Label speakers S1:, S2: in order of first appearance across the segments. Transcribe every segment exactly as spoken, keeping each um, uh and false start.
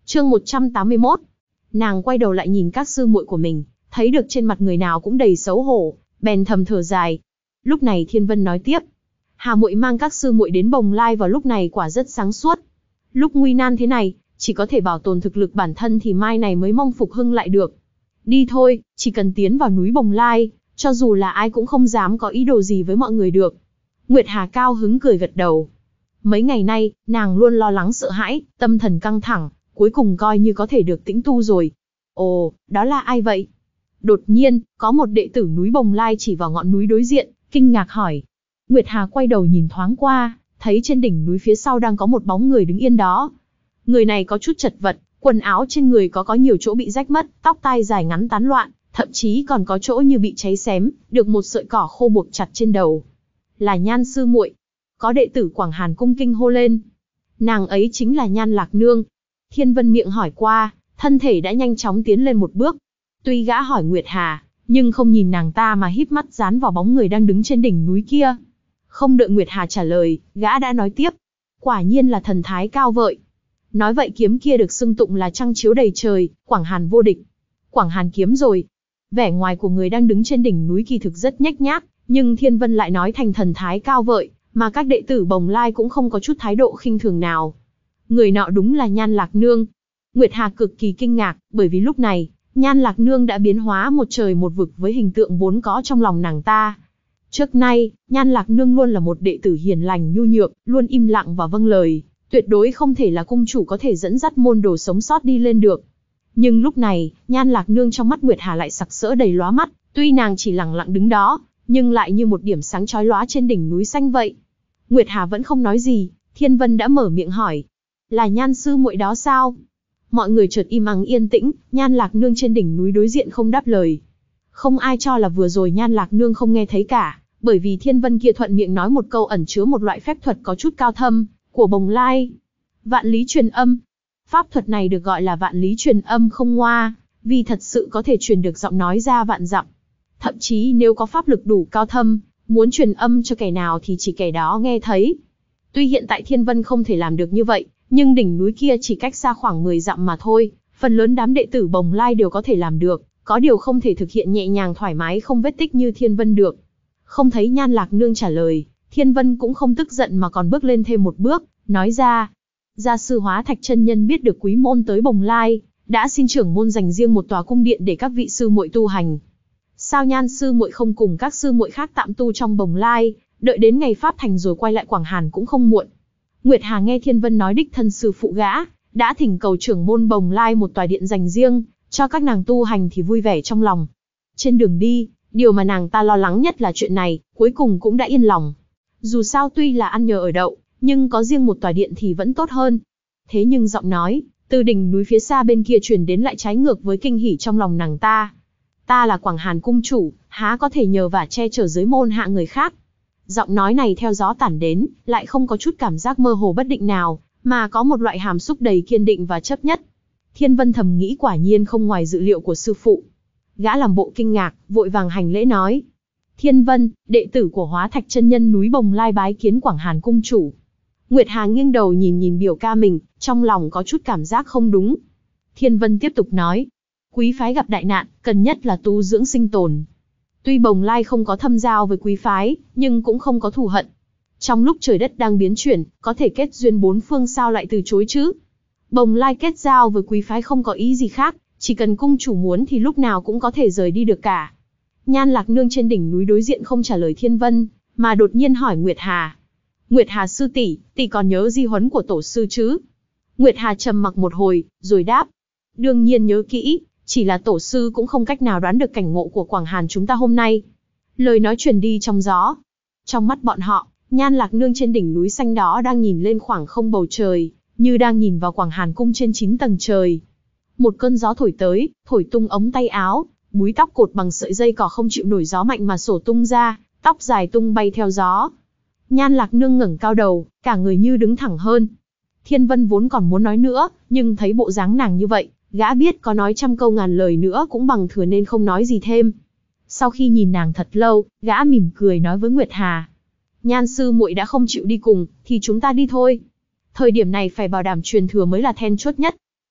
S1: Chương một trăm tám mươi mốt. Nàng quay đầu lại nhìn các sư muội của mình, thấy được trên mặt người nào cũng đầy xấu hổ, bèn thầm thở dài. Lúc này Thiên Vân nói tiếp, Hà muội mang các sư muội đến Bồng Lai vào lúc này quả rất sáng suốt. Lúc nguy nan thế này, chỉ có thể bảo tồn thực lực bản thân thì mai này mới mong phục hưng lại được. Đi thôi, chỉ cần tiến vào núi Bồng Lai, cho dù là ai cũng không dám có ý đồ gì với mọi người được. Nguyệt Hà cao hứng cười gật đầu. Mấy ngày nay, nàng luôn lo lắng sợ hãi, tâm thần căng thẳng, cuối cùng coi như có thể được tĩnh tu rồi. Ồ, đó là ai vậy? Đột nhiên, có một đệ tử núi Bồng Lai chỉ vào ngọn núi đối diện, kinh ngạc hỏi. Nguyệt Hà quay đầu nhìn thoáng qua, thấy trên đỉnh núi phía sau đang có một bóng người đứng yên đó. Người này có chút chật vật, quần áo trên người có có nhiều chỗ bị rách mất, tóc tai dài ngắn tán loạn, thậm chí còn có chỗ như bị cháy xém, được một sợi cỏ khô buộc chặt trên đầu. Là Nhan sư muội. Có đệ tử Quảng Hàn cung kinh hô lên. Nàng ấy chính là Nhan Lạc Nương. Thiên Vân miệng hỏi qua, thân thể đã nhanh chóng tiến lên một bước. Tuy gã hỏi Nguyệt Hà, nhưng không nhìn nàng ta mà híp mắt dán vào bóng người đang đứng trên đỉnh núi kia. Không đợi Nguyệt Hà trả lời, gã đã nói tiếp. Quả nhiên là thần thái cao vợi. Nói vậy kiếm kia được xưng tụng là trăng chiếu đầy trời, Quảng Hàn vô địch. Quảng Hàn kiếm rồi. Vẻ ngoài của người đang đứng trên đỉnh núi kỳ thực rất nhếch nhác, nhưng Thiên Vân lại nói thành thần thái cao vợi, mà các đệ tử Bồng Lai cũng không có chút thái độ khinh thường nào. Người nọ đúng là Nhan Lạc Nương. Nguyệt Hà cực kỳ kinh ngạc, bởi vì lúc này, Nhan Lạc Nương đã biến hóa một trời một vực với hình tượng vốn có trong lòng nàng ta. Trước nay, Nhan Lạc Nương luôn là một đệ tử hiền lành nhu nhược, luôn im lặng và vâng lời, tuyệt đối không thể là cung chủ có thể dẫn dắt môn đồ sống sót đi lên được. Nhưng lúc này, Nhan Lạc Nương trong mắt Nguyệt Hà lại sặc sỡ đầy lóa mắt, tuy nàng chỉ lặng lặng đứng đó, nhưng lại như một điểm sáng chói lóa trên đỉnh núi xanh vậy. Nguyệt Hà vẫn không nói gì, Thiên Vân đã mở miệng hỏi. Là Nhan sư muội đó sao? Mọi người chợt im ắng yên tĩnh, Nhan Lạc Nương trên đỉnh núi đối diện không đáp lời. Không ai cho là vừa rồi Nhan Lạc Nương không nghe thấy cả, bởi vì Thiên Vân kia thuận miệng nói một câu ẩn chứa một loại phép thuật có chút cao thâm, của Bồng Lai. Vạn lý truyền âm. Pháp thuật này được gọi là vạn lý truyền âm không ngoa, vì thật sự có thể truyền được giọng nói ra vạn dặm. Thậm chí nếu có pháp lực đủ cao thâm, muốn truyền âm cho kẻ nào thì chỉ kẻ đó nghe thấy. Tuy hiện tại Thiên Vân không thể làm được như vậy, nhưng đỉnh núi kia chỉ cách xa khoảng mười dặm mà thôi, phần lớn đám đệ tử Bồng Lai đều có thể làm được, có điều không thể thực hiện nhẹ nhàng thoải mái không vết tích như Thiên Vân được. Không thấy Nhan Lạc Nương trả lời, Thiên Vân cũng không tức giận mà còn bước lên thêm một bước, nói ra. Gia sư Hóa Thạch chân nhân biết được quý môn tới Bồng Lai, đã xin trưởng môn dành riêng một tòa cung điện để các vị sư muội tu hành. Sao Nhan sư muội không cùng các sư muội khác tạm tu trong Bồng Lai, đợi đến ngày pháp thành rồi quay lại Quảng Hàn cũng không muộn. Nguyệt Hà nghe Thiên Vân nói đích thân sư phụ gã, đã thỉnh cầu trưởng môn Bồng Lai một tòa điện dành riêng, cho các nàng tu hành thì vui vẻ trong lòng. Trên đường đi, điều mà nàng ta lo lắng nhất là chuyện này, cuối cùng cũng đã yên lòng. Dù sao tuy là ăn nhờ ở đậu, nhưng có riêng một tòa điện thì vẫn tốt hơn. Thế nhưng giọng nói, từ đỉnh núi phía xa bên kia truyền đến lại trái ngược với kinh hỉ trong lòng nàng ta. Ta là Quảng Hàn cung chủ, há có thể nhờ vả che chở dưới môn hạ người khác. Giọng nói này theo gió tản đến, lại không có chút cảm giác mơ hồ bất định nào, mà có một loại hàm xúc đầy kiên định và chấp nhất. Thiên Vân thầm nghĩ quả nhiên không ngoài dự liệu của sư phụ. Gã làm bộ kinh ngạc, vội vàng hành lễ nói. Thiên Vân, đệ tử của Hóa Thạch chân nhân núi Bồng Lai bái kiến Quảng Hàn cung chủ. Nguyệt Hà nghiêng đầu nhìn nhìn biểu ca mình, trong lòng có chút cảm giác không đúng. Thiên Vân tiếp tục nói. Quý phái gặp đại nạn, cần nhất là tu dưỡng sinh tồn. Tuy Bồng Lai không có thâm giao với quý phái, nhưng cũng không có thù hận. Trong lúc trời đất đang biến chuyển, có thể kết duyên bốn phương sao lại từ chối chứ? Bồng Lai kết giao với quý phái không có ý gì khác, chỉ cần cung chủ muốn thì lúc nào cũng có thể rời đi được cả. Nhan Lạc Nương trên đỉnh núi đối diện không trả lời Thiên Vân, mà đột nhiên hỏi Nguyệt Hà. Nguyệt Hà sư tỷ, tỷ còn nhớ di huấn của tổ sư chứ? Nguyệt Hà trầm mặc một hồi, rồi đáp. Đương nhiên nhớ kỹ, chỉ là tổ sư cũng không cách nào đoán được cảnh ngộ của Quảng Hàn chúng ta hôm nay. Lời nói truyền đi trong gió. Trong mắt bọn họ, Nhan Lạc Nương trên đỉnh núi xanh đó đang nhìn lên khoảng không bầu trời, như đang nhìn vào Quảng Hàn cung trên chín tầng trời. Một cơn gió thổi tới, thổi tung ống tay áo, búi tóc cột bằng sợi dây cỏ không chịu nổi gió mạnh mà sổ tung ra, tóc dài tung bay theo gió. Nhan Lạc Nương ngẩng cao đầu, cả người như đứng thẳng hơn. Thiên Vân vốn còn muốn nói nữa, nhưng thấy bộ dáng nàng như vậy, gã biết có nói trăm câu ngàn lời nữa cũng bằng thừa nên không nói gì thêm. Sau khi nhìn nàng thật lâu, gã mỉm cười nói với Nguyệt Hà. Nhan sư muội đã không chịu đi cùng, thì chúng ta đi thôi. Thời điểm này phải bảo đảm truyền thừa mới là then chốt nhất.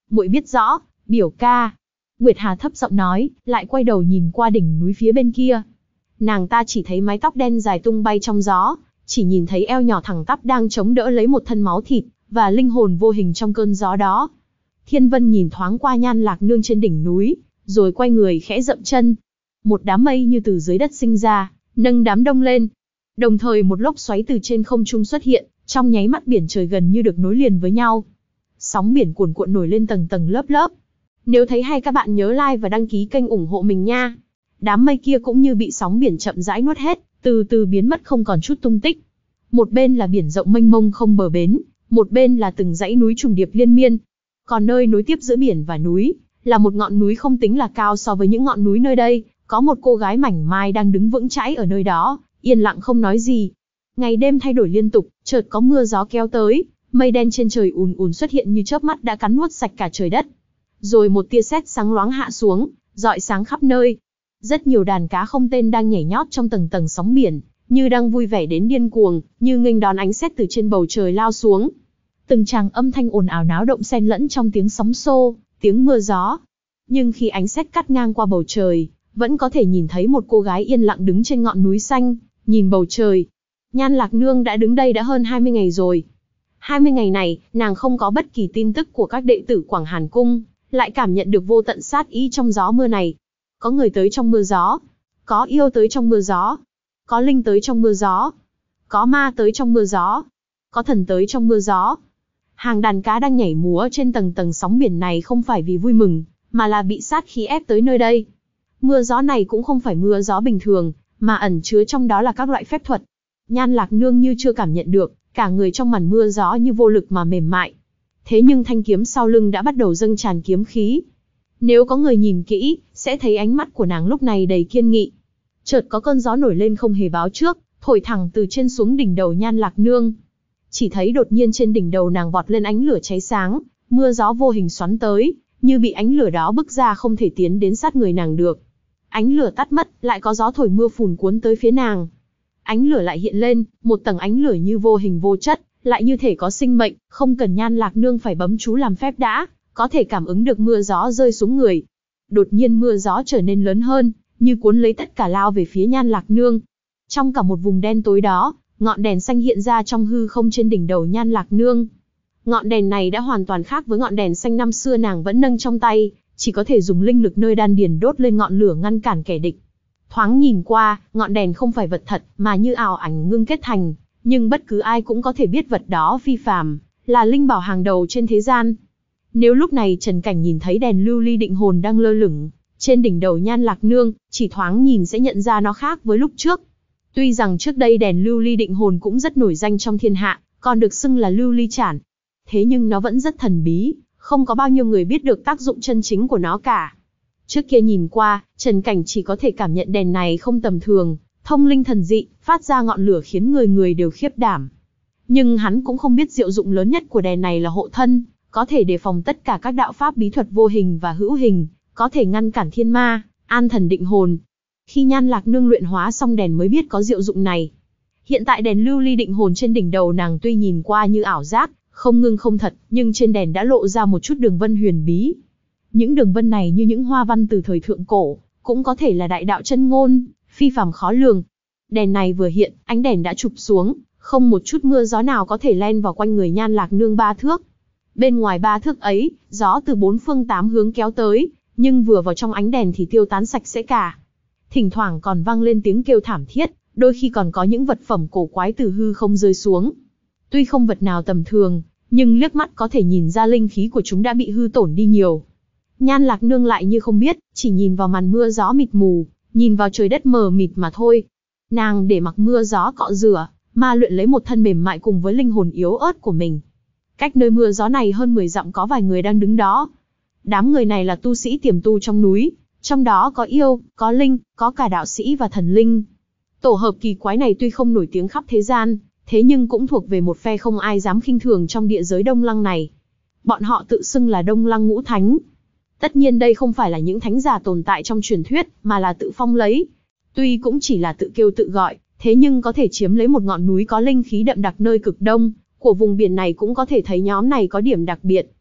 S1: muội biết rõ, biểu ca. Nguyệt Hà thấp giọng nói, lại quay đầu nhìn qua đỉnh núi phía bên kia. Nàng ta chỉ thấy mái tóc đen dài tung bay trong gió, chỉ nhìn thấy eo nhỏ thẳng tắp đang chống đỡ lấy một thân máu thịt, và linh hồn vô hình trong cơn gió đó. Thiên Vân nhìn thoáng qua Nhan Lạc Nương trên đỉnh núi, rồi quay người khẽ dậm chân. Một đám mây như từ dưới đất sinh ra, nâng đám đông lên. Đồng thời một lốc xoáy từ trên không trung xuất hiện, trong nháy mắt biển trời gần như được nối liền với nhau. Sóng biển cuồn cuộn nổi lên tầng tầng lớp lớp. Nếu thấy hay các bạn nhớ like và đăng ký kênh ủng hộ mình nha. Đám mây kia cũng như bị sóng biển chậm rãi nuốt hết, từ từ biến mất không còn chút tung tích. Một bên là biển rộng mênh mông không bờ bến, một bên là từng dãy núi trùng điệp liên miên. Còn nơi nối tiếp giữa biển và núi, là một ngọn núi không tính là cao so với những ngọn núi nơi đây, có một cô gái mảnh mai đang đứng vững chãi ở nơi đó, yên lặng không nói gì. Ngày đêm thay đổi liên tục, chợt có mưa gió kéo tới, mây đen trên trời ùn ùn xuất hiện như chớp mắt đã cắn nuốt sạch cả trời đất. Rồi một tia sét sáng loáng hạ xuống, rọi sáng khắp nơi. Rất nhiều đàn cá không tên đang nhảy nhót trong tầng tầng sóng biển, như đang vui vẻ đến điên cuồng, như nghênh đón ánh sét từ trên bầu trời lao xuống. Từng tràng âm thanh ồn ào náo động xen lẫn trong tiếng sóng xô, tiếng mưa gió. Nhưng khi ánh sét cắt ngang qua bầu trời, vẫn có thể nhìn thấy một cô gái yên lặng đứng trên ngọn núi xanh, nhìn bầu trời. Nhan Lạc Nương đã đứng đây đã hơn hai mươi ngày rồi. hai mươi ngày này, nàng không có bất kỳ tin tức của các đệ tử Quảng Hàn Cung, lại cảm nhận được vô tận sát ý trong gió mưa này. Có người tới trong mưa gió, có yêu tới trong mưa gió, có linh tới trong mưa gió, có ma tới trong mưa gió, có thần tới trong mưa gió. Hàng đàn cá đang nhảy múa trên tầng tầng sóng biển này không phải vì vui mừng, mà là bị sát khí ép tới nơi đây. Mưa gió này cũng không phải mưa gió bình thường, mà ẩn chứa trong đó là các loại phép thuật. Nhan Lạc Nương như chưa cảm nhận được, cả người trong màn mưa gió như vô lực mà mềm mại. Thế nhưng thanh kiếm sau lưng đã bắt đầu dâng tràn kiếm khí. Nếu có người nhìn kỹ, sẽ thấy ánh mắt của nàng lúc này đầy kiên nghị. Chợt có cơn gió nổi lên không hề báo trước, thổi thẳng từ trên xuống đỉnh đầu Nhan Lạc Nương. Chỉ thấy đột nhiên trên đỉnh đầu nàng vọt lên ánh lửa cháy sáng, mưa gió vô hình xoắn tới, như bị ánh lửa đó bức ra không thể tiến đến sát người nàng được. Ánh lửa tắt mất, lại có gió thổi mưa phùn cuốn tới phía nàng. Ánh lửa lại hiện lên, một tầng ánh lửa như vô hình vô chất, lại như thể có sinh mệnh, không cần Nhan Lạc Nương phải bấm chú làm phép đã, có thể cảm ứng được mưa gió rơi xuống người. Đột nhiên mưa gió trở nên lớn hơn, như cuốn lấy tất cả lao về phía Nhan Lạc Nương. Trong cả một vùng đen tối đó, ngọn đèn xanh hiện ra trong hư không trên đỉnh đầu Nhan Lạc Nương. Ngọn đèn này đã hoàn toàn khác với ngọn đèn xanh năm xưa nàng vẫn nâng trong tay, chỉ có thể dùng linh lực nơi đan điền đốt lên ngọn lửa ngăn cản kẻ địch. Thoáng nhìn qua, ngọn đèn không phải vật thật, mà như ảo ảnh ngưng kết thành, nhưng bất cứ ai cũng có thể biết vật đó phi phàm, là linh bảo hàng đầu trên thế gian. Nếu lúc này Trần Cảnh nhìn thấy đèn lưu ly định hồn đang lơ lửng trên đỉnh đầu Nhan Lạc Nương, chỉ thoáng nhìn sẽ nhận ra nó khác với lúc trước. Tuy rằng trước đây đèn lưu ly định hồn cũng rất nổi danh trong thiên hạ, còn được xưng là lưu ly chản. Thế nhưng nó vẫn rất thần bí, không có bao nhiêu người biết được tác dụng chân chính của nó cả. Trước kia nhìn qua, Trần Cảnh chỉ có thể cảm nhận đèn này không tầm thường, thông linh thần dị, phát ra ngọn lửa khiến người người đều khiếp đảm. Nhưng hắn cũng không biết diệu dụng lớn nhất của đèn này là hộ thân, có thể đề phòng tất cả các đạo pháp bí thuật vô hình và hữu hình, có thể ngăn cản thiên ma, an thần định hồn. Khi Nhan Lạc Nương luyện hóa xong đèn mới biết có diệu dụng này. Hiện tại đèn lưu ly định hồn trên đỉnh đầu nàng tuy nhìn qua như ảo giác, không ngưng không thật, nhưng trên đèn đã lộ ra một chút đường vân huyền bí. Những đường vân này như những hoa văn từ thời thượng cổ, cũng có thể là đại đạo chân ngôn, phi phàm khó lường. Đèn này vừa hiện, ánh đèn đã chụp xuống, không một chút mưa gió nào có thể len vào quanh người Nhan Lạc Nương ba thước. Bên ngoài ba thước ấy, gió từ bốn phương tám hướng kéo tới, nhưng vừa vào trong ánh đèn thì tiêu tán sạch sẽ cả. Thỉnh thoảng còn vang lên tiếng kêu thảm thiết, đôi khi còn có những vật phẩm cổ quái từ hư không rơi xuống. Tuy không vật nào tầm thường, nhưng liếc mắt có thể nhìn ra linh khí của chúng đã bị hư tổn đi nhiều. Nhan Lạc Nương lại như không biết, chỉ nhìn vào màn mưa gió mịt mù, nhìn vào trời đất mờ mịt mà thôi. Nàng để mặc mưa gió cọ rửa, ma luyện lấy một thân mềm mại cùng với linh hồn yếu ớt của mình. Cách nơi mưa gió này hơn mười dặm có vài người đang đứng đó. Đám người này là tu sĩ tiềm tu trong núi, trong đó có yêu, có linh, có cả đạo sĩ và thần linh. Tổ hợp kỳ quái này tuy không nổi tiếng khắp thế gian, thế nhưng cũng thuộc về một phe không ai dám khinh thường trong địa giới Đông Lăng này. Bọn họ tự xưng là Đông Lăng Ngũ Thánh. Tất nhiên đây không phải là những thánh giả tồn tại trong truyền thuyết, mà là tự phong lấy. Tuy cũng chỉ là tự kêu tự gọi, thế nhưng có thể chiếm lấy một ngọn núi có linh khí đậm đặc nơi cực đông của vùng biển này, cũng có thể thấy nhóm này có điểm đặc biệt.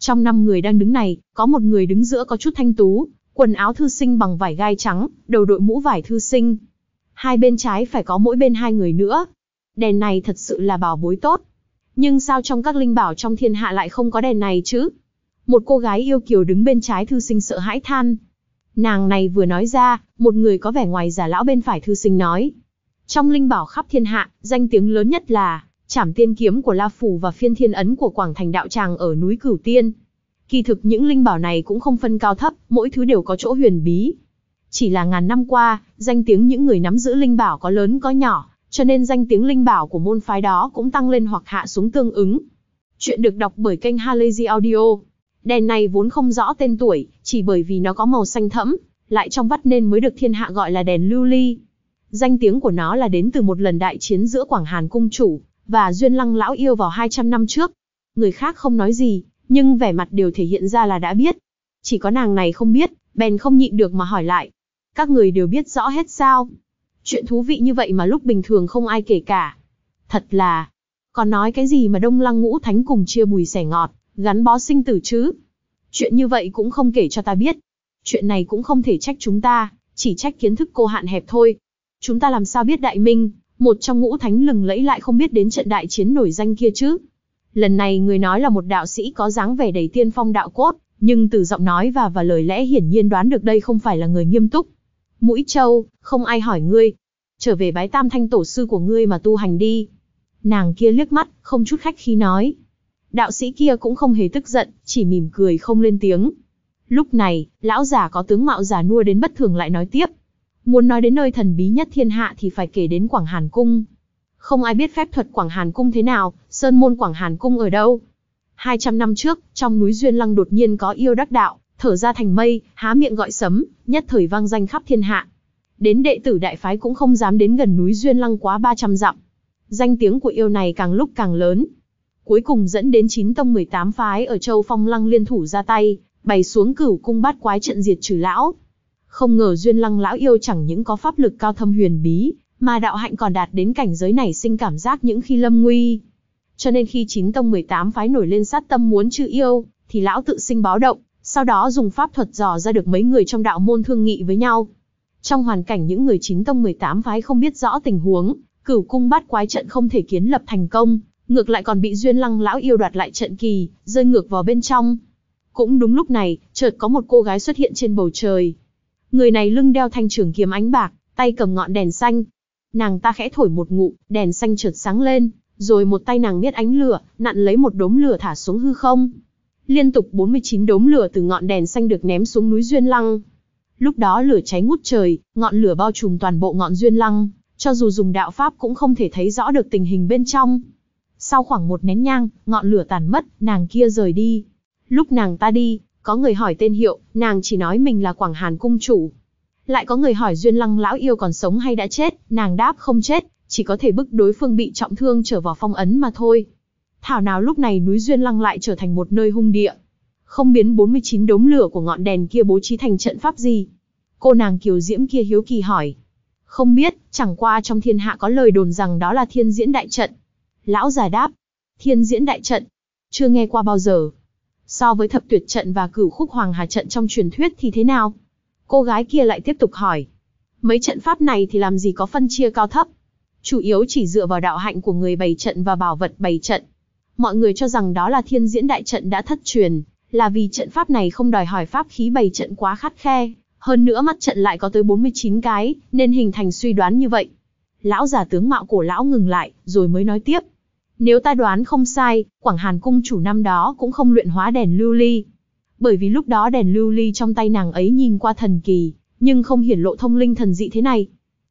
S1: Trong năm người đang đứng này, có một người đứng giữa có chút thanh tú, quần áo thư sinh bằng vải gai trắng, đầu đội mũ vải thư sinh. Hai bên trái phải có mỗi bên hai người nữa. Đèn này thật sự là bảo bối tốt. Nhưng sao trong các linh bảo trong thiên hạ lại không có đèn này chứ? Một cô gái yêu kiều đứng bên trái thư sinh sợ hãi than. Nàng này vừa nói ra, một người có vẻ ngoài già lão bên phải thư sinh nói. Trong linh bảo khắp thiên hạ, danh tiếng lớn nhất là Trảm Tiên kiếm của La Phủ và Phiên Thiên ấn của Quảng Thành đạo tràng ở núi Cửu Tiên. Kỳ thực những linh bảo này cũng không phân cao thấp, mỗi thứ đều có chỗ huyền bí. Chỉ là ngàn năm qua, danh tiếng những người nắm giữ linh bảo có lớn có nhỏ, cho nên danh tiếng linh bảo của môn phái đó cũng tăng lên hoặc hạ xuống tương ứng. Chuyện được đọc bởi kênh Halazy Audio. Đèn này vốn không rõ tên tuổi, chỉ bởi vì nó có màu xanh thẫm, lại trong vắt nên mới được thiên hạ gọi là đèn lưu ly. Danh tiếng của nó là đến từ một lần đại chiến giữa Quảng Hàn cung chủ và Duyên Lăng lão yêu vào hai trăm năm trước. Người khác không nói gì, nhưng vẻ mặt đều thể hiện ra là đã biết. Chỉ có nàng này không biết, bèn không nhịn được mà hỏi lại. Các người đều biết rõ hết sao? Chuyện thú vị như vậy mà lúc bình thường không ai kể cả. Thật là, còn nói cái gì mà Đông Lăng Ngũ Thánh cùng chia bùi sẻ ngọt, gắn bó sinh tử chứ? Chuyện như vậy cũng không kể cho ta biết. Chuyện này cũng không thể trách chúng ta, chỉ trách kiến thức cô hạn hẹp thôi. Chúng ta làm sao biết Đại Minh, một trong ngũ thánh lừng lẫy lại không biết đến trận đại chiến nổi danh kia chứ? Lần này người nói là một đạo sĩ có dáng vẻ đầy tiên phong đạo cốt, nhưng từ giọng nói và và lời lẽ hiển nhiên đoán được đây không phải là người nghiêm túc. Mũi Châu, không ai hỏi ngươi. Trở về bái Tam Thanh tổ sư của ngươi mà tu hành đi. Nàng kia liếc mắt, không chút khách khí nói. Đạo sĩ kia cũng không hề tức giận, chỉ mỉm cười không lên tiếng. Lúc này, lão già có tướng mạo già nua đến bất thường lại nói tiếp. Muốn nói đến nơi thần bí nhất thiên hạ thì phải kể đến Quảng Hàn Cung. Không ai biết phép thuật Quảng Hàn Cung thế nào, sơn môn Quảng Hàn Cung ở đâu. hai trăm năm trước, trong núi Duyên Lăng đột nhiên có yêu đắc đạo, thở ra thành mây, há miệng gọi sấm, nhất thời vang danh khắp thiên hạ. Đến đệ tử đại phái cũng không dám đến gần núi Duyên Lăng quá ba trăm dặm. Danh tiếng của yêu này càng lúc càng lớn. Cuối cùng dẫn đến chín tông mười tám phái ở Châu Phong Lăng liên thủ ra tay, bày xuống Cửu Cung Bát Quái trận diệt trừ lão. Không ngờ Duyên Lăng lão yêu chẳng những có pháp lực cao thâm huyền bí, mà đạo hạnh còn đạt đến cảnh giới này sinh cảm giác những khi lâm nguy. Cho nên khi chín tông mười tám phái nổi lên sát tâm muốn trừ yêu, thì lão tự sinh báo động, sau đó dùng pháp thuật dò ra được mấy người trong đạo môn thương nghị với nhau. Trong hoàn cảnh những người chín tông mười tám phái không biết rõ tình huống, Cửu Cung Bát Quái trận không thể kiến lập thành công, ngược lại còn bị Duyên Lăng lão yêu đoạt lại trận kỳ, rơi ngược vào bên trong. Cũng đúng lúc này, chợt có một cô gái xuất hiện trên bầu trời. Người này lưng đeo thanh trường kiếm ánh bạc, tay cầm ngọn đèn xanh. Nàng ta khẽ thổi một ngụm, đèn xanh chợt sáng lên, rồi một tay nàng biết ánh lửa, nặn lấy một đốm lửa thả xuống hư không. Liên tục bốn mươi chín đốm lửa từ ngọn đèn xanh được ném xuống núi Duyên Lăng. Lúc đó lửa cháy ngút trời, ngọn lửa bao trùm toàn bộ ngọn Duyên Lăng, cho dù dùng đạo pháp cũng không thể thấy rõ được tình hình bên trong. Sau khoảng một nén nhang, ngọn lửa tàn mất, nàng kia rời đi. Lúc nàng ta đi, có người hỏi tên hiệu, nàng chỉ nói mình là Quảng Hàn cung chủ. Lại có người hỏi Duyên Lăng lão yêu còn sống hay đã chết, nàng đáp không chết, chỉ có thể bức đối phương bị trọng thương trở vào phong ấn mà thôi. Thảo nào lúc này núi Duyên Lăng lại trở thành một nơi hung địa. Không biến bốn mươi chín đốm lửa của ngọn đèn kia bố trí thành trận pháp gì? Cô nàng kiều diễm kia hiếu kỳ hỏi. Không biết, chẳng qua trong thiên hạ có lời đồn rằng đó là Thiên Diễn Đại Trận. Lão già đáp. Thiên Diễn Đại Trận? Chưa nghe qua bao giờ. So với Thập Tuyệt Trận và Cửu Khúc Hoàng Hà Trận trong truyền thuyết thì thế nào? Cô gái kia lại tiếp tục hỏi. Mấy trận pháp này thì làm gì có phân chia cao thấp? Chủ yếu chỉ dựa vào đạo hạnh của người bày trận và bảo vật bày trận. Mọi người cho rằng đó là Thiên Diễn Đại Trận đã thất truyền, là vì trận pháp này không đòi hỏi pháp khí bày trận quá khắt khe, hơn nữa mắt trận lại có tới bốn mươi chín cái, nên hình thành suy đoán như vậy. Lão già tướng mạo cổ lão ngừng lại, rồi mới nói tiếp. Nếu ta đoán không sai, Quảng Hàn cung chủ năm đó cũng không luyện hóa đèn lưu ly. Bởi vì lúc đó đèn lưu ly trong tay nàng ấy nhìn qua thần kỳ, nhưng không hiển lộ thông linh thần dị thế này.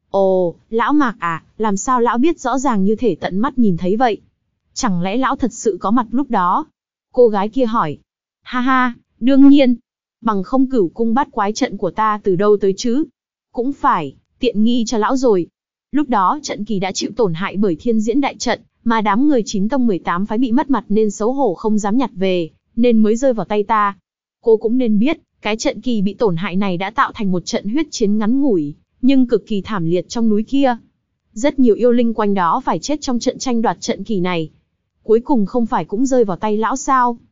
S1: Ồ, lão Mạc à, làm sao lão biết rõ ràng như thể tận mắt nhìn thấy vậy? Chẳng lẽ lão thật sự có mặt lúc đó? Cô gái kia hỏi. Ha ha, đương nhiên. Bằng không Cửu Cung Bát Quái trận của ta từ đâu tới chứ? Cũng phải, tiện nghi cho lão rồi. Lúc đó trận kỳ đã chịu tổn hại bởi Thiên Diễn Đại Trận, mà đám người chín tông mười tám phái bị mất mặt nên xấu hổ không dám nhặt về, nên mới rơi vào tay ta. Cô cũng nên biết, cái trận kỳ bị tổn hại này đã tạo thành một trận huyết chiến ngắn ngủi, nhưng cực kỳ thảm liệt trong núi kia. Rất nhiều yêu linh quanh đó phải chết trong trận tranh đoạt trận kỳ này. Cuối cùng không phải cũng rơi vào tay lão sao?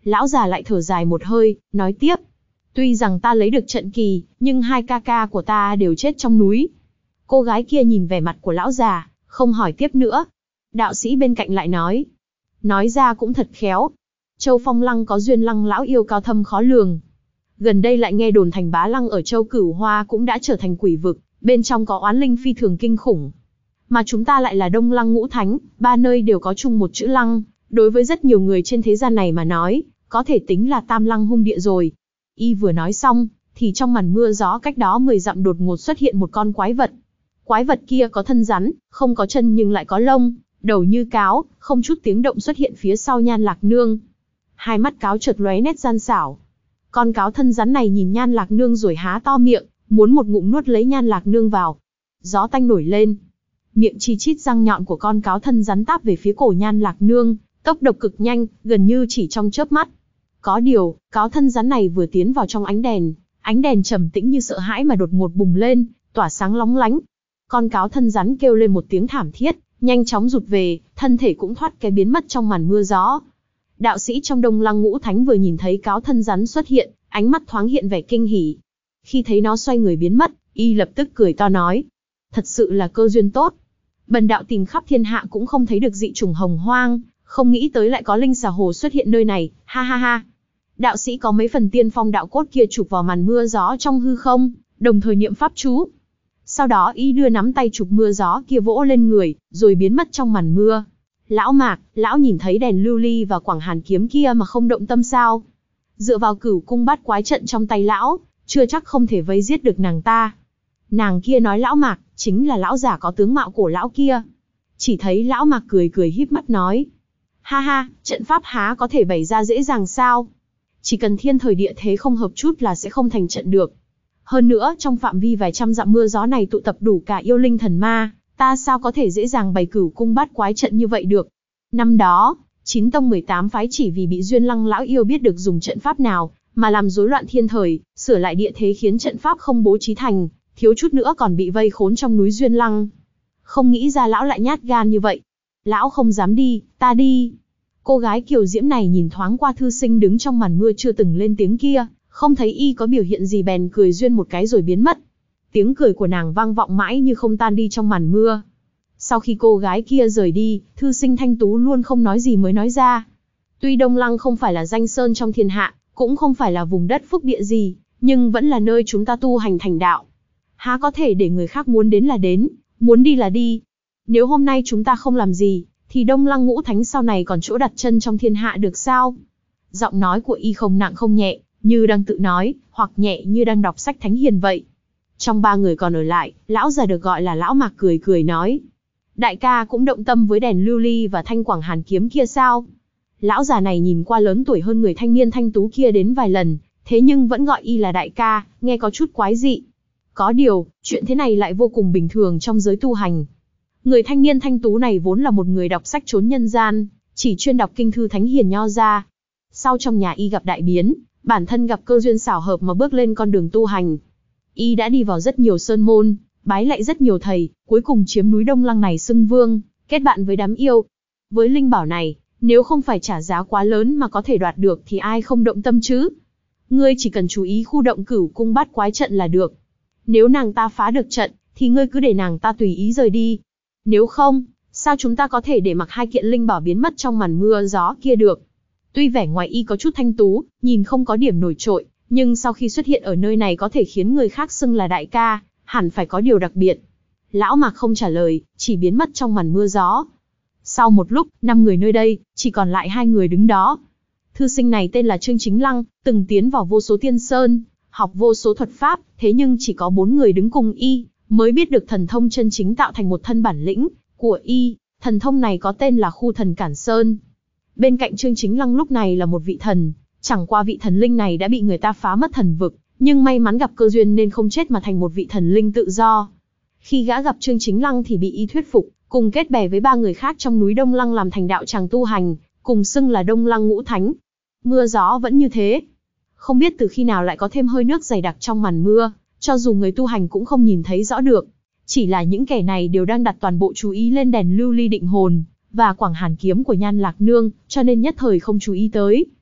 S1: Lão già lại thở dài một hơi, nói tiếp. Tuy rằng ta lấy được trận kỳ, nhưng hai ca ca của ta đều chết trong núi. Cô gái kia nhìn vẻ mặt của lão già, không hỏi tiếp nữa. Đạo sĩ bên cạnh lại nói. Nói ra cũng thật khéo. Châu Phong Lăng có duyên Lăng lão yêu cao thâm khó lường. Gần đây lại nghe đồn thành Bá Lăng ở Châu Cửu Hoa cũng đã trở thành quỷ vực, bên trong có oán linh phi thường kinh khủng. Mà chúng ta lại là Đông Lăng Ngũ Thánh, ba nơi đều có chung một chữ Lăng, đối với rất nhiều người trên thế gian này mà nói, có thể tính là tam lăng hung địa rồi. Y vừa nói xong, thì trong màn mưa gió cách đó mười dặm đột ngột xuất hiện một con quái vật. Quái vật kia có thân rắn, không có chân nhưng lại có lông, đầu như cáo, không chút tiếng động xuất hiện phía sau Nhan Lạc Nương. Hai mắt cáo chợt lóe nét gian xảo. Con cáo thân rắn này nhìn Nhan Lạc Nương rồi há to miệng, muốn một ngụm nuốt lấy Nhan Lạc Nương vào. Gió tanh nổi lên. Miệng chi chít răng nhọn của con cáo thân rắn táp về phía cổ Nhan Lạc Nương, tốc độ cực nhanh, gần như chỉ trong chớp mắt. Có điều, cáo thân rắn này vừa tiến vào trong ánh đèn, ánh đèn trầm tĩnh như sợ hãi mà đột ngột bùng lên, tỏa sáng lóng lánh. Con cáo thân rắn kêu lên một tiếng thảm thiết, nhanh chóng rụt về, thân thể cũng thoát cái biến mất trong màn mưa gió. Đạo sĩ trong Đông Lăng Ngũ Thánh vừa nhìn thấy cáo thân rắn xuất hiện, ánh mắt thoáng hiện vẻ kinh hỉ. Khi thấy nó xoay người biến mất, y lập tức cười to nói. Thật sự là cơ duyên tốt. Bần đạo tìm khắp thiên hạ cũng không thấy được dị trùng hồng hoang, không nghĩ tới lại có linh xà hồ xuất hiện nơi này, ha ha ha. Đạo sĩ có mấy phần tiên phong đạo cốt kia chụp vào màn mưa gió trong hư không, đồng thời niệm pháp chú. Sau đó y đưa nắm tay chụp mưa gió kia vỗ lên người, rồi biến mất trong màn mưa. Lão Mạc, lão nhìn thấy đèn lưu ly và quảng hàn kiếm kia mà không động tâm sao? Dựa vào Cửu Cung Bát Quái trận trong tay lão, chưa chắc không thể vây giết được nàng ta. Nàng kia nói lão Mạc, chính là lão giả có tướng mạo cổ lão kia. Chỉ thấy lão Mạc cười cười híp mắt nói. Ha ha, trận pháp há có thể bày ra dễ dàng sao? Chỉ cần thiên thời địa thế không hợp chút là sẽ không thành trận được. Hơn nữa, trong phạm vi vài trăm dặm mưa gió này tụ tập đủ cả yêu linh thần ma, ta sao có thể dễ dàng bày Cửu Cung Bát Quái trận như vậy được? Năm đó, chín tông mười tám phái chỉ vì bị duyên Lăng lão yêu biết được dùng trận pháp nào, mà làm rối loạn thiên thời, sửa lại địa thế khiến trận pháp không bố trí thành, thiếu chút nữa còn bị vây khốn trong núi duyên Lăng. Không nghĩ ra lão lại nhát gan như vậy. Lão không dám đi, ta đi. Cô gái kiều diễm này nhìn thoáng qua thư sinh đứng trong màn mưa chưa từng lên tiếng kia, không thấy y có biểu hiện gì bèn cười duyên một cái rồi biến mất. Tiếng cười của nàng vang vọng mãi như không tan đi trong màn mưa. Sau khi cô gái kia rời đi, thư sinh thanh tú luôn không nói gì mới nói ra. Tuy Đông Lăng không phải là danh sơn trong thiên hạ, cũng không phải là vùng đất phúc địa gì, nhưng vẫn là nơi chúng ta tu hành thành đạo. Há có thể để người khác muốn đến là đến, muốn đi là đi. Nếu hôm nay chúng ta không làm gì, thì Đông Lăng Ngũ Thánh sau này còn chỗ đặt chân trong thiên hạ được sao? Giọng nói của y không nặng không nhẹ, như đang tự nói, hoặc nhẹ như đang đọc sách thánh hiền vậy. Trong ba người còn ở lại, lão già được gọi là lão Mạc cười cười nói. Đại ca cũng động tâm với đèn lưu ly và thanh quảng hàn kiếm kia sao? Lão già này nhìn qua lớn tuổi hơn người thanh niên thanh tú kia đến vài lần, thế nhưng vẫn gọi y là đại ca, nghe có chút quái dị. Có điều, chuyện thế này lại vô cùng bình thường trong giới tu hành. Người thanh niên thanh tú này vốn là một người đọc sách trốn nhân gian, chỉ chuyên đọc kinh thư thánh hiền nho ra. Sau trong nhà y gặp đại biến, bản thân gặp cơ duyên xảo hợp mà bước lên con đường tu hành. Y đã đi vào rất nhiều sơn môn, bái lại rất nhiều thầy, cuối cùng chiếm núi Đông Lăng này xưng vương, kết bạn với đám yêu. Với linh bảo này, nếu không phải trả giá quá lớn mà có thể đoạt được thì ai không động tâm chứ? Ngươi chỉ cần chú ý khu động Cửu Cung Bát Quái trận là được. Nếu nàng ta phá được trận, thì ngươi cứ để nàng ta tùy ý rời đi. Nếu không, sao chúng ta có thể để mặc hai kiện linh bảo biến mất trong màn mưa gió kia được? Tuy vẻ ngoài y có chút thanh tú, nhìn không có điểm nổi trội, nhưng sau khi xuất hiện ở nơi này có thể khiến người khác xưng là đại ca, hẳn phải có điều đặc biệt. Lão Mạc không trả lời, chỉ biến mất trong màn mưa gió. Sau một lúc, năm người nơi đây, chỉ còn lại hai người đứng đó. Thư sinh này tên là Trương Chính Lăng, từng tiến vào vô số tiên sơn, học vô số thuật pháp, thế nhưng chỉ có bốn người đứng cùng y, mới biết được thần thông chân chính tạo thành một thân bản lĩnh của y. Thần thông này có tên là Khu Thần Cản Sơn. Bên cạnh Trương Chính Lăng lúc này là một vị thần, chẳng qua vị thần linh này đã bị người ta phá mất thần vực, nhưng may mắn gặp cơ duyên nên không chết mà thành một vị thần linh tự do. Khi gã gặp Trương Chính Lăng thì bị y thuyết phục, cùng kết bè với ba người khác trong núi Đông Lăng làm thành đạo tràng tu hành, cùng xưng là Đông Lăng Ngũ Thánh. Mưa gió vẫn như thế. Không biết từ khi nào lại có thêm hơi nước dày đặc trong màn mưa, cho dù người tu hành cũng không nhìn thấy rõ được. Chỉ là những kẻ này đều đang đặt toàn bộ chú ý lên đèn lưu ly định hồn, và quảng hàn kiếm của Nhan Lạc Nương, cho nên nhất thời không chú ý tới.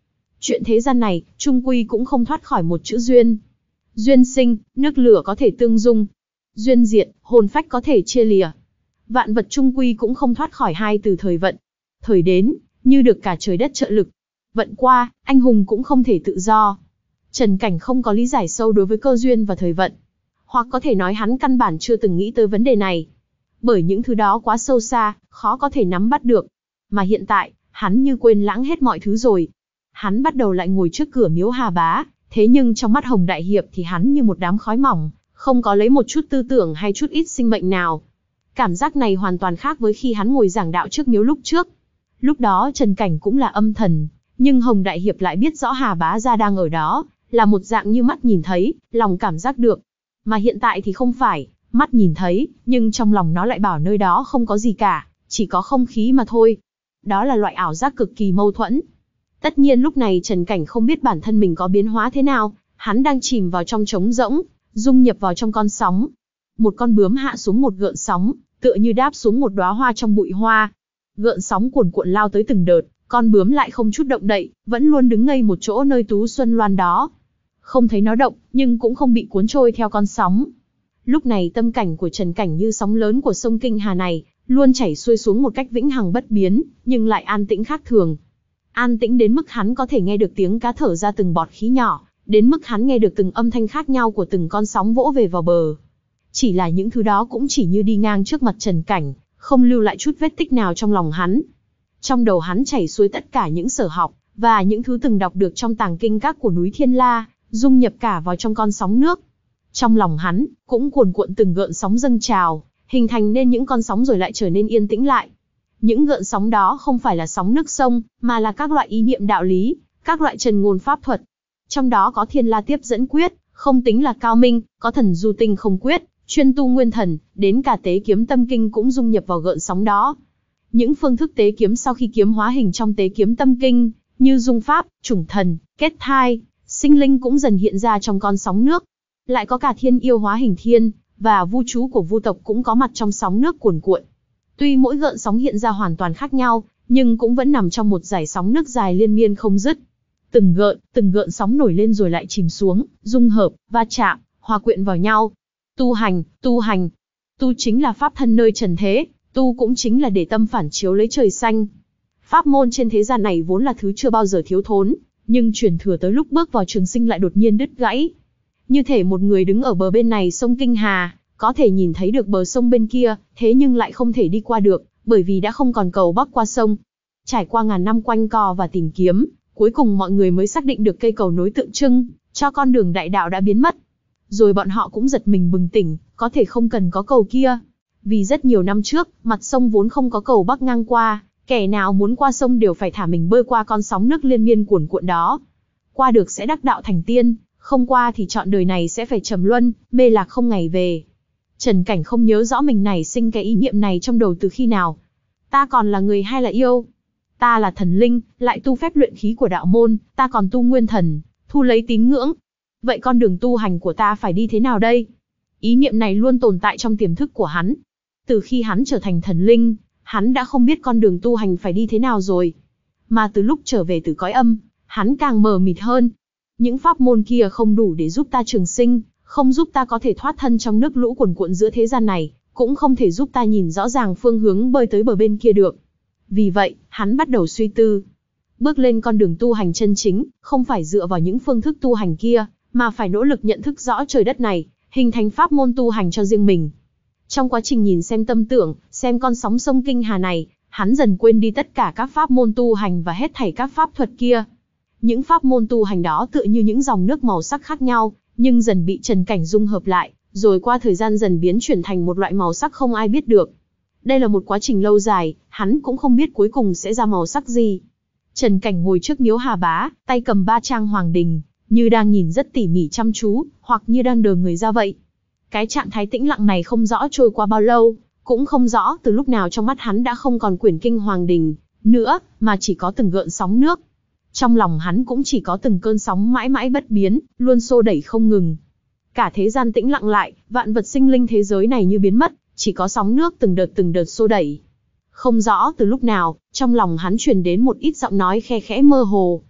S1: Chuyện thế gian này, chung quy cũng không thoát khỏi một chữ duyên. Duyên sinh, nước lửa có thể tương dung. Duyên diệt, hồn phách có thể chia lìa. Vạn vật chung quy cũng không thoát khỏi hai từ thời vận. Thời đến, như được cả trời đất trợ lực. Vận qua, anh hùng cũng không thể tự do. Trần Cảnh không có lý giải sâu đối với cơ duyên và thời vận. Hoặc có thể nói hắn căn bản chưa từng nghĩ tới vấn đề này. Bởi những thứ đó quá sâu xa, khó có thể nắm bắt được. Mà hiện tại, hắn như quên lãng hết mọi thứ rồi. Hắn bắt đầu lại ngồi trước cửa miếu Hà Bá, thế nhưng trong mắt Hồng Đại Hiệp thì hắn như một đám khói mỏng, không có lấy một chút tư tưởng hay chút ít sinh mệnh nào. Cảm giác này hoàn toàn khác với khi hắn ngồi giảng đạo trước miếu lúc trước. Lúc đó Trần Cảnh cũng là âm thần, nhưng Hồng Đại Hiệp lại biết rõ Hà Bá gia đang ở đó, là một dạng như mắt nhìn thấy, lòng cảm giác được. Mà hiện tại thì không phải, mắt nhìn thấy, nhưng trong lòng nó lại bảo nơi đó không có gì cả, chỉ có không khí mà thôi. Đó là loại ảo giác cực kỳ mâu thuẫn. Tất nhiên lúc này Trần Cảnh không biết bản thân mình có biến hóa thế nào, hắn đang chìm vào trong trống rỗng, dung nhập vào trong con sóng. Một con bướm hạ xuống một gợn sóng, tựa như đáp xuống một đóa hoa trong bụi hoa. Gợn sóng cuồn cuộn lao tới từng đợt, con bướm lại không chút động đậy, vẫn luôn đứng ngây một chỗ nơi Tú Xuân Loan đó. Không thấy nó động, nhưng cũng không bị cuốn trôi theo con sóng. Lúc này tâm cảnh của Trần Cảnh như sóng lớn của sông Kinh Hà này, luôn chảy xuôi xuống một cách vĩnh hằng bất biến, nhưng lại an tĩnh khác thường. An tĩnh đến mức hắn có thể nghe được tiếng cá thở ra từng bọt khí nhỏ, đến mức hắn nghe được từng âm thanh khác nhau của từng con sóng vỗ về vào bờ. Chỉ là những thứ đó cũng chỉ như đi ngang trước mặt Trần Cảnh, không lưu lại chút vết tích nào trong lòng hắn. Trong đầu hắn chảy xuôi tất cả những sở học, và những thứ từng đọc được trong tàng kinh các của núi Thiên La, dung nhập cả vào trong con sóng nước. Trong lòng hắn, cũng cuồn cuộn từng gợn sóng dâng trào, hình thành nên những con sóng rồi lại trở nên yên tĩnh lại. Những gợn sóng đó không phải là sóng nước sông, mà là các loại ý niệm đạo lý, các loại trần ngôn pháp thuật. Trong đó có Thiên La tiếp dẫn quyết, không tính là cao minh, có thần du tinh không quyết, chuyên tu nguyên thần, đến cả tế kiếm tâm kinh cũng dung nhập vào gợn sóng đó. Những phương thức tế kiếm sau khi kiếm hóa hình trong tế kiếm tâm kinh, như dung pháp, chủng thần, kết thai, sinh linh cũng dần hiện ra trong con sóng nước. Lại có cả thiên yêu hóa hình thiên, và vu chú của vu tộc cũng có mặt trong sóng nước cuồn cuộn. Tuy mỗi gợn sóng hiện ra hoàn toàn khác nhau, nhưng cũng vẫn nằm trong một dải sóng nước dài liên miên không dứt. Từng gợn, từng gợn sóng nổi lên rồi lại chìm xuống, dung hợp, va chạm, hòa quyện vào nhau. Tu hành, tu hành. Tu chính là pháp thân nơi trần thế, tu cũng chính là để tâm phản chiếu lấy trời xanh. Pháp môn trên thế gian này vốn là thứ chưa bao giờ thiếu thốn, nhưng truyền thừa tới lúc bước vào trường sinh lại đột nhiên đứt gãy. Như thể một người đứng ở bờ bên này sông Kinh Hà, có thể nhìn thấy được bờ sông bên kia, thế nhưng lại không thể đi qua được, bởi vì đã không còn cầu bắc qua sông. Trải qua ngàn năm quanh co và tìm kiếm, cuối cùng mọi người mới xác định được cây cầu nối tượng trưng cho con đường đại đạo đã biến mất. Rồi bọn họ cũng giật mình bừng tỉnh, có thể không cần có cầu kia. Vì rất nhiều năm trước, mặt sông vốn không có cầu bắc ngang qua, kẻ nào muốn qua sông đều phải thả mình bơi qua con sóng nước liên miên cuồn cuộn đó. Qua được sẽ đắc đạo thành tiên, không qua thì trọn đời này sẽ phải trầm luân, mê lạc không ngày về. Trần Cảnh không nhớ rõ mình nảy sinh cái ý niệm này trong đầu từ khi nào. Ta còn là người hay là yêu? Ta là thần linh, lại tu phép luyện khí của đạo môn, ta còn tu nguyên thần, thu lấy tín ngưỡng. Vậy con đường tu hành của ta phải đi thế nào đây? Ý niệm này luôn tồn tại trong tiềm thức của hắn. Từ khi hắn trở thành thần linh, hắn đã không biết con đường tu hành phải đi thế nào rồi. Mà từ lúc trở về từ cõi âm, hắn càng mờ mịt hơn. Những pháp môn kia không đủ để giúp ta trường sinh, không giúp ta có thể thoát thân trong nước lũ cuồn cuộn giữa thế gian này, cũng không thể giúp ta nhìn rõ ràng phương hướng bơi tới bờ bên kia được. Vì vậy, hắn bắt đầu suy tư. Bước lên con đường tu hành chân chính, không phải dựa vào những phương thức tu hành kia, mà phải nỗ lực nhận thức rõ trời đất này, hình thành pháp môn tu hành cho riêng mình. Trong quá trình nhìn xem tâm tưởng, xem con sóng sông Kinh Hà này, hắn dần quên đi tất cả các pháp môn tu hành và hết thảy các pháp thuật kia. Những pháp môn tu hành đó tựa như những dòng nước màu sắc khác nhau, nhưng dần bị Trần Cảnh dung hợp lại, rồi qua thời gian dần biến chuyển thành một loại màu sắc không ai biết được. Đây là một quá trình lâu dài, hắn cũng không biết cuối cùng sẽ ra màu sắc gì. Trần Cảnh ngồi trước miếu Hà Bá, tay cầm ba trang hoàng đình, như đang nhìn rất tỉ mỉ chăm chú, hoặc như đang đờ người ra vậy. Cái trạng thái tĩnh lặng này không rõ trôi qua bao lâu, cũng không rõ từ lúc nào trong mắt hắn đã không còn quyển kinh hoàng đình nữa, mà chỉ có từng gợn sóng nước. Trong lòng hắn cũng chỉ có từng cơn sóng mãi mãi bất biến, luôn xô đẩy không ngừng. Cả thế gian tĩnh lặng lại, vạn vật sinh linh thế giới này như biến mất, chỉ có sóng nước từng đợt từng đợt xô đẩy. Không rõ từ lúc nào, trong lòng hắn truyền đến một ít giọng nói khe khẽ mơ hồ.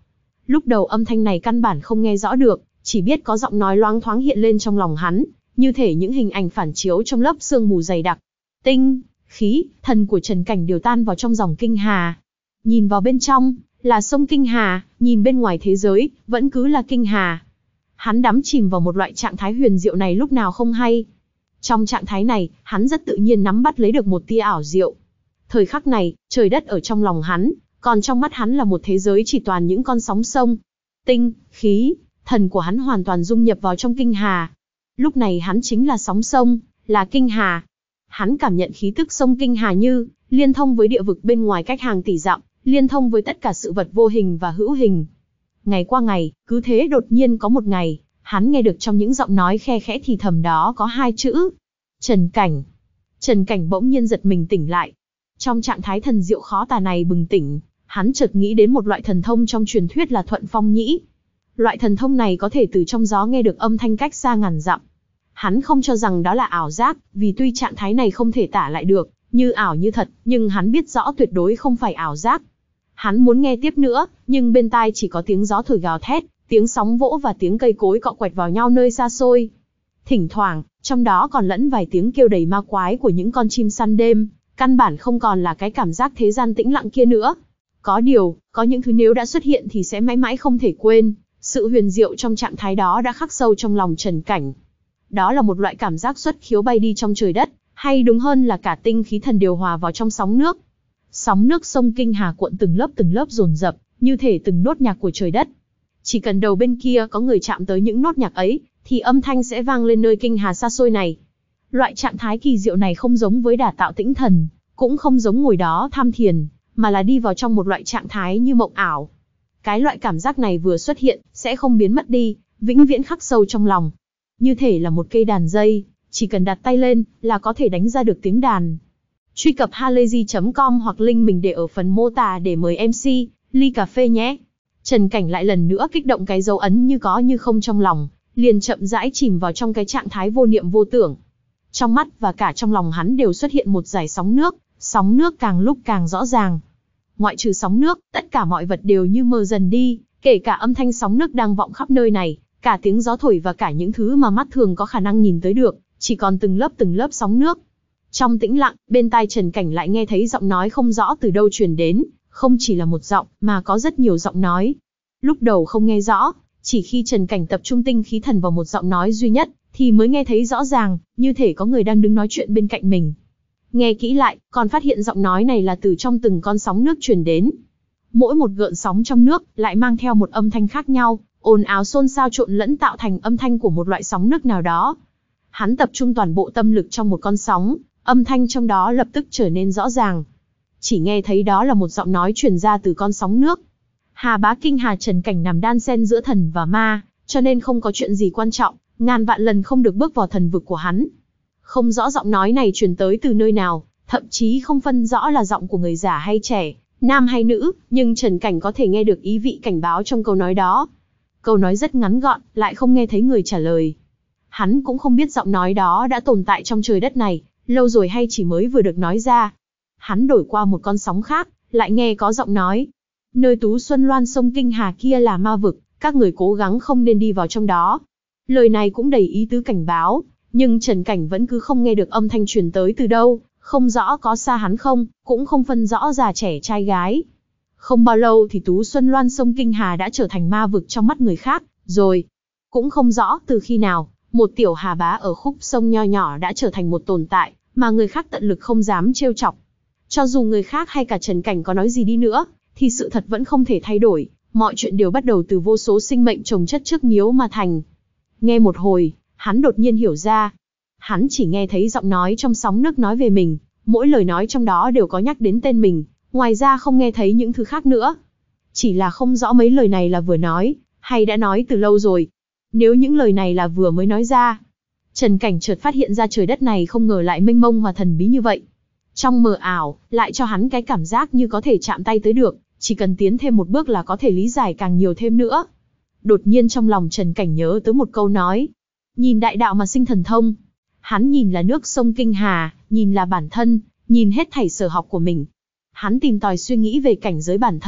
S1: Lúc đầu âm thanh này căn bản không nghe rõ được, chỉ biết có giọng nói loáng thoáng hiện lên trong lòng hắn, như thể những hình ảnh phản chiếu trong lớp sương mù dày đặc. Tinh, khí, thần của Trần Cảnh đều tan vào trong dòng kinh hà. Nhìn vào bên trong, là sông Kinh Hà, nhìn bên ngoài thế giới, vẫn cứ là Kinh Hà. Hắn đắm chìm vào một loại trạng thái huyền diệu này lúc nào không hay. Trong trạng thái này, hắn rất tự nhiên nắm bắt lấy được một tia ảo diệu. Thời khắc này, trời đất ở trong lòng hắn, còn trong mắt hắn là một thế giới chỉ toàn những con sóng sông. Tinh, khí, thần của hắn hoàn toàn dung nhập vào trong Kinh Hà. Lúc này hắn chính là sóng sông, là Kinh Hà. Hắn cảm nhận khí tức sông Kinh Hà như liên thông với địa vực bên ngoài cách hàng tỷ dặm, liên thông với tất cả sự vật vô hình và hữu hình. Ngày qua ngày, cứ thế đột nhiên có một ngày, hắn nghe được trong những giọng nói khe khẽ thì thầm đó có hai chữ. Trần Cảnh. Trần Cảnh bỗng nhiên giật mình tỉnh lại. Trong trạng thái thần diệu khó tả này bừng tỉnh, hắn chợt nghĩ đến một loại thần thông trong truyền thuyết là Thuận Phong Nhĩ. Loại thần thông này có thể từ trong gió nghe được âm thanh cách xa ngàn dặm. Hắn không cho rằng đó là ảo giác, vì tuy trạng thái này không thể tả lại được, như ảo như thật, nhưng hắn biết rõ tuyệt đối không phải ảo giác. Hắn muốn nghe tiếp nữa, nhưng bên tai chỉ có tiếng gió thổi gào thét, tiếng sóng vỗ và tiếng cây cối cọ quẹt vào nhau nơi xa xôi. Thỉnh thoảng, trong đó còn lẫn vài tiếng kêu đầy ma quái của những con chim săn đêm, căn bản không còn là cái cảm giác thế gian tĩnh lặng kia nữa. Có điều, có những thứ nếu đã xuất hiện thì sẽ mãi mãi không thể quên, sự huyền diệu trong trạng thái đó đã khắc sâu trong lòng Trần Cảnh. Đó là một loại cảm giác xuất khiếu bay đi trong trời đất, hay đúng hơn là cả tinh khí thần điều hòa vào trong sóng nước. Sóng nước sông Kinh Hà cuộn từng lớp từng lớp dồn dập, như thể từng nốt nhạc của trời đất. Chỉ cần đầu bên kia có người chạm tới những nốt nhạc ấy, thì âm thanh sẽ vang lên nơi Kinh Hà xa xôi này. Loại trạng thái kỳ diệu này không giống với đả tạo tĩnh thần, cũng không giống ngồi đó tham thiền, mà là đi vào trong một loại trạng thái như mộng ảo. Cái loại cảm giác này vừa xuất hiện, sẽ không biến mất đi, vĩnh viễn khắc sâu trong lòng. Như thể là một cây đàn dây, chỉ cần đặt tay lên, là có thể đánh ra được tiếng đàn. Truy cập halayzi chấm com hoặc link mình để ở phần mô tả để mời em xê, ly cà phê nhé. Trần Cảnh lại lần nữa kích động cái dấu ấn như có như không trong lòng, liền chậm rãi chìm vào trong cái trạng thái vô niệm vô tưởng. Trong mắt và cả trong lòng hắn đều xuất hiện một dải sóng nước, sóng nước càng lúc càng rõ ràng. Ngoại trừ sóng nước, tất cả mọi vật đều như mờ dần đi, kể cả âm thanh sóng nước đang vọng khắp nơi này, cả tiếng gió thổi và cả những thứ mà mắt thường có khả năng nhìn tới được, chỉ còn từng lớp từng lớp sóng nước. Trong tĩnh lặng, bên tai Trần Cảnh lại nghe thấy giọng nói không rõ từ đâu truyền đến, không chỉ là một giọng, mà có rất nhiều giọng nói. Lúc đầu không nghe rõ, chỉ khi Trần Cảnh tập trung tinh khí thần vào một giọng nói duy nhất, thì mới nghe thấy rõ ràng, như thể có người đang đứng nói chuyện bên cạnh mình. Nghe kỹ lại, còn phát hiện giọng nói này là từ trong từng con sóng nước truyền đến. Mỗi một gợn sóng trong nước lại mang theo một âm thanh khác nhau, ồn ào xôn xao trộn lẫn tạo thành âm thanh của một loại sóng nước nào đó. Hắn tập trung toàn bộ tâm lực trong một con sóng, âm thanh trong đó lập tức trở nên rõ ràng. Chỉ nghe thấy đó là một giọng nói truyền ra từ con sóng nước. Hà bá Kinh Hà Trần Cảnh nằm đan xen giữa thần và ma, cho nên không có chuyện gì quan trọng, ngàn vạn lần không được bước vào thần vực của hắn. Không rõ giọng nói này truyền tới từ nơi nào, thậm chí không phân rõ là giọng của người già hay trẻ, nam hay nữ, nhưng Trần Cảnh có thể nghe được ý vị cảnh báo trong câu nói đó. Câu nói rất ngắn gọn, lại không nghe thấy người trả lời. Hắn cũng không biết giọng nói đó đã tồn tại trong trời đất này, lâu rồi hay chỉ mới vừa được nói ra. Hắn đổi qua một con sóng khác, lại nghe có giọng nói. Nơi Tú Xuân Loan sông Kinh Hà kia là ma vực, các người cố gắng không nên đi vào trong đó. Lời này cũng đầy ý tứ cảnh báo, nhưng Trần Cảnh vẫn cứ không nghe được âm thanh truyền tới từ đâu, không rõ có xa hắn không, cũng không phân rõ già trẻ trai gái. Không bao lâu thì Tú Xuân Loan sông Kinh Hà đã trở thành ma vực trong mắt người khác, rồi. Cũng không rõ từ khi nào, một tiểu hà bá ở khúc sông nho nhỏ đã trở thành một tồn tại, mà người khác tận lực không dám trêu chọc. Cho dù người khác hay cả Trần Cảnh có nói gì đi nữa, thì sự thật vẫn không thể thay đổi, mọi chuyện đều bắt đầu từ vô số sinh mệnh chồng chất trước miếu mà thành. Nghe một hồi, hắn đột nhiên hiểu ra. Hắn chỉ nghe thấy giọng nói trong sóng nước nói về mình, mỗi lời nói trong đó đều có nhắc đến tên mình, ngoài ra không nghe thấy những thứ khác nữa. Chỉ là không rõ mấy lời này là vừa nói, hay đã nói từ lâu rồi. Nếu những lời này là vừa mới nói ra, Trần Cảnh chợt phát hiện ra trời đất này không ngờ lại mênh mông và thần bí như vậy. Trong mờ ảo, lại cho hắn cái cảm giác như có thể chạm tay tới được, chỉ cần tiến thêm một bước là có thể lý giải càng nhiều thêm nữa. Đột nhiên trong lòng Trần Cảnh nhớ tới một câu nói. Nhìn đại đạo mà sinh thần thông. Hắn nhìn là nước sông Kinh Hà, nhìn là bản thân, nhìn hết thảy sở học của mình. Hắn tìm tòi suy nghĩ về cảnh giới bản thân,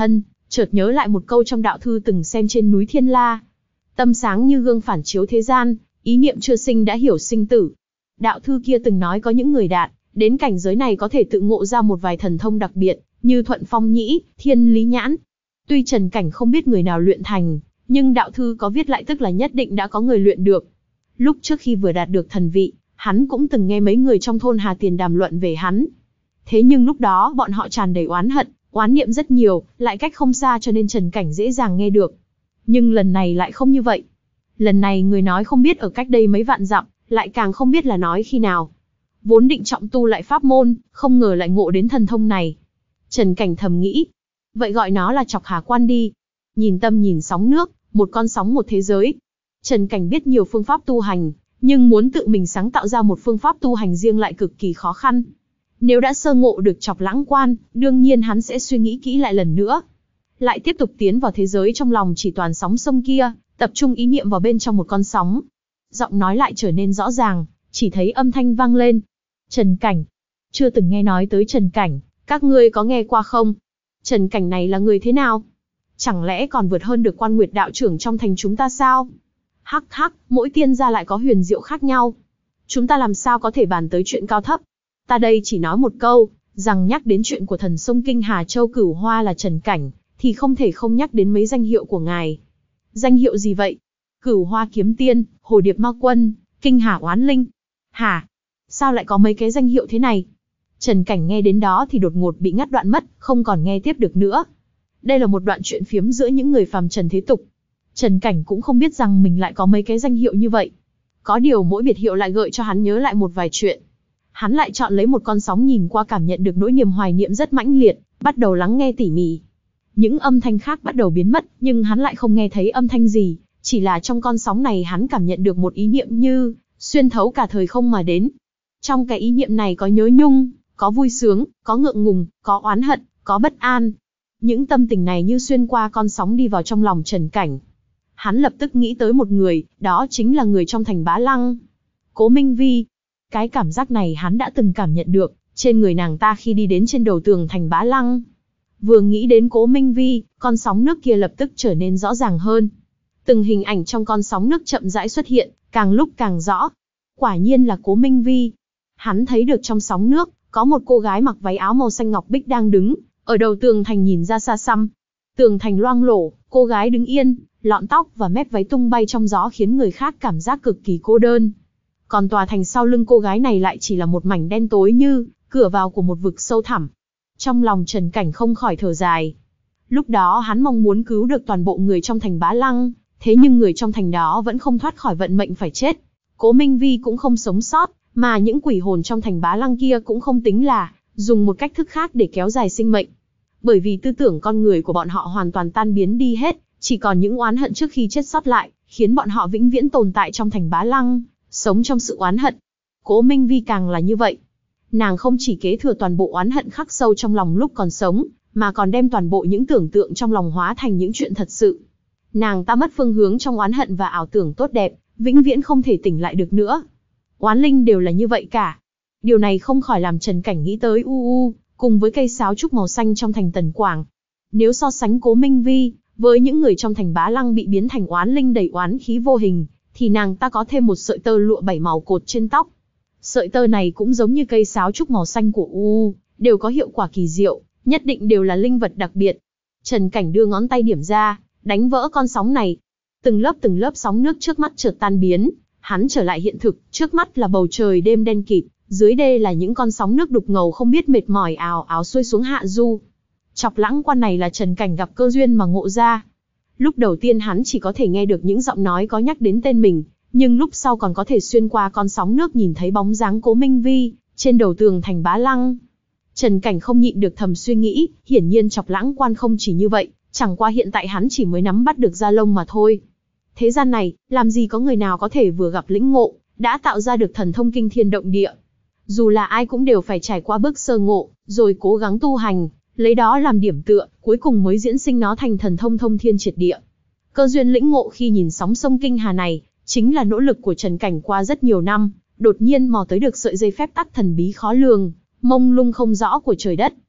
S1: chợt nhớ lại một câu trong đạo thư từng xem trên núi Thiên La. Tâm sáng như gương phản chiếu thế gian, ý niệm chưa sinh đã hiểu sinh tử. Đạo thư kia từng nói có những người đạt đến cảnh giới này có thể tự ngộ ra một vài thần thông đặc biệt, như Thuận Phong Nhĩ, Thiên Lý Nhãn. Tuy Trần Cảnh không biết người nào luyện thành, nhưng đạo thư có viết lại tức là nhất định đã có người luyện được. Lúc trước khi vừa đạt được thần vị, hắn cũng từng nghe mấy người trong thôn Hà Tiền đàm luận về hắn. Thế nhưng lúc đó bọn họ tràn đầy oán hận, oán niệm rất nhiều, lại cách không xa cho nên Trần Cảnh dễ dàng nghe được. Nhưng lần này lại không như vậy. Lần này người nói không biết ở cách đây mấy vạn dặm, lại càng không biết là nói khi nào. Vốn định trọng tu lại pháp môn, không ngờ lại ngộ đến thần thông này. Trần Cảnh thầm nghĩ, vậy gọi nó là Chọc Hà Quan đi. Nhìn tâm nhìn sóng nước, một con sóng một thế giới. Trần Cảnh biết nhiều phương pháp tu hành, nhưng muốn tự mình sáng tạo ra một phương pháp tu hành riêng lại cực kỳ khó khăn. Nếu đã sơ ngộ được Chọc Lãng Quan, đương nhiên hắn sẽ suy nghĩ kỹ lại lần nữa. Lại tiếp tục tiến vào thế giới trong lòng chỉ toàn sóng sông kia, tập trung ý niệm vào bên trong một con sóng. Giọng nói lại trở nên rõ ràng, chỉ thấy âm thanh vang lên. Trần Cảnh. Chưa từng nghe nói tới Trần Cảnh, các ngươi có nghe qua không? Trần Cảnh này là người thế nào? Chẳng lẽ còn vượt hơn được Quan Nguyệt đạo trưởng trong thành chúng ta sao? Hắc hắc, mỗi tiên gia lại có huyền diệu khác nhau. Chúng ta làm sao có thể bàn tới chuyện cao thấp? Ta đây chỉ nói một câu, rằng nhắc đến chuyện của thần sông Kinh Hà Châu Cửu Hoa là Trần Cảnh, thì không thể không nhắc đến mấy danh hiệu của ngài. Danh hiệu gì vậy? Cửu Hoa Kiếm Tiên, Hồ Điệp Ma Quân, Kinh Hà Oán Linh. Hả? Sao lại có mấy cái danh hiệu thế này? Trần Cảnh nghe đến đó thì đột ngột bị ngắt đoạn mất, không còn nghe tiếp được nữa. Đây là một đoạn chuyện phiếm giữa những người phàm trần thế tục. Trần Cảnh cũng không biết rằng mình lại có mấy cái danh hiệu như vậy. Có điều mỗi biệt hiệu lại gợi cho hắn nhớ lại một vài chuyện. Hắn lại chọn lấy một con sóng nhìn qua cảm nhận được nỗi niềm hoài niệm rất mãnh liệt, bắt đầu lắng nghe tỉ mỉ. Những âm thanh khác bắt đầu biến mất, nhưng hắn lại không nghe thấy âm thanh gì, chỉ là trong con sóng này hắn cảm nhận được một ý niệm như xuyên thấu cả thời không mà đến. Trong cái ý niệm này có nhớ nhung, có vui sướng, có ngượng ngùng, có oán hận, có bất an. Những tâm tình này như xuyên qua con sóng đi vào trong lòng Trần Cảnh. Hắn lập tức nghĩ tới một người, đó chính là người trong thành Bá Lăng. Cố Minh Vi. Cái cảm giác này hắn đã từng cảm nhận được, trên người nàng ta khi đi đến trên đầu tường thành Bá Lăng. Vừa nghĩ đến Cố Minh Vi, con sóng nước kia lập tức trở nên rõ ràng hơn. Từng hình ảnh trong con sóng nước chậm rãi xuất hiện, càng lúc càng rõ. Quả nhiên là Cố Minh Vi. Hắn thấy được trong sóng nước, có một cô gái mặc váy áo màu xanh ngọc bích đang đứng, ở đầu tường thành nhìn ra xa xăm. Tường thành loang lổ, cô gái đứng yên, lọn tóc và mép váy tung bay trong gió khiến người khác cảm giác cực kỳ cô đơn. Còn tòa thành sau lưng cô gái này lại chỉ là một mảnh đen tối như cửa vào của một vực sâu thẳm. Trong lòng Trần Cảnh không khỏi thở dài. Lúc đó hắn mong muốn cứu được toàn bộ người trong thành Bá Lăng, thế nhưng người trong thành đó vẫn không thoát khỏi vận mệnh phải chết. Cố Minh Vi cũng không sống sót, mà những quỷ hồn trong thành Bá Lăng kia cũng không tính là dùng một cách thức khác để kéo dài sinh mệnh. Bởi vì tư tưởng con người của bọn họ hoàn toàn tan biến đi hết, chỉ còn những oán hận trước khi chết sót lại, khiến bọn họ vĩnh viễn tồn tại trong thành Bá Lăng, sống trong sự oán hận. Cố Minh Vi càng là như vậy. Nàng không chỉ kế thừa toàn bộ oán hận khắc sâu trong lòng lúc còn sống, mà còn đem toàn bộ những tưởng tượng trong lòng hóa thành những chuyện thật sự. Nàng ta mất phương hướng trong oán hận và ảo tưởng tốt đẹp, vĩnh viễn không thể tỉnh lại được nữa. Oán linh đều là như vậy cả. Điều này không khỏi làm Trần Cảnh nghĩ tới U U, cùng với cây sáo trúc màu xanh trong thành Tần Quảng. Nếu so sánh Cố Minh Vi với những người trong thành Bá Lăng bị biến thành oán linh đầy oán khí vô hình, thì nàng ta có thêm một sợi tơ lụa bảy màu cột trên tóc. Sợi tơ này cũng giống như cây sáo trúc màu xanh của U U, đều có hiệu quả kỳ diệu, nhất định đều là linh vật đặc biệt. Trần Cảnh đưa ngón tay điểm ra, đánh vỡ con sóng này. Từng lớp từng lớp sóng nước trước mắt chợt tan biến, hắn trở lại hiện thực, trước mắt là bầu trời đêm đen kịt, dưới đê là những con sóng nước đục ngầu không biết mệt mỏi ào ào xuôi xuống hạ du. Chọc Lãng Quan này là Trần Cảnh gặp cơ duyên mà ngộ ra. Lúc đầu tiên hắn chỉ có thể nghe được những giọng nói có nhắc đến tên mình, nhưng lúc sau còn có thể xuyên qua con sóng nước nhìn thấy bóng dáng Cố Minh Vi trên đầu tường thành Bá Lăng. Trần Cảnh không nhịn được thầm suy nghĩ, hiển nhiên Chọc Lãng Quan không chỉ như vậy, chẳng qua hiện tại hắn chỉ mới nắm bắt được da lông mà thôi. Thế gian này, làm gì có người nào có thể vừa gặp lĩnh ngộ, đã tạo ra được thần thông kinh thiên động địa. Dù là ai cũng đều phải trải qua bước sơ ngộ, rồi cố gắng tu hành, lấy đó làm điểm tựa, cuối cùng mới diễn sinh nó thành thần thông thông thiên triệt địa. Cơ duyên lĩnh ngộ khi nhìn sóng sông Kinh Hà này, chính là nỗ lực của Trần Cảnh qua rất nhiều năm, đột nhiên mò tới được sợi dây phép tắc thần bí khó lường, mông lung không rõ của trời đất.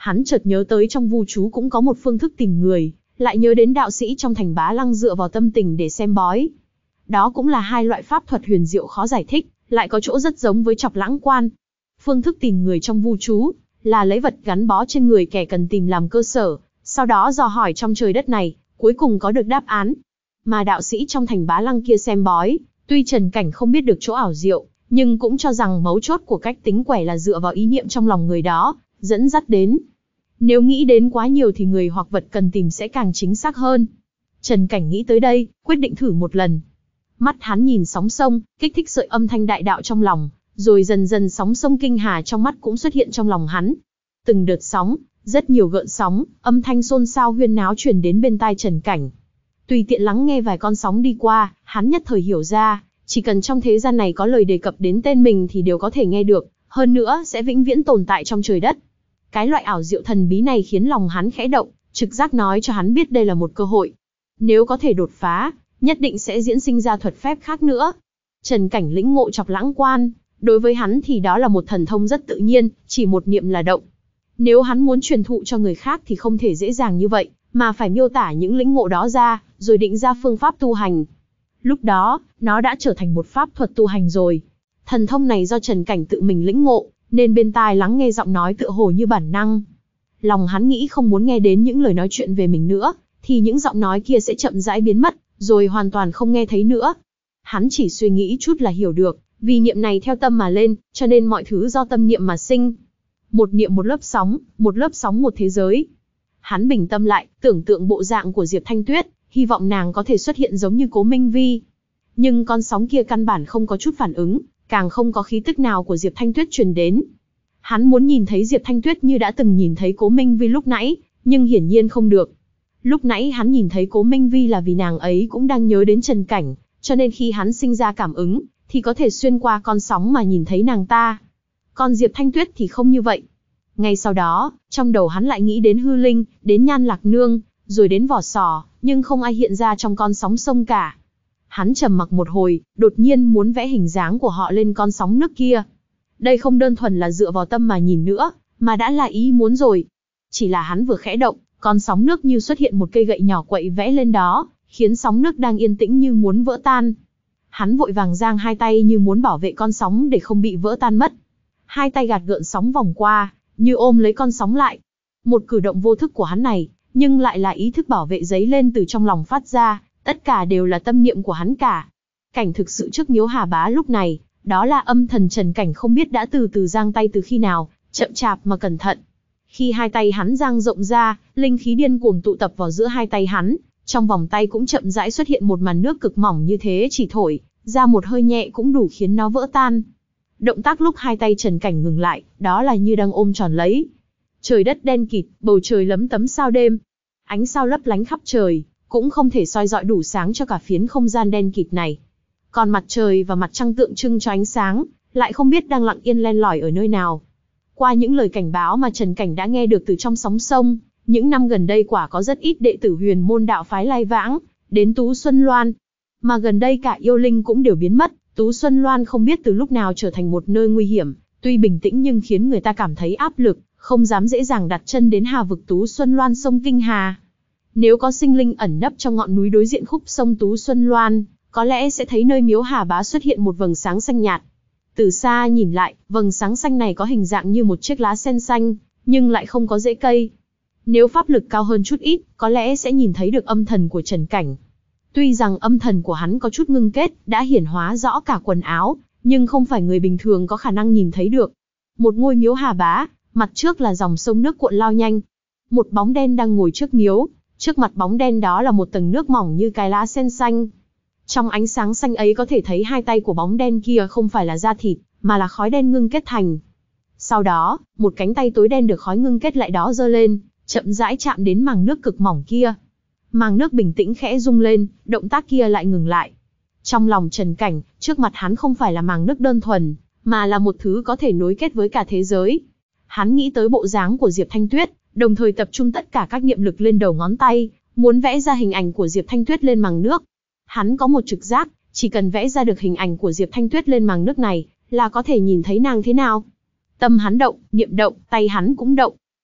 S1: Hắn chợt nhớ tới trong vu chú cũng có một phương thức tìm người, lại nhớ đến đạo sĩ trong thành Bá Lăng dựa vào tâm tình để xem bói. Đó cũng là hai loại pháp thuật huyền diệu khó giải thích, lại có chỗ rất giống với Chọc Lãng Quan. Phương thức tìm người trong vu chú là lấy vật gắn bó trên người kẻ cần tìm làm cơ sở, sau đó dò hỏi trong trời đất này, cuối cùng có được đáp án. Mà đạo sĩ trong thành Bá Lăng kia xem bói, tuy Trần Cảnh không biết được chỗ ảo diệu, nhưng cũng cho rằng mấu chốt của cách tính quẻ là dựa vào ý niệm trong lòng người đó, dẫn dắt đến. Nếu nghĩ đến quá nhiều thì người hoặc vật cần tìm sẽ càng chính xác hơn. Trần Cảnh nghĩ tới đây, quyết định thử một lần. Mắt hắn nhìn sóng sông, kích thích sợi âm thanh đại đạo trong lòng, rồi dần dần sóng sông kinh hà trong mắt cũng xuất hiện trong lòng hắn. Từng đợt sóng, rất nhiều gợn sóng, âm thanh xôn xao huyên náo truyền đến bên tai Trần Cảnh. Tùy tiện lắng nghe vài con sóng đi qua, hắn nhất thời hiểu ra, chỉ cần trong thế gian này có lời đề cập đến tên mình thì đều có thể nghe được, hơn nữa sẽ vĩnh viễn tồn tại trong trời đất. Cái loại ảo diệu thần bí này khiến lòng hắn khẽ động, trực giác nói cho hắn biết đây là một cơ hội. Nếu có thể đột phá, nhất định sẽ diễn sinh ra thuật phép khác nữa. Trần Cảnh lĩnh ngộ Chọc Lãng Quan, đối với hắn thì đó là một thần thông rất tự nhiên, chỉ một niệm là động. Nếu hắn muốn truyền thụ cho người khác thì không thể dễ dàng như vậy, mà phải miêu tả những lĩnh ngộ đó ra, rồi định ra phương pháp tu hành. Lúc đó, nó đã trở thành một pháp thuật tu hành rồi. Thần thông này do Trần Cảnh tự mình lĩnh ngộ, nên bên tai lắng nghe giọng nói tựa hồ như bản năng. Lòng hắn nghĩ không muốn nghe đến những lời nói chuyện về mình nữa, thì những giọng nói kia sẽ chậm rãi biến mất, rồi hoàn toàn không nghe thấy nữa. Hắn chỉ suy nghĩ chút là hiểu được, vì niệm này theo tâm mà lên, cho nên mọi thứ do tâm niệm mà sinh. Một niệm một lớp sóng, một lớp sóng một thế giới. Hắn bình tâm lại, tưởng tượng bộ dạng của Diệp Thanh Tuyết, hy vọng nàng có thể xuất hiện giống như Cố Minh Vi. Nhưng con sóng kia căn bản không có chút phản ứng, càng không có khí tức nào của Diệp Thanh Tuyết truyền đến. Hắn muốn nhìn thấy Diệp Thanh Tuyết như đã từng nhìn thấy Cố Minh Vi lúc nãy, nhưng hiển nhiên không được. Lúc nãy hắn nhìn thấy Cố Minh Vi là vì nàng ấy cũng đang nhớ đến Trần Cảnh, cho nên khi hắn sinh ra cảm ứng, thì có thể xuyên qua con sóng mà nhìn thấy nàng ta. Còn Diệp Thanh Tuyết thì không như vậy. Ngay sau đó, trong đầu hắn lại nghĩ đến Hư Linh, đến Nhan Lạc Nương, rồi đến Vỏ Sò, nhưng không ai hiện ra trong con sóng sông cả. Hắn trầm mặc một hồi, đột nhiên muốn vẽ hình dáng của họ lên con sóng nước kia. Đây không đơn thuần là dựa vào tâm mà nhìn nữa, mà đã là ý muốn rồi. Chỉ là hắn vừa khẽ động, con sóng nước như xuất hiện một cây gậy nhỏ quậy vẽ lên đó, khiến sóng nước đang yên tĩnh như muốn vỡ tan. Hắn vội vàng giang hai tay như muốn bảo vệ con sóng để không bị vỡ tan mất. Hai tay gạt gợn sóng vòng qua, như ôm lấy con sóng lại. Một cử động vô thức của hắn này, nhưng lại là ý thức bảo vệ giấy lên từ trong lòng phát ra, tất cả đều là tâm niệm của hắn cả. Cảnh thực sự trước Miếu Hà Bá lúc này, đó là âm thần Trần Cảnh không biết đã từ từ giang tay từ khi nào, chậm chạp mà cẩn thận. Khi hai tay hắn giang rộng ra, linh khí điên cuồng tụ tập vào giữa hai tay hắn, trong vòng tay cũng chậm rãi xuất hiện một màn nước cực mỏng như thế, chỉ thổi ra một hơi nhẹ cũng đủ khiến nó vỡ tan. Động tác lúc hai tay Trần Cảnh ngừng lại, đó là như đang ôm tròn lấy. Trời đất đen kịt, bầu trời lấm tấm sao đêm. Ánh sao lấp lánh khắp trời, cũng không thể soi rọi đủ sáng cho cả phiến không gian đen kịt này. Còn mặt trời và mặt trăng tượng trưng cho ánh sáng, lại không biết đang lặng yên len lỏi ở nơi nào. Qua những lời cảnh báo mà Trần Cảnh đã nghe được từ trong sóng sông, những năm gần đây quả có rất ít đệ tử huyền môn đạo phái lai vãng đến Tú Xuân Loan. Mà gần đây cả yêu linh cũng đều biến mất, Tú Xuân Loan không biết từ lúc nào trở thành một nơi nguy hiểm, tuy bình tĩnh nhưng khiến người ta cảm thấy áp lực, không dám dễ dàng đặt chân đến Hà vực Tú Xuân Loan sông Kinh Hà. Nếu có sinh linh ẩn nấp trong ngọn núi đối diện khúc sông Tú Xuân Loan, có lẽ sẽ thấy nơi Miếu Hà Bá xuất hiện một vầng sáng xanh nhạt. Từ xa nhìn lại, vầng sáng xanh này có hình dạng như một chiếc lá sen xanh, nhưng lại không có rễ cây. Nếu pháp lực cao hơn chút ít, có lẽ sẽ nhìn thấy được âm thần của Trần Cảnh. Tuy rằng âm thần của hắn có chút ngưng kết, đã hiển hóa rõ cả quần áo, nhưng không phải người bình thường có khả năng nhìn thấy được. Một ngôi Miếu Hà Bá, mặt trước là dòng sông nước cuộn lao nhanh. Một bóng đen đang ngồi trước miếu, trước mặt bóng đen đó là một tầng nước mỏng như cái lá sen xanh. Trong ánh sáng xanh ấy có thể thấy hai tay của bóng đen kia không phải là da thịt, mà là khói đen ngưng kết thành. Sau đó, một cánh tay tối đen được khói ngưng kết lại đó giơ lên, chậm rãi chạm đến màng nước cực mỏng kia. Màng nước bình tĩnh khẽ rung lên, động tác kia lại ngừng lại. Trong lòng Trần Cảnh, trước mặt hắn không phải là màng nước đơn thuần, mà là một thứ có thể nối kết với cả thế giới. Hắn nghĩ tới bộ dáng của Diệp Thanh Tuyết, đồng thời tập trung tất cả các niệm lực lên đầu ngón tay, muốn vẽ ra hình ảnh của Diệp Thanh Tuyết lên màng nước. Hắn có một trực giác, chỉ cần vẽ ra được hình ảnh của Diệp Thanh Tuyết lên màng nước này, là có thể nhìn thấy nàng thế nào. Tâm hắn động, niệm động, tay hắn cũng động.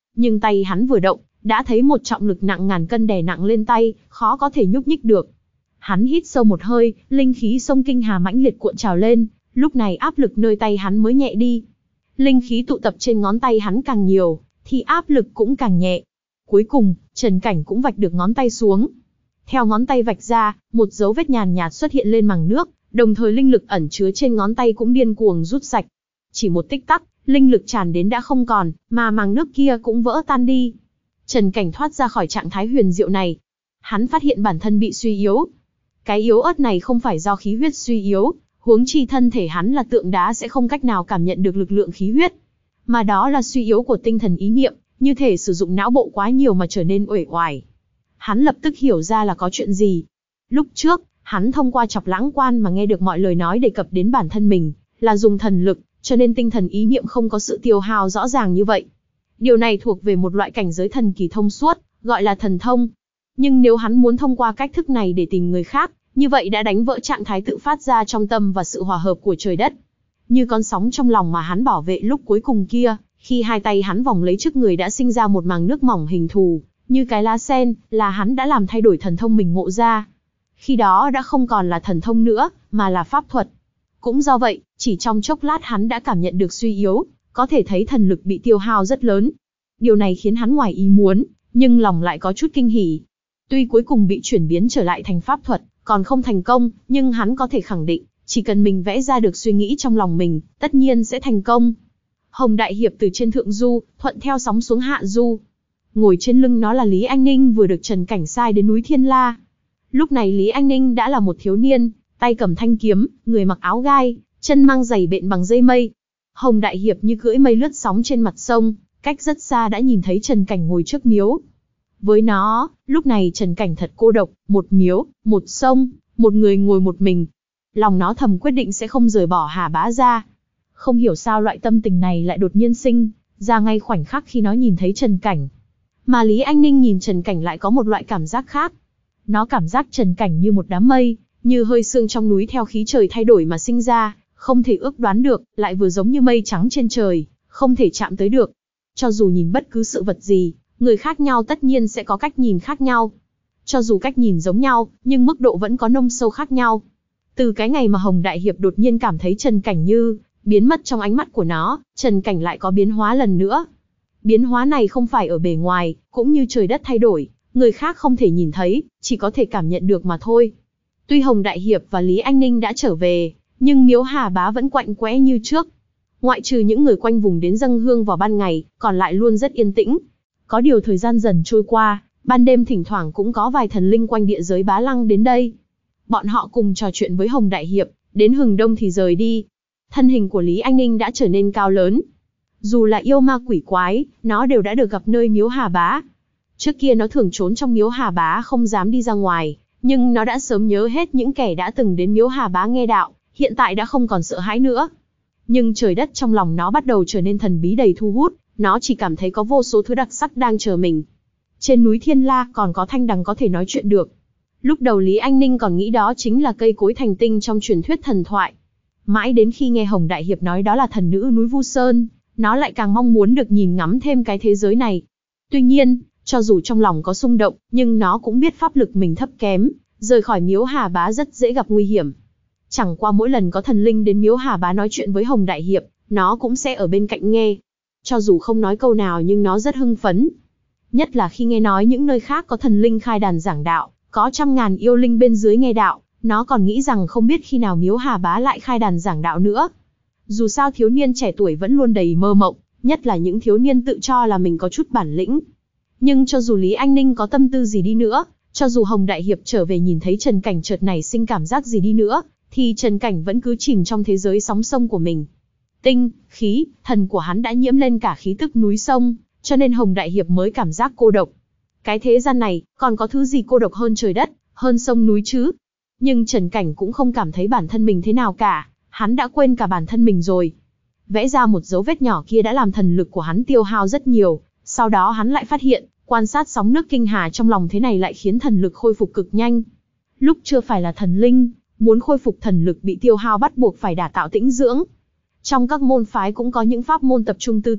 S1: nhưng tay hắn vừa động, đã thấy một trọng lực nặng ngàn cân đè nặng lên tay, khó có thể nhúc nhích được. Hắn hít sâu một hơi, linh khí sông kinh hà mãnh liệt cuộn trào lên, lúc này áp lực nơi tay hắn mới nhẹ đi. Linh khí tụ tập trên ngón tay hắn càng nhiều, thì áp lực cũng càng nhẹ. Cuối cùng, Trần Cảnh cũng vạch được ngón tay xuống. Theo ngón tay vạch ra, một dấu vết nhàn nhạt xuất hiện lên màng nước, đồng thời linh lực ẩn chứa trên ngón tay cũng điên cuồng rút sạch. Chỉ một tích tắc, linh lực tràn đến đã không còn, mà màng nước kia cũng vỡ tan đi. Trần Cảnh thoát ra khỏi trạng thái huyền diệu này. Hắn phát hiện bản thân bị suy yếu. Cái yếu ớt này không phải do khí huyết suy yếu, huống chi thân thể hắn là tượng đá sẽ không cách nào cảm nhận được lực lượng khí huyết. Mà đó là suy yếu của tinh thần ý niệm, như thể sử dụng não bộ quá nhiều mà trở nên uể oải. Hắn lập tức hiểu ra là có chuyện gì. Lúc trước, hắn thông qua chọc lãng quan mà nghe được mọi lời nói đề cập đến bản thân mình, là dùng thần lực, cho nên tinh thần ý niệm không có sự tiêu hao rõ ràng như vậy. Điều này thuộc về một loại cảnh giới thần kỳ thông suốt, gọi là thần thông. Nhưng nếu hắn muốn thông qua cách thức này để tìm người khác, như vậy đã đánh vỡ trạng thái tự phát ra trong tâm và sự hòa hợp của trời đất. Như con sóng trong lòng mà hắn bảo vệ lúc cuối cùng kia, khi hai tay hắn vòng lấy trước người đã sinh ra một màng nước mỏng hình thù, như cái lá sen, là hắn đã làm thay đổi thần thông mình ngộ ra. Khi đó đã không còn là thần thông nữa, mà là pháp thuật. Cũng do vậy, chỉ trong chốc lát hắn đã cảm nhận được suy yếu, có thể thấy thần lực bị tiêu hao rất lớn. Điều này khiến hắn ngoài ý muốn, nhưng lòng lại có chút kinh hỉ. Tuy cuối cùng bị chuyển biến trở lại thành pháp thuật, còn không thành công, nhưng hắn có thể khẳng định, chỉ cần mình vẽ ra được suy nghĩ trong lòng mình, tất nhiên sẽ thành công. Hồng Đại Hiệp từ trên thượng du, thuận theo sóng xuống hạ du. Ngồi trên lưng nó là Lý Anh Ninh vừa được Trần Cảnh sai đến núi Thiên La. Lúc này Lý Anh Ninh đã là một thiếu niên, tay cầm thanh kiếm, người mặc áo gai, chân mang giày bện bằng dây mây. Hồng Đại Hiệp như cưỡi mây lướt sóng trên mặt sông, cách rất xa đã nhìn thấy Trần Cảnh ngồi trước miếu. Với nó, lúc này Trần Cảnh thật cô độc, một miếu, một sông, một người ngồi một mình. Lòng nó thầm quyết định sẽ không rời bỏ Hà Bá ra. Không hiểu sao loại tâm tình này lại đột nhiên sinh ra ngay khoảnh khắc khi nó nhìn thấy Trần Cảnh. Mà Lý Anh Ninh nhìn Trần Cảnh lại có một loại cảm giác khác. Nó cảm giác Trần Cảnh như một đám mây, như hơi sương trong núi theo khí trời thay đổi mà sinh ra, không thể ước đoán được, lại vừa giống như mây trắng trên trời, không thể chạm tới được. Cho dù nhìn bất cứ sự vật gì, người khác nhau tất nhiên sẽ có cách nhìn khác nhau. Cho dù cách nhìn giống nhau, nhưng mức độ vẫn có nông sâu khác nhau. Từ cái ngày mà Hồng Đại Hiệp đột nhiên cảm thấy Trần Cảnh như biến mất trong ánh mắt của nó, Trần Cảnh lại có biến hóa lần nữa. Biến hóa này không phải ở bề ngoài, cũng như trời đất thay đổi, người khác không thể nhìn thấy, chỉ có thể cảm nhận được mà thôi. Tuy Hồng Đại Hiệp và Lý Anh Ninh đã trở về, nhưng miếu Hà Bá vẫn quạnh quẽ như trước. Ngoại trừ những người quanh vùng đến dâng hương vào ban ngày, còn lại luôn rất yên tĩnh. Có điều thời gian dần trôi qua, ban đêm thỉnh thoảng cũng có vài thần linh quanh địa giới Bá Lăng đến đây. Bọn họ cùng trò chuyện với Hồng Đại Hiệp, đến hừng đông thì rời đi. Thân hình của Lý Anh Ninh đã trở nên cao lớn. Dù là yêu ma quỷ quái, nó đều đã được gặp nơi miếu Hà Bá. Trước kia nó thường trốn trong miếu Hà Bá không dám đi ra ngoài, nhưng nó đã sớm nhớ hết những kẻ đã từng đến miếu Hà Bá nghe đạo, hiện tại đã không còn sợ hãi nữa. Nhưng trời đất trong lòng nó bắt đầu trở nên thần bí đầy thu hút, nó chỉ cảm thấy có vô số thứ đặc sắc đang chờ mình. Trên núi Thiên La còn có thanh đằng có thể nói chuyện được. Lúc đầu Lý Anh Ninh còn nghĩ đó chính là cây cối thành tinh trong truyền thuyết thần thoại. Mãi đến khi nghe Hồng Đại Hiệp nói đó là thần nữ núi Vu Sơn, nó lại càng mong muốn được nhìn ngắm thêm cái thế giới này. Tuy nhiên, cho dù trong lòng có xung động, nhưng nó cũng biết pháp lực mình thấp kém, rời khỏi miếu Hà Bá rất dễ gặp nguy hiểm. Chẳng qua mỗi lần có thần linh đến miếu Hà Bá nói chuyện với Hồng Đại Hiệp, nó cũng sẽ ở bên cạnh nghe. Cho dù không nói câu nào nhưng nó rất hưng phấn. Nhất là khi nghe nói những nơi khác có thần linh khai đàn giảng đạo, có trăm ngàn yêu linh bên dưới nghe đạo, nó còn nghĩ rằng không biết khi nào miếu Hà Bá lại khai đàn giảng đạo nữa. Dù sao thiếu niên trẻ tuổi vẫn luôn đầy mơ mộng, nhất là những thiếu niên tự cho là mình có chút bản lĩnh. Nhưng cho dù Lý Anh Ninh có tâm tư gì đi nữa, cho dù Hồng Đại Hiệp trở về nhìn thấy Trần Cảnh chợt nảy sinh cảm giác gì đi nữa, thì Trần Cảnh vẫn cứ chìm trong thế giới sóng sông của mình. Tinh, khí, thần của hắn đã nhiễm lên cả khí tức núi sông, cho nên Hồng Đại Hiệp mới cảm giác cô độc. Cái thế gian này, còn có thứ gì cô độc hơn trời đất, hơn sông núi chứ? Nhưng Trần Cảnh cũng không cảm thấy bản thân mình thế nào cả, hắn đã quên cả bản thân mình rồi. Vẽ ra một dấu vết nhỏ kia đã làm thần lực của hắn tiêu hao rất nhiều, sau đó hắn lại phát hiện, quan sát sóng nước kinh hà trong lòng thế này lại khiến thần lực khôi phục cực nhanh. Lúc chưa phải là thần linh, muốn khôi phục thần lực bị tiêu hao bắt buộc phải đả tạo tĩnh dưỡng. Trong các môn phái cũng có những pháp môn tập trung tư tưởng,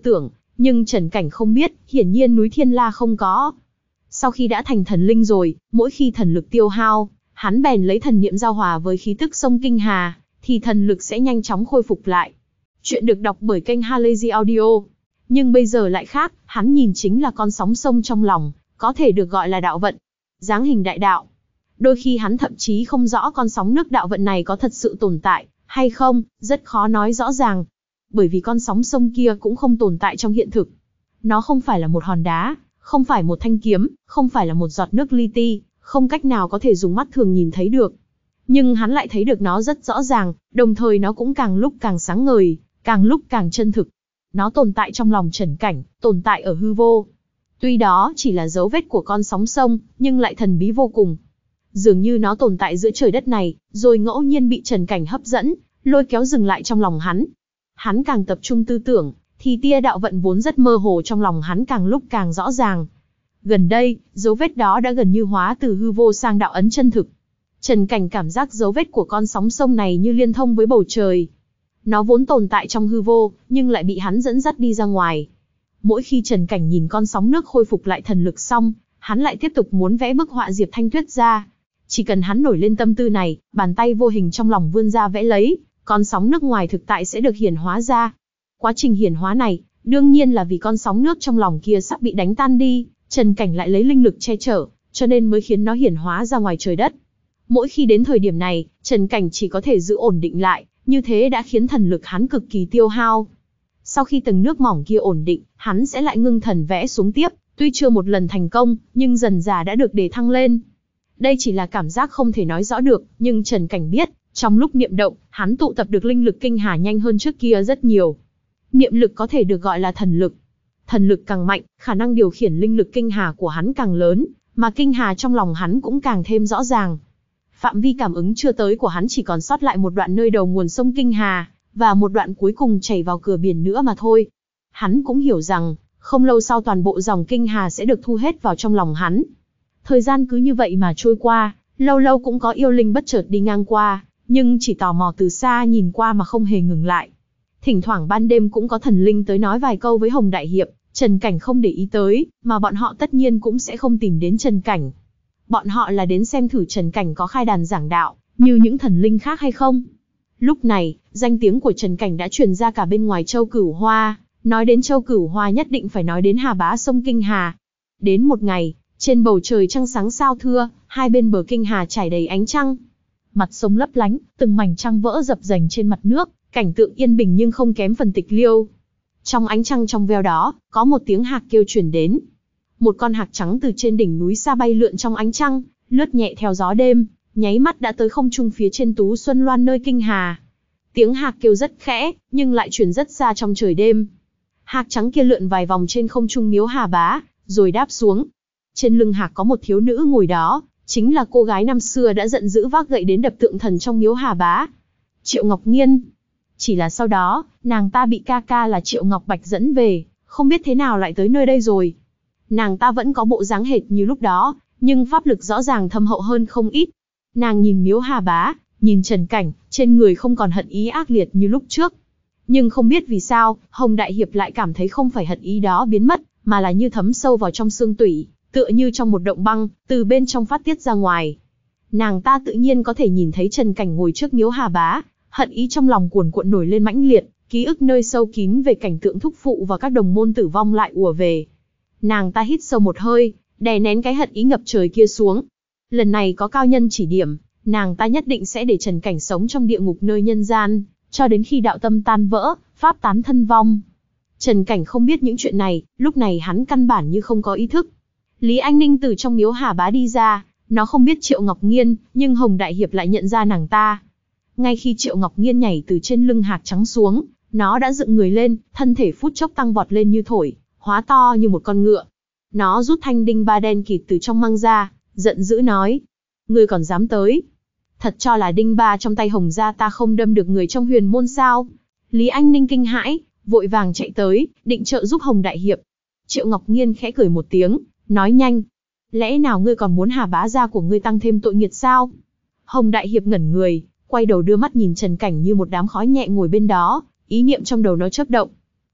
S1: Nhưng Trần Cảnh không biết, hiển nhiên núi Thiên La không có. Sau khi đã thành thần linh rồi, mỗi khi thần lực tiêu hao, hắn bèn lấy thần niệm giao hòa với khí tức sông Kinh Hà, thì thần lực sẽ nhanh chóng khôi phục lại. Chuyện được đọc bởi kênh Halazy Audio. Nhưng bây giờ lại khác, hắn nhìn chính là con sóng sông trong lòng, có thể được gọi là đạo vận. Dáng hình đại đạo. Đôi khi hắn thậm chí không rõ con sóng nước đạo vận này có thật sự tồn tại, hay không, rất khó nói rõ ràng. Bởi vì con sóng sông kia cũng không tồn tại trong hiện thực. Nó không phải là một hòn đá, không phải một thanh kiếm, không phải là một giọt nước li ti, không cách nào có thể dùng mắt thường nhìn thấy được. Nhưng hắn lại thấy được nó rất rõ ràng, đồng thời nó cũng càng lúc càng sáng ngời, càng lúc càng chân thực. Nó tồn tại trong lòng Trần Cảnh, tồn tại ở hư vô. Tuy đó chỉ là dấu vết của con sóng sông, nhưng lại thần bí vô cùng. Dường như nó tồn tại giữa trời đất này, rồi ngẫu nhiên bị Trần Cảnh hấp dẫn, lôi kéo dừng lại trong lòng hắn. Hắn càng tập trung tư tưởng, thì tia đạo vận vốn rất mơ hồ trong lòng hắn càng lúc càng rõ ràng. Gần đây, dấu vết đó đã gần như hóa từ hư vô sang đạo ấn chân thực. Trần Cảnh cảm giác dấu vết của con sóng sông này như liên thông với bầu trời. Nó vốn tồn tại trong hư vô, nhưng lại bị hắn dẫn dắt đi ra ngoài. Mỗi khi Trần Cảnh nhìn con sóng nước khôi phục lại thần lực xong, hắn lại tiếp tục muốn vẽ bức họa Diệp Thanh Tuyết ra. Chỉ cần hắn nổi lên tâm tư này, bàn tay vô hình trong lòng vươn ra vẽ lấy, con sóng nước ngoài thực tại sẽ được hiển hóa ra. Quá trình hiển hóa này, đương nhiên là vì con sóng nước trong lòng kia sắp bị đánh tan đi, Trần Cảnh lại lấy linh lực che chở, cho nên mới khiến nó hiển hóa ra ngoài trời đất. Mỗi khi đến thời điểm này, Trần Cảnh chỉ có thể giữ ổn định lại, như thế đã khiến thần lực hắn cực kỳ tiêu hao. Sau khi tầng nước mỏng kia ổn định, hắn sẽ lại ngưng thần vẽ xuống tiếp, tuy chưa một lần thành công, nhưng dần dà đã được đề thăng lên. Đây chỉ là cảm giác không thể nói rõ được, nhưng Trần Cảnh biết, trong lúc niệm động, hắn tụ tập được linh lực kinh hà nhanh hơn trước kia rất nhiều. Niệm lực có thể được gọi là thần lực. Thần lực càng mạnh, khả năng điều khiển linh lực kinh hà của hắn càng lớn, mà kinh hà trong lòng hắn cũng càng thêm rõ ràng. Phạm vi cảm ứng chưa tới của hắn chỉ còn sót lại một đoạn nơi đầu nguồn sông Kinh Hà, và một đoạn cuối cùng chảy vào cửa biển nữa mà thôi. Hắn cũng hiểu rằng, không lâu sau toàn bộ dòng Kinh Hà sẽ được thu hết vào trong lòng hắn. Thời gian cứ như vậy mà trôi qua, lâu lâu cũng có yêu linh bất chợt đi ngang qua, nhưng chỉ tò mò từ xa nhìn qua mà không hề ngừng lại. Thỉnh thoảng ban đêm cũng có thần linh tới nói vài câu với Hồng Đại Hiệp, Trần Cảnh không để ý tới, mà bọn họ tất nhiên cũng sẽ không tìm đến Trần Cảnh. Bọn họ là đến xem thử Trần Cảnh có khai đàn giảng đạo, như những thần linh khác hay không. Lúc này, danh tiếng của Trần Cảnh đã truyền ra cả bên ngoài Châu Cửu Hoa, nói đến Châu Cửu Hoa nhất định phải nói đến Hà Bá sông Kinh Hà. Đến một ngày, trên bầu trời trăng sáng sao thưa, hai bên bờ Kinh Hà trải đầy ánh trăng. Mặt sông lấp lánh, từng mảnh trăng vỡ dập dềnh trên mặt nước, cảnh tượng yên bình nhưng không kém phần tịch liêu. Trong ánh trăng trong veo đó, có một tiếng hạc kêu truyền đến. Một con hạc trắng từ trên đỉnh núi xa bay lượn trong ánh trăng, lướt nhẹ theo gió đêm, nháy mắt đã tới không trung phía trên Tú Xuân Loan nơi Kinh Hà. Tiếng hạc kêu rất khẽ, nhưng lại truyền rất xa trong trời đêm. Hạc trắng kia lượn vài vòng trên không trung miếu Hà Bá, rồi đáp xuống. Trên lưng hạc có một thiếu nữ ngồi đó, chính là cô gái năm xưa đã giận dữ vác gậy đến đập tượng thần trong miếu Hà Bá. Triệu Ngọc Nghiên. Chỉ là sau đó, nàng ta bị ca ca là Triệu Ngọc Bạch dẫn về, không biết thế nào lại tới nơi đây rồi. Nàng ta vẫn có bộ dáng hệt như lúc đó, nhưng pháp lực rõ ràng thâm hậu hơn không ít. Nàng nhìn miếu Hà Bá, nhìn Trần Cảnh, trên người không còn hận ý ác liệt như lúc trước. Nhưng không biết vì sao, Hồng Đại Hiệp lại cảm thấy không phải hận ý đó biến mất, mà là như thấm sâu vào trong xương tủy, tựa như trong một động băng, từ bên trong phát tiết ra ngoài. Nàng ta tự nhiên có thể nhìn thấy Trần Cảnh ngồi trước miếu Hà Bá, hận ý trong lòng cuồn cuộn nổi lên mãnh liệt, ký ức nơi sâu kín về cảnh tượng thúc phụ và các đồng môn tử vong lại ùa về. Nàng ta hít sâu một hơi, đè nén cái hận ý ngập trời kia xuống. Lần này có cao nhân chỉ điểm, nàng ta nhất định sẽ để Trần Cảnh sống trong địa ngục nơi nhân gian, cho đến khi đạo tâm tan vỡ, pháp tán thân vong. Trần Cảnh không biết những chuyện này, lúc này hắn căn bản như không có ý thức. Lý Anh Ninh từ trong miếu Hà Bá đi ra, nó không biết Triệu Ngọc Nghiên, nhưng Hồng Đại Hiệp lại nhận ra nàng ta. Ngay khi Triệu Ngọc Nghiên nhảy từ trên lưng hạc trắng xuống, nó đã dựng người lên, thân thể phút chốc tăng vọt lên như thổi, hóa to như một con ngựa. Nó rút thanh đinh ba đen kịt từ trong măng ra, giận dữ nói: "Ngươi còn dám tới? Thật cho là đinh ba trong tay Hồng gia ta không đâm được người trong huyền môn sao?" Lý Anh Ninh kinh hãi, vội vàng chạy tới, định trợ giúp Hồng Đại Hiệp. Triệu Ngọc Nghiên khẽ cười một tiếng, nói nhanh: "Lẽ nào ngươi còn muốn Hà Bá gia của ngươi tăng thêm tội nghiệt sao?" Hồng Đại Hiệp ngẩn người, quay đầu đưa mắt nhìn Trần Cảnh như một đám khói nhẹ ngồi bên đó, ý niệm trong đầu nó chớp động.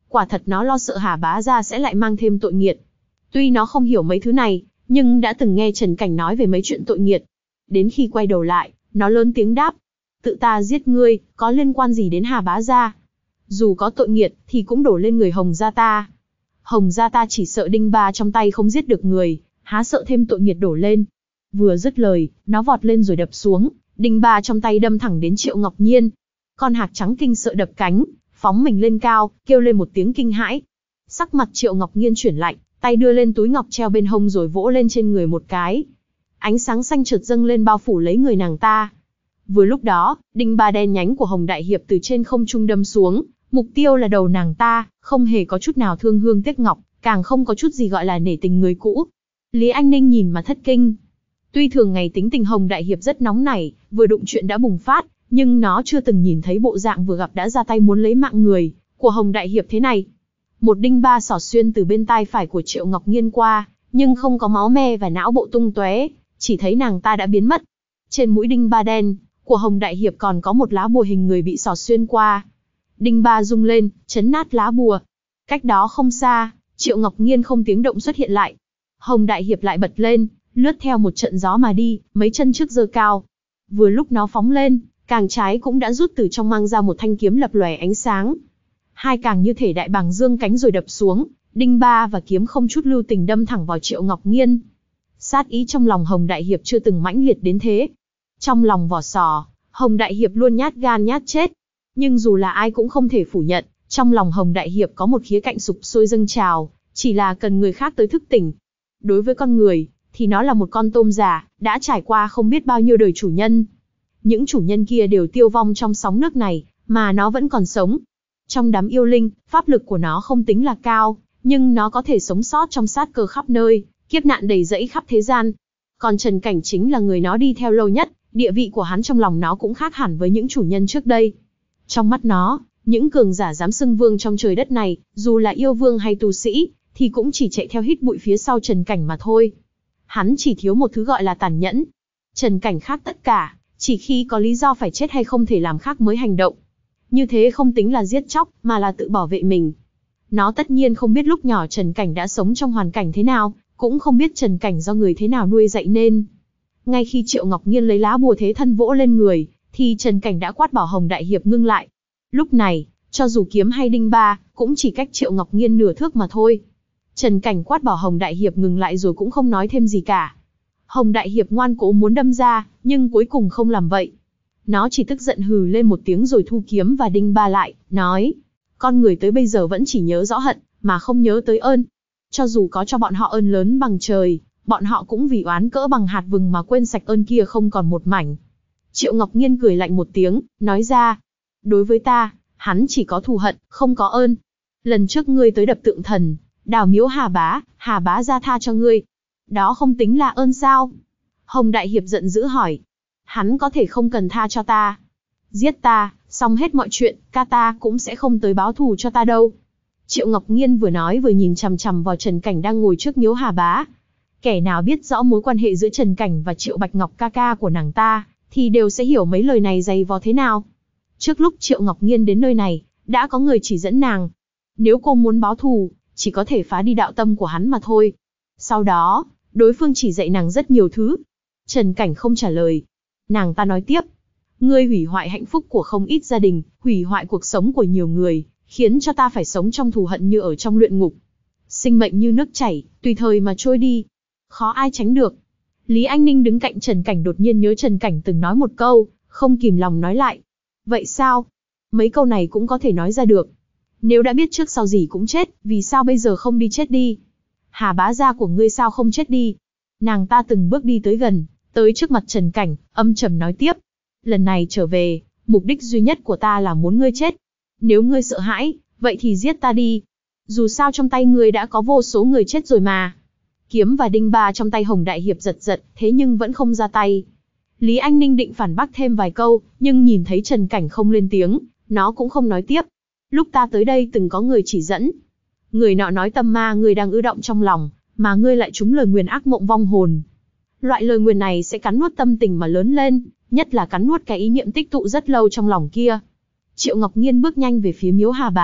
S1: Quả thật nó lo sợ Hà Bá Gia sẽ lại mang thêm tội nghiệt. Tuy nó không hiểu mấy thứ này, nhưng đã từng nghe Trần Cảnh nói về mấy chuyện tội nghiệt. Đến khi quay đầu lại, nó lớn tiếng đáp. Tự ta giết ngươi, có liên quan gì đến Hà Bá Gia? Dù có tội nghiệt, thì cũng đổ lên người Hồng gia ta. Hồng gia ta chỉ sợ đinh ba trong tay không giết được người, há sợ thêm tội nghiệt đổ lên. Vừa dứt lời, nó vọt lên rồi đập xuống, đinh ba trong tay đâm thẳng đến Triệu Ngọc Nhiên. Con hạc trắng kinh sợ đập cánh, phóng mình lên cao, kêu lên một tiếng kinh hãi. Sắc mặt Triệu Ngọc Nhiên chuyển lạnh, tay đưa lên túi ngọc treo bên hông rồi vỗ lên trên người một cái. Ánh sáng xanh chợt dâng lên bao phủ lấy người nàng ta. Vừa lúc đó, đinh ba đen nhánh của Hồng Đại Hiệp từ trên không trung đâm xuống, mục tiêu là đầu nàng ta, không hề có chút nào thương hương tiếc ngọc, càng không có chút gì gọi là nể tình người cũ. Lý Anh Ninh nhìn mà thất kinh. Tuy thường ngày tính tình Hồng Đại Hiệp rất nóng nảy, vừa đụng chuyện đã bùng phát, nhưng nó chưa từng nhìn thấy bộ dạng vừa gặp đã ra tay muốn lấy mạng người của Hồng Đại Hiệp thế này. Một đinh ba xỏ xuyên từ bên tai phải của Triệu Ngọc Nhiên qua, nhưng không có máu me và não bộ tung tóe, chỉ thấy nàng ta đã biến mất. Trên mũi đinh ba đen của Hồng Đại Hiệp còn có một lá bùa hình người bị xỏ xuyên qua. Đinh ba rung lên, chấn nát lá bùa. Cách đó không xa, Triệu Ngọc Nhiên không tiếng động xuất hiện lại. Hồng Đại Hiệp lại bật lên, lướt theo một trận gió mà đi, mấy chân trước giơ cao. Vừa lúc nó phóng lên, càng trái cũng đã rút từ trong mang ra một thanh kiếm lập lòe ánh sáng. Hai càng như thể đại bàng dương cánh rồi đập xuống, đinh ba và kiếm không chút lưu tình đâm thẳng vào Triệu Ngọc Nhiên. Sát ý trong lòng Hồng Đại Hiệp chưa từng mãnh liệt đến thế. Trong lòng vỏ sò, Hồng Đại Hiệp luôn nhát gan nhát chết. Nhưng dù là ai cũng không thể phủ nhận, trong lòng Hồng Đại Hiệp có một khía cạnh sục sôi dâng trào, chỉ là cần người khác tới thức tỉnh. Đối với con người, thì nó là một con tôm già, đã trải qua không biết bao nhiêu đời chủ nhân. Những chủ nhân kia đều tiêu vong trong sóng nước này, mà nó vẫn còn sống. Trong đám yêu linh, pháp lực của nó không tính là cao, nhưng nó có thể sống sót trong sát cơ khắp nơi, kiếp nạn đầy rẫy khắp thế gian. Còn Trần Cảnh chính là người nó đi theo lâu nhất, địa vị của hắn trong lòng nó cũng khác hẳn với những chủ nhân trước đây. Trong mắt nó, những cường giả dám xưng vương trong trời đất này, dù là yêu vương hay tu sĩ, thì cũng chỉ chạy theo hít bụi phía sau Trần Cảnh mà thôi. Hắn chỉ thiếu một thứ gọi là tàn nhẫn. Trần Cảnh khác tất cả, chỉ khi có lý do phải chết hay không thể làm khác mới hành động. Như thế không tính là giết chóc, mà là tự bảo vệ mình. Nó tất nhiên không biết lúc nhỏ Trần Cảnh đã sống trong hoàn cảnh thế nào, cũng không biết Trần Cảnh do người thế nào nuôi dạy nên. Ngay khi Triệu Ngọc Nhiên lấy lá bùa thế thân vỗ lên người, thì Trần Cảnh đã quát bảo Hồng Đại Hiệp ngưng lại. Lúc này, cho dù kiếm hay đinh ba, cũng chỉ cách Triệu Ngọc Nhiên nửa thước mà thôi. Trần Cảnh quát bảo Hồng Đại Hiệp ngừng lại rồi cũng không nói thêm gì cả. Hồng Đại Hiệp ngoan cố muốn đâm ra, nhưng cuối cùng không làm vậy. Nó chỉ tức giận hừ lên một tiếng rồi thu kiếm và đinh ba lại, nói. Con người tới bây giờ vẫn chỉ nhớ rõ hận, mà không nhớ tới ơn. Cho dù có cho bọn họ ơn lớn bằng trời, bọn họ cũng vì oán cỡ bằng hạt vừng mà quên sạch ơn kia không còn một mảnh. Triệu Ngọc Nhiên cười lạnh một tiếng, nói ra. Đối với ta, hắn chỉ có thù hận, không có ơn. Lần trước ngươi tới đập tượng thần, đào miếu Hà Bá, Hà Bá ra tha cho ngươi. Đó không tính là ơn sao? Hồng Đại Hiệp giận dữ hỏi. Hắn có thể không cần tha cho ta. Giết ta, xong hết mọi chuyện, ca ta cũng sẽ không tới báo thù cho ta đâu. Triệu Ngọc Nhiên vừa nói vừa nhìn chằm chằm vào Trần Cảnh đang ngồi trước miếu Hà Bá. Kẻ nào biết rõ mối quan hệ giữa Trần Cảnh và Triệu Bạch Ngọc ca ca của nàng ta, thì đều sẽ hiểu mấy lời này dày vò thế nào. Trước lúc Triệu Ngọc Nhiên đến nơi này, đã có người chỉ dẫn nàng. Nếu cô muốn báo thù, chỉ có thể phá đi đạo tâm của hắn mà thôi. Sau đó, đối phương chỉ dạy nàng rất nhiều thứ. Trần Cảnh không trả lời. Nàng ta nói tiếp. Ngươi hủy hoại hạnh phúc của không ít gia đình, hủy hoại cuộc sống của nhiều người, khiến cho ta phải sống trong thù hận như ở trong luyện ngục. Sinh mệnh như nước chảy, tùy thời mà trôi đi. Khó ai tránh được. Lý Anh Ninh đứng cạnh Trần Cảnh đột nhiên nhớ Trần Cảnh từng nói một câu, không kìm lòng nói lại. Vậy sao? Mấy câu này cũng có thể nói ra được. Nếu đã biết trước sau gì cũng chết, vì sao bây giờ không đi chết đi? Hà Bá gia của ngươi sao không chết đi? Nàng ta từng bước đi tới gần, tới trước mặt Trần Cảnh, âm trầm nói tiếp. Lần này trở về, mục đích duy nhất của ta là muốn ngươi chết. Nếu ngươi sợ hãi, vậy thì giết ta đi. Dù sao trong tay ngươi đã có vô số người chết rồi mà. Kiếm và đinh ba trong tay Hồng Đại Hiệp giật giật, thế nhưng vẫn không ra tay. Lý Anh Ninh định phản bác thêm vài câu, nhưng nhìn thấy Trần Cảnh không lên tiếng, nó cũng không nói tiếp. Lúc ta tới đây từng có người chỉ dẫn. Người nọ nói tâm ma ngươi đang ư động trong lòng, mà ngươi lại trúng lời nguyền ác mộng vong hồn. Loại lời nguyền này sẽ cắn nuốt tâm tình mà lớn lên, nhất là cắn nuốt cái ý niệm tích tụ rất lâu trong lòng kia. Triệu Ngọc Nhiên bước nhanh về phía miếu Hà Bá,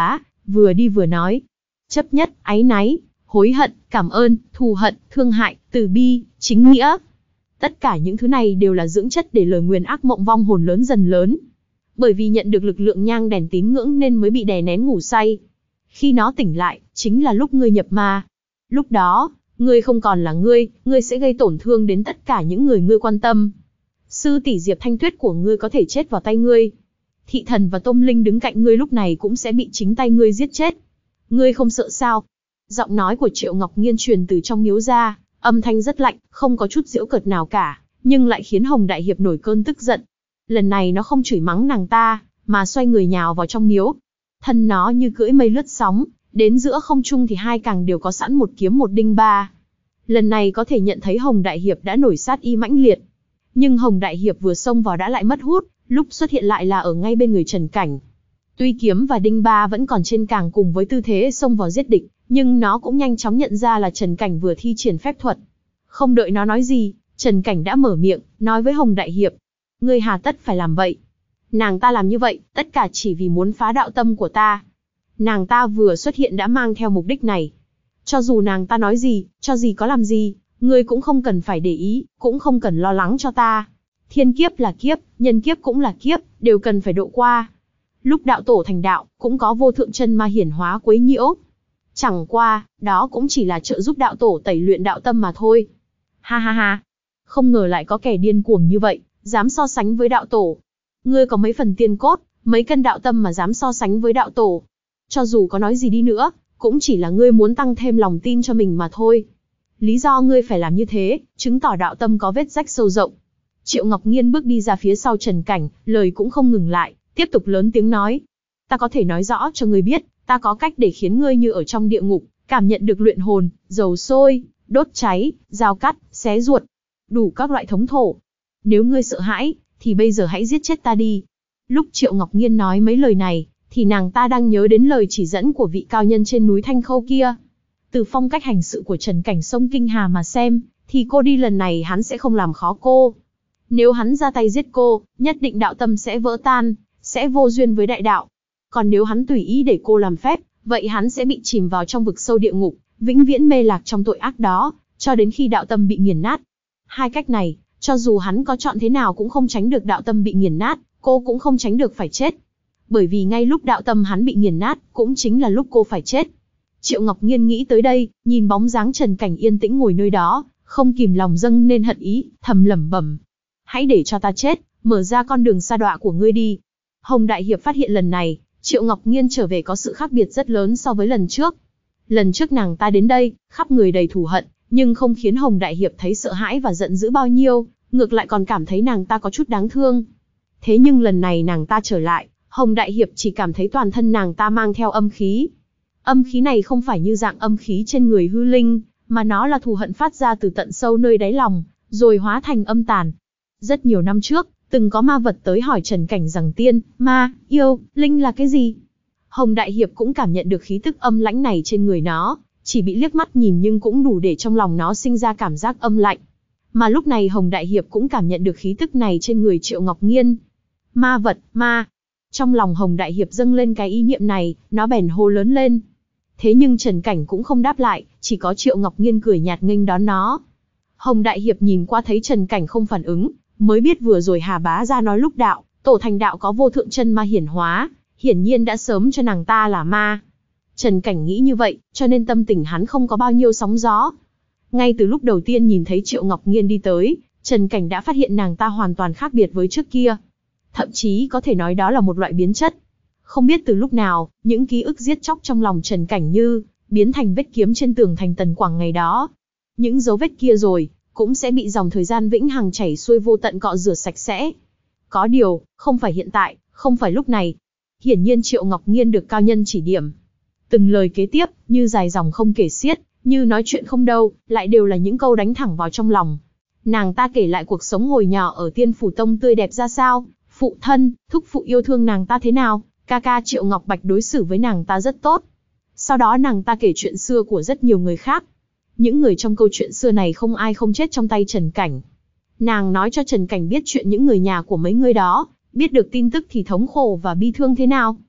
S1: vừa đi vừa nói. Chấp nhất, áy náy, hối hận, cảm ơn, thù hận, thương hại, từ bi, chính nghĩa. Tất cả những thứ này đều là dưỡng chất để lời nguyền ác mộng vong hồn lớn dần lớn. Bởi vì nhận được lực lượng nhang đèn tín ngưỡng nên mới bị đè nén ngủ say. Khi nó tỉnh lại, chính là lúc ngươi nhập ma. Lúc đó, ngươi không còn là ngươi, ngươi sẽ gây tổn thương đến tất cả những người ngươi quan tâm. Sư tỷ Diệp Thanh Tuyết của ngươi có thể chết vào tay ngươi. Thị thần và Tôm Linh đứng cạnh ngươi lúc này cũng sẽ bị chính tay ngươi giết chết. Ngươi không sợ sao? Giọng nói của Triệu Ngọc Nghiên truyền từ trong miếu ra, âm thanh rất lạnh, không có chút giễu cợt nào cả, nhưng lại khiến Hồng Đại Hiệp nổi cơn tức giận. Lần này nó không chửi mắng nàng ta, mà xoay người nhào vào trong miếu. Thân nó như cưỡi mây lướt sóng, đến giữa không trung thì hai càng đều có sẵn một kiếm một đinh ba. Lần này có thể nhận thấy Hồng Đại Hiệp đã nổi sát ý mãnh liệt. Nhưng Hồng Đại Hiệp vừa xông vào đã lại mất hút, lúc xuất hiện lại là ở ngay bên người Trần Cảnh. Tuy kiếm và đinh ba vẫn còn trên càng cùng với tư thế xông vào giết địch, nhưng nó cũng nhanh chóng nhận ra là Trần Cảnh vừa thi triển phép thuật. Không đợi nó nói gì, Trần Cảnh đã mở miệng, nói với Hồng Đại Hiệp. Ngươi hà tất phải làm vậy? Nàng ta làm như vậy, tất cả chỉ vì muốn phá đạo tâm của ta. Nàng ta vừa xuất hiện đã mang theo mục đích này. Cho dù nàng ta nói gì, cho gì có làm gì, ngươi cũng không cần phải để ý, cũng không cần lo lắng cho ta. Thiên kiếp là kiếp, nhân kiếp cũng là kiếp, đều cần phải độ qua. Lúc đạo tổ thành đạo, cũng có vô thượng chân ma hiển hóa quấy nhiễu. Chẳng qua, đó cũng chỉ là trợ giúp đạo tổ tẩy luyện đạo tâm mà thôi. Ha ha ha, không ngờ lại có kẻ điên cuồng như vậy, dám so sánh với đạo tổ. Ngươi có mấy phần tiên cốt, mấy cân đạo tâm mà dám so sánh với đạo tổ. Cho dù có nói gì đi nữa, cũng chỉ là ngươi muốn tăng thêm lòng tin cho mình mà thôi. Lý do ngươi phải làm như thế, chứng tỏ đạo tâm có vết rách sâu rộng. Triệu Ngọc Nghiên bước đi ra phía sau Trần Cảnh, lời cũng không ngừng lại, tiếp tục lớn tiếng nói. Ta có thể nói rõ cho ngươi biết, ta có cách để khiến ngươi như ở trong địa ngục, cảm nhận được luyện hồn, dầu sôi, đốt cháy, dao cắt, xé ruột, đủ các loại thống thổ. Nếu ngươi sợ hãi, thì bây giờ hãy giết chết ta đi. Lúc Triệu Ngọc Nghiên nói mấy lời này, thì nàng ta đang nhớ đến lời chỉ dẫn của vị cao nhân trên núi Thanh Khâu kia. Từ phong cách hành sự của Trần Cảnh sông Kinh Hà mà xem, thì cô đi lần này hắn sẽ không làm khó cô. Nếu hắn ra tay giết cô, nhất định đạo tâm sẽ vỡ tan, sẽ vô duyên với đại đạo. Còn nếu hắn tùy ý để cô làm phép, vậy hắn sẽ bị chìm vào trong vực sâu địa ngục, vĩnh viễn mê lạc trong tội ác đó, cho đến khi đạo tâm bị nghiền nát. Hai cách này, cho dù hắn có chọn thế nào cũng không tránh được đạo tâm bị nghiền nát, cô cũng không tránh được phải chết. Bởi vì ngay lúc đạo tâm hắn bị nghiền nát, cũng chính là lúc cô phải chết. Triệu Ngọc Nghiên nghĩ tới đây, nhìn bóng dáng Trần Cảnh yên tĩnh ngồi nơi đó, không kìm lòng dâng nên hận ý, thầm lẩm bẩm. Hãy để cho ta chết, mở ra con đường sa đọa của ngươi đi. Hồng Đại Hiệp phát hiện lần này, Triệu Ngọc Nghiên trở về có sự khác biệt rất lớn so với lần trước. Lần trước nàng ta đến đây, khắp người đầy thù hận, nhưng không khiến Hồng Đại Hiệp thấy sợ hãi và giận dữ bao nhiêu, ngược lại còn cảm thấy nàng ta có chút đáng thương. Thế nhưng lần này nàng ta trở lại, Hồng Đại Hiệp chỉ cảm thấy toàn thân nàng ta mang theo âm khí. Âm khí này không phải như dạng âm khí trên người hư linh, mà nó là thù hận phát ra từ tận sâu nơi đáy lòng, rồi hóa thành âm tàn. Rất nhiều năm trước, từng có ma vật tới hỏi Trần Cảnh rằng tiên, ma, yêu, linh là cái gì? Hồng Đại Hiệp cũng cảm nhận được khí tức âm lãnh này trên người nó, chỉ bị liếc mắt nhìn nhưng cũng đủ để trong lòng nó sinh ra cảm giác âm lạnh. Mà lúc này Hồng Đại Hiệp cũng cảm nhận được khí tức này trên người Triệu Ngọc Nghiên. Ma vật, ma. Trong lòng Hồng Đại Hiệp dâng lên cái ý niệm này, nó bèn hô lớn lên. Thế nhưng Trần Cảnh cũng không đáp lại, chỉ có Triệu Ngọc Nghiên cười nhạt nghênh đón nó. Hồng Đại Hiệp nhìn qua thấy Trần Cảnh không phản ứng, mới biết vừa rồi Hà Bá ra nói lúc đạo, tổ thành đạo có vô thượng chân ma hiển hóa, hiển nhiên đã sớm cho nàng ta là ma. Trần Cảnh nghĩ như vậy, cho nên tâm tình hắn không có bao nhiêu sóng gió. Ngay từ lúc đầu tiên nhìn thấy Triệu Ngọc Nghiên đi tới, Trần Cảnh đã phát hiện nàng ta hoàn toàn khác biệt với trước kia. Thậm chí có thể nói đó là một loại biến chất. Không biết từ lúc nào, những ký ức giết chóc trong lòng Trần Cảnh như biến thành vết kiếm trên tường thành Tần Quảng ngày đó. Những dấu vết kia rồi, cũng sẽ bị dòng thời gian vĩnh hằng chảy xuôi vô tận cọ rửa sạch sẽ. Có điều, không phải hiện tại, không phải lúc này. Hiển nhiên Triệu Ngọc Nghiên được cao nhân chỉ điểm. Từng lời kế tiếp, như dài dòng không kể xiết, như nói chuyện không đâu, lại đều là những câu đánh thẳng vào trong lòng. Nàng ta kể lại cuộc sống hồi nhỏ ở Tiên Phủ Tông tươi đẹp ra sao, phụ thân, thúc phụ yêu thương nàng ta thế nào, ca ca Triệu Ngọc Bạch đối xử với nàng ta rất tốt. Sau đó nàng ta kể chuyện xưa của rất nhiều người khác. Những người trong câu chuyện xưa này không ai không chết trong tay Trần Cảnh. Nàng nói cho Trần Cảnh biết chuyện những người nhà của mấy người đó, biết được tin tức thì thống khổ và bi thương thế nào.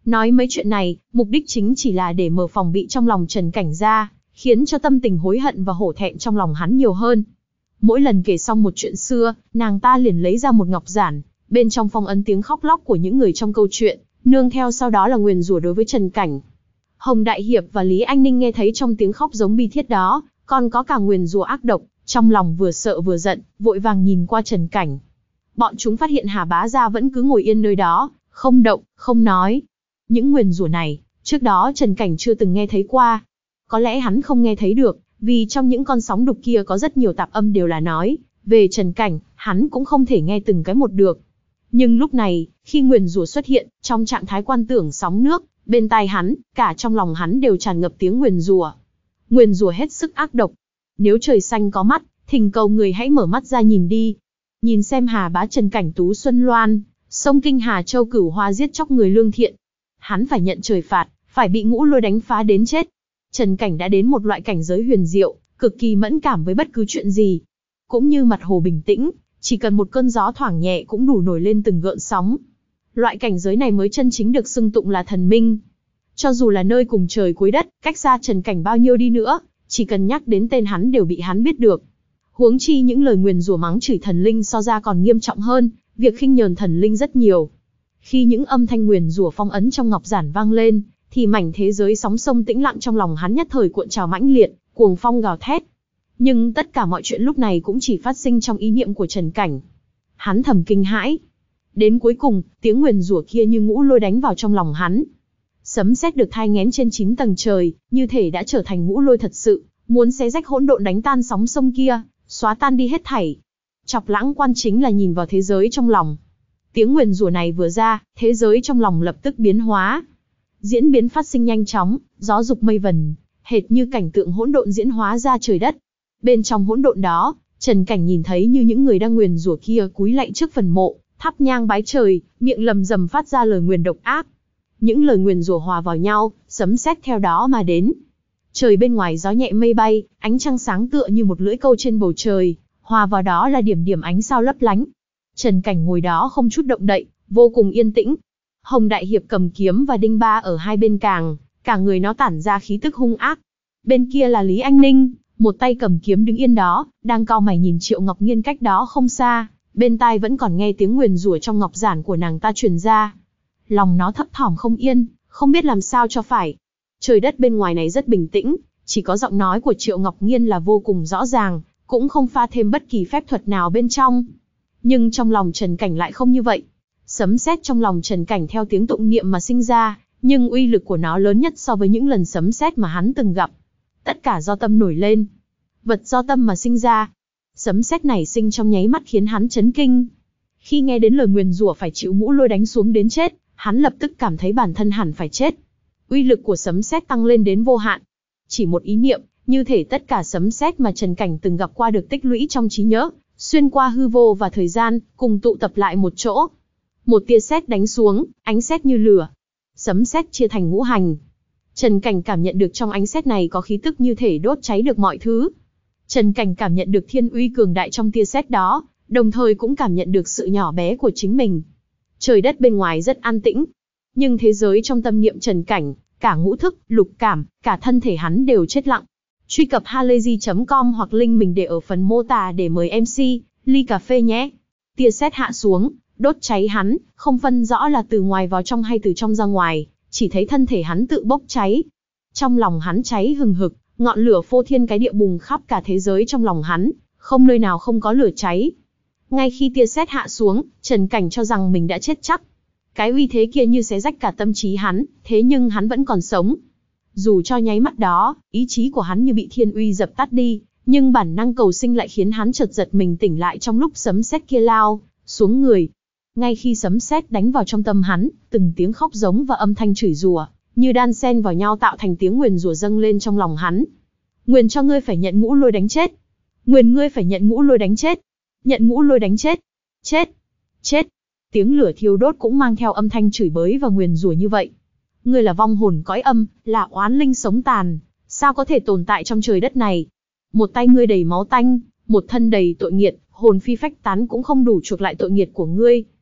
S1: Nói mấy chuyện này, mục đích chính chỉ là để mở phòng bị trong lòng Trần Cảnh ra, khiến cho tâm tình hối hận và hổ thẹn trong lòng hắn nhiều hơn. Mỗi lần kể xong một chuyện xưa, nàng ta liền lấy ra một ngọc giản, bên trong phong ấn tiếng khóc lóc của những người trong câu chuyện, nương theo sau đó là nguyền rủa đối với Trần Cảnh. Hồng Đại Hiệp và Lý Anh Ninh nghe thấy trong tiếng khóc giống bi thiết đó, còn có cả nguyền rủa ác độc, trong lòng vừa sợ vừa giận, vội vàng nhìn qua Trần Cảnh. Bọn chúng phát hiện Hà Bá Gia vẫn cứ ngồi yên nơi đó, không động, không nói. Những nguyền rủa này, trước đó Trần Cảnh chưa từng nghe thấy qua. Có lẽ hắn không nghe thấy được, vì trong những con sóng đục kia có rất nhiều tạp âm đều là nói về Trần Cảnh, hắn cũng không thể nghe từng cái một được. Nhưng lúc này, khi nguyền rủa xuất hiện, trong trạng thái quan tưởng sóng nước, bên tai hắn, cả trong lòng hắn đều tràn ngập tiếng nguyền rủa. Nguyền rủa hết sức ác độc. Nếu trời xanh có mắt, thỉnh cầu người hãy mở mắt ra nhìn đi. Nhìn xem Hà Bá Trần Cảnh Tú Xuân Loan, sông Kinh Hà Châu Cửu Hoa giết chóc người lương thiện. Hắn phải nhận trời phạt, phải bị ngũ lôi đánh phá đến chết. Trần Cảnh đã đến một loại cảnh giới huyền diệu, cực kỳ mẫn cảm với bất cứ chuyện gì. Cũng như mặt hồ bình tĩnh, chỉ cần một cơn gió thoảng nhẹ cũng đủ nổi lên từng gợn sóng. Loại cảnh giới này mới chân chính được xưng tụng là thần minh. Cho dù là nơi cùng trời cuối đất, cách xa Trần Cảnh bao nhiêu đi nữa, chỉ cần nhắc đến tên hắn đều bị hắn biết được. Huống chi những lời nguyền rủa mắng chửi thần linh so ra còn nghiêm trọng hơn, việc khinh nhờn thần linh rất nhiều. Khi những âm thanh nguyền rủa phong ấn trong ngọc giản vang lên, thì mảnh thế giới sóng sông tĩnh lặng trong lòng hắn nhất thời cuộn trào mãnh liệt, cuồng phong gào thét. Nhưng tất cả mọi chuyện lúc này cũng chỉ phát sinh trong ý niệm của Trần Cảnh. Hắn thầm kinh hãi. Đến cuối cùng, tiếng nguyền rủa kia như ngũ lôi đánh vào trong lòng hắn. Sấm sét được thai nghén trên chín tầng trời, như thể đã trở thành ngũ lôi thật sự, muốn xé rách hỗn độn đánh tan sóng sông kia, xóa tan đi hết thảy. Chọc lãng quan chính là nhìn vào thế giới trong lòng. Tiếng nguyền rủa này vừa ra, thế giới trong lòng lập tức biến hóa. Diễn biến phát sinh nhanh chóng, gió dục mây vần, hệt như cảnh tượng hỗn độn diễn hóa ra trời đất. Bên trong hỗn độn đó, Trần Cảnh nhìn thấy như những người đang nguyền rủa kia cúi lạy trước phần mộ, thắp nhang bái trời, miệng lầm rầm phát ra lời nguyền độc ác. Những lời nguyền rủa hòa vào nhau, sấm sét theo đó mà đến. Trời bên ngoài gió nhẹ mây bay, ánh trăng sáng tựa như một lưỡi câu trên bầu trời, hòa vào đó là điểm điểm ánh sao lấp lánh. Trần Cảnh ngồi đó không chút động đậy, vô cùng yên tĩnh. Hồng Đại Hiệp cầm kiếm và Đinh Ba ở hai bên càng, cả người nó tản ra khí tức hung ác. Bên kia là Lý Anh Ninh, một tay cầm kiếm đứng yên đó, đang cau mày nhìn Triệu Ngọc Nghiên cách đó không xa, bên tai vẫn còn nghe tiếng nguyền rủa trong ngọc giản của nàng ta truyền ra. Lòng nó thấp thỏm không yên, không biết làm sao cho phải. Trời đất bên ngoài này rất bình tĩnh, chỉ có giọng nói của Triệu Ngọc Nghiên là vô cùng rõ ràng, cũng không pha thêm bất kỳ phép thuật nào bên trong. Nhưng trong lòng Trần Cảnh lại không như vậy. Sấm sét trong lòng Trần Cảnh theo tiếng tụng niệm mà sinh ra, nhưng uy lực của nó lớn nhất so với những lần sấm sét mà hắn từng gặp. Tất cả do tâm nổi lên. Vật do tâm mà sinh ra. Sấm sét này sinh trong nháy mắt khiến hắn chấn kinh. Khi nghe đến lời nguyền rủa phải chịu ngũ lôi đánh xuống đến chết, hắn lập tức cảm thấy bản thân hẳn phải chết. Uy lực của sấm sét tăng lên đến vô hạn. Chỉ một ý niệm, như thể tất cả sấm sét mà Trần Cảnh từng gặp qua được tích lũy trong trí nhớ, xuyên qua hư vô và thời gian, cùng tụ tập lại một chỗ. Một tia sét đánh xuống, ánh sét như lửa. Sấm sét chia thành ngũ hành. Trần Cảnh cảm nhận được trong ánh sét này có khí tức như thể đốt cháy được mọi thứ. Trần Cảnh cảm nhận được thiên uy cường đại trong tia sét đó, đồng thời cũng cảm nhận được sự nhỏ bé của chính mình. Trời đất bên ngoài rất an tĩnh, nhưng thế giới trong tâm niệm Trần Cảnh, cả ngũ thức, lục cảm, cả thân thể hắn đều chết lặng. Truy cập halayzi chấm com hoặc link mình để ở phần mô tả để mời em xê, ly cà phê nhé. Tia sét hạ xuống, đốt cháy hắn, không phân rõ là từ ngoài vào trong hay từ trong ra ngoài, chỉ thấy thân thể hắn tự bốc cháy. Trong lòng hắn cháy hừng hực, ngọn lửa phô thiên cái địa bùng khắp cả thế giới trong lòng hắn, không nơi nào không có lửa cháy. Ngay khi tia sét hạ xuống, Trần Cảnh cho rằng mình đã chết chắc. Cái uy thế kia như xé rách cả tâm trí hắn, thế nhưng hắn vẫn còn sống. Dù cho nháy mắt đó, ý chí của hắn như bị thiên uy dập tắt đi, nhưng bản năng cầu sinh lại khiến hắn chợt giật mình tỉnh lại trong lúc sấm sét kia lao xuống người. Ngay khi sấm sét đánh vào trong tâm hắn, từng tiếng khóc giống và âm thanh chửi rủa như đan xen vào nhau tạo thành tiếng nguyền rủa dâng lên trong lòng hắn. Nguyền cho ngươi phải nhận ngũ lôi đánh chết. Nguyền ngươi phải nhận ngũ lôi đánh chết. Nhận ngũ lôi đánh chết. Chết. Chết. Tiếng lửa thiêu đốt cũng mang theo âm thanh chửi bới và nguyền rủa như vậy. Ngươi là vong hồn cõi âm, là oán linh sống tàn, sao có thể tồn tại trong trời đất này? Một tay ngươi đầy máu tanh, một thân đầy tội nghiệt, hồn phi phách tán cũng không đủ chuộc lại tội nghiệt của ngươi.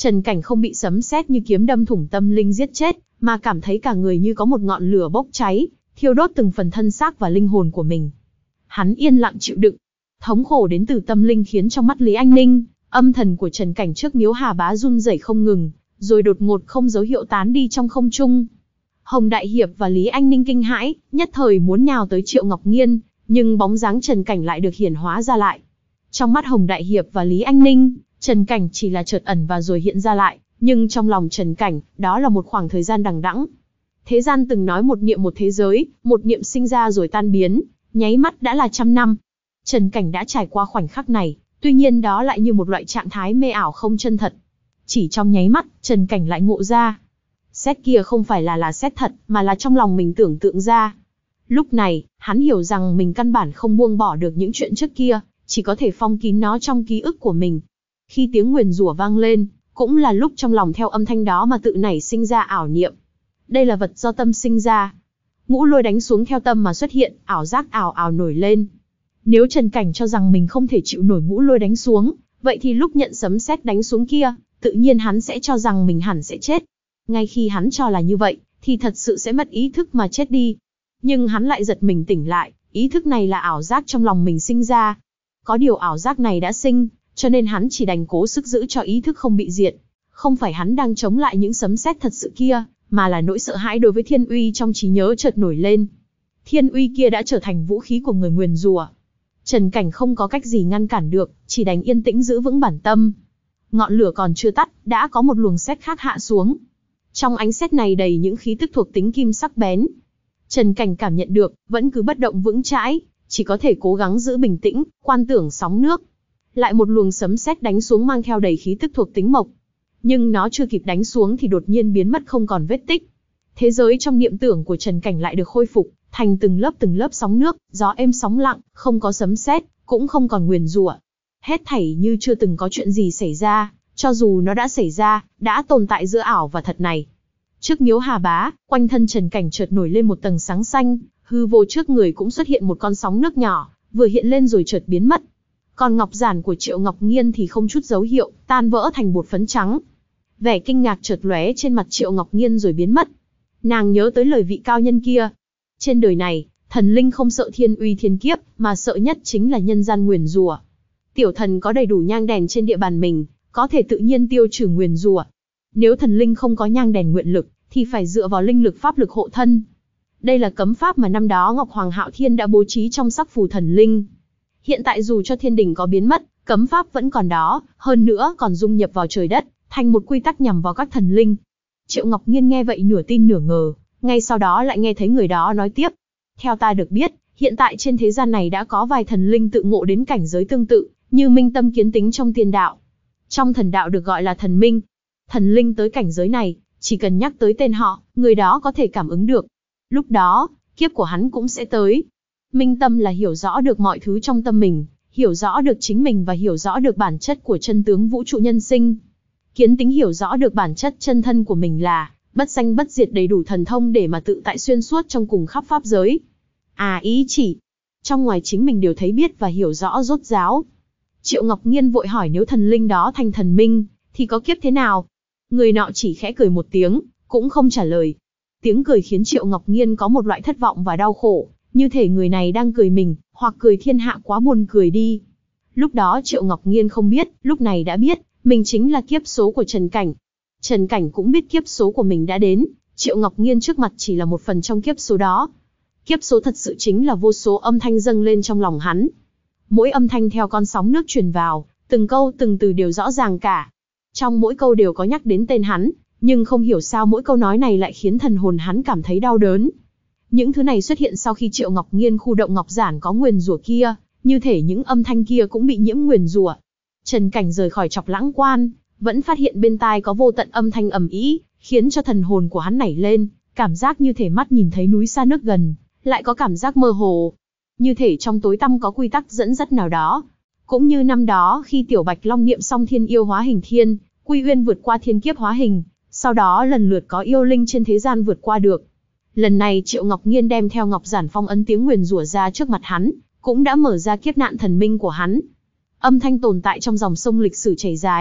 S1: Trần Cảnh không bị sấm sét như kiếm đâm thủng tâm linh giết chết, mà cảm thấy cả người như có một ngọn lửa bốc cháy, thiêu đốt từng phần thân xác và linh hồn của mình. Hắn yên lặng chịu đựng. Thống khổ đến từ tâm linh khiến trong mắt Lý Anh Ninh, âm thần của Trần Cảnh trước Miếu Hà Bá run rẩy không ngừng, rồi đột ngột không dấu hiệu tán đi trong không trung. Hồng Đại Hiệp và Lý Anh Ninh kinh hãi, nhất thời muốn nhào tới Triệu Ngọc Nghiên, nhưng bóng dáng Trần Cảnh lại được hiển hóa ra lại. Trong mắt Hồng Đại Hiệp và Lý Anh Ninh, Trần Cảnh chỉ là chợt ẩn và rồi hiện ra lại, nhưng trong lòng Trần Cảnh, đó là một khoảng thời gian đằng đẵng. Thế gian từng nói một niệm một thế giới, một niệm sinh ra rồi tan biến, nháy mắt đã là trăm năm. Trần Cảnh đã trải qua khoảnh khắc này, tuy nhiên đó lại như một loại trạng thái mê ảo không chân thật. Chỉ trong nháy mắt, Trần Cảnh lại ngộ ra. Xét kia không phải là là xét thật, mà là trong lòng mình tưởng tượng ra. Lúc này, hắn hiểu rằng mình căn bản không buông bỏ được những chuyện trước kia, chỉ có thể phong kín nó trong ký ức của mình. Khi tiếng nguyền rủa vang lên, cũng là lúc trong lòng theo âm thanh đó mà tự nảy sinh ra ảo niệm. Đây là vật do tâm sinh ra. Ngũ lôi đánh xuống theo tâm mà xuất hiện, ảo giác ảo ảo nổi lên. Nếu Trần Cảnh cho rằng mình không thể chịu nổi ngũ lôi đánh xuống, vậy thì lúc nhận sấm sét đánh xuống kia, tự nhiên hắn sẽ cho rằng mình hẳn sẽ chết. Ngay khi hắn cho là như vậy, thì thật sự sẽ mất ý thức mà chết đi. Nhưng hắn lại giật mình tỉnh lại, ý thức này là ảo giác trong lòng mình sinh ra. Có điều ảo giác này đã sinh, cho nên hắn chỉ đành cố sức giữ cho ý thức không bị diệt. Không phải hắn đang chống lại những sấm sét thật sự kia, mà là nỗi sợ hãi đối với thiên uy trong trí nhớ chợt nổi lên. Thiên uy kia đã trở thành vũ khí của người nguyền rủa. Trần Cảnh không có cách gì ngăn cản được, chỉ đành yên tĩnh giữ vững bản tâm. Ngọn lửa còn chưa tắt, đã có một luồng sét khác hạ xuống. Trong ánh sét này đầy những khí tức thuộc tính kim sắc bén. Trần Cảnh cảm nhận được, vẫn cứ bất động vững chãi, chỉ có thể cố gắng giữ bình tĩnh, quan tưởng sóng nước. Lại một luồng sấm sét đánh xuống mang theo đầy khí tức thuộc tính mộc. Nhưng nó chưa kịp đánh xuống thì đột nhiên biến mất không còn vết tích. Thế giới trong niệm tưởng của Trần Cảnh lại được khôi phục, thành từng lớp từng lớp sóng nước, gió êm sóng lặng, không có sấm sét, cũng không còn nguyền rủa. Hết thảy như chưa từng có chuyện gì xảy ra, cho dù nó đã xảy ra, đã tồn tại giữa ảo và thật này. Trước Miếu Hà Bá, quanh thân Trần Cảnh chợt nổi lên một tầng sáng xanh, hư vô trước người cũng xuất hiện một con sóng nước nhỏ, vừa hiện lên rồi chợt biến mất. Còn ngọc giản của Triệu Ngọc Nghiên thì không chút dấu hiệu, tan vỡ thành bột phấn trắng. Vẻ kinh ngạc chợt lóe trên mặt Triệu Ngọc Nghiên rồi biến mất. Nàng nhớ tới lời vị cao nhân kia. Trên đời này, thần linh không sợ thiên uy thiên kiếp, mà sợ nhất chính là nhân gian nguyền rủa. Tiểu thần có đầy đủ nhang đèn trên địa bàn mình, có thể tự nhiên tiêu trừ nguyền rủa. Nếu thần linh không có nhang đèn nguyện lực, thì phải dựa vào linh lực pháp lực hộ thân. Đây là cấm pháp mà năm đó Ngọc Hoàng Hạo Thiên đã bố trí trong sắc phù thần linh. Hiện tại dù cho thiên đình có biến mất, cấm pháp vẫn còn đó, hơn nữa còn dung nhập vào trời đất, thành một quy tắc nhằm vào các thần linh. Triệu Ngọc Nghiên nghe vậy nửa tin nửa ngờ, ngay sau đó lại nghe thấy người đó nói tiếp. Theo ta được biết, hiện tại trên thế gian này đã có vài thần linh tự ngộ đến cảnh giới tương tự, như minh tâm kiến tính trong tiên đạo. Trong thần đạo được gọi là thần minh. Thần linh tới cảnh giới này, chỉ cần nhắc tới tên họ, người đó có thể cảm ứng được. Lúc đó, kiếp của hắn cũng sẽ tới. Minh tâm là hiểu rõ được mọi thứ trong tâm mình, hiểu rõ được chính mình và hiểu rõ được bản chất của chân tướng vũ trụ nhân sinh. Kiến tính hiểu rõ được bản chất chân thân của mình là bất sanh bất diệt, đầy đủ thần thông để mà tự tại xuyên suốt trong cùng khắp pháp giới. À, ý chỉ, trong ngoài chính mình đều thấy biết và hiểu rõ rốt ráo. Triệu Ngọc Nghiên vội hỏi nếu thần linh đó thành thần minh, thì có kiếp thế nào? Người nọ chỉ khẽ cười một tiếng, cũng không trả lời. Tiếng cười khiến Triệu Ngọc Nghiên có một loại thất vọng và đau khổ, như thể người này đang cười mình, hoặc cười thiên hạ quá buồn cười đi. Lúc đó Triệu Ngọc Nghiên không biết, lúc này đã biết, mình chính là kiếp số của Trần Cảnh. Trần Cảnh cũng biết kiếp số của mình đã đến, Triệu Ngọc Nghiên trước mặt chỉ là một phần trong kiếp số đó. Kiếp số thật sự chính là vô số âm thanh dâng lên trong lòng hắn. Mỗi âm thanh theo con sóng nước truyền vào, từng câu từng từ đều rõ ràng cả. Trong mỗi câu đều có nhắc đến tên hắn, nhưng không hiểu sao mỗi câu nói này lại khiến thần hồn hắn cảm thấy đau đớn. Những thứ này xuất hiện sau khi Triệu Ngọc Nghiên khu động ngọc giản có nguyền rủa kia, như thể những âm thanh kia cũng bị nhiễm nguyền rủa. Trần Cảnh rời khỏi Chọc Lãng Quan, vẫn phát hiện bên tai có vô tận âm thanh ầm ĩ, khiến cho thần hồn của hắn nảy lên, cảm giác như thể mắt nhìn thấy núi xa nước gần, lại có cảm giác mơ hồ. Như thể trong tối tăm có quy tắc dẫn dắt nào đó. Cũng như năm đó khi Tiểu Bạch Long niệm xong thiên yêu hóa hình thiên, Quy Uyên vượt qua thiên kiếp hóa hình, sau đó lần lượt có yêu linh trên thế gian vượt qua được. Lần này Triệu Ngọc Nghiên đem theo ngọc giản phong ấn tiếng nguyền rủa ra trước mặt hắn, cũng đã mở ra kiếp nạn thần minh của hắn. Âm thanh tồn tại trong dòng sông lịch sử chảy dài,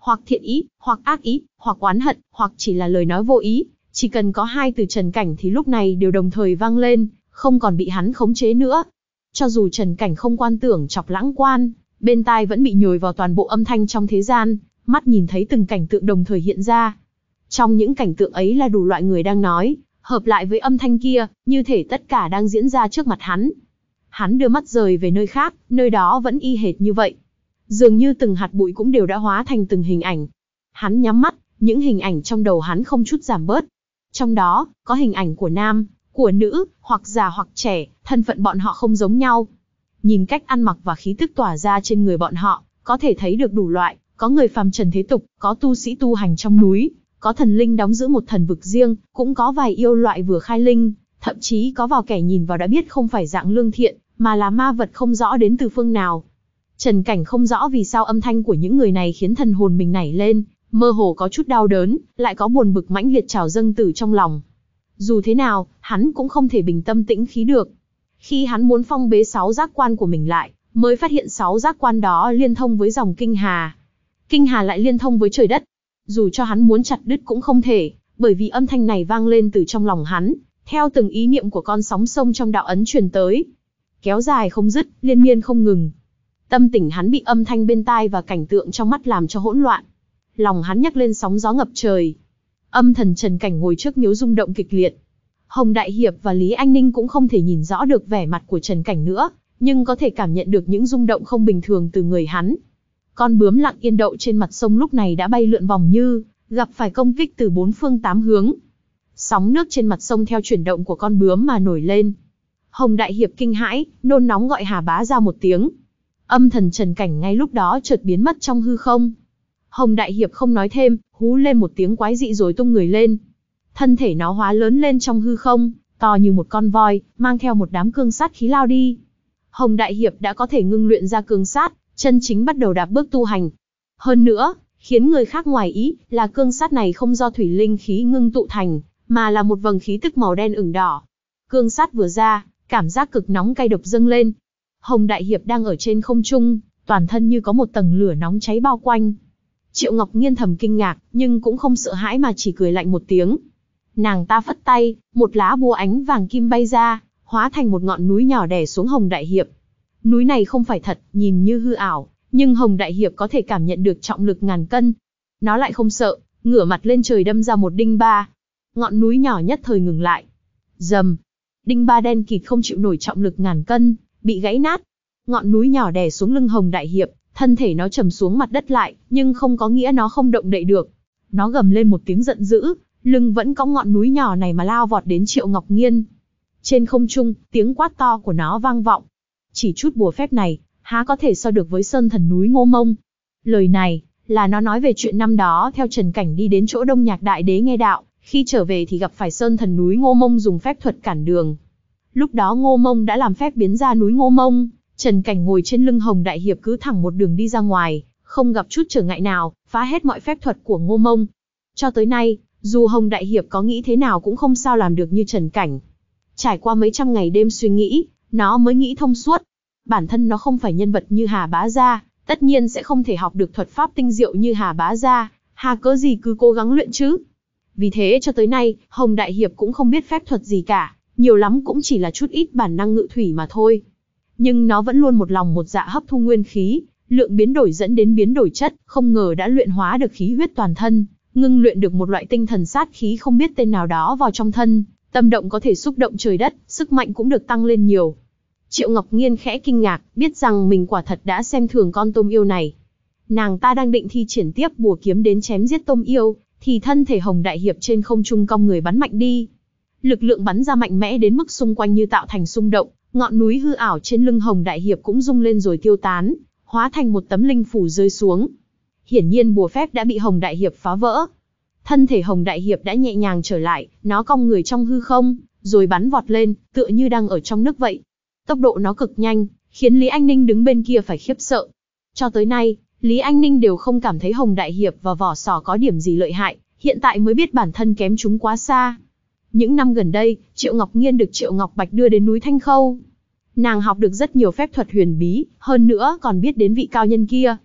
S1: hoặc thiện ý, hoặc ác ý, hoặc oán hận, hoặc chỉ là lời nói vô ý, chỉ cần có hai từ Trần Cảnh thì lúc này đều đồng thời vang lên, không còn bị hắn khống chế nữa. Cho dù Trần Cảnh không quan tưởng chọc lãng quan, bên tai vẫn bị nhồi vào toàn bộ âm thanh trong thế gian, mắt nhìn thấy từng cảnh tượng đồng thời hiện ra. Trong những cảnh tượng ấy là đủ loại người đang nói, hợp lại với âm thanh kia, như thể tất cả đang diễn ra trước mặt hắn. Hắn đưa mắt rời về nơi khác, nơi đó vẫn y hệt như vậy. Dường như từng hạt bụi cũng đều đã hóa thành từng hình ảnh. Hắn nhắm mắt, những hình ảnh trong đầu hắn không chút giảm bớt. Trong đó, có hình ảnh của nam, của nữ, hoặc già hoặc trẻ, thân phận bọn họ không giống nhau. Nhìn cách ăn mặc và khí tức tỏa ra trên người bọn họ, có thể thấy được đủ loại, có người phàm trần thế tục, có tu sĩ tu hành trong núi, có thần linh đóng giữ một thần vực riêng, cũng có vài yêu loại vừa khai linh, thậm chí có vào kẻ nhìn vào đã biết không phải dạng lương thiện, mà là ma vật không rõ đến từ phương nào. Trần Cảnh không rõ vì sao âm thanh của những người này khiến thần hồn mình nảy lên, mơ hồ có chút đau đớn, lại có buồn bực mãnh liệt trào dâng từ trong lòng. Dù thế nào, hắn cũng không thể bình tâm tĩnh khí được. Khi hắn muốn phong bế sáu giác quan của mình lại, mới phát hiện sáu giác quan đó liên thông với dòng kinh hà. Kinh hà lại liên thông với trời đất. Dù cho hắn muốn chặt đứt cũng không thể, bởi vì âm thanh này vang lên từ trong lòng hắn, theo từng ý niệm của con sóng sông trong đạo ấn truyền tới. Kéo dài không dứt, liên miên không ngừng. Tâm tình hắn bị âm thanh bên tai và cảnh tượng trong mắt làm cho hỗn loạn. Lòng hắn nhấc lên sóng gió ngập trời. Âm thần Trần Cảnh ngồi trước miếu rung động kịch liệt. Hồng Đại Hiệp và Lý Anh Ninh cũng không thể nhìn rõ được vẻ mặt của Trần Cảnh nữa, nhưng có thể cảm nhận được những rung động không bình thường từ người hắn. Con bướm lặng yên đậu trên mặt sông lúc này đã bay lượn vòng như gặp phải công kích từ bốn phương tám hướng. Sóng nước trên mặt sông theo chuyển động của con bướm mà nổi lên. Hồng Đại Hiệp kinh hãi, nôn nóng gọi Hà Bá ra một tiếng. Âm thần Trần Cảnh ngay lúc đó chợt biến mất trong hư không. Hồng Đại Hiệp không nói thêm, hú lên một tiếng quái dị rồi tung người lên. Thân thể nó hóa lớn lên trong hư không, to như một con voi, mang theo một đám cương sát khí lao đi. Hồng Đại Hiệp đã có thể ngưng luyện ra cương sát, chân chính bắt đầu đạp bước tu hành. Hơn nữa, khiến người khác ngoài ý, là cương sát này không do thủy linh khí ngưng tụ thành, mà là một vầng khí tức màu đen ửng đỏ. Cương sát vừa ra, cảm giác cực nóng cay độc dâng lên. Hồng Đại Hiệp đang ở trên không trung, toàn thân như có một tầng lửa nóng cháy bao quanh. Triệu Ngọc Nghiên thầm kinh ngạc, nhưng cũng không sợ hãi mà chỉ cười lạnh một tiếng. Nàng ta phất tay, một lá búa ánh vàng kim bay ra, hóa thành một ngọn núi nhỏ đè xuống Hồng Đại Hiệp. Núi này không phải thật, nhìn như hư ảo, nhưng Hồng Đại Hiệp có thể cảm nhận được trọng lực ngàn cân. Nó lại không sợ, ngửa mặt lên trời đâm ra một đinh ba. Ngọn núi nhỏ nhất thời ngừng lại. Rầm, đinh ba đen kịt không chịu nổi trọng lực ngàn cân, bị gãy nát. Ngọn núi nhỏ đè xuống lưng Hồng Đại Hiệp, thân thể nó trầm xuống mặt đất lại, nhưng không có nghĩa nó không động đậy được. Nó gầm lên một tiếng giận dữ, lưng vẫn cõng ngọn núi nhỏ này mà lao vọt đến Triệu Ngọc Nghiên. Trên không trung, tiếng quát to của nó vang vọng. Chỉ chút bùa phép này, há có thể so được với sơn thần núi Ngô Mông. Lời này, là nó nói về chuyện năm đó theo Trần Cảnh đi đến chỗ Đông Nhạc Đại Đế nghe đạo, khi trở về thì gặp phải sơn thần núi Ngô Mông dùng phép thuật cản đường. Lúc đó Ngô Mông đã làm phép biến ra núi Ngô Mông, Trần Cảnh ngồi trên lưng Hồng Đại Hiệp cứ thẳng một đường đi ra ngoài, không gặp chút trở ngại nào, phá hết mọi phép thuật của Ngô Mông. Cho tới nay, dù Hồng Đại Hiệp có nghĩ thế nào cũng không sao làm được như Trần Cảnh. Trải qua mấy trăm ngày đêm suy nghĩ, nó mới nghĩ thông suốt. Bản thân nó không phải nhân vật như Hà Bá Gia, tất nhiên sẽ không thể học được thuật pháp tinh diệu như Hà Bá Gia, hà cớ gì cứ cố gắng luyện chứ. Vì thế cho tới nay, Hồng Đại Hiệp cũng không biết phép thuật gì cả, nhiều lắm cũng chỉ là chút ít bản năng ngự thủy mà thôi. Nhưng nó vẫn luôn một lòng một dạ hấp thu nguyên khí, lượng biến đổi dẫn đến biến đổi chất, không ngờ đã luyện hóa được khí huyết toàn thân, ngưng luyện được một loại tinh thần sát khí không biết tên nào đó vào trong thân, tâm động có thể xúc động trời đất, sức mạnh cũng được tăng lên nhiều. Triệu Ngọc Nghiên khẽ kinh ngạc, biết rằng mình quả thật đã xem thường con tôm yêu này. Nàng ta đang định thi triển tiếp bùa kiếm đến chém giết tôm yêu, thì thân thể Hồng Đại Hiệp trên không trung cong người bắn mạnh đi. Lực lượng bắn ra mạnh mẽ đến mức xung quanh như tạo thành xung động, ngọn núi hư ảo trên lưng Hồng Đại Hiệp cũng rung lên rồi tiêu tán, hóa thành một tấm linh phủ rơi xuống. Hiển nhiên bùa phép đã bị Hồng Đại Hiệp phá vỡ. Thân thể Hồng Đại Hiệp đã nhẹ nhàng trở lại, nó cong người trong hư không, rồi bắn vọt lên, tựa như đang ở trong nước vậy. Tốc độ nó cực nhanh, khiến Lý Anh Ninh đứng bên kia phải khiếp sợ. Cho tới nay, Lý Anh Ninh đều không cảm thấy Hồng Đại Hiệp và vỏ sò có điểm gì lợi hại, hiện tại mới biết bản thân kém chúng quá xa. Những năm gần đây, Triệu Ngọc Nghiên được Triệu Ngọc Bạch đưa đến núi Thanh Khâu. Nàng học được rất nhiều phép thuật huyền bí, hơn nữa còn biết đến vị cao nhân kia.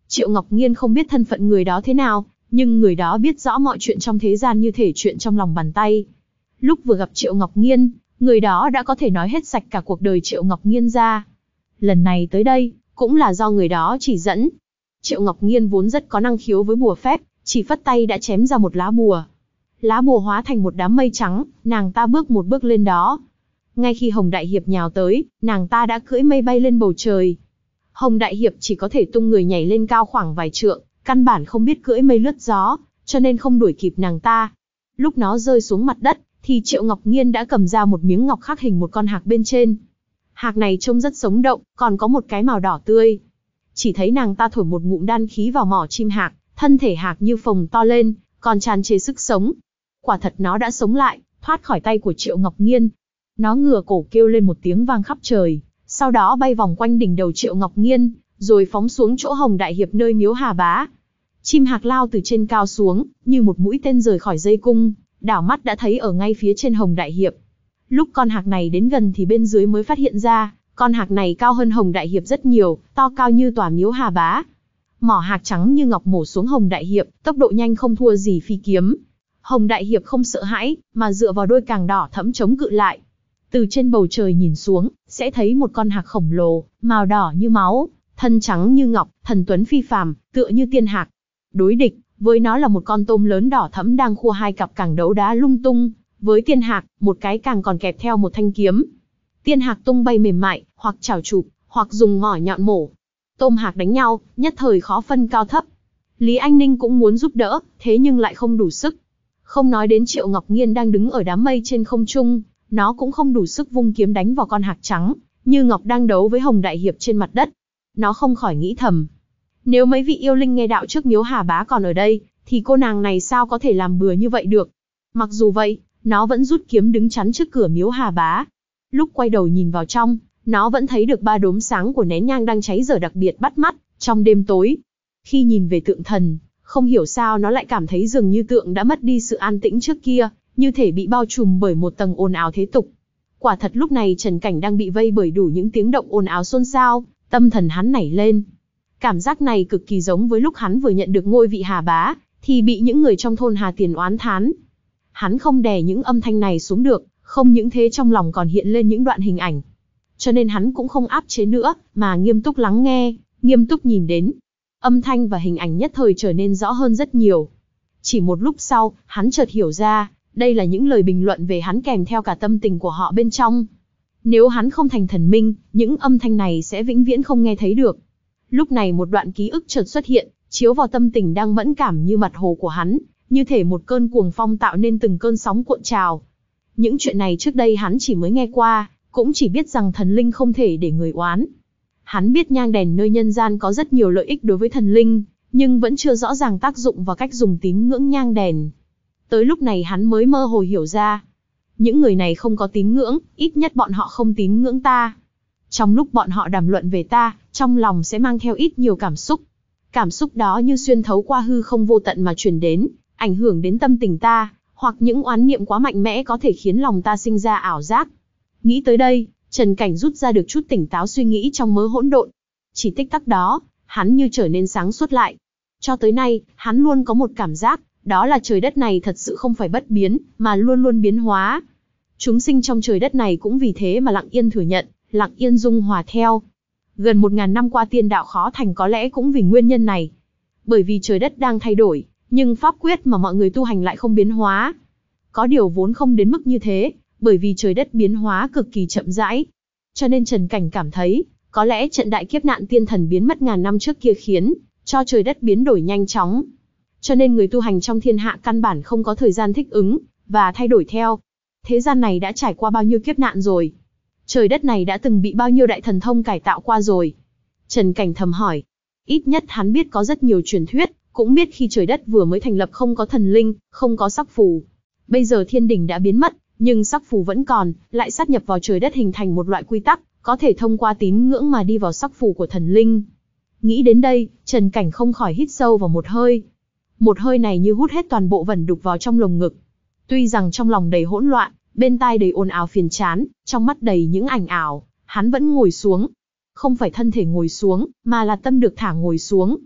S1: Triệu Ngọc Nghiên không biết thân phận người đó thế nào, nhưng người đó biết rõ mọi chuyện trong thế gian như thể chuyện trong lòng bàn tay. Lúc vừa gặp Triệu Ngọc Nghiên, người đó đã có thể nói hết sạch cả cuộc đời Triệu Ngọc Nghiên ra. Lần này tới đây, cũng là do người đó chỉ dẫn. Triệu Ngọc Nghiên vốn rất có năng khiếu với bùa phép, chỉ phất tay đã chém ra một lá bùa. Lá bùa hóa thành một đám mây trắng, nàng ta bước một bước lên đó. Ngay khi Hồng Đại Hiệp nhào tới, nàng ta đã cưỡi mây bay lên bầu trời. Hồng Đại Hiệp chỉ có thể tung người nhảy lên cao khoảng vài trượng, căn bản không biết cưỡi mây lướt gió, cho nên không đuổi kịp nàng ta. Lúc nó rơi xuống mặt đất, thì Triệu Ngọc Nghiên đã cầm ra một miếng ngọc khắc hình một con hạc bên trên. Hạc này trông rất sống động, còn có một cái màu đỏ tươi. Chỉ thấy nàng ta thổi một ngụm đan khí vào mỏ chim hạc, thân thể hạc như phồng to lên, còn tràn trề sức sống. Quả thật nó đã sống lại, thoát khỏi tay của Triệu Ngọc Nghiên. Nó ngửa cổ kêu lên một tiếng vang khắp trời, sau đó bay vòng quanh đỉnh đầu Triệu Ngọc Nghiên, rồi phóng xuống chỗ Hồng Đại Hiệp nơi miếu Hà Bá. Chim hạc lao từ trên cao xuống, như một mũi tên rời khỏi dây cung, đảo mắt đã thấy ở ngay phía trên Hồng Đại Hiệp. Lúc con hạc này đến gần thì bên dưới mới phát hiện ra, con hạc này cao hơn Hồng Đại Hiệp rất nhiều, to cao như tòa miếu Hà Bá. Mỏ hạc trắng như ngọc mổ xuống Hồng Đại Hiệp, tốc độ nhanh không thua gì phi kiếm. Hồng Đại Hiệp không sợ hãi, mà dựa vào đôi càng đỏ thẫm chống cự lại. Từ trên bầu trời nhìn xuống, sẽ thấy một con hạc khổng lồ, màu đỏ như máu, thân trắng như ngọc, thần tuấn phi phàm, tựa như tiên hạc. Đối địch với nó là một con tôm lớn đỏ thẫm đang khua hai cặp càng đấu đá lung tung. Với tiên hạc, một cái càng còn kẹp theo một thanh kiếm. Tiên hạc tung bay mềm mại, hoặc chảo chụp, hoặc dùng mỏ nhọn mổ. Tôm hạc đánh nhau, nhất thời khó phân cao thấp. Lý Anh Ninh cũng muốn giúp đỡ, thế nhưng lại không đủ sức. Không nói đến Triệu Ngọc Nghiên đang đứng ở đám mây trên không trung, nó cũng không đủ sức vung kiếm đánh vào con hạc trắng, như ngọc đang đấu với Hồng Đại Hiệp trên mặt đất. Nó không khỏi nghĩ thầm. Nếu mấy vị yêu linh nghe đạo trước miếu Hà Bá còn ở đây, thì cô nàng này sao có thể làm bừa như vậy được. Mặc dù vậy, nó vẫn rút kiếm đứng chắn trước cửa miếu Hà Bá. Lúc quay đầu nhìn vào trong, nó vẫn thấy được ba đốm sáng của nén nhang đang cháy dở đặc biệt bắt mắt, trong đêm tối. Khi nhìn về tượng thần, không hiểu sao nó lại cảm thấy dường như tượng đã mất đi sự an tĩnh trước kia, như thể bị bao trùm bởi một tầng ồn ào thế tục. Quả thật lúc này Trần Cảnh đang bị vây bởi đủ những tiếng động ồn ào xôn xao, tâm thần hắn nảy lên. Cảm giác này cực kỳ giống với lúc hắn vừa nhận được ngôi vị Hà Bá, thì bị những người trong thôn Hà Tiền oán thán. Hắn không đè những âm thanh này xuống được, không những thế trong lòng còn hiện lên những đoạn hình ảnh. Cho nên hắn cũng không áp chế nữa, mà nghiêm túc lắng nghe, nghiêm túc nhìn đến. Âm thanh và hình ảnh nhất thời trở nên rõ hơn rất nhiều. Chỉ một lúc sau, hắn chợt hiểu ra, đây là những lời bình luận về hắn kèm theo cả tâm tình của họ bên trong. Nếu hắn không thành thần minh, những âm thanh này sẽ vĩnh viễn không nghe thấy được. Lúc này một đoạn ký ức chợt xuất hiện, chiếu vào tâm tình đang mẫn cảm như mặt hồ của hắn, như thể một cơn cuồng phong tạo nên từng cơn sóng cuộn trào. Những chuyện này trước đây hắn chỉ mới nghe qua, cũng chỉ biết rằng thần linh không thể để người oán. Hắn biết nhang đèn nơi nhân gian có rất nhiều lợi ích đối với thần linh, nhưng vẫn chưa rõ ràng tác dụng và cách dùng tín ngưỡng nhang đèn. Tới lúc này hắn mới mơ hồ hiểu ra. Những người này không có tín ngưỡng, ít nhất bọn họ không tín ngưỡng ta. Trong lúc bọn họ đàm luận về ta, trong lòng sẽ mang theo ít nhiều cảm xúc. Cảm xúc đó như xuyên thấu qua hư không vô tận mà truyền đến, ảnh hưởng đến tâm tình ta, hoặc những oán niệm quá mạnh mẽ có thể khiến lòng ta sinh ra ảo giác. Nghĩ tới đây, Trần Cảnh rút ra được chút tỉnh táo suy nghĩ trong mớ hỗn độn. Chỉ tích tắc đó, hắn như trở nên sáng suốt lại. Cho tới nay, hắn luôn có một cảm giác, đó là trời đất này thật sự không phải bất biến, mà luôn luôn biến hóa. Chúng sinh trong trời đất này cũng vì thế mà lặng yên thừa nhận, lặng yên dung hòa theo. Gần một ngàn năm qua tiên đạo khó thành có lẽ cũng vì nguyên nhân này. Bởi vì trời đất đang thay đổi, nhưng pháp quyết mà mọi người tu hành lại không biến hóa. Có điều vốn không đến mức như thế, bởi vì trời đất biến hóa cực kỳ chậm rãi. Cho nên Trần Cảnh cảm thấy, có lẽ trận đại kiếp nạn tiên thần biến mất ngàn năm trước kia khiến cho trời đất biến đổi nhanh chóng. Cho nên người tu hành trong thiên hạ căn bản không có thời gian thích ứng và thay đổi theo. Thế gian này đã trải qua bao nhiêu kiếp nạn rồi? Trời đất này đã từng bị bao nhiêu đại thần thông cải tạo qua rồi? Trần Cảnh thầm hỏi. Ít nhất hắn biết có rất nhiều truyền thuyết, cũng biết khi trời đất vừa mới thành lập không có thần linh, không có sắc phù. Bây giờ thiên đình đã biến mất, nhưng sắc phù vẫn còn, lại sát nhập vào trời đất hình thành một loại quy tắc, có thể thông qua tín ngưỡng mà đi vào sắc phù của thần linh. Nghĩ đến đây, Trần Cảnh không khỏi hít sâu vào một hơi. Một hơi này như hút hết toàn bộ vẩn đục vào trong lồng ngực. Tuy rằng trong lòng đầy hỗn loạn, bên tai đầy ồn ào phiền chán, trong mắt đầy những ảnh ảo, hắn vẫn ngồi xuống. Không phải thân thể ngồi xuống, mà là tâm được thả ngồi xuống.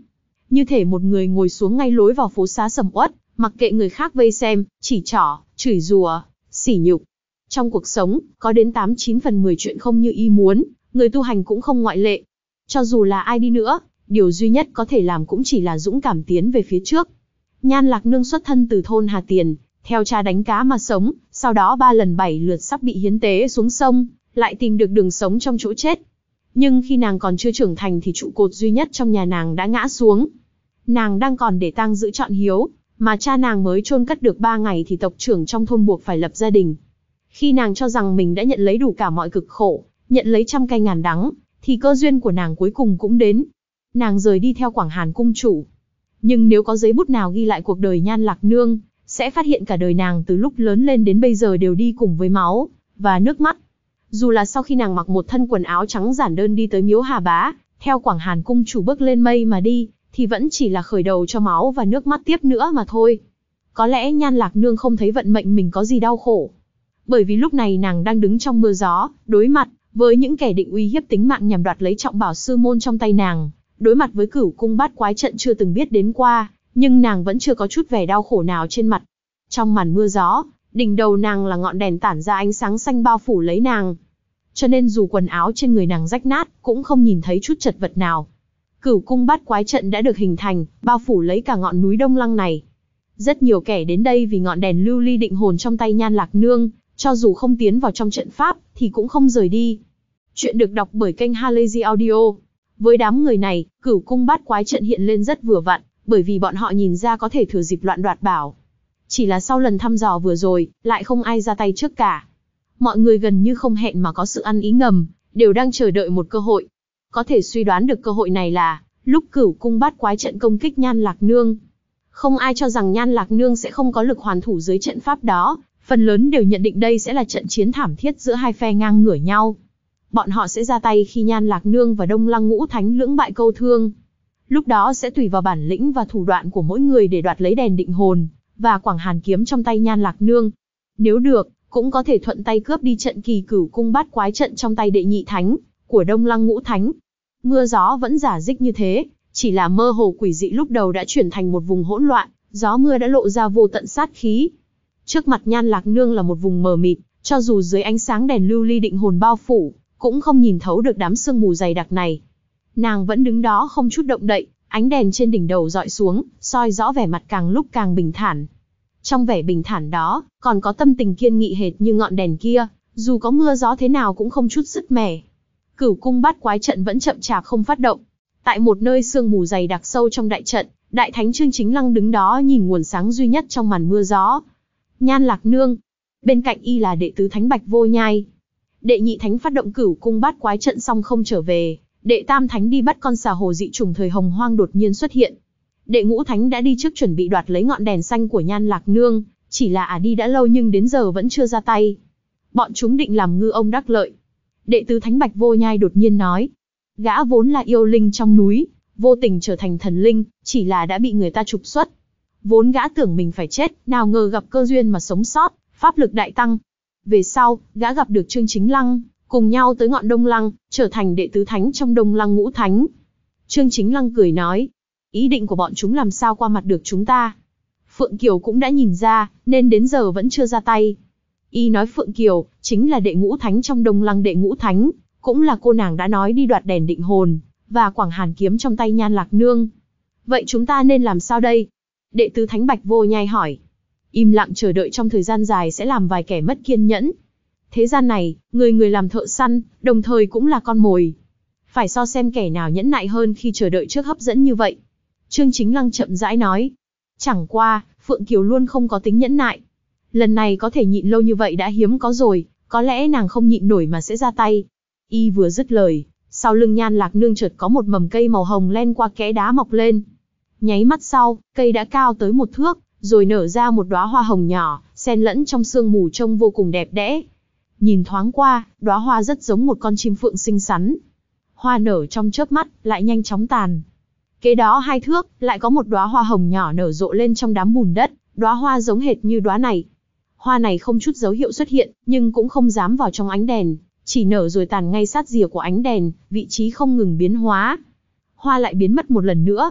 S1: như thể một người ngồi xuống ngay lối vào phố xá sầm uất, mặc kệ người khác vây xem, chỉ trỏ, chửi rủa, sỉ nhục. Trong cuộc sống, có đến tám chín phần mười chuyện không như ý muốn, người tu hành cũng không ngoại lệ. Cho dù là ai đi nữa, điều duy nhất có thể làm cũng chỉ là dũng cảm tiến về phía trước. Nhan Lạc Nương xuất thân từ thôn Hà Tiền, theo cha đánh cá mà sống, sau đó ba lần bảy lượt sắp bị hiến tế xuống sông, lại tìm được đường sống trong chỗ chết. Nhưng khi nàng còn chưa trưởng thành thì trụ cột duy nhất trong nhà nàng đã ngã xuống. Nàng đang còn để tang giữ trọn hiếu, mà cha nàng mới chôn cất được ba ngày thì tộc trưởng trong thôn buộc phải lập gia đình. Khi nàng cho rằng mình đã nhận lấy đủ cả mọi cực khổ, nhận lấy trăm cay ngàn đắng, thì cơ duyên của nàng cuối cùng cũng đến. Nàng rời đi theo Quảng Hàn cung chủ. Nhưng nếu có giấy bút nào ghi lại cuộc đời Nhan Lạc Nương, sẽ phát hiện cả đời nàng từ lúc lớn lên đến bây giờ đều đi cùng với máu và nước mắt. Dù là sau khi nàng mặc một thân quần áo trắng giản đơn đi tới miếu Hà Bá, theo Quảng Hàn cung chủ bước lên mây mà đi, thì vẫn chỉ là khởi đầu cho máu và nước mắt tiếp nữa mà thôi. Có lẽ Nhan Lạc Nương không thấy vận mệnh mình có gì đau khổ. Bởi vì lúc này nàng đang đứng trong mưa gió, đối mặt với những kẻ định uy hiếp tính mạng nhằm đoạt lấy trọng bảo sư môn trong tay nàng, đối mặt với cửu cung bát quái trận chưa từng biết đến qua, nhưng nàng vẫn chưa có chút vẻ đau khổ nào trên mặt. Trong màn mưa gió, đỉnh đầu nàng là ngọn đèn tản ra ánh sáng xanh bao phủ lấy nàng. Cho nên dù quần áo trên người nàng rách nát, cũng không nhìn thấy chút chật vật nào. Cửu cung bát quái trận đã được hình thành, bao phủ lấy cả ngọn núi Đông Lăng này. Rất nhiều kẻ đến đây vì ngọn đèn lưu ly định hồn trong tay Nhan Lạc Nương, cho dù không tiến vào trong trận pháp, thì cũng không rời đi. Chuyện được đọc bởi kênh Halazy Audio. Với đám người này, cửu cung bát quái trận hiện lên rất vừa vặn, bởi vì bọn họ nhìn ra có thể thừa dịp loạn đoạt bảo. Chỉ là sau lần thăm dò vừa rồi, lại không ai ra tay trước cả. Mọi người gần như không hẹn mà có sự ăn ý ngầm, đều đang chờ đợi một cơ hội. Có thể suy đoán được cơ hội này là lúc cửu cung bát quái trận công kích Nhan Lạc Nương. Không ai cho rằng Nhan Lạc Nương sẽ không có lực hoàn thủ dưới trận pháp đó, phần lớn đều nhận định đây sẽ là trận chiến thảm thiết giữa hai phe ngang ngửa nhau. Bọn họ sẽ ra tay khi Nhan Lạc Nương và Đông Lăng Ngũ Thánh lưỡng bại câu thương. Lúc đó sẽ tùy vào bản lĩnh và thủ đoạn của mỗi người để đoạt lấy đèn định hồn và Quảng Hàn kiếm trong tay Nhan Lạc Nương. Nếu được, cũng có thể thuận tay cướp đi trận kỳ cửu cung bát quái trận trong tay đệ nhị thánh của Đông Lăng Ngũ Thánh. Mưa gió vẫn rả rích như thế, chỉ là mơ hồ quỷ dị lúc đầu đã chuyển thành một vùng hỗn loạn, gió mưa đã lộ ra vô tận sát khí. Trước mặt Nhan Lạc Nương là một vùng mờ mịt, cho dù dưới ánh sáng đèn lưu ly định hồn bao phủ, cũng không nhìn thấu được đám sương mù dày đặc này. Nàng vẫn đứng đó không chút động đậy, ánh đèn trên đỉnh đầu dọi xuống, soi rõ vẻ mặt càng lúc càng bình thản. Trong vẻ bình thản đó, còn có tâm tình kiên nghị hệt như ngọn đèn kia, dù có mưa gió thế nào cũng không chút sứt mẻ. Cửu cung bát quái trận vẫn chậm chạp không phát động. Tại một nơi sương mù dày đặc sâu trong đại trận, đại thánh Trương Chính Lăng đứng đó nhìn nguồn sáng duy nhất trong màn mưa gió. Nhan Lạc Nương. Bên cạnh y là đệ tứ thánh Bạch Vô Nhai. Đệ nhị thánh phát động cửu cung bát quái trận xong không trở về, đệ tam thánh đi bắt con xà hồ dị trùng thời hồng hoang đột nhiên xuất hiện. Đệ ngũ thánh đã đi trước chuẩn bị đoạt lấy ngọn đèn xanh của Nhan Lạc Nương, chỉ là ả đi đã lâu nhưng đến giờ vẫn chưa ra tay. Bọn chúng định làm ngư ông đắc lợi. Đệ tứ thánh Bạch Vô Nhai đột nhiên nói, gã vốn là yêu linh trong núi, vô tình trở thành thần linh, chỉ là đã bị người ta trục xuất. Vốn gã tưởng mình phải chết, nào ngờ gặp cơ duyên mà sống sót, pháp lực đại tăng. Về sau, gã gặp được Trương Chính Lăng, cùng nhau tới ngọn Đông Lăng, trở thành đệ tứ thánh trong Đông Lăng Ngũ Thánh. Trương Chính Lăng cười nói, ý định của bọn chúng làm sao qua mặt được chúng ta. Phượng Kiều cũng đã nhìn ra, nên đến giờ vẫn chưa ra tay. Y nói Phượng Kiều, chính là đệ ngũ thánh trong Đông Lăng đệ ngũ thánh, cũng là cô nàng đã nói đi đoạt đèn định hồn, và Quảng Hàn kiếm trong tay Nhan Lạc Nương. Vậy chúng ta nên làm sao đây? Đệ tứ thánh Bạch Vô Nhai hỏi. Im lặng chờ đợi trong thời gian dài sẽ làm vài kẻ mất kiên nhẫn. Thế gian này, người người làm thợ săn, đồng thời cũng là con mồi. Phải so xem kẻ nào nhẫn nại hơn khi chờ đợi trước hấp dẫn như vậy. Trương Chính Lăng chậm rãi nói. Chẳng qua, Phượng Kiều luôn không có tính nhẫn nại. Lần này có thể nhịn lâu như vậy đã hiếm có rồi, có lẽ nàng không nhịn nổi mà sẽ ra tay. Y vừa dứt lời, sau lưng Nhan Lạc Nương chợt có một mầm cây màu hồng len qua kẽ đá mọc lên. Nháy mắt sau, cây đã cao tới một thước, rồi nở ra một đóa hoa hồng nhỏ, xen lẫn trong sương mù trông vô cùng đẹp đẽ. Nhìn thoáng qua, đóa hoa rất giống một con chim phượng xinh xắn. Hoa nở trong chớp mắt, lại nhanh chóng tàn. Kế đó hai thước, lại có một đóa hoa hồng nhỏ nở rộ lên trong đám bùn đất, đóa hoa giống hệt như đóa này. Hoa này không chút dấu hiệu xuất hiện, nhưng cũng không dám vào trong ánh đèn, chỉ nở rồi tàn ngay sát rìa của ánh đèn, vị trí không ngừng biến hóa. Hoa lại biến mất một lần nữa.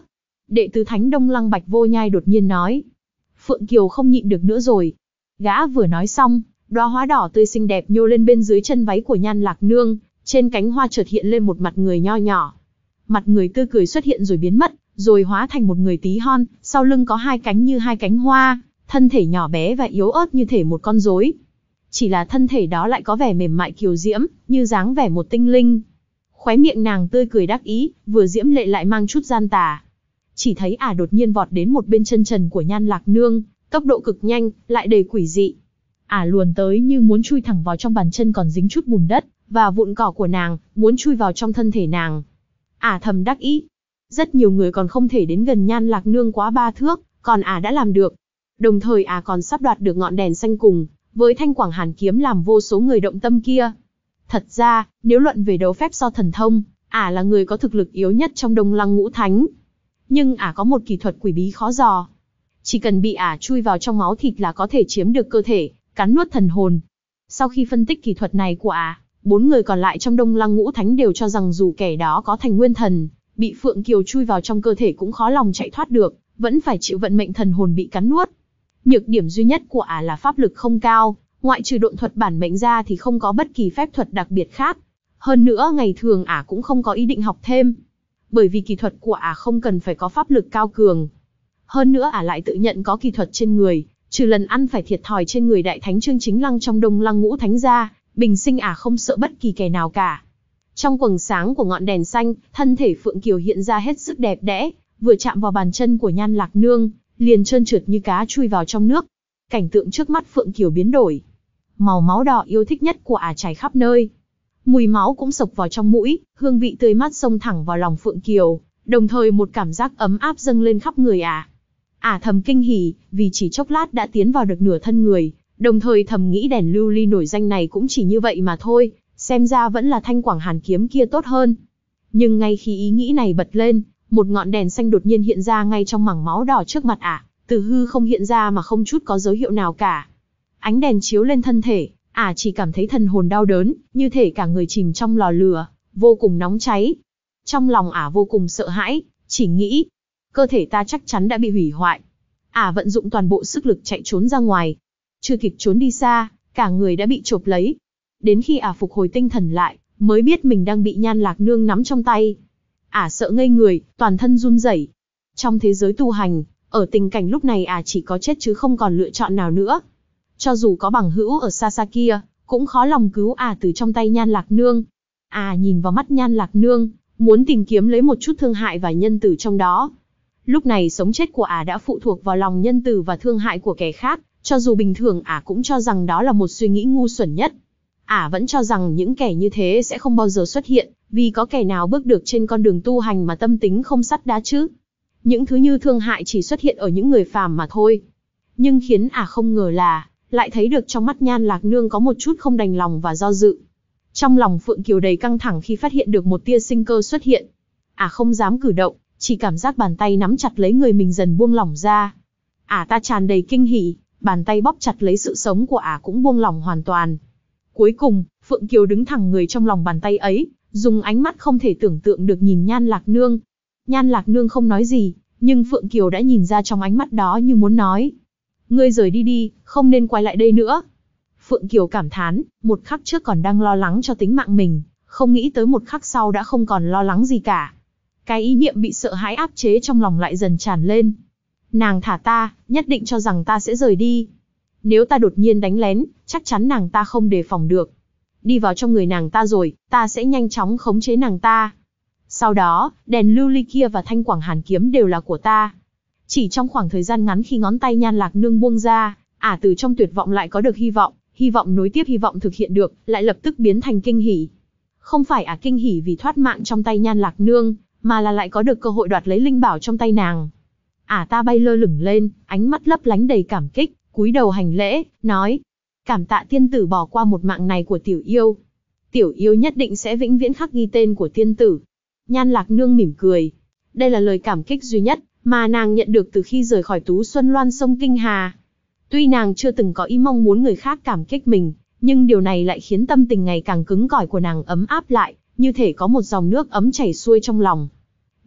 S1: đệ tứ thánh Đông Lăng Bạch Vô Nhai đột nhiên nói. Phượng Kiều không nhịn được nữa rồi. Gã vừa nói xong, đóa hoa đỏ tươi xinh đẹp nhô lên bên dưới chân váy của Nhan Lạc Nương, trên cánh hoa chợt hiện lên một mặt người nho nhỏ. Mặt người tươi cười xuất hiện rồi biến mất, rồi hóa thành một người tí hon, sau lưng có hai cánh như hai cánh hoa, thân thể nhỏ bé và yếu ớt như thể một con rối. Chỉ là thân thể đó lại có vẻ mềm mại kiều diễm, như dáng vẻ một tinh linh. Khóe miệng nàng tươi cười đắc ý, vừa diễm lệ lại mang chút gian tà. Chỉ thấy ả đột nhiên vọt đến một bên chân trần của Nhan Lạc Nương, tốc độ cực nhanh, lại đầy quỷ dị. Ả luồn tới như muốn chui thẳng vào trong bàn chân còn dính chút bùn đất và vụn cỏ của nàng, muốn chui vào trong thân thể nàng. Ả thầm đắc ý. Rất nhiều người còn không thể đến gần Nhan Lạc Nương quá ba thước, còn ả đã làm được. Đồng thời ả còn sắp đoạt được ngọn đèn xanh cùng với thanh quảng hàn kiếm làm vô số người động tâm kia. Thật ra, nếu luận về đấu phép so thần thông, ả là người có thực lực yếu nhất trong Đông Lăng ngũ thánh. Nhưng ả có một kỳ thuật quỷ bí khó dò. Chỉ cần bị ả chui vào trong máu thịt là có thể chiếm được cơ thể, cắn nuốt thần hồn. Sau khi phân tích kỳ thuật này của ả, bốn người còn lại trong Đông Lăng ngũ thánh đều cho rằng dù kẻ đó có thành nguyên thần, bị Phượng Kiều chui vào trong cơ thể cũng khó lòng chạy thoát được, vẫn phải chịu vận mệnh thần hồn bị cắn nuốt. Nhược điểm duy nhất của ả là pháp lực không cao, ngoại trừ độn thuật bản mệnh ra thì không có bất kỳ phép thuật đặc biệt khác. Hơn nữa ngày thường ả cũng không có ý định học thêm, bởi vì kỳ thuật của ả không cần phải có pháp lực cao cường. Hơn nữa ả lại tự nhận có kỳ thuật trên người, trừ lần ăn phải thiệt thòi trên người đại thánh Trương Chính Lăng trong Đông Lăng ngũ thánh ra, bình sinh ả không sợ bất kỳ kẻ nào cả. Trong quầng sáng của ngọn đèn xanh, thân thể Phượng Kiều hiện ra hết sức đẹp đẽ, vừa chạm vào bàn chân của Nhan Lạc Nương, liền trơn trượt như cá chui vào trong nước. Cảnh tượng trước mắt Phượng Kiều biến đổi. Màu máu đỏ yêu thích nhất của ả chảy khắp nơi. Mùi máu cũng sộc vào trong mũi, hương vị tươi mát xông thẳng vào lòng Phượng Kiều, đồng thời một cảm giác ấm áp dâng lên khắp người ả. Ả thầm kinh hỉ, vì chỉ chốc lát đã tiến vào được nửa thân người, đồng thời thầm nghĩ đèn lưu ly nổi danh này cũng chỉ như vậy mà thôi, xem ra vẫn là thanh quảng hàn kiếm kia tốt hơn. Nhưng ngay khi ý nghĩ này bật lên, một ngọn đèn xanh đột nhiên hiện ra ngay trong mảng máu đỏ trước mặt ả, từ hư không hiện ra mà không chút có dấu hiệu nào cả. Ánh đèn chiếu lên thân thể, ả chỉ cảm thấy thần hồn đau đớn, như thể cả người chìm trong lò lửa, vô cùng nóng cháy. Trong lòng ả vô cùng sợ hãi, chỉ nghĩ, cơ thể ta chắc chắn đã bị hủy hoại. Ả vận dụng toàn bộ sức lực chạy trốn ra ngoài. Chưa kịp trốn đi xa, cả người đã bị chộp lấy. Đến khi ả phục hồi tinh thần lại, mới biết mình đang bị Nhan Lạc Nương nắm trong tay. Ả sợ ngây người, toàn thân run rẩy. Trong thế giới tu hành, ở tình cảnh lúc này ả chỉ có chết chứ không còn lựa chọn nào nữa. Cho dù có bằng hữu ở xa xa kia, cũng khó lòng cứu ả từ trong tay Nhan Lạc Nương. Ả nhìn vào mắt Nhan Lạc Nương, muốn tìm kiếm lấy một chút thương hại và nhân từ trong đó. Lúc này sống chết của ả đã phụ thuộc vào lòng nhân từ và thương hại của kẻ khác, cho dù bình thường ả cũng cho rằng đó là một suy nghĩ ngu xuẩn nhất. Ả vẫn cho rằng những kẻ như thế sẽ không bao giờ xuất hiện, vì có kẻ nào bước được trên con đường tu hành mà tâm tính không sắt đá chứ. Những thứ như thương hại chỉ xuất hiện ở những người phàm mà thôi. Nhưng khiến ả không ngờ là, lại thấy được trong mắt Nhan Lạc Nương có một chút không đành lòng và do dự. Trong lòng Phượng Kiều đầy căng thẳng khi phát hiện được một tia sinh cơ xuất hiện. Ả không dám cử động, chỉ cảm giác bàn tay nắm chặt lấy người mình dần buông lỏng ra. Ả ta tràn đầy kinh hỉ, bàn tay bóp chặt lấy sự sống của ả cũng buông lỏng hoàn toàn. Cuối cùng, Phượng Kiều đứng thẳng người trong lòng bàn tay ấy, dùng ánh mắt không thể tưởng tượng được nhìn Nhan Lạc Nương. Nhan Lạc Nương không nói gì, nhưng Phượng Kiều đã nhìn ra trong ánh mắt đó như muốn nói. Ngươi rời đi đi, không nên quay lại đây nữa. Phượng Kiều cảm thán, một khắc trước còn đang lo lắng cho tính mạng mình, không nghĩ tới một khắc sau đã không còn lo lắng gì cả. Cái ý niệm bị sợ hãi áp chế trong lòng lại dần tràn lên. Nàng thả ta, nhất định cho rằng ta sẽ rời đi. Nếu ta đột nhiên đánh lén, chắc chắn nàng ta không đề phòng được. Đi vào trong người nàng ta rồi, ta sẽ nhanh chóng khống chế nàng ta. Sau đó, đèn lưu ly kia và thanh quảng hàn kiếm đều là của ta. Chỉ trong khoảng thời gian ngắn khi ngón tay Nhan Lạc Nương buông ra, ả từ trong tuyệt vọng lại có được hy vọng, hy vọng nối tiếp hy vọng thực hiện được, lại lập tức biến thành kinh hỉ. Không phải ả kinh hỉ vì thoát mạng trong tay Nhan Lạc Nương, mà là lại có được cơ hội đoạt lấy linh bảo trong tay nàng. Ả ta bay lơ lửng lên, ánh mắt lấp lánh đầy cảm kích, cúi đầu hành lễ, nói: cảm tạ tiên tử bỏ qua một mạng này của tiểu yêu. Tiểu yêu nhất định sẽ vĩnh viễn khắc ghi tên của tiên tử. Nhan Lạc Nương mỉm cười. Đây là lời cảm kích duy nhất mà nàng nhận được từ khi rời khỏi Tú Xuân Loan sông Kinh Hà. Tuy nàng chưa từng có ý mong muốn người khác cảm kích mình, nhưng điều này lại khiến tâm tình ngày càng cứng cỏi của nàng ấm áp lại, như thể có một dòng nước ấm chảy xuôi trong lòng.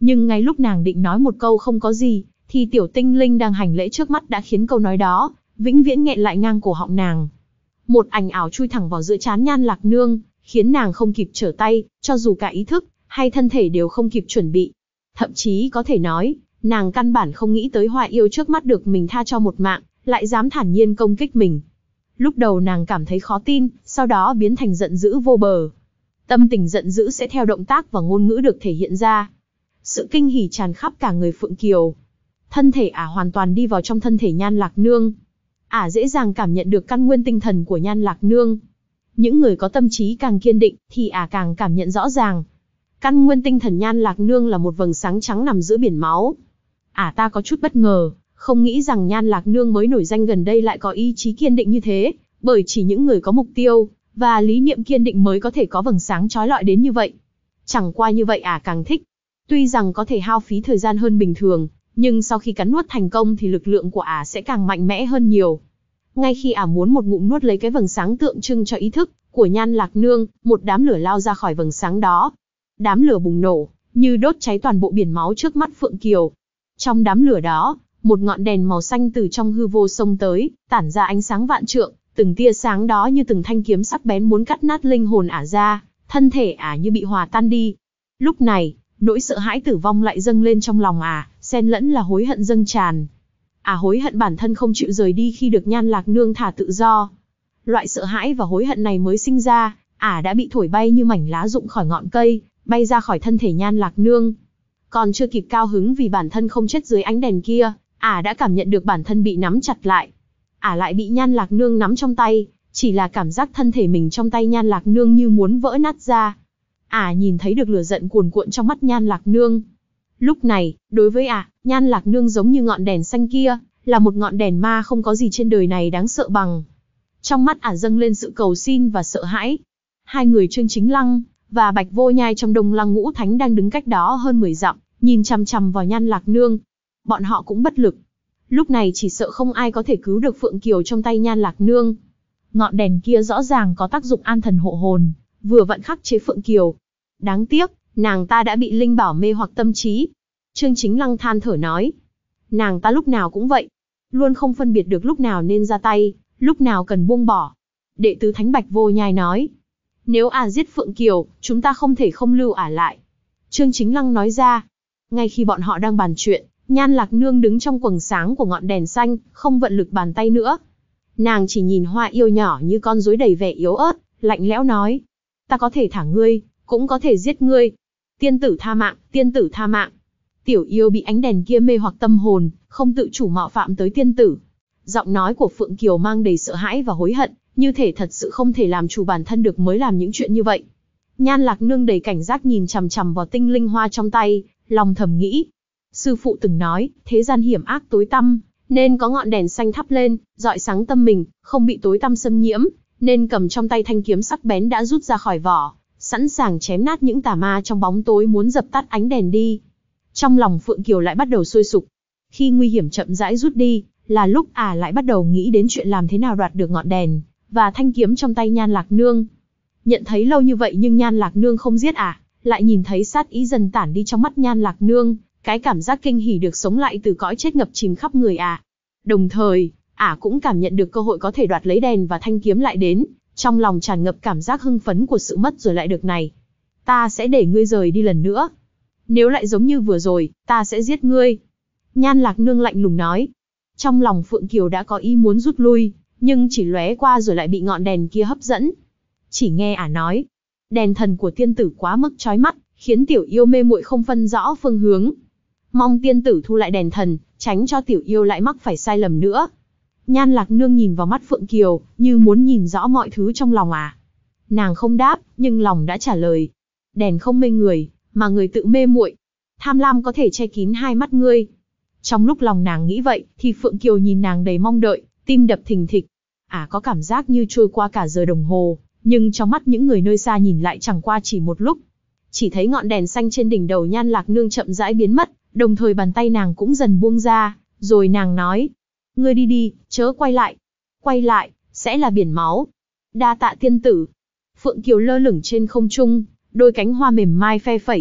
S1: Nhưng ngay lúc nàng định nói một câu không có gì, thì tiểu tinh linh đang hành lễ trước mắt đã khiến câu nói đó vĩnh viễn nghẹn lại ngang cổ họng nàng. Một ảnh ảo chui thẳng vào giữa trán Nhan Lạc Nương, khiến nàng không kịp trở tay, cho dù cả ý thức hay thân thể đều không kịp chuẩn bị. Thậm chí có thể nói, nàng căn bản không nghĩ tới Hoa Yêu trước mắt được mình tha cho một mạng, lại dám thản nhiên công kích mình. Lúc đầu nàng cảm thấy khó tin, sau đó biến thành giận dữ vô bờ. Tâm tình giận dữ sẽ theo động tác và ngôn ngữ được thể hiện ra. Sự kinh hỉ tràn khắp cả người Phượng Kiều. Thân thể ả hoàn toàn đi vào trong thân thể Nhan Lạc Nương. Ả dễ dàng cảm nhận được căn nguyên tinh thần của Nhan Lạc Nương. Những người có tâm trí càng kiên định, thì ả càng cảm nhận rõ ràng. Căn nguyên tinh thần Nhan Lạc Nương là một vầng sáng trắng nằm giữa biển máu. Ả ta có chút bất ngờ, không nghĩ rằng Nhan Lạc Nương mới nổi danh gần đây lại có ý chí kiên định như thế, bởi chỉ những người có mục tiêu và lý niệm kiên định mới có thể có vầng sáng chói lọi đến như vậy. Chẳng qua như vậy ả càng thích. Tuy rằng có thể hao phí thời gian hơn bình thường, nhưng sau khi cắn nuốt thành công thì lực lượng của ả sẽ càng mạnh mẽ hơn nhiều. Ngay khi ả muốn một ngụm nuốt lấy cái vầng sáng tượng trưng cho ý thức của Nhan Lạc Nương, một đám lửa lao ra khỏi vầng sáng đó. Đám lửa bùng nổ, như đốt cháy toàn bộ biển máu trước mắt Phượng Kiều. Trong đám lửa đó, một ngọn đèn màu xanh từ trong hư vô xông tới, tản ra ánh sáng vạn trượng, từng tia sáng đó như từng thanh kiếm sắc bén muốn cắt nát linh hồn ả ra, thân thể ả như bị hòa tan đi. Lúc này, nỗi sợ hãi tử vong lại dâng lên trong lòng ả, xen lẫn là hối hận dâng tràn. Ả hối hận bản thân không chịu rời đi khi được Nhan Lạc Nương thả tự do. Loại sợ hãi và hối hận này mới sinh ra, ả đã bị thổi bay như mảnh lá rụng khỏi ngọn cây, bay ra khỏi thân thể Nhan Lạc Nương. Còn chưa kịp cao hứng vì bản thân không chết dưới ánh đèn kia, ả đã cảm nhận được bản thân bị nắm chặt lại. Ả lại bị Nhan Lạc Nương nắm trong tay, chỉ là cảm giác thân thể mình trong tay Nhan Lạc Nương như muốn vỡ nát ra. Ả nhìn thấy được lửa giận cuồn cuộn trong mắt Nhan Lạc Nương. Lúc này, đối với ả, Nhan Lạc Nương giống như ngọn đèn xanh kia, là một ngọn đèn ma không có gì trên đời này đáng sợ bằng. Trong mắt ả dâng lên sự cầu xin và sợ hãi. Hai người Trương Chính Lăng và Bạch Vô Nhai trong Đông Lăng Ngũ Thánh đang đứng cách đó hơn mười dặm, nhìn chằm chằm vào Nhan Lạc Nương. Bọn họ cũng bất lực. Lúc này chỉ sợ không ai có thể cứu được Phượng Kiều trong tay Nhan Lạc Nương. Ngọn đèn kia rõ ràng có tác dụng an thần hộ hồn, vừa vặn khắc chế Phượng Kiều. Đáng tiếc, nàng ta đã bị linh bảo mê hoặc tâm trí. Trương Chính Lăng than thở nói. Nàng ta lúc nào cũng vậy. Luôn không phân biệt được lúc nào nên ra tay, lúc nào cần buông bỏ. Đệ tứ Thánh Bạch Vô Nhai nói. Nếu ả giết Phượng Kiều, chúng ta không thể không lưu ả lại. Trương Chính Lăng nói ra. Ngay khi bọn họ đang bàn chuyện, Nhan Lạc Nương đứng trong quầng sáng của ngọn đèn xanh, không vận lực bàn tay nữa. Nàng chỉ nhìn Hoa Yêu nhỏ như con rối đầy vẻ yếu ớt, lạnh lẽo nói. Ta có thể thả ngươi, cũng có thể giết ngươi. Tiên tử tha mạng, tiên tử tha mạng. Tiểu yêu bị ánh đèn kia mê hoặc tâm hồn, không tự chủ mạo phạm tới tiên tử. Giọng nói của Phượng Kiều mang đầy sợ hãi và hối hận, như thể thật sự không thể làm chủ bản thân được mới làm những chuyện như vậy. Nhan Lạc Nương đầy cảnh giác nhìn chằm chằm vào tinh linh hoa trong tay, lòng thầm nghĩ. Sư phụ từng nói, thế gian hiểm ác tối tăm, nên có ngọn đèn xanh thắp lên, rọi sáng tâm mình, không bị tối tăm xâm nhiễm, nên cầm trong tay thanh kiếm sắc bén đã rút ra khỏi vỏ, sẵn sàng chém nát những tà ma trong bóng tối muốn dập tắt ánh đèn đi. Trong lòng Phượng Kiều lại bắt đầu sôi sục. Khi nguy hiểm chậm rãi rút đi, là lúc ả à lại bắt đầu nghĩ đến chuyện làm thế nào đoạt được ngọn đèn và thanh kiếm trong tay Nhan Lạc Nương. Nhận thấy lâu như vậy nhưng Nhan Lạc Nương không giết ả, à, lại nhìn thấy sát ý dần tản đi trong mắt Nhan Lạc Nương, cái cảm giác kinh hỉ được sống lại từ cõi chết ngập chìm khắp người ả. À. Đồng thời, ả à cũng cảm nhận được cơ hội có thể đoạt lấy đèn và thanh kiếm lại đến, trong lòng tràn ngập cảm giác hưng phấn của sự mất rồi lại được này. Ta sẽ để ngươi rời đi lần nữa. Nếu lại giống như vừa rồi, ta sẽ giết ngươi. Nhan Lạc Nương lạnh lùng nói. Trong lòng Phượng Kiều đã có ý muốn rút lui, nhưng chỉ lóe qua rồi lại bị ngọn đèn kia hấp dẫn. Chỉ nghe ả nói, đèn thần của tiên tử quá mức chói mắt, khiến tiểu yêu mê muội không phân rõ phương hướng. Mong tiên tử thu lại đèn thần, tránh cho tiểu yêu lại mắc phải sai lầm nữa. Nhan Lạc Nương nhìn vào mắt Phượng Kiều, như muốn nhìn rõ mọi thứ trong lòng ả. Nàng không đáp, nhưng lòng đã trả lời. Đèn không mê người, mà người tự mê muội. Tham lam có thể che kín hai mắt ngươi. Trong lúc lòng nàng nghĩ vậy, thì Phượng Kiều nhìn nàng đầy mong đợi, tim đập thình thịch. Ả à, có cảm giác như trôi qua cả giờ đồng hồ, nhưng trong mắt những người nơi xa nhìn lại chẳng qua chỉ một lúc. Chỉ thấy ngọn đèn xanh trên đỉnh đầu Nhan Lạc Nương chậm rãi biến mất, đồng thời bàn tay nàng cũng dần buông ra, rồi nàng nói. Ngươi đi đi, chớ quay lại. Quay lại, sẽ là biển máu. Đa tạ tiên tử. Phượng Kiều lơ lửng trên không trung, đôi cánh hoa mềm mai phe phẩy.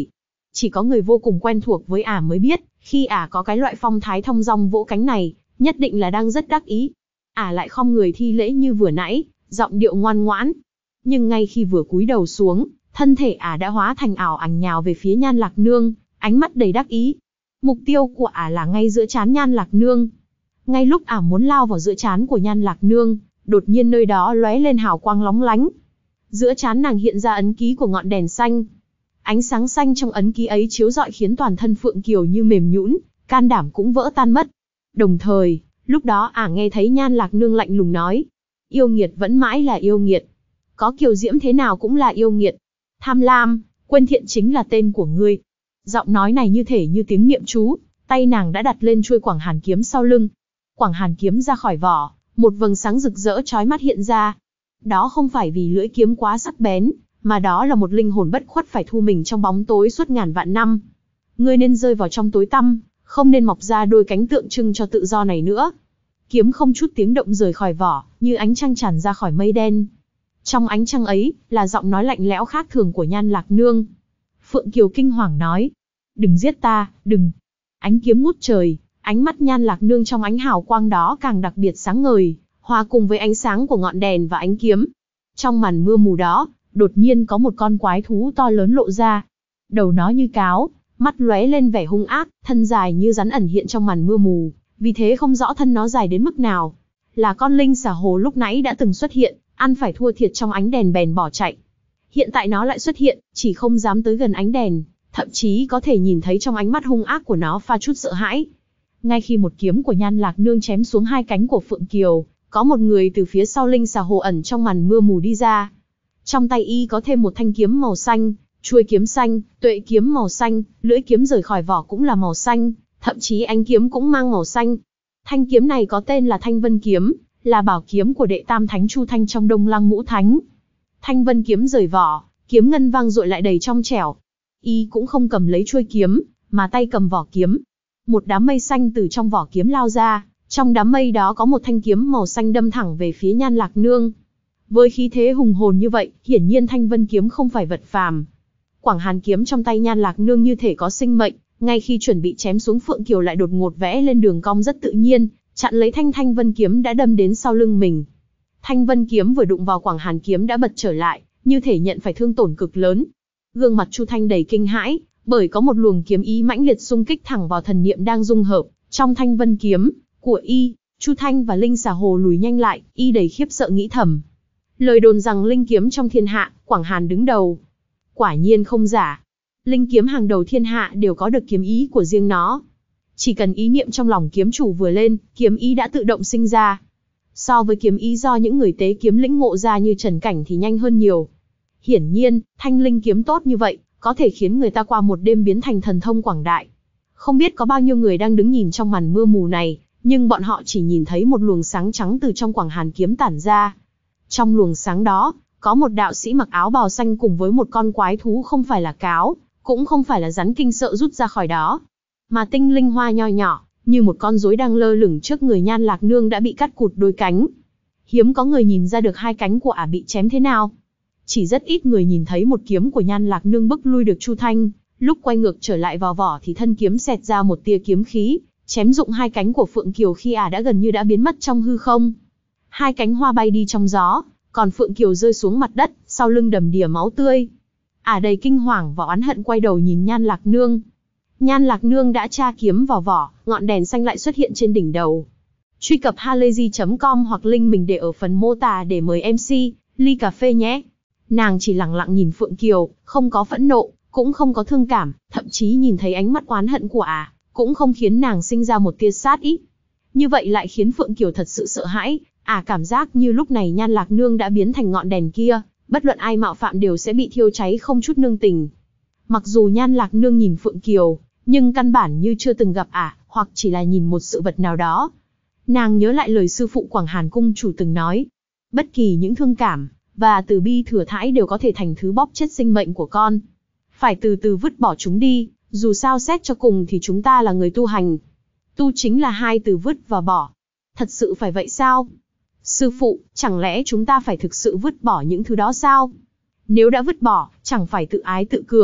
S1: Chỉ có người vô cùng quen thuộc với ả mới biết, khi ả có cái loại phong thái thong dong vỗ cánh này, nhất định là đang rất đắc ý. Ả lại khom người thi lễ như vừa nãy, giọng điệu ngoan ngoãn. Nhưng ngay khi vừa cúi đầu xuống, thân thể ả đã hóa thành ảo ảnh nhào về phía Nhan Lạc Nương, ánh mắt đầy đắc ý. Mục tiêu của ả là ngay giữa trán Nhan Lạc Nương. Ngay lúc ả muốn lao vào giữa trán của Nhan Lạc Nương, đột nhiên nơi đó lóe lên hào quang lóng lánh. Giữa trán nàng hiện ra ấn ký của ngọn đèn xanh. Ánh sáng xanh trong ấn ký ấy chiếu rọi khiến toàn thân Phượng Kiều như mềm nhũn, can đảm cũng vỡ tan mất. Đồng thời, lúc đó ả nghe thấy Nhan Lạc Nương lạnh lùng nói: yêu nghiệt vẫn mãi là yêu nghiệt. Có kiều diễm thế nào cũng là yêu nghiệt. Tham lam, quên thiện chính là tên của ngươi. Giọng nói này như thể như tiếng niệm chú, tay nàng đã đặt lên chuôi Quảng Hàn kiếm sau lưng. Quảng Hàn kiếm ra khỏi vỏ, một vầng sáng rực rỡ chói mắt hiện ra. Đó không phải vì lưỡi kiếm quá sắc bén, mà đó là một linh hồn bất khuất phải thu mình trong bóng tối suốt ngàn vạn năm. Ngươi nên rơi vào trong tối tăm, không nên mọc ra đôi cánh tượng trưng cho tự do này nữa. Kiếm không chút tiếng động rời khỏi vỏ, như ánh trăng tràn ra khỏi mây đen. Trong ánh trăng ấy, là giọng nói lạnh lẽo khác thường của Nhan Lạc Nương. Phượng Kiều kinh hoàng nói: đừng giết ta, đừng. Ánh kiếm ngút trời, ánh mắt Nhan Lạc Nương trong ánh hào quang đó càng đặc biệt sáng ngời, hòa cùng với ánh sáng của ngọn đèn và ánh kiếm. Trong màn mưa mù đó, đột nhiên có một con quái thú to lớn lộ ra. Đầu nó như cáo, mắt lóe lên vẻ hung ác, thân dài như rắn ẩn hiện trong màn mưa mù, vì thế không rõ thân nó dài đến mức nào. Là con linh xà hồ lúc nãy đã từng xuất hiện, ăn phải thua thiệt trong ánh đèn bèn bỏ chạy. Hiện tại nó lại xuất hiện, chỉ không dám tới gần ánh đèn, thậm chí có thể nhìn thấy trong ánh mắt hung ác của nó pha chút sợ hãi. Ngay khi một kiếm của Nhan Lạc Nương chém xuống hai cánh của Phượng Kiều, có một người từ phía sau linh xà hồ ẩn trong màn mưa mù đi ra. Trong tay y có thêm một thanh kiếm màu xanh, chuôi kiếm xanh, tuệ kiếm màu xanh, lưỡi kiếm rời khỏi vỏ cũng là màu xanh, thậm chí ánh kiếm cũng mang màu xanh. Thanh kiếm này có tên là Thanh Vân Kiếm, là bảo kiếm của đệ tam thánh Chu Thanh trong Đông Lăng Ngũ Thánh. Thanh Vân Kiếm rời vỏ, kiếm ngân vang dội lại đầy trong trẻo. Y cũng không cầm lấy chuôi kiếm, mà tay cầm vỏ kiếm. Một đám mây xanh từ trong vỏ kiếm lao ra, trong đám mây đó có một thanh kiếm màu xanh đâm thẳng về phía Nhan Lạc Nương. Với khí thế hùng hồn như vậy, hiển nhiên Thanh Vân Kiếm không phải vật phàm. Quảng Hàn kiếm trong tay Nhan Lạc Nương như thể có sinh mệnh, ngay khi chuẩn bị chém xuống Phượng Kiều lại đột ngột vẽ lên đường cong rất tự nhiên, chặn lấy thanh Thanh Vân Kiếm đã đâm đến sau lưng mình. Thanh Vân Kiếm vừa đụng vào Quảng Hàn kiếm đã bật trở lại, như thể nhận phải thương tổn cực lớn. Gương mặt Chu Thanh đầy kinh hãi, bởi có một luồng kiếm ý mãnh liệt xung kích thẳng vào thần niệm đang dung hợp trong Thanh Vân Kiếm của y. Chu Thanh và Linh Xà Hồ lùi nhanh lại, y đầy khiếp sợ nghĩ thầm: lời đồn rằng linh kiếm trong thiên hạ, Quảng Hàn đứng đầu. Quả nhiên không giả. Linh kiếm hàng đầu thiên hạ đều có được kiếm ý của riêng nó. Chỉ cần ý niệm trong lòng kiếm chủ vừa lên, kiếm ý đã tự động sinh ra. So với kiếm ý do những người tế kiếm lĩnh ngộ ra như Trần Cảnh thì nhanh hơn nhiều. Hiển nhiên, thanh linh kiếm tốt như vậy, có thể khiến người ta qua một đêm biến thành thần thông quảng đại. Không biết có bao nhiêu người đang đứng nhìn trong màn mưa mù này, nhưng bọn họ chỉ nhìn thấy một luồng sáng trắng từ trong Quảng Hàn kiếm tản ra. Trong luồng sáng đó, có một đạo sĩ mặc áo bào xanh cùng với một con quái thú không phải là cáo, cũng không phải là rắn kinh sợ rút ra khỏi đó, mà tinh linh hoa nho nhỏ, như một con rối đang lơ lửng trước người Nhan Lạc Nương đã bị cắt cụt đôi cánh. Hiếm có người nhìn ra được hai cánh của ả bị chém thế nào. Chỉ rất ít người nhìn thấy một kiếm của Nhan Lạc Nương bức lui được Chu Thanh, lúc quay ngược trở lại vào vỏ thì thân kiếm xẹt ra một tia kiếm khí, chém rụng hai cánh của Phượng Kiều khi ả đã gần như đã biến mất trong hư không. Hai cánh hoa bay đi trong gió, còn Phượng Kiều rơi xuống mặt đất, sau lưng đầm đìa máu tươi. Ả đầy kinh hoàng và oán hận quay đầu nhìn Nhan Lạc Nương. Nhan Lạc Nương đã tra kiếm vào vỏ, ngọn đèn xanh lại xuất hiện trên đỉnh đầu. Truy cập halayzi chấm com hoặc link mình để ở phần mô tả để mời em xê, ly cà phê nhé. Nàng chỉ lặng lặng nhìn Phượng Kiều, không có phẫn nộ, cũng không có thương cảm, thậm chí nhìn thấy ánh mắt oán hận của ả, cũng không khiến nàng sinh ra một tia sát ý. Như vậy lại khiến Phượng Kiều thật sự sợ hãi, ả cảm giác như lúc này Nhan Lạc Nương đã biến thành ngọn đèn kia, bất luận ai mạo phạm đều sẽ bị thiêu cháy không chút nương tình. Mặc dù Nhan Lạc Nương nhìn Phượng Kiều, nhưng căn bản như chưa từng gặp ả, hoặc chỉ là nhìn một sự vật nào đó. Nàng nhớ lại lời sư phụ Quảng Hàn cung chủ từng nói, bất kỳ những thương cảm và từ bi thừa thãi đều có thể thành thứ bóp chết sinh mệnh của con. Phải từ từ vứt bỏ chúng đi, dù sao xét cho cùng thì chúng ta là người tu hành. Tu chính là hai từ vứt và bỏ. Thật sự phải vậy sao? Sư phụ, chẳng lẽ chúng ta phải thực sự vứt bỏ những thứ đó sao? Nếu đã vứt bỏ, chẳng phải tự ái tự cường,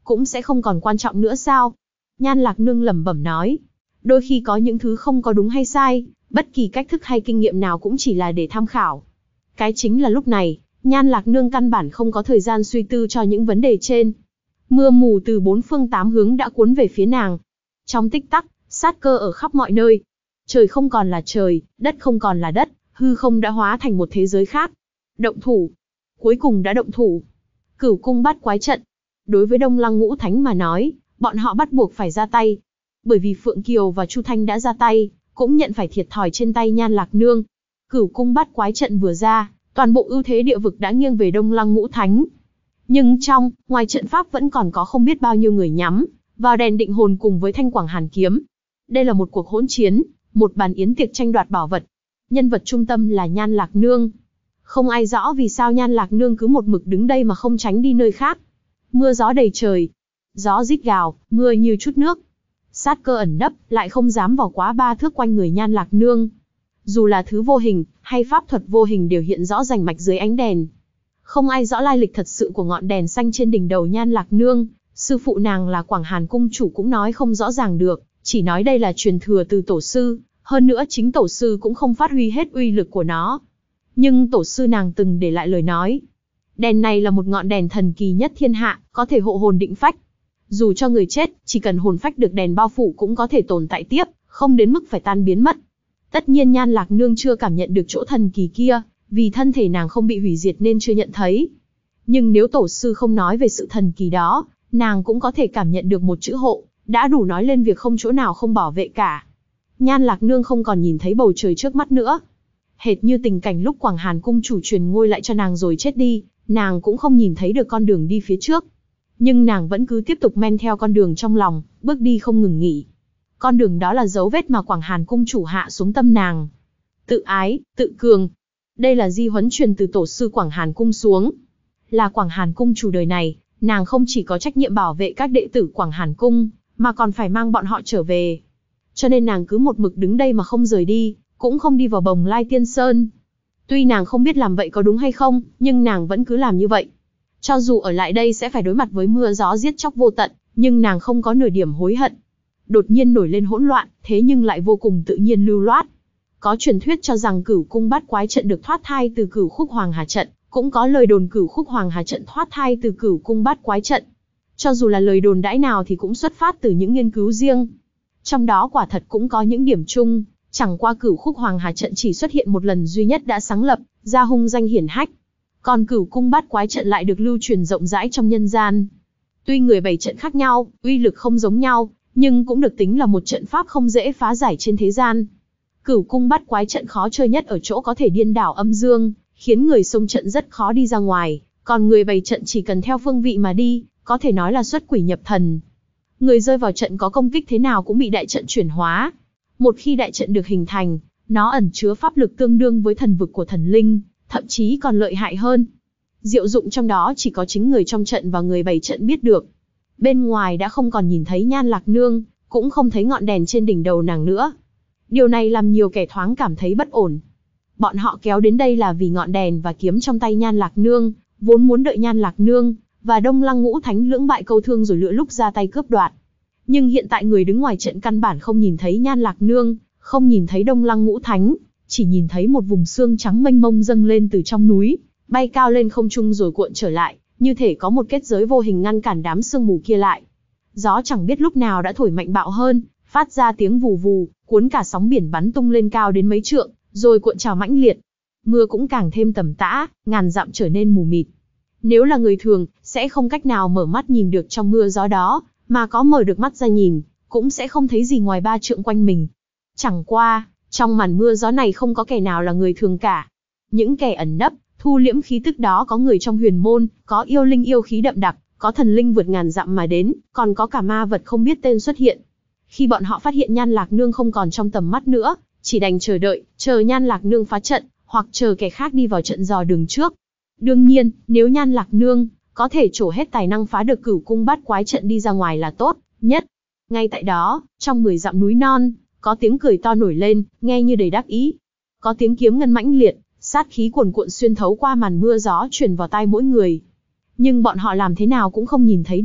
S1: cũng sẽ không còn quan trọng nữa sao? Nhan Lạc Nương lẩm bẩm nói. Đôi khi có những thứ không có đúng hay sai, bất kỳ cách thức hay kinh nghiệm nào cũng chỉ là để tham khảo. Cái chính là lúc này, Nhan Lạc Nương căn bản không có thời gian suy tư cho những vấn đề trên. Mưa mù từ bốn phương tám hướng đã cuốn về phía nàng. Trong tích tắc, sát cơ ở khắp mọi nơi. Trời không còn là trời, đất không còn là đất, hư không đã hóa thành một thế giới khác. Động thủ. Cuối cùng đã động thủ. Cửu cung bát quái trận. Đối với Đông Lăng Ngũ Thánh mà nói, bọn họ bắt buộc phải ra tay. Bởi vì Phượng Kiều và Chu Thanh đã ra tay, cũng nhận phải thiệt thòi trên tay Nhan Lạc Nương. Cửu cung bát quái trận vừa ra, toàn bộ ưu thế địa vực đã nghiêng về Đông Lăng Ngũ Thánh. Nhưng trong, ngoài trận pháp vẫn còn có không biết bao nhiêu người nhắm vào đèn định hồn cùng với thanh quảng hàn kiếm. Đây là một cuộc hỗn chiến, một bàn yến tiệc tranh đoạt bảo vật. Nhân vật trung tâm là Nhan Lạc Nương. Không ai rõ vì sao Nhan Lạc Nương cứ một mực đứng đây mà không tránh đi nơi khác. Mưa gió đầy trời, gió rít gào, mưa như chút nước. Sát cơ ẩn nấp, lại không dám vào quá ba thước quanh người Nhan Lạc Nương. Dù là thứ vô hình, hay pháp thuật vô hình đều hiện rõ rành mạch dưới ánh đèn. Không ai rõ lai lịch thật sự của ngọn đèn xanh trên đỉnh đầu Nhan Lạc Nương. Sư phụ nàng là Quảng Hàn Cung chủ cũng nói không rõ ràng được, chỉ nói đây là truyền thừa từ tổ sư, hơn nữa chính tổ sư cũng không phát huy hết uy lực của nó. Nhưng tổ sư nàng từng để lại lời nói. Đèn này là một ngọn đèn thần kỳ nhất thiên hạ, có thể hộ hồn định phách. Dù cho người chết, chỉ cần hồn phách được đèn bao phủ cũng có thể tồn tại tiếp, không đến mức phải tan biến mất. Tất nhiên Nhan Lạc Nương chưa cảm nhận được chỗ thần kỳ kia, vì thân thể nàng không bị hủy diệt nên chưa nhận thấy. Nhưng nếu tổ sư không nói về sự thần kỳ đó, nàng cũng có thể cảm nhận được một chữ hộ, đã đủ nói lên việc không chỗ nào không bảo vệ cả. Nhan Lạc Nương không còn nhìn thấy bầu trời trước mắt nữa. Hệt như tình cảnh lúc Quảng Hàn Cung chủ truyền ngôi lại cho nàng rồi chết đi, nàng cũng không nhìn thấy được con đường đi phía trước. Nhưng nàng vẫn cứ tiếp tục men theo con đường trong lòng, bước đi không ngừng nghỉ. Con đường đó là dấu vết mà Quảng Hàn Cung chủ hạ xuống tâm nàng. Tự ái, tự cường. Đây là di huấn truyền từ tổ sư Quảng Hàn Cung xuống. Là Quảng Hàn Cung chủ đời này, nàng không chỉ có trách nhiệm bảo vệ các đệ tử Quảng Hàn Cung, mà còn phải mang bọn họ trở về. Cho nên nàng cứ một mực đứng đây mà không rời đi, cũng không đi vào Bồng Lai Tiên Sơn. Tuy nàng không biết làm vậy có đúng hay không, nhưng nàng vẫn cứ làm như vậy. Cho dù ở lại đây sẽ phải đối mặt với mưa gió giết chóc vô tận, nhưng nàng không có nửa điểm hối hận. Đột nhiên nổi lên hỗn loạn, thế nhưng lại vô cùng tự nhiên lưu loát. Có truyền thuyết cho rằng Cửu cung bát quái trận được thoát thai từ Cửu khúc Hoàng Hà trận, cũng có lời đồn Cửu khúc Hoàng Hà trận thoát thai từ Cửu cung bát quái trận. Cho dù là lời đồn đãi nào thì cũng xuất phát từ những nghiên cứu riêng. Trong đó quả thật cũng có những điểm chung, chẳng qua Cửu khúc Hoàng Hà trận chỉ xuất hiện một lần duy nhất đã sáng lập ra hung danh hiển hách. Còn Cửu cung bát quái trận lại được lưu truyền rộng rãi trong nhân gian. Tuy người bày trận khác nhau, uy lực không giống nhau, nhưng cũng được tính là một trận pháp không dễ phá giải trên thế gian. Cửu cung bát quái trận khó chơi nhất ở chỗ có thể điên đảo âm dương, khiến người xông trận rất khó đi ra ngoài, còn người bày trận chỉ cần theo phương vị mà đi, có thể nói là xuất quỷ nhập thần. Người rơi vào trận có công kích thế nào cũng bị đại trận chuyển hóa. Một khi đại trận được hình thành, nó ẩn chứa pháp lực tương đương với thần vực của thần linh, thậm chí còn lợi hại hơn. Diệu dụng trong đó chỉ có chính người trong trận và người bày trận biết được. Bên ngoài đã không còn nhìn thấy Nhan Lạc Nương, cũng không thấy ngọn đèn trên đỉnh đầu nàng nữa. Điều này làm nhiều kẻ thoáng cảm thấy bất ổn. Bọn họ kéo đến đây là vì ngọn đèn và kiếm trong tay Nhan Lạc Nương, vốn muốn đợi Nhan Lạc Nương và Đông Lăng Ngũ Thánh lưỡng bại câu thương rồi lựa lúc ra tay cướp đoạt. Nhưng hiện tại người đứng ngoài trận căn bản không nhìn thấy Nhan Lạc Nương, không nhìn thấy Đông Lăng Ngũ Thánh, chỉ nhìn thấy một vùng xương trắng mênh mông dâng lên từ trong núi, bay cao lên không trung rồi cuộn trở lại, như thể có một kết giới vô hình ngăn cản đám sương mù kia lại. Gió chẳng biết lúc nào đã thổi mạnh bạo hơn, phát ra tiếng vù vù, cuốn cả sóng biển bắn tung lên cao đến mấy trượng, rồi cuộn trào mãnh liệt. Mưa cũng càng thêm tầm tã, ngàn dặm trở nên mù mịt. Nếu là người thường, sẽ không cách nào mở mắt nhìn được trong mưa gió đó, mà có mở được mắt ra nhìn, cũng sẽ không thấy gì ngoài ba trượng quanh mình. Chẳng qua, trong màn mưa gió này không có kẻ nào là người thường cả. Những kẻ ẩn nấp, thu liễm khí tức đó có người trong huyền môn, có yêu linh yêu khí đậm đặc, có thần linh vượt ngàn dặm mà đến, còn có cả ma vật không biết tên xuất hiện. Khi bọn họ phát hiện Nhan Lạc Nương không còn trong tầm mắt nữa, chỉ đành chờ đợi, chờ Nhan Lạc Nương phá trận, hoặc chờ kẻ khác đi vào trận dò đường trước. Đương nhiên, nếu Nhan Lạc Nương có thể trổ hết tài năng phá được Cửu cung bát quái trận đi ra ngoài là tốt nhất. Ngay tại đó, trong mười dặm núi non, có tiếng cười to nổi lên, nghe như đầy đắc ý. Có tiếng kiếm ngân mãnh liệt, sát khí cuồn cuộn xuyên thấu qua màn mưa gió truyền vào tai mỗi người. Nhưng bọn họ làm thế nào cũng không nhìn thấy được,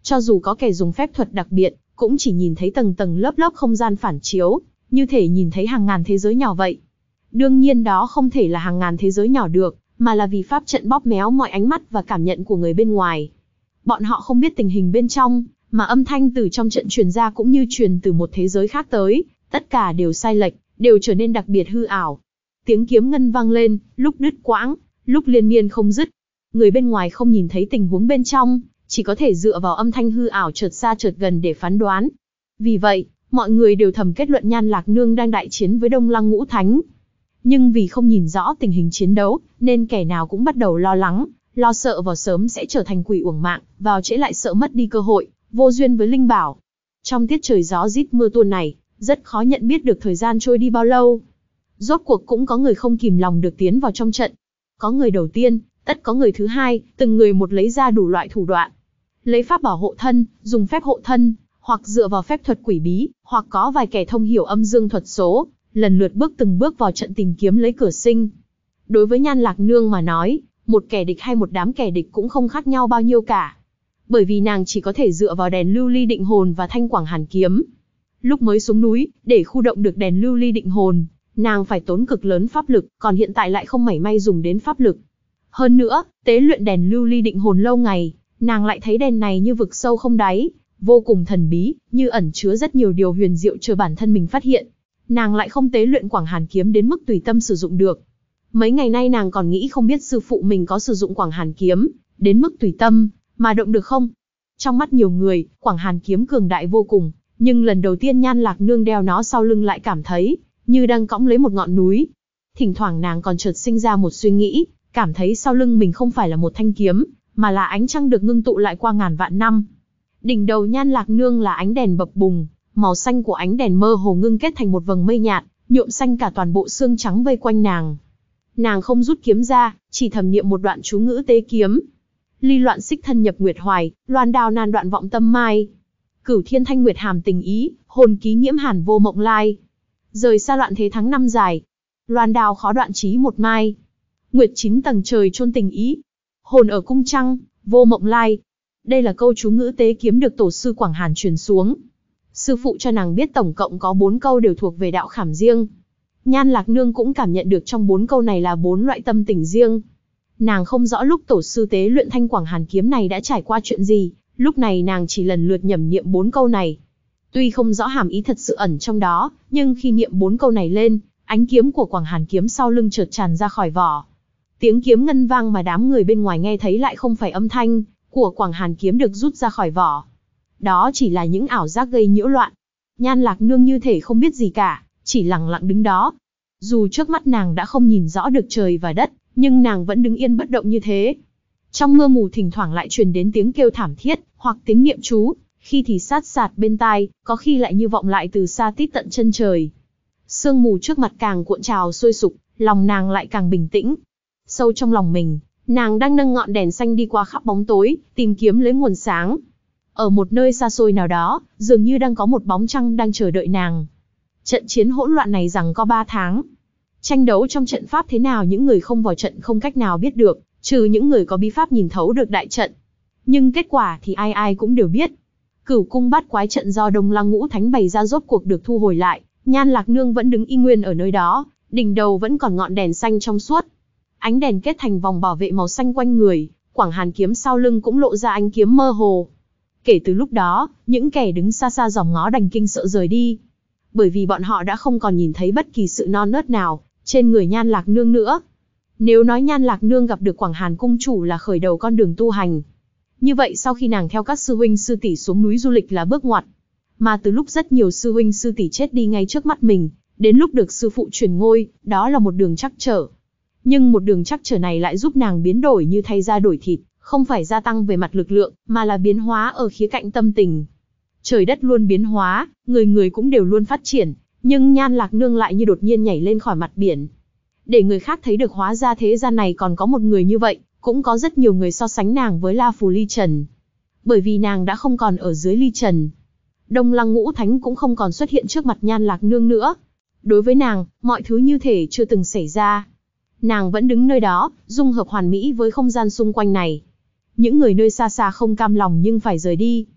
S1: cho dù có kẻ dùng phép thuật đặc biệt, cũng chỉ nhìn thấy tầng tầng lớp lớp không gian phản chiếu, như thể nhìn thấy hàng ngàn thế giới nhỏ vậy. Đương nhiên đó không thể là hàng ngàn thế giới nhỏ được, mà là vì pháp trận bóp méo mọi ánh mắt và cảm nhận của người bên ngoài. Bọn họ không biết tình hình bên trong, mà âm thanh từ trong trận truyền ra cũng như truyền từ một thế giới khác tới, tất cả đều sai lệch, đều trở nên đặc biệt hư ảo. Tiếng kiếm ngân vang lên, lúc đứt quãng, lúc liên miên không dứt. Người bên ngoài không nhìn thấy tình huống bên trong, chỉ có thể dựa vào âm thanh hư ảo chợt xa chợt gần để phán đoán. Vì vậy, mọi người đều thầm kết luận Nhan Lạc Nương đang đại chiến với Đông Lăng Ngũ Thánh. Nhưng vì không nhìn rõ tình hình chiến đấu, nên kẻ nào cũng bắt đầu lo lắng, lo sợ vào sớm sẽ trở thành quỷ uổng mạng, vào trễ lại sợ mất đi cơ hội, vô duyên với linh bảo. Trong tiết trời gió rít mưa tuôn này, rất khó nhận biết được thời gian trôi đi bao lâu. Rốt cuộc cũng có người không kìm lòng được tiến vào trong trận. Có người đầu tiên, tất có người thứ hai, từng người một lấy ra đủ loại thủ đoạn. Lấy pháp bảo hộ thân, dùng phép hộ thân, hoặc dựa vào phép thuật quỷ bí, hoặc có vài kẻ thông hiểu âm dương thuật số, lần lượt bước từng bước vào trận tìm kiếm lấy cửa sinh. Đối với Nhan Lạc Nương mà nói, một kẻ địch hay một đám kẻ địch cũng không khác nhau bao nhiêu cả. Bởi vì nàng chỉ có thể dựa vào đèn lưu ly định hồn và thanh quảng hàn kiếm. Lúc mới xuống núi, để khu động được đèn lưu ly định hồn, nàng phải tốn cực lớn pháp lực, còn hiện tại lại không mảy may dùng đến pháp lực. Hơn nữa, tế luyện đèn lưu ly định hồn lâu ngày, nàng lại thấy đèn này như vực sâu không đáy, vô cùng thần bí, như ẩn chứa rất nhiều điều huyền diệu chờ bản thân mình phát hiện. Nàng lại không tế luyện quảng hàn kiếm đến mức tùy tâm sử dụng được. Mấy ngày nay nàng còn nghĩ không biết sư phụ mình có sử dụng quảng hàn kiếm, đến mức tùy tâm, mà động được không? Trong mắt nhiều người, quảng hàn kiếm cường đại vô cùng, nhưng lần đầu tiên Nhan Lạc Nương đeo nó sau lưng lại cảm thấy, như đang cõng lấy một ngọn núi. Thỉnh thoảng nàng còn chợt sinh ra một suy nghĩ, cảm thấy sau lưng mình không phải là một thanh kiếm, mà là ánh trăng được ngưng tụ lại qua ngàn vạn năm. Đỉnh đầu Nhan Lạc Nương là ánh đèn bập bùng, màu xanh của ánh đèn mơ hồ ngưng kết thành một vầng mây nhạt, nhuộm xanh cả toàn bộ xương trắng vây quanh nàng. Nàng không rút kiếm ra, chỉ thầm niệm một đoạn chú ngữ tế kiếm. Ly loạn xích thân nhập nguyệt hoài, loan đao nan đoạn vọng tâm mai. Cửu thiên thanh nguyệt hàm tình ý, hồn ký nghiễm hàn vô mộng lai. Rời xa loạn thế tháng năm dài, loan đao khó đoạn chí một mai. Nguyệt chín tầng trời chôn tình ý, hồn ở cung trăng, vô mộng lai. Đây là câu chú ngữ tế kiếm được tổ sư Quảng Hàn truyền xuống. Sư phụ cho nàng biết tổng cộng có bốn câu đều thuộc về đạo khảm riêng. Nhan Lạc Nương cũng cảm nhận được trong bốn câu này là bốn loại tâm tình riêng. Nàng không rõ lúc tổ sư tế luyện thanh quảng hàn kiếm này đã trải qua chuyện gì, lúc này nàng chỉ lần lượt nhẩm niệm bốn câu này. Tuy không rõ hàm ý thật sự ẩn trong đó, nhưng khi niệm bốn câu này lên, ánh kiếm của quảng hàn kiếm sau lưng chợt tràn ra khỏi vỏ. Tiếng kiếm ngân vang mà đám người bên ngoài nghe thấy lại không phải âm thanh của quảng hàn kiếm được rút ra khỏi vỏ. Đó chỉ là những ảo giác gây nhiễu loạn. Nhan Lạc Nương như thể không biết gì cả, chỉ lặng lặng đứng đó. Dù trước mắt nàng đã không nhìn rõ được trời và đất, nhưng nàng vẫn đứng yên bất động như thế. Trong mưa mù thỉnh thoảng lại truyền đến tiếng kêu thảm thiết, hoặc tiếng niệm chú, khi thì sát sạt bên tai, có khi lại như vọng lại từ xa tít tận chân trời. Sương mù trước mặt càng cuộn trào sôi sục, lòng nàng lại càng bình tĩnh. Sâu trong lòng mình, nàng đang nâng ngọn đèn xanh đi qua khắp bóng tối, tìm kiếm lấy nguồn sáng. Ở một nơi xa xôi nào đó, dường như đang có một bóng trăng đang chờ đợi nàng. Trận chiến hỗn loạn này giằng co ba tháng. Tranh đấu trong trận pháp thế nào những người không vào trận không cách nào biết được, trừ những người có bí pháp nhìn thấu được đại trận. Nhưng kết quả thì ai ai cũng đều biết. Cửu cung bát quái trận do Đông Lăng Ngũ Thánh bày ra rốt cuộc được thu hồi lại, Nhan Lạc Nương vẫn đứng y nguyên ở nơi đó, đỉnh đầu vẫn còn ngọn đèn xanh trong suốt. Ánh đèn kết thành vòng bảo vệ màu xanh quanh người, quảng hàn kiếm sau lưng cũng lộ ra ánh kiếm mơ hồ. Kể từ lúc đó, những kẻ đứng xa xa dòm ngó đành kinh sợ rời đi. Bởi vì bọn họ đã không còn nhìn thấy bất kỳ sự non nớt nào trên người Nhan Lạc Nương nữa. Nếu nói Nhan Lạc Nương gặp được Quảng Hàn cung chủ là khởi đầu con đường tu hành, như vậy sau khi nàng theo các sư huynh sư tỷ xuống núi du lịch là bước ngoặt. Mà từ lúc rất nhiều sư huynh sư tỷ chết đi ngay trước mắt mình, đến lúc được sư phụ truyền ngôi, đó là một đường trắc trở. Nhưng một đường trắc trở này lại giúp nàng biến đổi như thay da đổi thịt, không phải gia tăng về mặt lực lượng, mà là biến hóa ở khía cạnh tâm tình. Trời đất luôn biến hóa, người người cũng đều luôn phát triển, nhưng Nhan Lạc Nương lại như đột nhiên nhảy lên khỏi mặt biển. Để người khác thấy được hóa ra thế gian này còn có một người như vậy, cũng có rất nhiều người so sánh nàng với La Phù Ly Trần. Bởi vì nàng đã không còn ở dưới Ly Trần. Đông Lăng Ngũ Thánh cũng không còn xuất hiện trước mặt Nhan Lạc Nương nữa. Đối với nàng, mọi thứ như thể chưa từng xảy ra. Nàng vẫn đứng nơi đó, dung hợp hoàn mỹ với không gian xung quanh này. Những người nơi xa xa không cam lòng nhưng phải rời đi.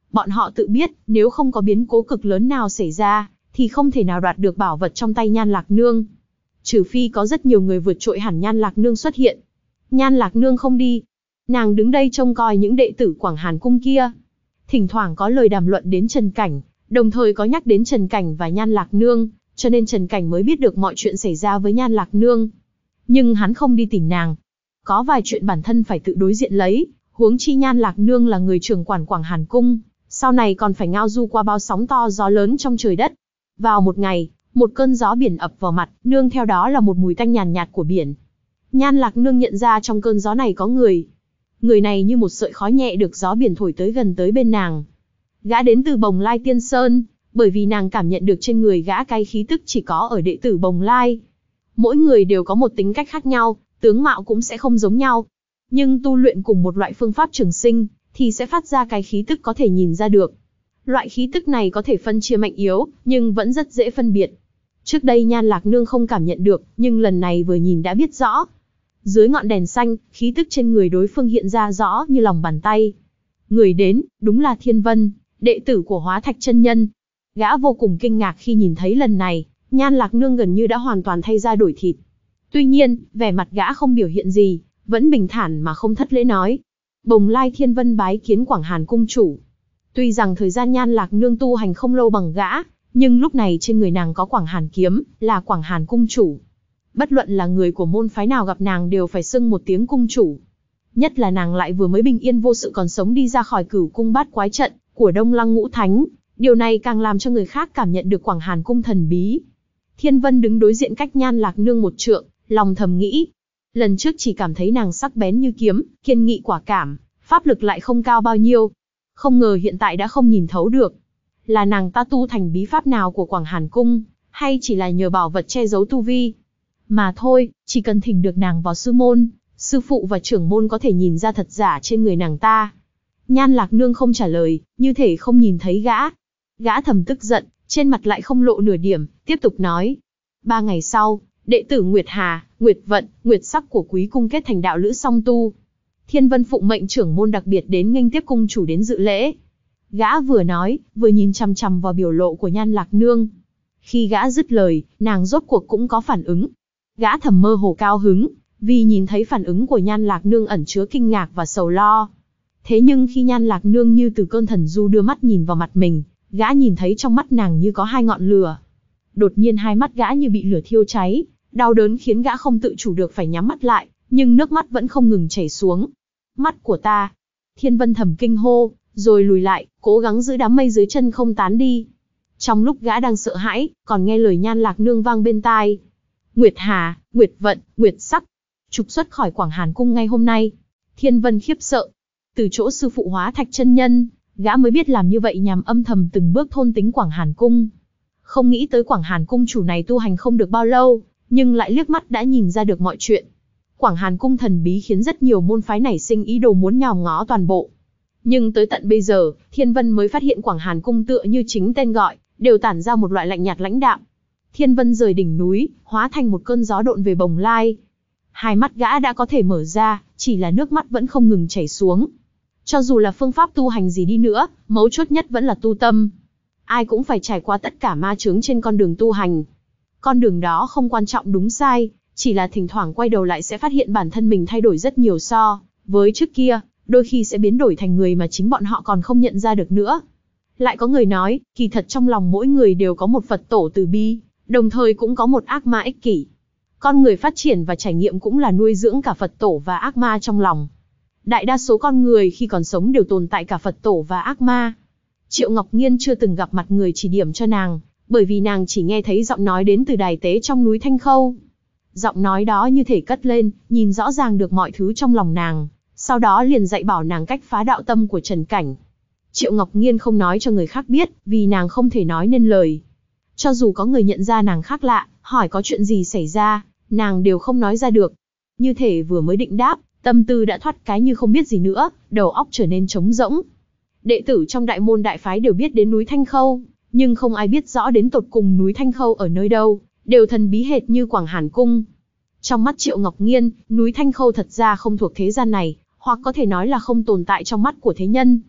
S1: Bọn họ tự biết, nếu không có biến cố cực lớn nào xảy ra, thì không thể nào đoạt được bảo vật trong tay Nhan Lạc Nương. Trừ phi có rất nhiều người vượt trội hẳn Nhan Lạc Nương xuất hiện. Nhan Lạc Nương không đi. Nàng đứng đây trông coi những đệ tử Quảng Hàn Cung kia. Thỉnh thoảng có lời đàm luận đến Trần Cảnh, đồng thời có nhắc đến Trần Cảnh và Nhan Lạc Nương, cho nên Trần Cảnh mới biết được mọi chuyện xảy ra với Nhan Lạc Nương. Nhưng hắn không đi tìm nàng. Có vài chuyện bản thân phải tự đối diện lấy, huống chi Nhan Lạc Nương là người trưởng quản Quảng Hàn Cung, sau này còn phải ngao du qua bao sóng to gió lớn trong trời đất. Vào một ngày, một cơn gió biển ập vào mặt, nương theo đó là một mùi tanh nhàn nhạt của biển. Nhan Lạc Nương nhận ra trong cơn gió này có người. Người này như một sợi khói nhẹ được gió biển thổi tới gần tới bên nàng. Gã đến từ Bồng Lai Tiên Sơn, bởi vì nàng cảm nhận được trên người gã cái khí tức chỉ có ở đệ tử Bồng Lai. Mỗi người đều có một tính cách khác nhau, tướng mạo cũng sẽ không giống nhau. Nhưng tu luyện cùng một loại phương pháp trường sinh, thì sẽ phát ra cái khí tức có thể nhìn ra được. Loại khí tức này có thể phân chia mạnh yếu, nhưng vẫn rất dễ phân biệt. Trước đây Nhan Lạc Nương không cảm nhận được, nhưng lần này vừa nhìn đã biết rõ. Dưới ngọn đèn xanh, khí tức trên người đối phương hiện ra rõ như lòng bàn tay. Người đến, đúng là Thiên Vân, đệ tử của Hóa Thạch chân nhân. Gã vô cùng kinh ngạc khi nhìn thấy lần này, Nhan Lạc Nương gần như đã hoàn toàn thay da đổi thịt. Tuy nhiên, vẻ mặt gã không biểu hiện gì, vẫn bình thản mà không thất lễ nói. Bồng Lai Thiên Vân bái kiến Quảng Hàn Cung chủ. Tuy rằng thời gian Nhan Lạc Nương tu hành không lâu bằng gã, nhưng lúc này trên người nàng có Quảng Hàn kiếm, là Quảng Hàn Cung chủ. Bất luận là người của môn phái nào gặp nàng đều phải xưng một tiếng cung chủ. Nhất là nàng lại vừa mới bình yên vô sự còn sống đi ra khỏi Cửu Cung Bát Quái trận của Đông Lăng Ngũ Thánh, điều này càng làm cho người khác cảm nhận được Quảng Hàn Cung thần bí. Thiên Vân đứng đối diện cách Nhan Lạc Nương một trượng, lòng thầm nghĩ. Lần trước chỉ cảm thấy nàng sắc bén như kiếm, kiên nghị quả cảm, pháp lực lại không cao bao nhiêu. Không ngờ hiện tại đã không nhìn thấu được. Là nàng ta tu thành bí pháp nào của Quảng Hàn Cung, hay chỉ là nhờ bảo vật che giấu tu vi. Mà thôi, chỉ cần thỉnh được nàng vào sư môn, sư phụ và trưởng môn có thể nhìn ra thật giả trên người nàng ta. Nhan Lạc Nương không trả lời, như thể không nhìn thấy gã. Gã thầm tức giận, trên mặt lại không lộ nửa điểm, tiếp tục nói. Ba ngày sau, đệ tử Nguyệt Hà, Nguyệt Vận, Nguyệt Sắc của Quý Cung kết thành đạo lữ song tu. Thiên Vân phụng mệnh trưởng môn đặc biệt đến nghênh tiếp cung chủ đến dự lễ. Gã vừa nói, vừa nhìn chằm chằm vào biểu lộ của Nhan Lạc Nương. Khi gã dứt lời, nàng rốt cuộc cũng có phản ứng. Gã thầm mơ hồ cao hứng, vì nhìn thấy phản ứng của Nhan Lạc Nương ẩn chứa kinh ngạc và sầu lo. Thế nhưng khi Nhan Lạc Nương như từ cơn thần du đưa mắt nhìn vào mặt mình, gã nhìn thấy trong mắt nàng như có hai ngọn lửa. Đột nhiên hai mắt gã như bị lửa thiêu cháy, đau đớn khiến gã không tự chủ được phải nhắm mắt lại, nhưng nước mắt vẫn không ngừng chảy xuống. Mắt của ta. Thiên Vân thầm kinh hô, rồi lùi lại, cố gắng giữ đám mây dưới chân không tán đi. Trong lúc gã đang sợ hãi, còn nghe lời Nhan Lạc Nương vang bên tai. Nguyệt Hà, Nguyệt Vận, Nguyệt Sắc, trục xuất khỏi Quảng Hàn Cung ngay hôm nay. Thiên Vân khiếp sợ. Từ chỗ sư phụ Hóa Thạch chân nhân, gã mới biết làm như vậy nhằm âm thầm từng bước thôn tính Quảng Hàn Cung. Không nghĩ tới Quảng Hàn Cung chủ này tu hành không được bao lâu, nhưng lại liếc mắt đã nhìn ra được mọi chuyện. Quảng Hàn Cung thần bí khiến rất nhiều môn phái nảy sinh ý đồ muốn nhòm ngó toàn bộ. Nhưng tới tận bây giờ, Thiên Vân mới phát hiện Quảng Hàn Cung tựa như chính tên gọi, đều tản ra một loại lạnh nhạt lãnh đạm. Thiên Vân rời đỉnh núi, hóa thành một cơn gió độn về Bồng Lai. Hai mắt gã đã có thể mở ra, chỉ là nước mắt vẫn không ngừng chảy xuống. Cho dù là phương pháp tu hành gì đi nữa, mấu chốt nhất vẫn là tu tâm. Ai cũng phải trải qua tất cả ma chướng trên con đường tu hành. Con đường đó không quan trọng đúng sai, chỉ là thỉnh thoảng quay đầu lại sẽ phát hiện bản thân mình thay đổi rất nhiều so với trước kia, đôi khi sẽ biến đổi thành người mà chính bọn họ còn không nhận ra được nữa. Lại có người nói, kỳ thật trong lòng mỗi người đều có một Phật tổ từ bi, đồng thời cũng có một ác ma ích kỷ. Con người phát triển và trải nghiệm cũng là nuôi dưỡng cả Phật tổ và ác ma trong lòng. Đại đa số con người khi còn sống đều tồn tại cả Phật tổ và ác ma. Triệu Ngọc Nghiên chưa từng gặp mặt người chỉ điểm cho nàng, bởi vì nàng chỉ nghe thấy giọng nói đến từ đài tế trong núi Thanh Khâu. Giọng nói đó như thể cất lên, nhìn rõ ràng được mọi thứ trong lòng nàng, sau đó liền dạy bảo nàng cách phá đạo tâm của Trần Cảnh. Triệu Ngọc Nghiên không nói cho người khác biết, vì nàng không thể nói nên lời. Cho dù có người nhận ra nàng khác lạ, hỏi có chuyện gì xảy ra, nàng đều không nói ra được. Như thể vừa mới định đáp, tâm tư đã thoát cái như không biết gì nữa, đầu óc trở nên trống rỗng. Đệ tử trong đại môn đại phái đều biết đến núi Thanh Khâu, nhưng không ai biết rõ đến tột cùng núi Thanh Khâu ở nơi đâu, đều thần bí hệt như Quảng Hàn Cung. Trong mắt Triệu Ngọc Nghiên, núi Thanh Khâu thật ra không thuộc thế gian này, hoặc có thể nói là không tồn tại trong mắt của thế nhân.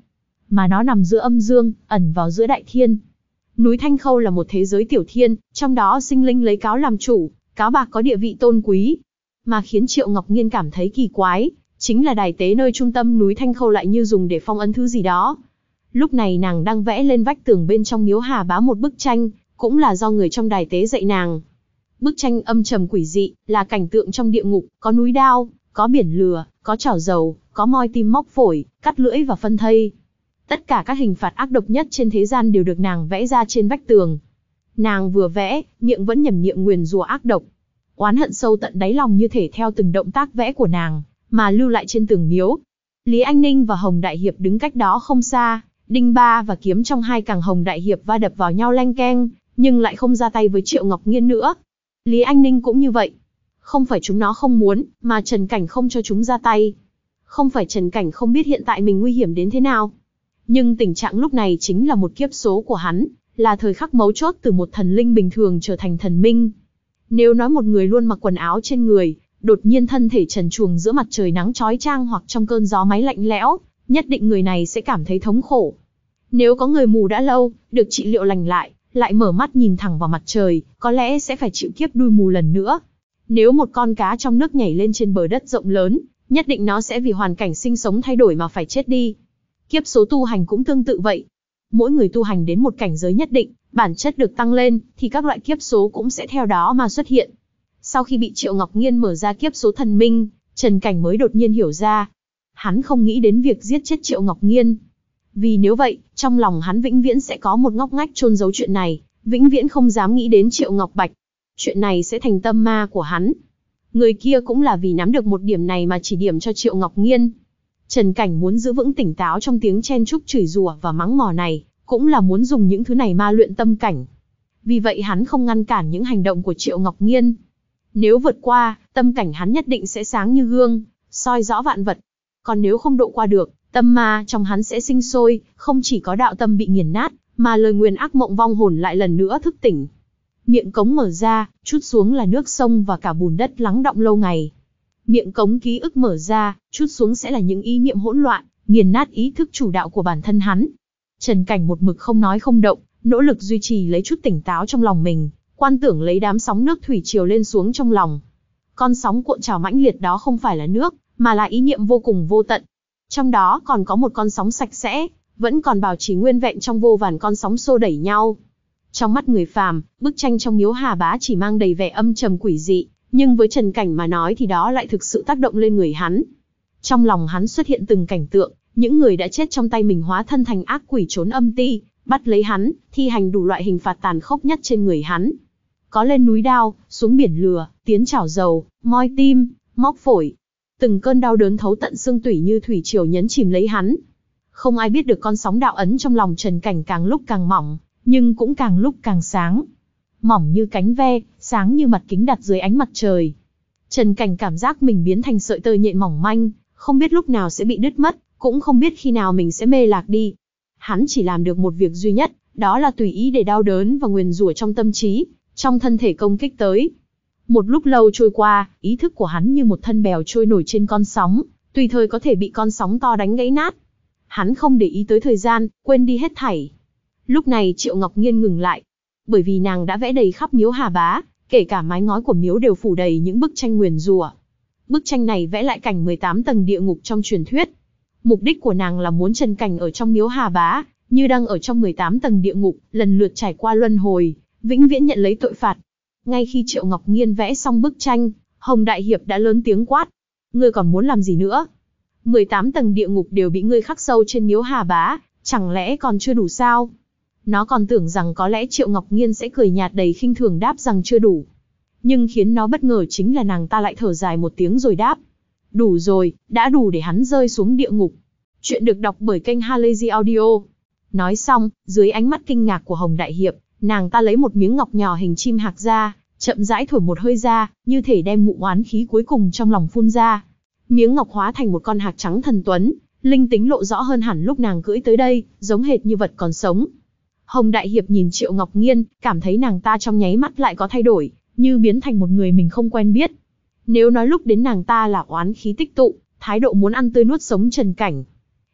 S1: mà nó nằm giữa âm dương, ẩn vào giữa đại thiên. Núi Thanh Khâu là một thế giới tiểu thiên, trong đó sinh linh lấy cáo làm chủ, cáo bạc có địa vị tôn quý. Mà khiến Triệu Ngọc Nhiên cảm thấy kỳ quái, chính là đài tế nơi trung tâm núi Thanh Khâu lại như dùng để phong ấn thứ gì đó. Lúc này nàng đang vẽ lên vách tường bên trong miếu Hà Bá một bức tranh, cũng là do người trong đài tế dạy nàng. Bức tranh âm trầm quỷ dị, là cảnh tượng trong địa ngục, có núi đao, có biển lửa, có chảo dầu, có moi tim móc phổi, cắt lưỡi và phân thây. Tất cả các hình phạt ác độc nhất trên thế gian đều được nàng vẽ ra trên vách tường. Nàng vừa vẽ, miệng vẫn nhẩm niệm nguyền rủa ác độc. Oán hận sâu tận đáy lòng như thể theo từng động tác vẽ của nàng, mà lưu lại trên tường miếu. Lý Anh Ninh và Hồng Đại Hiệp đứng cách đó không xa, đinh ba và kiếm trong hai càng Hồng Đại Hiệp va đập vào nhau leng keng, nhưng lại không ra tay với Triệu Ngọc Nhiên nữa. Lý Anh Ninh cũng như vậy. Không phải chúng nó không muốn, mà Trần Cảnh không cho chúng ra tay. Không phải Trần Cảnh không biết hiện tại mình nguy hiểm đến thế nào. Nhưng tình trạng lúc này chính là một kiếp số của hắn, là thời khắc mấu chốt từ một thần linh bình thường trở thành thần minh. Nếu nói một người luôn mặc quần áo trên người, đột nhiên thân thể trần truồng giữa mặt trời nắng chói chang hoặc trong cơn gió máy lạnh lẽo, nhất định người này sẽ cảm thấy thống khổ. Nếu có người mù đã lâu, được trị liệu lành lại, lại mở mắt nhìn thẳng vào mặt trời, có lẽ sẽ phải chịu kiếp đuôi mù lần nữa. Nếu một con cá trong nước nhảy lên trên bờ đất rộng lớn, nhất định nó sẽ vì hoàn cảnh sinh sống thay đổi mà phải chết đi. Kiếp số tu hành cũng tương tự vậy. Mỗi người tu hành đến một cảnh giới nhất định, bản chất được tăng lên, thì các loại kiếp số cũng sẽ theo đó mà xuất hiện. Sau khi bị Triệu Ngọc Nhiên mở ra kiếp số thần minh, Trần Cảnh mới đột nhiên hiểu ra. Hắn không nghĩ đến việc giết chết Triệu Ngọc Nhiên. Vì nếu vậy, trong lòng hắn vĩnh viễn sẽ có một ngóc ngách chôn giấu chuyện này, vĩnh viễn không dám nghĩ đến Triệu Ngọc Bạch. Chuyện này sẽ thành tâm ma của hắn. Người kia cũng là vì nắm được một điểm này mà chỉ điểm cho Triệu Ngọc Nhiên. Trần Cảnh muốn giữ vững tỉnh táo trong tiếng chen chúc chửi rủa và mắng mỏ này, cũng là muốn dùng những thứ này ma luyện tâm cảnh. Vì vậy hắn không ngăn cản những hành động của Triệu Ngọc Nhiên. Nếu vượt qua, tâm cảnh hắn nhất định sẽ sáng như gương, soi rõ vạn vật. Còn nếu không độ qua được, tâm ma trong hắn sẽ sinh sôi, không chỉ có đạo tâm bị nghiền nát, mà lời nguyền ác mộng vong hồn lại lần nữa thức tỉnh. Miệng cống mở ra, chút xuống là nước sông và cả bùn đất lắng đọng lâu ngày. Miệng cống ký ức mở ra, chút xuống sẽ là những ý niệm hỗn loạn, nghiền nát ý thức chủ đạo của bản thân hắn. Trần Cảnh một mực không nói không động, nỗ lực duy trì lấy chút tỉnh táo trong lòng mình, quan tưởng lấy đám sóng nước thủy triều lên xuống trong lòng. Con sóng cuộn trào mãnh liệt đó không phải là nước, mà là ý niệm vô cùng vô tận. Trong đó còn có một con sóng sạch sẽ, vẫn còn bảo trì nguyên vẹn trong vô vàn con sóng xô đẩy nhau. Trong mắt người phàm, bức tranh trong miếu Hà Bá chỉ mang đầy vẻ âm trầm quỷ dị, nhưng với Trần Cảnh mà nói thì đó lại thực sự tác động lên người hắn. Trong lòng hắn xuất hiện từng cảnh tượng, những người đã chết trong tay mình hóa thân thành ác quỷ trốn âm ti, bắt lấy hắn, thi hành đủ loại hình phạt tàn khốc nhất trên người hắn. Có lên núi đao, xuống biển lửa, tiến chảo dầu, moi tim, móc phổi. Từng cơn đau đớn thấu tận xương tủy như thủy triều nhấn chìm lấy hắn. Không ai biết được con sóng đạo ấn trong lòng Trần Cảnh càng lúc càng mỏng, nhưng cũng càng lúc càng sáng. Mỏng như cánh ve, sáng như mặt kính đặt dưới ánh mặt trời. Trần Cảnh cảm giác mình biến thành sợi tơ nhện mỏng manh, không biết lúc nào sẽ bị đứt mất, cũng không biết khi nào mình sẽ mê lạc đi. Hắn chỉ làm được một việc duy nhất, đó là tùy ý để đau đớn và nguyền rủa trong tâm trí, trong thân thể công kích tới. Một lúc lâu trôi qua, ý thức của hắn như một thân bèo trôi nổi trên con sóng, tùy thời có thể bị con sóng to đánh gãy nát. Hắn không để ý tới thời gian, quên đi hết thảy. Lúc này Triệu Ngọc Nhiên ngừng lại, bởi vì nàng đã vẽ đầy khắp miếu Hà Bá, kể cả mái ngói của miếu đều phủ đầy những bức tranh nguyền rủa. Bức tranh này vẽ lại cảnh mười tám tầng địa ngục trong truyền thuyết. Mục đích của nàng là muốn Trần Cảnh ở trong miếu Hà Bá, như đang ở trong mười tám tầng địa ngục, lần lượt trải qua luân hồi, vĩnh viễn nhận lấy tội phạt. Ngay khi Triệu Ngọc Nhiên vẽ xong bức tranh, Hồng Đại Hiệp đã lớn tiếng quát: "Ngươi còn muốn làm gì nữa? mười tám tầng địa ngục đều bị ngươi khắc sâu trên miếu Hà Bá, chẳng lẽ còn chưa đủ sao?" Nó còn tưởng rằng có lẽ Triệu Ngọc Nhiên sẽ cười nhạt đầy khinh thường đáp rằng chưa đủ. Nhưng khiến nó bất ngờ chính là nàng ta lại thở dài một tiếng rồi đáp: "Đủ rồi, đã đủ để hắn rơi xuống địa ngục." Chuyện được đọc bởi kênh Halazy Audio. Nói xong, dưới ánh mắt kinh ngạc của Hồng Đại Hiệp, nàng ta lấy một miếng ngọc nhỏ hình chim hạc ra, chậm rãi thổi một hơi ra, như thể đem ngụ oán khí cuối cùng trong lòng phun ra. Miếng ngọc hóa thành một con hạc trắng thần tuấn, linh tính lộ rõ hơn hẳn lúc nàng cưỡi tới đây, giống hệt như vật còn sống. Hồng Đại Hiệp nhìn Triệu Ngọc Nhiên, cảm thấy nàng ta trong nháy mắt lại có thay đổi, như biến thành một người mình không quen biết. Nếu nói lúc đến nàng ta là oán khí tích tụ, thái độ muốn ăn tươi nuốt sống Trần Cảnh.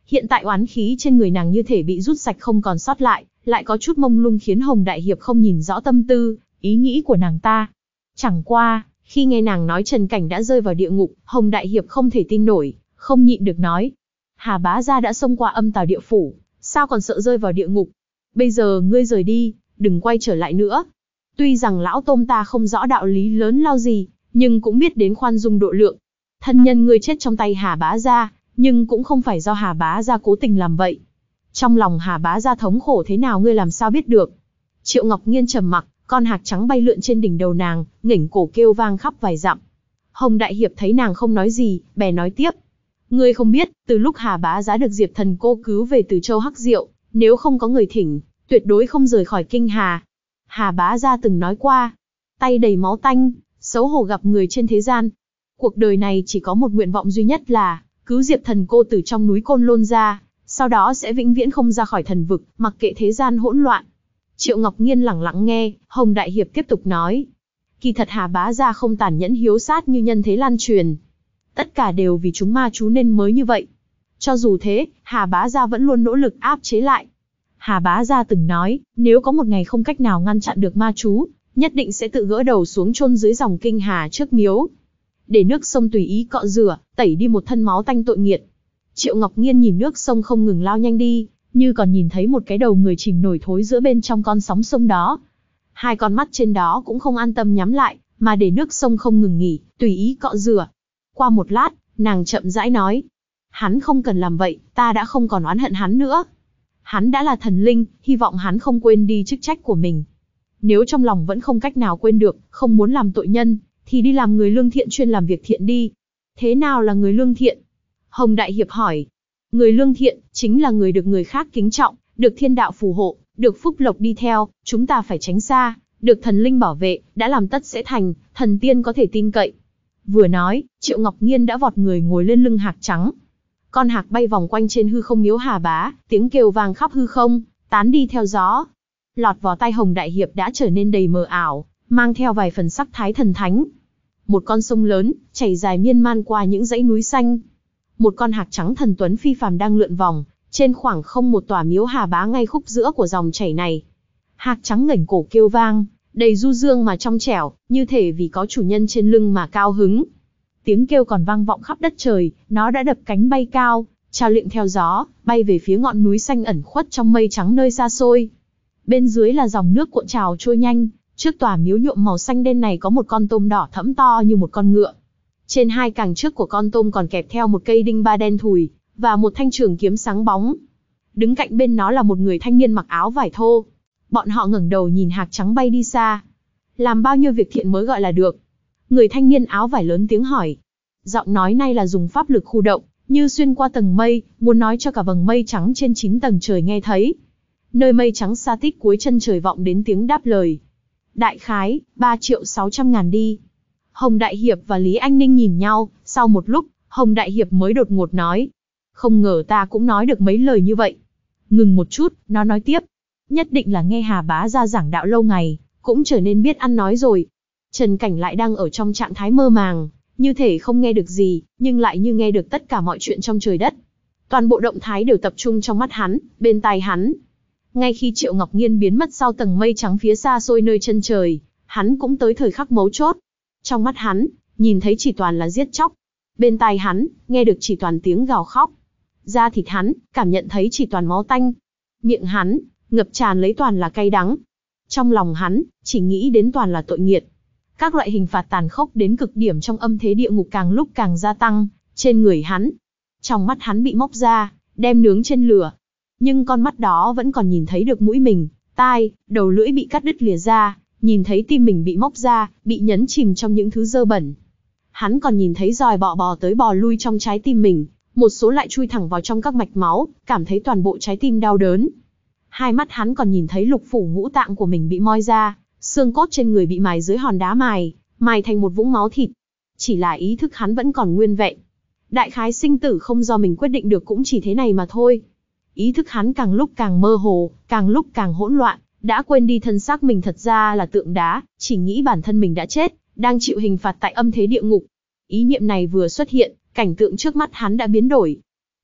S1: Hiện tại oán khí trên người nàng như thể bị rút sạch không còn sót lại, lại có chút mông lung khiến Hồng Đại Hiệp không nhìn rõ tâm tư, ý nghĩ của nàng ta. Chẳng qua, khi nghe nàng nói Trần Cảnh đã rơi vào địa ngục, Hồng Đại Hiệp không thể tin nổi, không nhịn được nói. Hà bá gia đã xông qua âm tào địa phủ, sao còn sợ rơi vào địa ngục? Bây giờ ngươi rời đi, đừng quay trở lại nữa. Tuy rằng lão tôm ta không rõ đạo lý lớn lao gì, nhưng cũng biết đến khoan dung độ lượng. Thân nhân ngươi chết trong tay Hà bá gia, nhưng cũng không phải do Hà bá gia cố tình làm vậy. Trong lòng Hà bá gia thống khổ thế nào ngươi làm sao biết được? Triệu Ngọc Nghiên trầm mặc, con hạc trắng bay lượn trên đỉnh đầu nàng, nghển cổ kêu vang khắp vài dặm. Hồng Đại Hiệp thấy nàng không nói gì, bè nói tiếp. Ngươi không biết, từ lúc Hà bá giá được Diệp Thần cô cứu về từ châu Hắc Diệu, nếu không có người thỉnh, tuyệt đối không rời khỏi kinh Hà. Hà bá gia từng nói qua, tay đầy máu tanh, xấu hổ gặp người trên thế gian. Cuộc đời này chỉ có một nguyện vọng duy nhất là cứu Diệp Thần cô từ trong núi Côn Lôn ra, sau đó sẽ vĩnh viễn không ra khỏi thần vực, mặc kệ thế gian hỗn loạn. Triệu Ngọc Nghiên lẳng lặng nghe, Hồng Đại Hiệp tiếp tục nói. Kỳ thật Hà bá gia không tàn nhẫn hiếu sát như nhân thế lan truyền. Tất cả đều vì chúng ma chú nên mới như vậy. Cho dù thế, Hà bá gia vẫn luôn nỗ lực áp chế lại. Hà bá gia từng nói, nếu có một ngày không cách nào ngăn chặn được ma chú, nhất định sẽ tự gỡ đầu xuống chôn dưới dòng kinh Hà trước miếu. Để nước sông tùy ý cọ rửa, tẩy đi một thân máu tanh tội nghiệt. Triệu Ngọc Nghiên nhìn nước sông không ngừng lao nhanh đi, như còn nhìn thấy một cái đầu người chìm nổi thối giữa bên trong con sóng sông đó. Hai con mắt trên đó cũng không an tâm nhắm lại, mà để nước sông không ngừng nghỉ, tùy ý cọ rửa. Qua một lát, nàng chậm rãi nói. Hắn không cần làm vậy, ta đã không còn oán hận hắn nữa. Hắn đã là thần linh, hy vọng hắn không quên đi chức trách của mình. Nếu trong lòng vẫn không cách nào quên được, không muốn làm tội nhân, thì đi làm người lương thiện chuyên làm việc thiện đi. Thế nào là người lương thiện? Hồng Đại Hiệp hỏi. Người lương thiện, chính là người được người khác kính trọng, được thiên đạo phù hộ, được phúc lộc đi theo, chúng ta phải tránh xa, được thần linh bảo vệ, đã làm tất sẽ thành, thần tiên có thể tin cậy. Vừa nói, Triệu Ngọc Nghiên đã vọt người ngồi lên lưng hạc trắng. Con hạc bay vòng quanh trên hư không miếu Hà bá, tiếng kêu vang khắp hư không, tán đi theo gió. Lọt vào tay Hồng Đại Hiệp đã trở nên đầy mờ ảo, mang theo vài phần sắc thái thần thánh. Một con sông lớn, chảy dài miên man qua những dãy núi xanh. Một con hạc trắng thần tuấn phi phàm đang lượn vòng, trên khoảng không một tòa miếu Hà bá ngay khúc giữa của dòng chảy này. Hạc trắng ngẩng cổ kêu vang, đầy du dương mà trong trẻo, như thể vì có chủ nhân trên lưng mà cao hứng. Tiếng kêu còn vang vọng khắp đất trời, nó đã đập cánh bay cao, trao liệng theo gió, bay về phía ngọn núi xanh ẩn khuất trong mây trắng nơi xa xôi. Bên dưới là dòng nước cuộn trào trôi nhanh, trước tòa miếu nhuộm màu xanh đen này có một con tôm đỏ thẫm to như một con ngựa. Trên hai càng trước của con tôm còn kẹp theo một cây đinh ba đen thùi, và một thanh trường kiếm sáng bóng. Đứng cạnh bên nó là một người thanh niên mặc áo vải thô. Bọn họ ngẩng đầu nhìn hạc trắng bay đi xa. Làm bao nhiêu việc thiện mới gọi là được? Người thanh niên áo vải lớn tiếng hỏi. Giọng nói này là dùng pháp lực khu động, như xuyên qua tầng mây, muốn nói cho cả vầng mây trắng trên chín tầng trời nghe thấy. Nơi mây trắng xa tít cuối chân trời vọng đến tiếng đáp lời. Đại khái, ba triệu sáu trăm ngàn đi. Hồng Đại Hiệp và Lý Anh Ninh nhìn nhau, sau một lúc, Hồng Đại Hiệp mới đột ngột nói. Không ngờ ta cũng nói được mấy lời như vậy. Ngừng một chút, nó nói tiếp. Nhất định là nghe Hà bá gia giảng đạo lâu ngày, cũng trở nên biết ăn nói rồi. Trần Cảnh lại đang ở trong trạng thái mơ màng, như thể không nghe được gì, nhưng lại như nghe được tất cả mọi chuyện trong trời đất. Toàn bộ động thái đều tập trung trong mắt hắn, bên tai hắn. Ngay khi Triệu Ngọc Nghiên biến mất sau tầng mây trắng phía xa xôi nơi chân trời, hắn cũng tới thời khắc mấu chốt. Trong mắt hắn, nhìn thấy chỉ toàn là giết chóc. Bên tai hắn, nghe được chỉ toàn tiếng gào khóc. Da thịt hắn, cảm nhận thấy chỉ toàn máu tanh. Miệng hắn, ngập tràn lấy toàn là cay đắng. Trong lòng hắn, chỉ nghĩ đến toàn là tội nghiệt. Các loại hình phạt tàn khốc đến cực điểm trong âm thế địa ngục càng lúc càng gia tăng, trên người hắn. Trong mắt hắn bị móc ra, đem nướng trên lửa. Nhưng con mắt đó vẫn còn nhìn thấy được mũi mình, tai, đầu lưỡi bị cắt đứt lìa ra, nhìn thấy tim mình bị móc ra, bị nhấn chìm trong những thứ dơ bẩn. Hắn còn nhìn thấy giòi bọ bò tới bò lui trong trái tim mình, một số lại chui thẳng vào trong các mạch máu, cảm thấy toàn bộ trái tim đau đớn. Hai mắt hắn còn nhìn thấy lục phủ ngũ tạng của mình bị moi ra, xương cốt trên người bị mài dưới hòn đá mài, mài thành một vũng máu thịt. Chỉ là ý thức hắn vẫn còn nguyên vẹn. Đại khái sinh tử không do mình quyết định được cũng chỉ thế này mà thôi. Ý thức hắn càng lúc càng mơ hồ, càng lúc càng hỗn loạn, đã quên đi thân xác mình thật ra là tượng đá, chỉ nghĩ bản thân mình đã chết, đang chịu hình phạt tại âm thế địa ngục. Ý niệm này vừa xuất hiện, cảnh tượng trước mắt hắn đã biến đổi.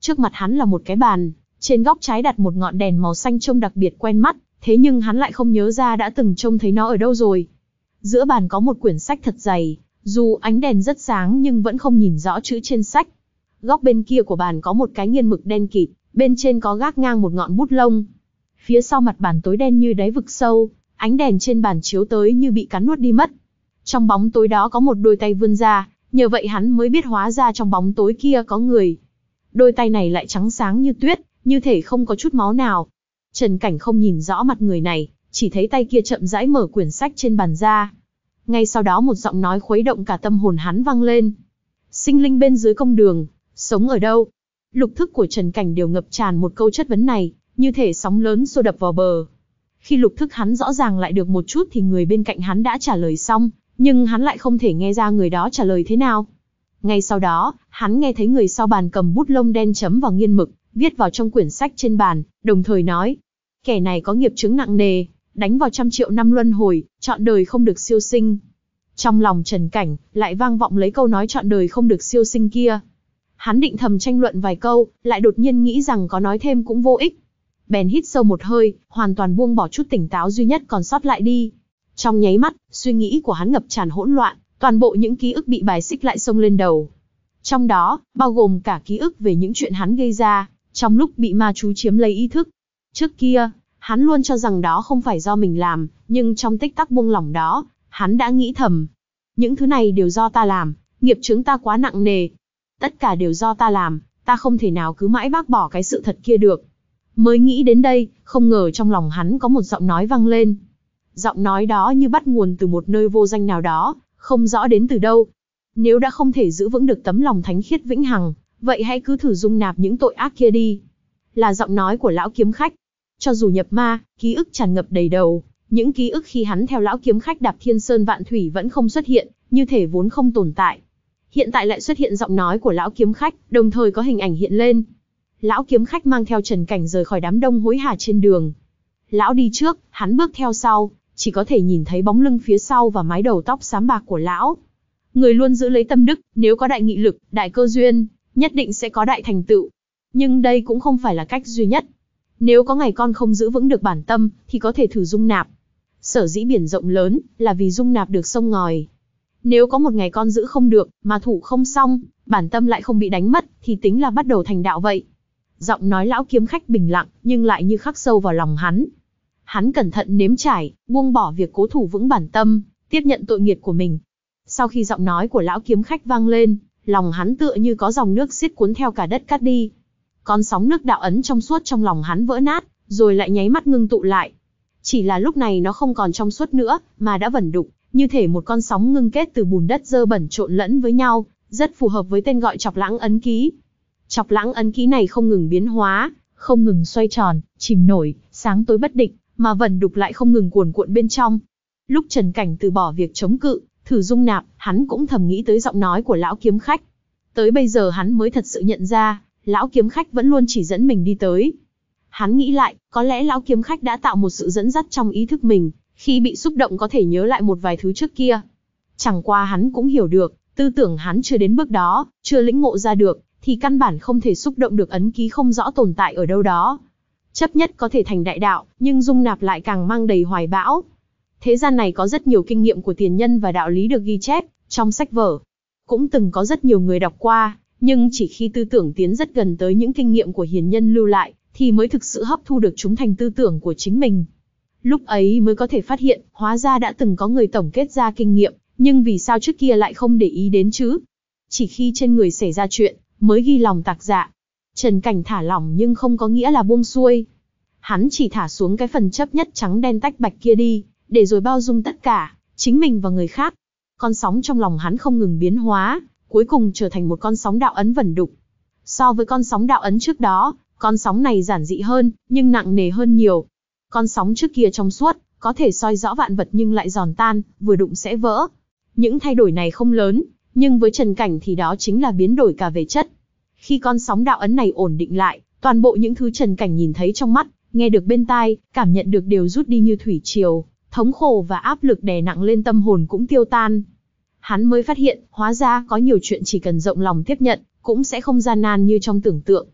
S1: Trước mặt hắn là một cái bàn, trên góc trái đặt một ngọn đèn màu xanh trông đặc biệt quen mắt, thế nhưng hắn lại không nhớ ra đã từng trông thấy nó ở đâu rồi. Giữa bàn có một quyển sách thật dày, dù ánh đèn rất sáng nhưng vẫn không nhìn rõ chữ trên sách. Góc bên kia của bàn có một cái nghiên mực đen kịt, bên trên có gác ngang một ngọn bút lông. Phía sau mặt bàn tối đen như đáy vực sâu, ánh đèn trên bàn chiếu tới như bị cắn nuốt đi mất. Trong bóng tối đó có một đôi tay vươn ra, nhờ vậy hắn mới biết hóa ra trong bóng tối kia có người. Đôi tay này lại trắng sáng như tuyết, như thể không có chút máu nào. Trần Cảnh không nhìn rõ mặt người này, chỉ thấy tay kia chậm rãi mở quyển sách trên bàn ra. Ngay sau đó một giọng nói khuấy động cả tâm hồn hắn vang lên. Sinh linh bên dưới công đường, sống ở đâu? Lục thức của Trần Cảnh đều ngập tràn một câu chất vấn này, như thể sóng lớn xô đập vào bờ. Khi lục thức hắn rõ ràng lại được một chút thì người bên cạnh hắn đã trả lời xong, nhưng hắn lại không thể nghe ra người đó trả lời thế nào. Ngay sau đó, hắn nghe thấy người sau bàn cầm bút lông đen chấm vào nghiên mực, viết vào trong quyển sách trên bàn, đồng thời nói. Kẻ này có nghiệp chướng nặng nề, đánh vào trăm triệu năm luân hồi, trọn đời không được siêu sinh. Trong lòng Trần Cảnh, lại vang vọng lấy câu nói trọn đời không được siêu sinh kia. Hắn định thầm tranh luận vài câu, lại đột nhiên nghĩ rằng có nói thêm cũng vô ích. Bèn hít sâu một hơi, hoàn toàn buông bỏ chút tỉnh táo duy nhất còn sót lại đi. Trong nháy mắt, suy nghĩ của hắn ngập tràn hỗn loạn, toàn bộ những ký ức bị bài xích lại xông lên đầu. Trong đó, bao gồm cả ký ức về những chuyện hắn gây ra, trong lúc bị ma chú chiếm lấy ý thức. Trước kia, hắn luôn cho rằng đó không phải do mình làm, nhưng trong tích tắc buông lỏng đó, hắn đã nghĩ thầm. Những thứ này đều do ta làm, nghiệp chướng ta quá nặng nề. Tất cả đều do ta làm, ta không thể nào cứ mãi bác bỏ cái sự thật kia được. Mới nghĩ đến đây, không ngờ trong lòng hắn có một giọng nói vang lên. Giọng nói đó như bắt nguồn từ một nơi vô danh nào đó, không rõ đến từ đâu. Nếu đã không thể giữ vững được tấm lòng thánh khiết vĩnh hằng, vậy hãy cứ thử dung nạp những tội ác kia đi. Là giọng nói của lão kiếm khách. Cho dù nhập ma, ký ức tràn ngập đầy đầu, những ký ức khi hắn theo lão kiếm khách đạp thiên sơn vạn thủy vẫn không xuất hiện, như thể vốn không tồn tại. Hiện tại lại xuất hiện giọng nói của lão kiếm khách, đồng thời có hình ảnh hiện lên. Lão kiếm khách mang theo Trần Cảnh rời khỏi đám đông hối hả trên đường. Lão đi trước, hắn bước theo sau, chỉ có thể nhìn thấy bóng lưng phía sau và mái đầu tóc xám bạc của lão. Người luôn giữ lấy tâm đức, nếu có đại nghị lực, đại cơ duyên, nhất định sẽ có đại thành tựu. Nhưng đây cũng không phải là cách duy nhất. Nếu có ngày con không giữ vững được bản tâm, thì có thể thử dung nạp. Sở dĩ biển rộng lớn, là vì dung nạp được sông ngòi. Nếu có một ngày con giữ không được, mà thủ không xong, bản tâm lại không bị đánh mất, thì tính là bắt đầu thành đạo vậy. Giọng nói lão kiếm khách bình lặng, nhưng lại như khắc sâu vào lòng hắn. Hắn cẩn thận nếm trải, buông bỏ việc cố thủ vững bản tâm, tiếp nhận tội nghiệp của mình. Sau khi giọng nói của lão kiếm khách vang lên, lòng hắn tựa như có dòng nước xiết cuốn theo cả đất cát đi. Con sóng nước đạo ấn trong suốt trong lòng hắn vỡ nát, rồi lại nháy mắt ngưng tụ lại. Chỉ là lúc này nó không còn trong suốt nữa, mà đã vẩn đục, như thể một con sóng ngưng kết từ bùn đất dơ bẩn trộn lẫn với nhau, rất phù hợp với tên gọi Chọc Lãng ấn ký. Chọc Lãng ấn ký này không ngừng biến hóa, không ngừng xoay tròn, chìm nổi, sáng tối bất định, mà vẩn đục lại không ngừng cuồn cuộn bên trong. Lúc Trần Cảnh từ bỏ việc chống cự, thử dung nạp, hắn cũng thầm nghĩ tới giọng nói của lão kiếm khách. Tới bây giờ hắn mới thật sự nhận ra, lão kiếm khách vẫn luôn chỉ dẫn mình đi tới. Hắn nghĩ lại, có lẽ lão kiếm khách đã tạo một sự dẫn dắt trong ý thức mình, khi bị xúc động có thể nhớ lại một vài thứ trước kia. Chẳng qua hắn cũng hiểu được, tư tưởng hắn chưa đến bước đó, chưa lĩnh ngộ ra được, thì căn bản không thể xúc động được ấn ký không rõ tồn tại ở đâu đó. Chấp nhất có thể thành đại đạo, nhưng dung nạp lại càng mang đầy hoài bão. Thế gian này có rất nhiều kinh nghiệm của tiền nhân và đạo lý được ghi chép trong sách vở. Cũng từng có rất nhiều người đọc qua, nhưng chỉ khi tư tưởng tiến rất gần tới những kinh nghiệm của hiền nhân lưu lại, thì mới thực sự hấp thu được chúng thành tư tưởng của chính mình. Lúc ấy mới có thể phát hiện, hóa ra đã từng có người tổng kết ra kinh nghiệm, nhưng vì sao trước kia lại không để ý đến chứ? Chỉ khi trên người xảy ra chuyện, mới ghi lòng tạc dạ. Trần Cảnh thả lỏng nhưng không có nghĩa là buông xuôi. Hắn chỉ thả xuống cái phần chấp nhất trắng đen tách bạch kia đi, để rồi bao dung tất cả, chính mình và người khác. Con sóng trong lòng hắn không ngừng biến hóa, cuối cùng trở thành một con sóng đạo ấn vẩn đục. So với con sóng đạo ấn trước đó, con sóng này giản dị hơn, nhưng nặng nề hơn nhiều. Con sóng trước kia trong suốt, có thể soi rõ vạn vật nhưng lại giòn tan, vừa đụng sẽ vỡ. Những thay đổi này không lớn, nhưng với Trần Cảnh thì đó chính là biến đổi cả về chất. Khi con sóng đạo ấn này ổn định lại, toàn bộ những thứ Trần Cảnh nhìn thấy trong mắt, nghe được bên tai, cảm nhận được đều rút đi như thủy triều, thống khổ và áp lực đè nặng lên tâm hồn cũng tiêu tan. Hắn mới phát hiện, hóa ra có nhiều chuyện chỉ cần rộng lòng tiếp nhận, cũng sẽ không gian nan như trong tưởng tượng.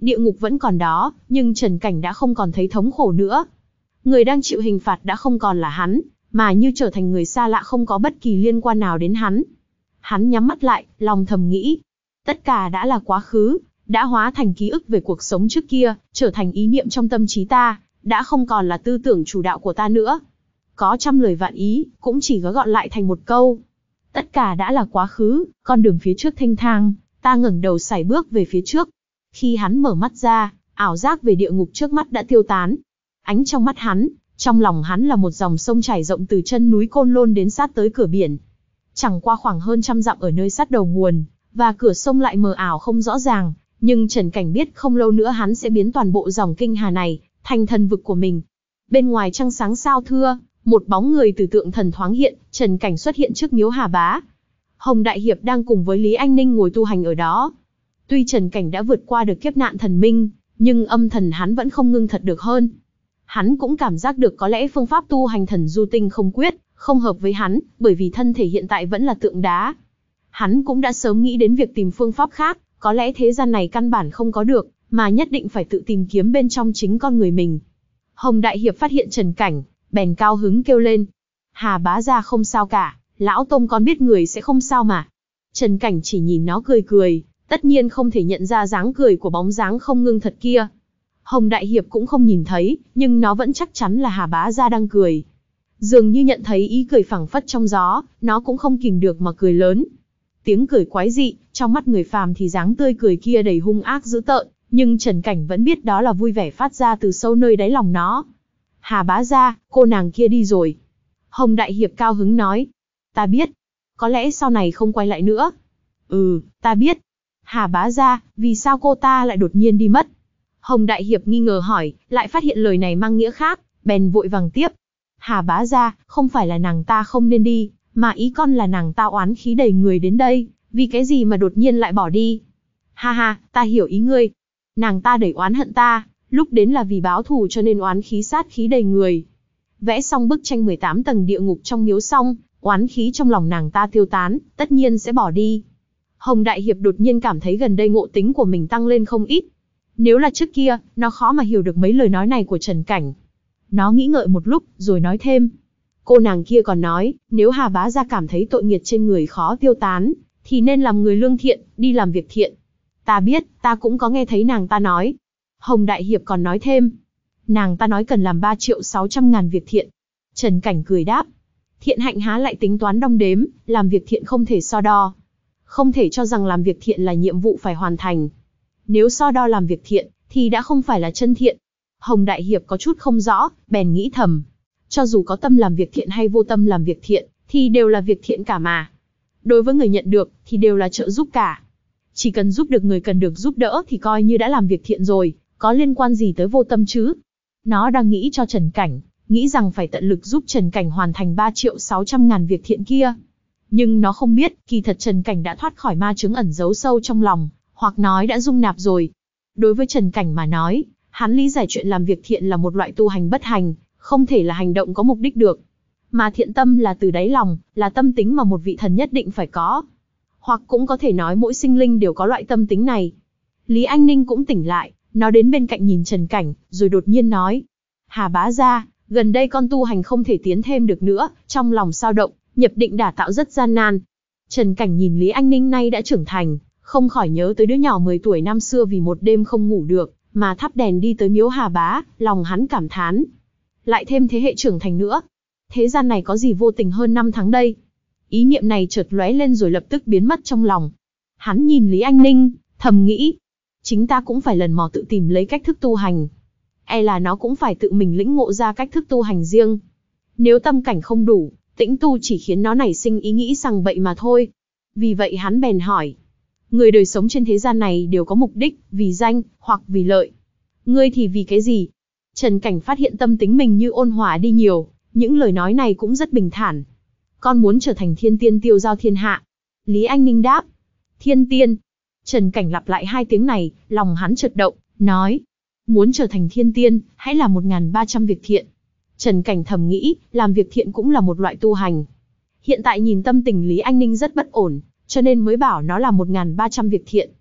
S1: Địa ngục vẫn còn đó, nhưng Trần Cảnh đã không còn thấy thống khổ nữa. Người đang chịu hình phạt đã không còn là hắn, mà như trở thành người xa lạ không có bất kỳ liên quan nào đến hắn. Hắn nhắm mắt lại, lòng thầm nghĩ. Tất cả đã là quá khứ, đã hóa thành ký ức về cuộc sống trước kia, trở thành ý niệm trong tâm trí ta, đã không còn là tư tưởng chủ đạo của ta nữa. Có trăm lời vạn ý, cũng chỉ gói gọn lại thành một câu. Tất cả đã là quá khứ, con đường phía trước thênh thang, ta ngẩng đầu sải bước về phía trước. Khi hắn mở mắt ra, ảo giác về địa ngục trước mắt đã tiêu tán. Ánh trong mắt hắn, trong lòng hắn là một dòng sông chảy rộng từ chân núi Côn Lôn đến sát tới cửa biển. Chẳng qua khoảng hơn trăm dặm ở nơi sát đầu nguồn, và cửa sông lại mờ ảo không rõ ràng, nhưng Trần Cảnh biết không lâu nữa hắn sẽ biến toàn bộ dòng kinh hà này thành thần vực của mình. Bên ngoài trăng sáng sao thưa, một bóng người từ tượng thần thoáng hiện, Trần Cảnh xuất hiện trước miếu Hà Bá. Hồng Đại Hiệp đang cùng với Lý Anh Ninh ngồi tu hành ở đó. Tuy Trần Cảnh đã vượt qua được kiếp nạn thần minh, nhưng âm thần hắn vẫn không ngưng thật được hơn. Hắn cũng cảm giác được có lẽ phương pháp tu hành thần du tinh không quyết, không hợp với hắn, bởi vì thân thể hiện tại vẫn là tượng đá. Hắn cũng đã sớm nghĩ đến việc tìm phương pháp khác, có lẽ thế gian này căn bản không có được, mà nhất định phải tự tìm kiếm bên trong chính con người mình. Hồng Đại Hiệp phát hiện Trần Cảnh, bèn cao hứng kêu lên. Hà Bá gia không sao cả, lão tông con biết người sẽ không sao mà. Trần Cảnh chỉ nhìn nó cười cười, tất nhiên không thể nhận ra dáng cười của bóng dáng không ngưng thật kia. Hồng Đại Hiệp cũng không nhìn thấy, nhưng nó vẫn chắc chắn là Hà Bá gia đang cười. Dường như nhận thấy ý cười phảng phất trong gió, nó cũng không kìm được mà cười lớn. Tiếng cười quái dị, trong mắt người phàm thì dáng tươi cười kia đầy hung ác dữ tợn, nhưng Trần Cảnh vẫn biết đó là vui vẻ phát ra từ sâu nơi đáy lòng nó. Hà Bá gia, cô nàng kia đi rồi. Hồng Đại Hiệp cao hứng nói. Ta biết. Có lẽ sau này không quay lại nữa. Ừ, ta biết. Hà Bá gia, vì sao cô ta lại đột nhiên đi mất? Hồng Đại Hiệp nghi ngờ hỏi, lại phát hiện lời này mang nghĩa khác, bèn vội vàng tiếp. Hà Bá gia, không phải là nàng ta không nên đi, mà ý con là nàng ta oán khí đầy người đến đây, vì cái gì mà đột nhiên lại bỏ đi? Ha ha, ta hiểu ý ngươi. Nàng ta đầy oán hận ta, lúc đến là vì báo thù cho nên oán khí sát khí đầy người. Vẽ xong bức tranh mười tám tầng địa ngục trong miếu xong, oán khí trong lòng nàng ta tiêu tán, tất nhiên sẽ bỏ đi. Hồng Đại Hiệp đột nhiên cảm thấy gần đây ngộ tính của mình tăng lên không ít. Nếu là trước kia, nó khó mà hiểu được mấy lời nói này của Trần Cảnh. Nó nghĩ ngợi một lúc, rồi nói thêm. Cô nàng kia còn nói, nếu Hà Bá gia cảm thấy tội nghiệt trên người khó tiêu tán, thì nên làm người lương thiện, đi làm việc thiện. Ta biết, ta cũng có nghe thấy nàng ta nói. Hồng Đại Hiệp còn nói thêm. Nàng ta nói cần làm ba triệu sáu trăm ngàn việc thiện. Trần Cảnh cười đáp. Thiện hạnh há lại tính toán đong đếm, làm việc thiện không thể so đo. Không thể cho rằng làm việc thiện là nhiệm vụ phải hoàn thành. Nếu so đo làm việc thiện, thì đã không phải là chân thiện. Hồng Đại Hiệp có chút không rõ, bèn nghĩ thầm. Cho dù có tâm làm việc thiện hay vô tâm làm việc thiện, thì đều là việc thiện cả mà. Đối với người nhận được, thì đều là trợ giúp cả. Chỉ cần giúp được người cần được giúp đỡ thì coi như đã làm việc thiện rồi, có liên quan gì tới vô tâm chứ? Nó đang nghĩ cho Trần Cảnh, nghĩ rằng phải tận lực giúp Trần Cảnh hoàn thành ba triệu sáu trăm ngàn việc thiện kia. Nhưng nó không biết, kỳ thật Trần Cảnh đã thoát khỏi ma chứng ẩn giấu sâu trong lòng, hoặc nói đã dung nạp rồi. Đối với Trần Cảnh mà nói, hắn lý giải chuyện làm việc thiện là một loại tu hành bất hành, không thể là hành động có mục đích được. Mà thiện tâm là từ đáy lòng, là tâm tính mà một vị thần nhất định phải có. Hoặc cũng có thể nói mỗi sinh linh đều có loại tâm tính này. Lý Anh Ninh cũng tỉnh lại, nó đến bên cạnh nhìn Trần Cảnh, rồi đột nhiên nói. Hà Bá gia, gần đây con tu hành không thể tiến thêm được nữa, trong lòng sao động, nhập định đả tạo rất gian nan. Trần Cảnh nhìn Lý Anh Ninh nay đã trưởng thành, không khỏi nhớ tới đứa nhỏ mười tuổi năm xưa vì một đêm không ngủ được, mà thắp đèn đi tới miếu Hà Bá, lòng hắn cảm thán. Lại thêm thế hệ trưởng thành nữa. Thế gian này có gì vô tình hơn năm tháng đây? Ý niệm này chợt lóe lên rồi lập tức biến mất trong lòng. Hắn nhìn Lý Anh Ninh, thầm nghĩ. Chính ta cũng phải lần mò tự tìm lấy cách thức tu hành. E là nó cũng phải tự mình lĩnh ngộ ra cách thức tu hành riêng. Nếu tâm cảnh không đủ, tĩnh tu chỉ khiến nó nảy sinh ý nghĩ rằng bậy mà thôi. Vì vậy hắn bèn hỏi. Người đời sống trên thế gian này đều có mục đích, vì danh, hoặc vì lợi. Ngươi thì vì cái gì? Trần Cảnh phát hiện tâm tính mình như ôn hòa đi nhiều, những lời nói này cũng rất bình thản. Con muốn trở thành thiên tiên tiêu giao thiên hạ. Lý Anh Ninh đáp. Thiên tiên. Trần Cảnh lặp lại hai tiếng này, lòng hắn chợt động, nói. Muốn trở thành thiên tiên, hãy làm một nghìn ba trăm việc thiện. Trần Cảnh thầm nghĩ, làm việc thiện cũng là một loại tu hành. Hiện tại nhìn tâm tình Lý Anh Ninh rất bất ổn, cho nên mới bảo nó làm một nghìn ba trăm việc thiện.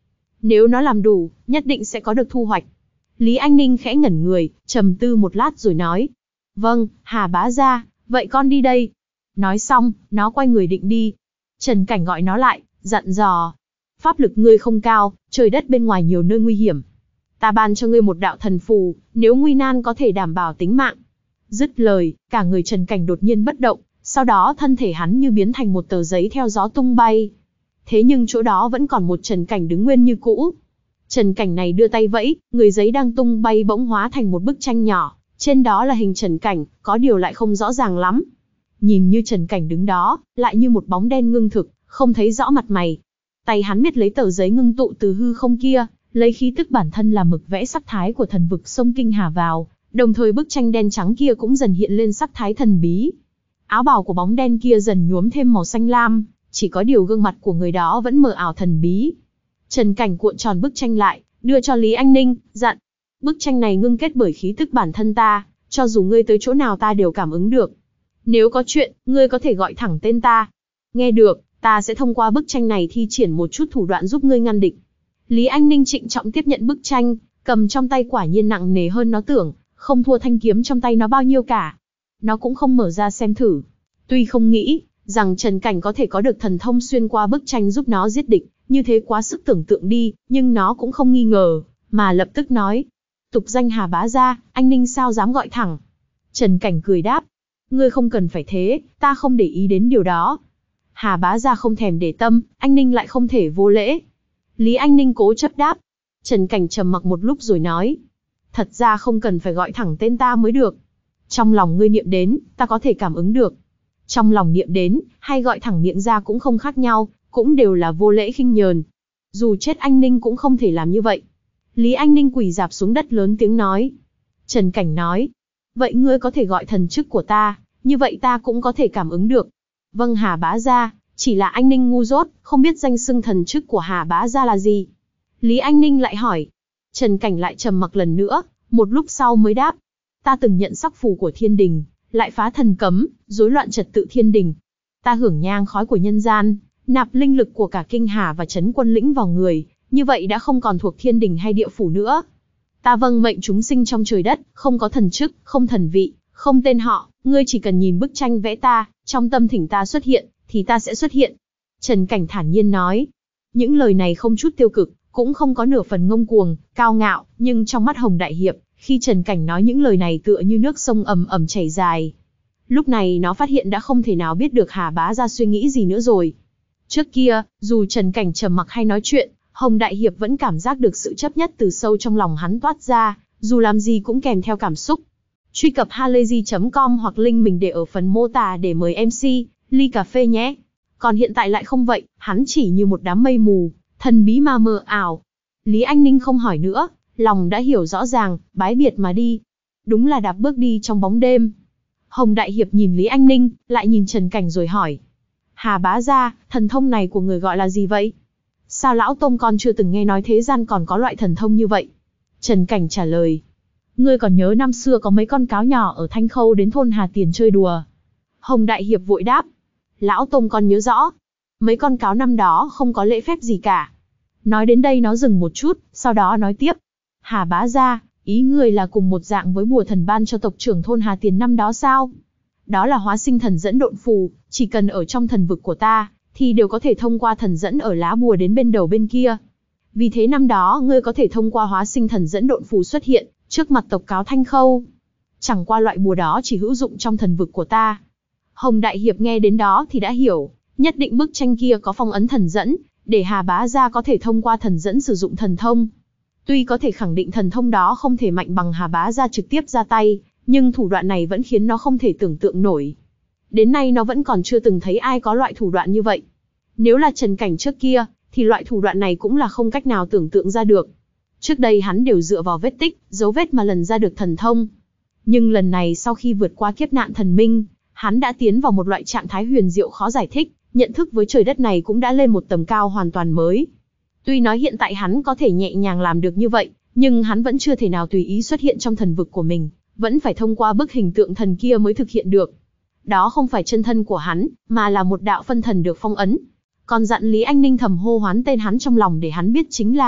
S1: Nếu nó làm đủ, nhất định sẽ có được thu hoạch. Lý Anh Ninh khẽ ngẩn người, trầm tư một lát rồi nói. Vâng, Hà bá gia, vậy con đi đây. Nói xong, nó quay người định đi. Trần Cảnh gọi nó lại, dặn dò. Pháp lực ngươi không cao, trời đất bên ngoài nhiều nơi nguy hiểm. Ta ban cho ngươi một đạo thần phù, nếu nguy nan có thể đảm bảo tính mạng. Dứt lời, cả người Trần Cảnh đột nhiên bất động, sau đó thân thể hắn như biến thành một tờ giấy theo gió tung bay. Thế nhưng chỗ đó vẫn còn một Trần Cảnh đứng nguyên như cũ. Trần Cảnh này đưa tay vẫy, người giấy đang tung bay bỗng hóa thành một bức tranh nhỏ, trên đó là hình Trần Cảnh, có điều lại không rõ ràng lắm. Nhìn như Trần Cảnh đứng đó, lại như một bóng đen ngưng thực, không thấy rõ mặt mày. Tay hắn miết lấy tờ giấy ngưng tụ từ hư không kia, lấy khí tức bản thân làm mực vẽ sắc thái của thần vực sông Kinh Hà vào, đồng thời bức tranh đen trắng kia cũng dần hiện lên sắc thái thần bí. Áo bào của bóng đen kia dần nhuốm thêm màu xanh lam, chỉ có điều gương mặt của người đó vẫn mờ ảo thần bí. Trần Cảnh cuộn tròn bức tranh lại, đưa cho Lý Anh Ninh, dặn. Bức tranh này ngưng kết bởi khí tức bản thân ta, cho dù ngươi tới chỗ nào ta đều cảm ứng được. Nếu có chuyện, ngươi có thể gọi thẳng tên ta. Nghe được, ta sẽ thông qua bức tranh này thi triển một chút thủ đoạn giúp ngươi ngăn địch. Lý Anh Ninh trịnh trọng tiếp nhận bức tranh, cầm trong tay quả nhiên nặng nề hơn nó tưởng, không thua thanh kiếm trong tay nó bao nhiêu cả. Nó cũng không mở ra xem thử. Tuy không nghĩ rằng Trần Cảnh có thể có được thần thông xuyên qua bức tranh giúp nó giết địch, như thế quá sức tưởng tượng đi, nhưng nó cũng không nghi ngờ, mà lập tức nói. Tục danh Hà bá gia, anh Ninh sao dám gọi thẳng. Trần Cảnh cười đáp. Ngươi không cần phải thế, ta không để ý đến điều đó. Hà bá gia không thèm để tâm, anh Ninh lại không thể vô lễ. Lý Anh Ninh cố chấp đáp. Trần Cảnh trầm mặc một lúc rồi nói. Thật ra không cần phải gọi thẳng tên ta mới được. Trong lòng ngươi niệm đến, ta có thể cảm ứng được. Trong lòng niệm đến, hay gọi thẳng miệng ra cũng không khác nhau, cũng đều là vô lễ khinh nhờn. Dù chết anh Ninh cũng không thể làm như vậy. Lý Anh Ninh quỳ rạp xuống đất lớn tiếng nói. Trần Cảnh nói. Vậy ngươi có thể gọi thần chức của ta, như vậy ta cũng có thể cảm ứng được. Vâng Hà bá gia, chỉ là anh Ninh ngu dốt, không biết danh xưng thần chức của Hà bá gia là gì. Lý Anh Ninh lại hỏi. Trần Cảnh lại trầm mặc lần nữa, một lúc sau mới đáp. Ta từng nhận sắc phù của thiên đình, lại phá thần cấm, rối loạn trật tự thiên đình. Ta hưởng nhang khói của nhân gian, nạp linh lực của cả Kinh Hà và Trấn Quân Lĩnh vào người, như vậy đã không còn thuộc thiên đình hay địa phủ nữa. Ta vâng mệnh chúng sinh trong trời đất, không có thần chức, không thần vị, không tên họ, ngươi chỉ cần nhìn bức tranh vẽ ta, trong tâm thỉnh ta xuất hiện, thì ta sẽ xuất hiện. Trần Cảnh thản nhiên nói. Những lời này không chút tiêu cực, cũng không có nửa phần ngông cuồng, cao ngạo, nhưng trong mắt Hồng Đại Hiệp, khi Trần Cảnh nói những lời này tựa như nước sông ầm ầm chảy dài. Lúc này nó phát hiện đã không thể nào biết được Hà bá gia suy nghĩ gì nữa rồi. Trước kia, dù Trần Cảnh trầm mặc hay nói chuyện, Hồng Đại Hiệp vẫn cảm giác được sự chấp nhất từ sâu trong lòng hắn toát ra, dù làm gì cũng kèm theo cảm xúc. Truy cập halayzi chấm com hoặc link mình để ở phần mô tả để mời em xê, ly cà phê nhé. Còn hiện tại lại không vậy, hắn chỉ như một đám mây mù, thần bí mà mờ ảo. Lý Anh Ninh không hỏi nữa, lòng đã hiểu rõ ràng, bái biệt mà đi. Đúng là đạp bước đi trong bóng đêm. Hồng Đại Hiệp nhìn Lý Anh Ninh, lại nhìn Trần Cảnh rồi hỏi. Hà bá gia, thần thông này của người gọi là gì vậy? Sao lão tôm con chưa từng nghe nói thế gian còn có loại thần thông như vậy? Trần Cảnh trả lời. Ngươi còn nhớ năm xưa có mấy con cáo nhỏ ở Thanh Khâu đến thôn Hà Tiền chơi đùa? Hồng Đại Hiệp vội đáp. Lão tôm con nhớ rõ. Mấy con cáo năm đó không có lễ phép gì cả. Nói đến đây nó dừng một chút, sau đó nói tiếp. Hà bá gia, ý ngươi là cùng một dạng với bùa thần ban cho tộc trưởng thôn Hà Tiền năm đó sao? Đó là hóa sinh thần dẫn độn phù, chỉ cần ở trong thần vực của ta, thì đều có thể thông qua thần dẫn ở lá bùa đến bên đầu bên kia. Vì thế năm đó ngươi có thể thông qua hóa sinh thần dẫn độn phù xuất hiện, trước mặt tộc cáo Thanh Khâu. Chẳng qua loại bùa đó chỉ hữu dụng trong thần vực của ta. Hồng Đại Hiệp nghe đến đó thì đã hiểu, nhất định bức tranh kia có phong ấn thần dẫn, để Hà bá gia có thể thông qua thần dẫn sử dụng thần thông. Tuy có thể khẳng định thần thông đó không thể mạnh bằng Hà bá gia trực tiếp ra tay, nhưng thủ đoạn này vẫn khiến nó không thể tưởng tượng nổi. Đến nay nó vẫn còn chưa từng thấy ai có loại thủ đoạn như vậy. Nếu là Trần Cảnh trước kia, thì loại thủ đoạn này cũng là không cách nào tưởng tượng ra được. Trước đây hắn đều dựa vào vết tích, dấu vết mà lần ra được thần thông. Nhưng lần này sau khi vượt qua kiếp nạn thần minh, hắn đã tiến vào một loại trạng thái huyền diệu khó giải thích, nhận thức với trời đất này cũng đã lên một tầm cao hoàn toàn mới. Tuy nói hiện tại hắn có thể nhẹ nhàng làm được như vậy, nhưng hắn vẫn chưa thể nào tùy ý xuất hiện trong thần vực của mình, vẫn phải thông qua bức hình tượng thần kia mới thực hiện được. Đó không phải chân thân của hắn, mà là một đạo phân thần được phong ấn. Còn dặn Lý Anh Ninh thầm hô hoán tên hắn trong lòng để hắn biết chính là,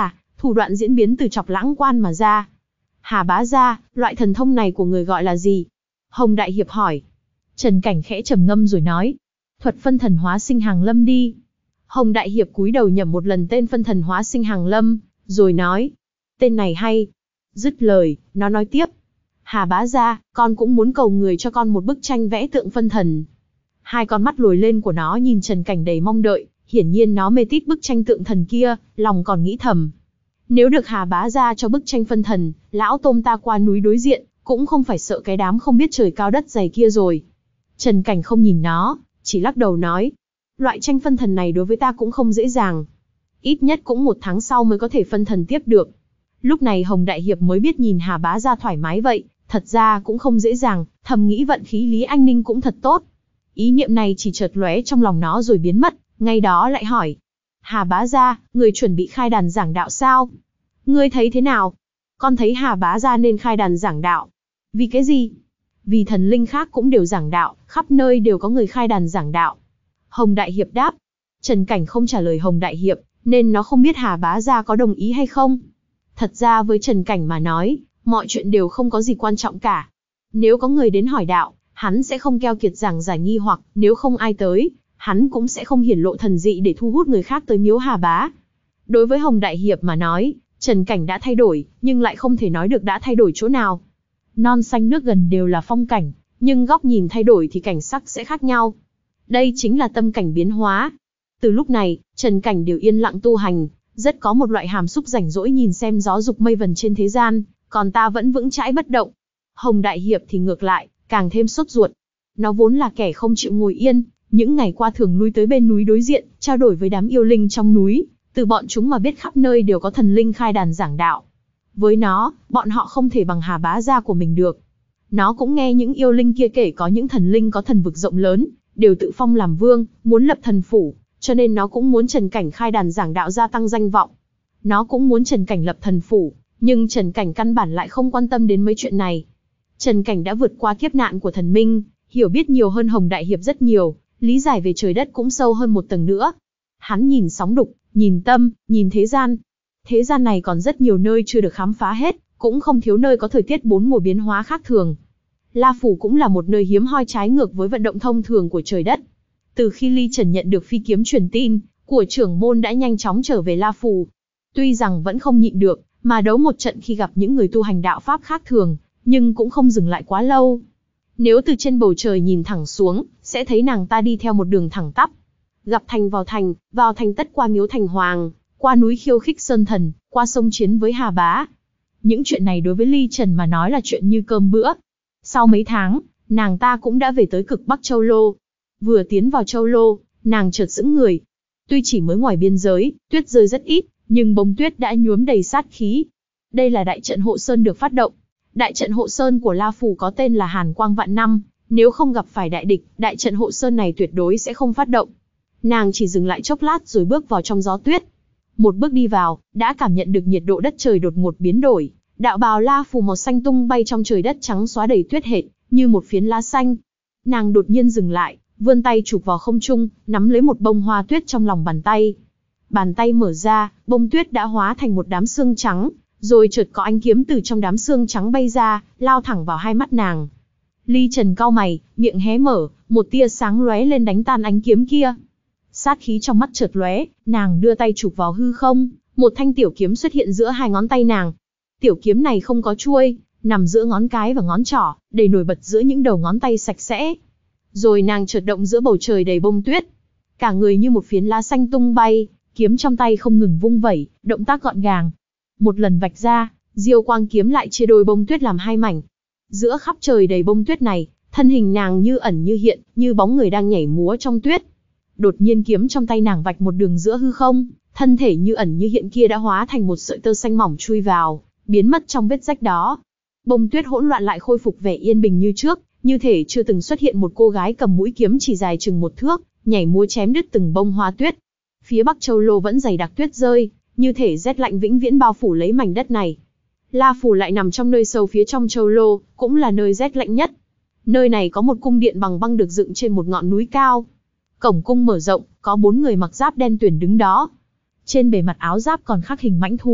S1: thủ đoạn diễn biến từ Chọc Lãng Quan mà ra. Hà bá gia, loại thần thông này của người gọi là gì? Hồng Đại Hiệp hỏi. Trần Cảnh khẽ trầm ngâm rồi nói. Thuật phân thần hóa sinh hàng lâm đi. Hồng Đại Hiệp cúi đầu nhẩm một lần tên phân thần hóa sinh hàng lâm, rồi nói. Tên này hay. Dứt lời, nó nói tiếp. Hà bá gia, con cũng muốn cầu người cho con một bức tranh vẽ tượng phân thần. Hai con mắt lồi lên của nó nhìn Trần Cảnh đầy mong đợi, hiển nhiên nó mê tít bức tranh tượng thần kia, lòng còn nghĩ thầm. Nếu được Hà bá gia cho bức tranh phân thần, lão tôm ta qua núi đối diện, cũng không phải sợ cái đám không biết trời cao đất dày kia rồi. Trần Cảnh không nhìn nó, chỉ lắc đầu nói. Loại tranh phân thần này đối với ta cũng không dễ dàng. Ít nhất cũng một tháng sau mới có thể phân thần tiếp được. Lúc này Hồng Đại Hiệp mới biết nhìn Hà bá gia thoải mái vậy, thật ra cũng không dễ dàng, thầm nghĩ vận khí Lý Anh Ninh cũng thật tốt. Ý niệm này chỉ chợt lóe trong lòng nó rồi biến mất, ngay đó lại hỏi. Hà bá gia, người chuẩn bị khai đàn giảng đạo sao? Ngươi thấy thế nào? Con thấy Hà bá gia nên khai đàn giảng đạo. Vì cái gì? Vì thần linh khác cũng đều giảng đạo, khắp nơi đều có người khai đàn giảng đạo. Hồng Đại Hiệp đáp. Trần Cảnh không trả lời Hồng Đại Hiệp, nên nó không biết Hà bá gia có đồng ý hay không. Thật ra với Trần Cảnh mà nói, mọi chuyện đều không có gì quan trọng cả. Nếu có người đến hỏi đạo, hắn sẽ không keo kiệt giảng giải nghi hoặc, nếu không ai tới, hắn cũng sẽ không hiển lộ thần dị để thu hút người khác tới miếu Hà bá. Đối với Hồng Đại Hiệp mà nói, Trần Cảnh đã thay đổi, nhưng lại không thể nói được đã thay đổi chỗ nào. Non xanh nước gần đều là phong cảnh, nhưng góc nhìn thay đổi thì cảnh sắc sẽ khác nhau. Đây chính là tâm cảnh biến hóa. Từ lúc này, Trần Cảnh đều yên lặng tu hành, rất có một loại hàm xúc rảnh rỗi nhìn xem gió dục mây vần trên thế gian, còn ta vẫn vững chãi bất động. Hồng Đại Hiệp thì ngược lại, càng thêm sốt ruột. Nó vốn là kẻ không chịu ngồi yên, những ngày qua thường lui tới bên núi đối diện, trao đổi với đám yêu linh trong núi, từ bọn chúng mà biết khắp nơi đều có thần linh khai đàn giảng đạo. Với nó, bọn họ không thể bằng Hà bá gia của mình được. Nó cũng nghe những yêu linh kia kể có những thần linh có thần vực rộng lớn, đều tự phong làm vương, muốn lập thần phủ, cho nên nó cũng muốn Trần Cảnh khai đàn giảng đạo gia tăng danh vọng. Nó cũng muốn Trần Cảnh lập thần phủ, nhưng Trần Cảnh căn bản lại không quan tâm đến mấy chuyện này. Trần Cảnh đã vượt qua kiếp nạn của thần minh, hiểu biết nhiều hơn Hồng Đại Hiệp rất nhiều, lý giải về trời đất cũng sâu hơn một tầng nữa. Hắn nhìn sóng đục, nhìn tâm, nhìn thế gian. Thế gian này còn rất nhiều nơi chưa được khám phá hết, cũng không thiếu nơi có thời tiết bốn mùa biến hóa khác thường. La Phủ cũng là một nơi hiếm hoi trái ngược với vận động thông thường của trời đất. Từ khi Ly Trần nhận được phi kiếm truyền tin của trưởng môn đã nhanh chóng trở về La Phủ. Tuy rằng vẫn không nhịn được, mà đấu một trận khi gặp những người tu hành đạo pháp khác thường, nhưng cũng không dừng lại quá lâu. Nếu từ trên bầu trời nhìn thẳng xuống, sẽ thấy nàng ta đi theo một đường thẳng tắp. Gặp thành vào thành, vào thành tất qua miếu thành hoàng, qua núi khiêu khích sơn thần, qua sông chiến với Hà bá. Những chuyện này đối với Ly Trần mà nói là chuyện như cơm bữa. Sau mấy tháng, nàng ta cũng đã về tới cực Bắc Châu Lô. Vừa tiến vào Châu Lô, nàng chợt sững người. Tuy chỉ mới ngoài biên giới, tuyết rơi rất ít, nhưng bông tuyết đã nhuốm đầy sát khí. Đây là đại trận hộ sơn được phát động. Đại trận hộ sơn của La Phủ có tên là Hàn Quang Vạn Năm, nếu không gặp phải đại địch, đại trận hộ sơn này tuyệt đối sẽ không phát động. Nàng chỉ dừng lại chốc lát rồi bước vào trong gió tuyết. Một bước đi vào, đã cảm nhận được nhiệt độ đất trời đột ngột biến đổi. Đạo bào La Phủ màu xanh tung bay trong trời đất trắng xóa đầy tuyết hệt, như một phiến lá xanh. Nàng đột nhiên dừng lại, vươn tay chụp vào không trung, nắm lấy một bông hoa tuyết trong lòng bàn tay. Bàn tay mở ra, bông tuyết đã hóa thành một đám sương trắng, rồi chợt có ánh kiếm từ trong đám sương trắng bay ra, lao thẳng vào hai mắt nàng. Ly Trần cau mày, miệng hé mở, một tia sáng lóe lên đánh tan ánh kiếm kia. Sát khí trong mắt chợt lóe, nàng đưa tay chụp vào hư không, một thanh tiểu kiếm xuất hiện giữa hai ngón tay nàng. Tiểu kiếm này không có chuôi, nằm giữa ngón cái và ngón trỏ, đầy nổi bật giữa những đầu ngón tay sạch sẽ. Rồi nàng chợt động giữa bầu trời đầy bông tuyết. Cả người như một phiến lá xanh tung bay, kiếm trong tay không ngừng vung vẩy, động tác gọn gàng. Một lần vạch ra, diêu quang kiếm lại chia đôi bông tuyết làm hai mảnh. Giữa khắp trời đầy bông tuyết này, thân hình nàng như ẩn như hiện, như bóng người đang nhảy múa trong tuyết. Đột nhiên kiếm trong tay nàng vạch một đường giữa hư không, thân thể như ẩn như hiện kia đã hóa thành một sợi tơ xanh mỏng chui vào, biến mất trong vết rách đó. Bông tuyết hỗn loạn lại khôi phục vẻ yên bình như trước, như thể chưa từng xuất hiện một cô gái cầm mũi kiếm chỉ dài chừng một thước, nhảy múa chém đứt từng bông hoa tuyết. Phía Bắc Châu Lô vẫn dày đặc tuyết rơi, như thể rét lạnh vĩnh viễn bao phủ lấy mảnh đất này. La Phủ lại nằm trong nơi sâu phía trong Châu Lô, cũng là nơi rét lạnh nhất. Nơi này có một cung điện bằng băng được dựng trên một ngọn núi cao. Cổng cung mở rộng, có bốn người mặc giáp đen tuyền đứng đó. Trên bề mặt áo giáp còn khắc hình mãnh thú,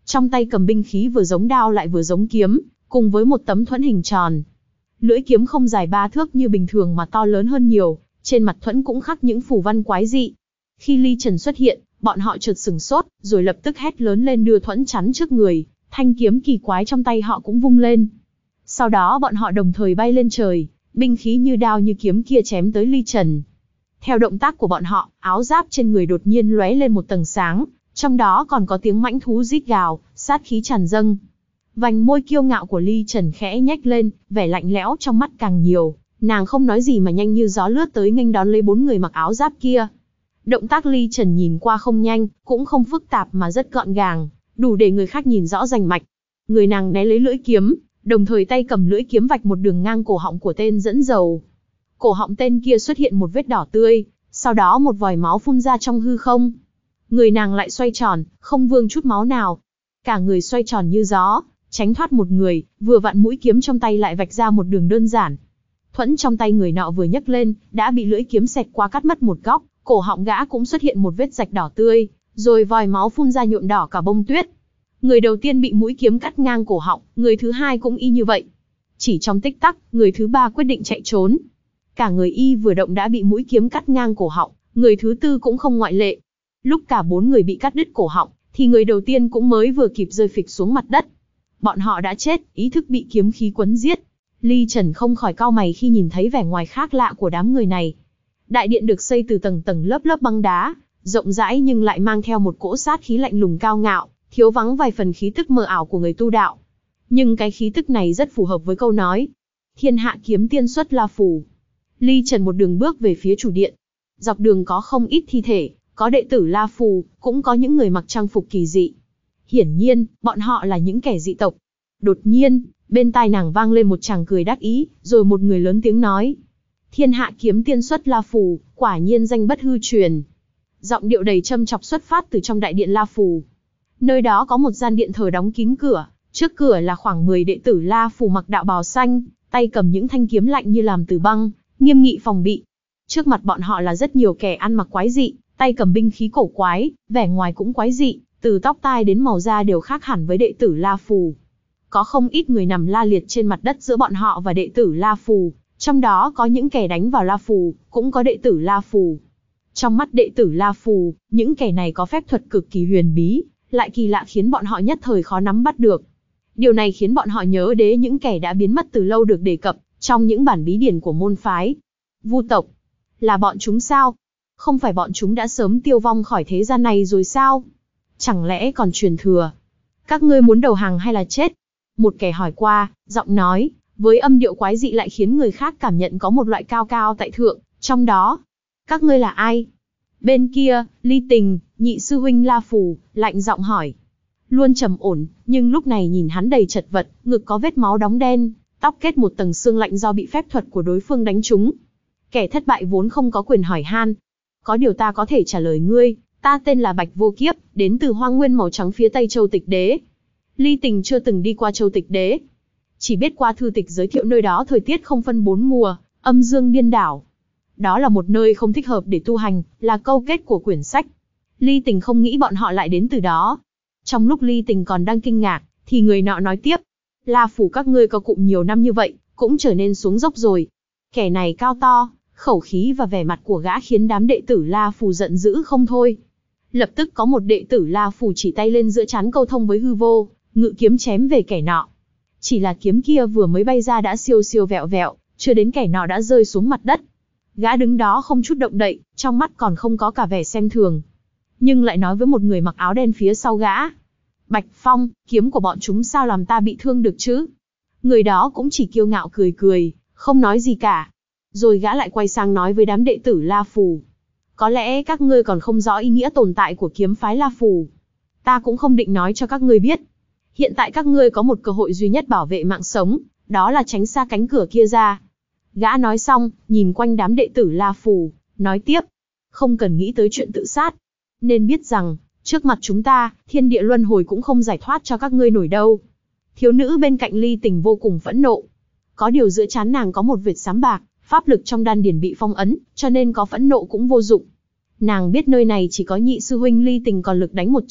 S1: trong tay cầm binh khí vừa giống đao lại vừa giống kiếm, cùng với một tấm thuẫn hình tròn. Lưỡi kiếm không dài ba thước như bình thường mà to lớn hơn nhiều, trên mặt thuẫn cũng khắc những phù văn quái dị. Khi Ly Trần xuất hiện, bọn họ chợt sửng sốt, rồi lập tức hét lớn lên đưa thuẫn chắn trước người, thanh kiếm kỳ quái trong tay họ cũng vung lên. Sau đó bọn họ đồng thời bay lên trời, binh khí như đao như kiếm kia chém tới Ly Trần. Theo động tác của bọn họ, áo giáp trên người đột nhiên lóe lên một tầng sáng, trong đó còn có tiếng mãnh thú rít gào, sát khí tràn dâng. Vành môi kiêu ngạo của Ly Trần khẽ nhếch lên, vẻ lạnh lẽo trong mắt càng nhiều, nàng không nói gì mà nhanh như gió lướt tới nghênh đón lấy bốn người mặc áo giáp kia. Động tác Ly Trần nhìn qua không nhanh, cũng không phức tạp mà rất gọn gàng, đủ để người khác nhìn rõ rành mạch. Người nàng né lấy lưỡi kiếm, đồng thời tay cầm lưỡi kiếm vạch một đường ngang cổ họng của tên dẫn dầu. Cổ họng tên kia xuất hiện một vết đỏ tươi, sau đó một vòi máu phun ra trong hư không. Người nàng lại xoay tròn, không vương chút máu nào. Cả người xoay tròn như gió, tránh thoát một người, vừa vặn mũi kiếm trong tay lại vạch ra một đường đơn giản. Thuẫn trong tay người nọ vừa nhấc lên, đã bị lưỡi kiếm xẹt qua cắt mất một góc, cổ họng gã cũng xuất hiện một vết rạch đỏ tươi, rồi vòi máu phun ra nhuộm đỏ cả bông tuyết. Người đầu tiên bị mũi kiếm cắt ngang cổ họng, người thứ hai cũng y như vậy. Chỉ trong tích tắc, người thứ ba quyết định chạy trốn. Cả người y vừa động đã bị mũi kiếm cắt ngang cổ họng, người thứ tư cũng không ngoại lệ. Lúc cả bốn người bị cắt đứt cổ họng, thì người đầu tiên cũng mới vừa kịp rơi phịch xuống mặt đất. Bọn họ đã chết, ý thức bị kiếm khí quấn giết. Ly Trần không khỏi cau mày khi nhìn thấy vẻ ngoài khác lạ của đám người này. Đại điện được xây từ tầng tầng lớp lớp băng đá, rộng rãi nhưng lại mang theo một cỗ sát khí lạnh lùng cao ngạo, thiếu vắng vài phần khí tức mờ ảo của người tu đạo. Nhưng cái khí tức này rất phù hợp với câu nói: thiên hạ kiếm tiên xuất La Phù. Ly Trần một đường bước về phía chủ điện. Dọc đường có không ít thi thể, có đệ tử La Phù, cũng có những người mặc trang phục kỳ dị. Hiển nhiên, bọn họ là những kẻ dị tộc. Đột nhiên, bên tai nàng vang lên một tràng cười đắc ý, rồi một người lớn tiếng nói: thiên hạ kiếm tiên xuất La Phù, quả nhiên danh bất hư truyền. Giọng điệu đầy châm chọc xuất phát từ trong đại điện La Phù. Nơi đó có một gian điện thờ đóng kín cửa, trước cửa là khoảng mười đệ tử La Phù mặc đạo bào xanh, tay cầm những thanh kiếm lạnh như làm từ băng, nghiêm nghị phòng bị. Trước mặt bọn họ là rất nhiều kẻ ăn mặc quái dị, tay cầm binh khí cổ quái, vẻ ngoài cũng quái dị, từ tóc tai đến màu da đều khác hẳn với đệ tử La Phù. Có không ít người nằm la liệt trên mặt đất giữa bọn họ và đệ tử La Phù, trong đó có những kẻ đánh vào La Phù, cũng có đệ tử La Phù. Trong mắt đệ tử La Phù, những kẻ này có phép thuật cực kỳ huyền bí, lại kỳ lạ khiến bọn họ nhất thời khó nắm bắt được. Điều này khiến bọn họ nhớ đến những kẻ đã biến mất từ lâu được đề cập trong những bản bí điển của môn phái. Vu tộc, là bọn chúng sao? Không phải bọn chúng đã sớm tiêu vong khỏi thế gian này rồi sao? Chẳng lẽ còn truyền thừa? Các ngươi muốn đầu hàng hay là chết? Một kẻ hỏi qua, giọng nói, với âm điệu quái dị lại khiến người khác cảm nhận có một loại cao cao tại thượng, trong đó. Các ngươi là ai? Bên kia, Ly Tình, nhị sư huynh La Phù, lạnh giọng hỏi. Luôn trầm ổn, nhưng lúc này nhìn hắn đầy chật vật, ngực có vết máu đóng đen, tóc kết một tầng xương lạnh do bị phép thuật của đối phương đánh trúng. Kẻ thất bại vốn không có quyền hỏi han. Có điều ta có thể trả lời ngươi, ta tên là Bạch Vô Kiếp, đến từ hoang nguyên màu trắng phía tây Châu Tịch Đế. Ly Tình chưa từng đi qua Châu Tịch Đế, chỉ biết qua thư tịch giới thiệu nơi đó thời tiết không phân bốn mùa, âm dương điên đảo. Đó là một nơi không thích hợp để tu hành, là câu kết của quyển sách. Ly Tình không nghĩ bọn họ lại đến từ đó. Trong lúc Ly Tình còn đang kinh ngạc, thì người nọ nói tiếp: La Phủ các ngươi có cụm nhiều năm như vậy, cũng trở nên xuống dốc rồi. Kẻ này cao to, khẩu khí và vẻ mặt của gã khiến đám đệ tử La Phủ giận dữ không thôi. Lập tức có một đệ tử La Phủ chỉ tay lên giữa trán câu thông với hư vô, ngự kiếm chém về kẻ nọ. Chỉ là kiếm kia vừa mới bay ra đã siêu siêu vẹo vẹo, chưa đến kẻ nọ đã rơi xuống mặt đất. Gã đứng đó không chút động đậy, trong mắt còn không có cả vẻ xem thường. Nhưng lại nói với một người mặc áo đen phía sau gã: Bạch Phong, kiếm của bọn chúng sao làm ta bị thương được chứ? Người đó cũng chỉ kiêu ngạo cười cười, không nói gì cả. Rồi gã lại quay sang nói với đám đệ tử La Phù: Có lẽ các ngươi còn không rõ ý nghĩa tồn tại của kiếm phái La Phù. Ta cũng không định nói cho các ngươi biết. Hiện tại các ngươi có một cơ hội duy nhất bảo vệ mạng sống, đó là tránh xa cánh cửa kia ra. Gã nói xong, nhìn quanh đám đệ tử La Phù, nói tiếp: Không cần nghĩ tới chuyện tự sát. Nên biết rằng, trước mặt chúng ta, thiên địa luân hồi cũng không giải thoát cho các ngươi nổi đâu. Thiếu nữ bên cạnh Ly Tình vô cùng phẫn nộ. Có điều giữa trán nàng có một vệt xám bạc, pháp lực trong đan điền bị phong ấn, cho nên có phẫn nộ cũng vô dụng. Nàng biết nơi này chỉ có nhị sư huynh Ly Tình còn lực đánh một trận,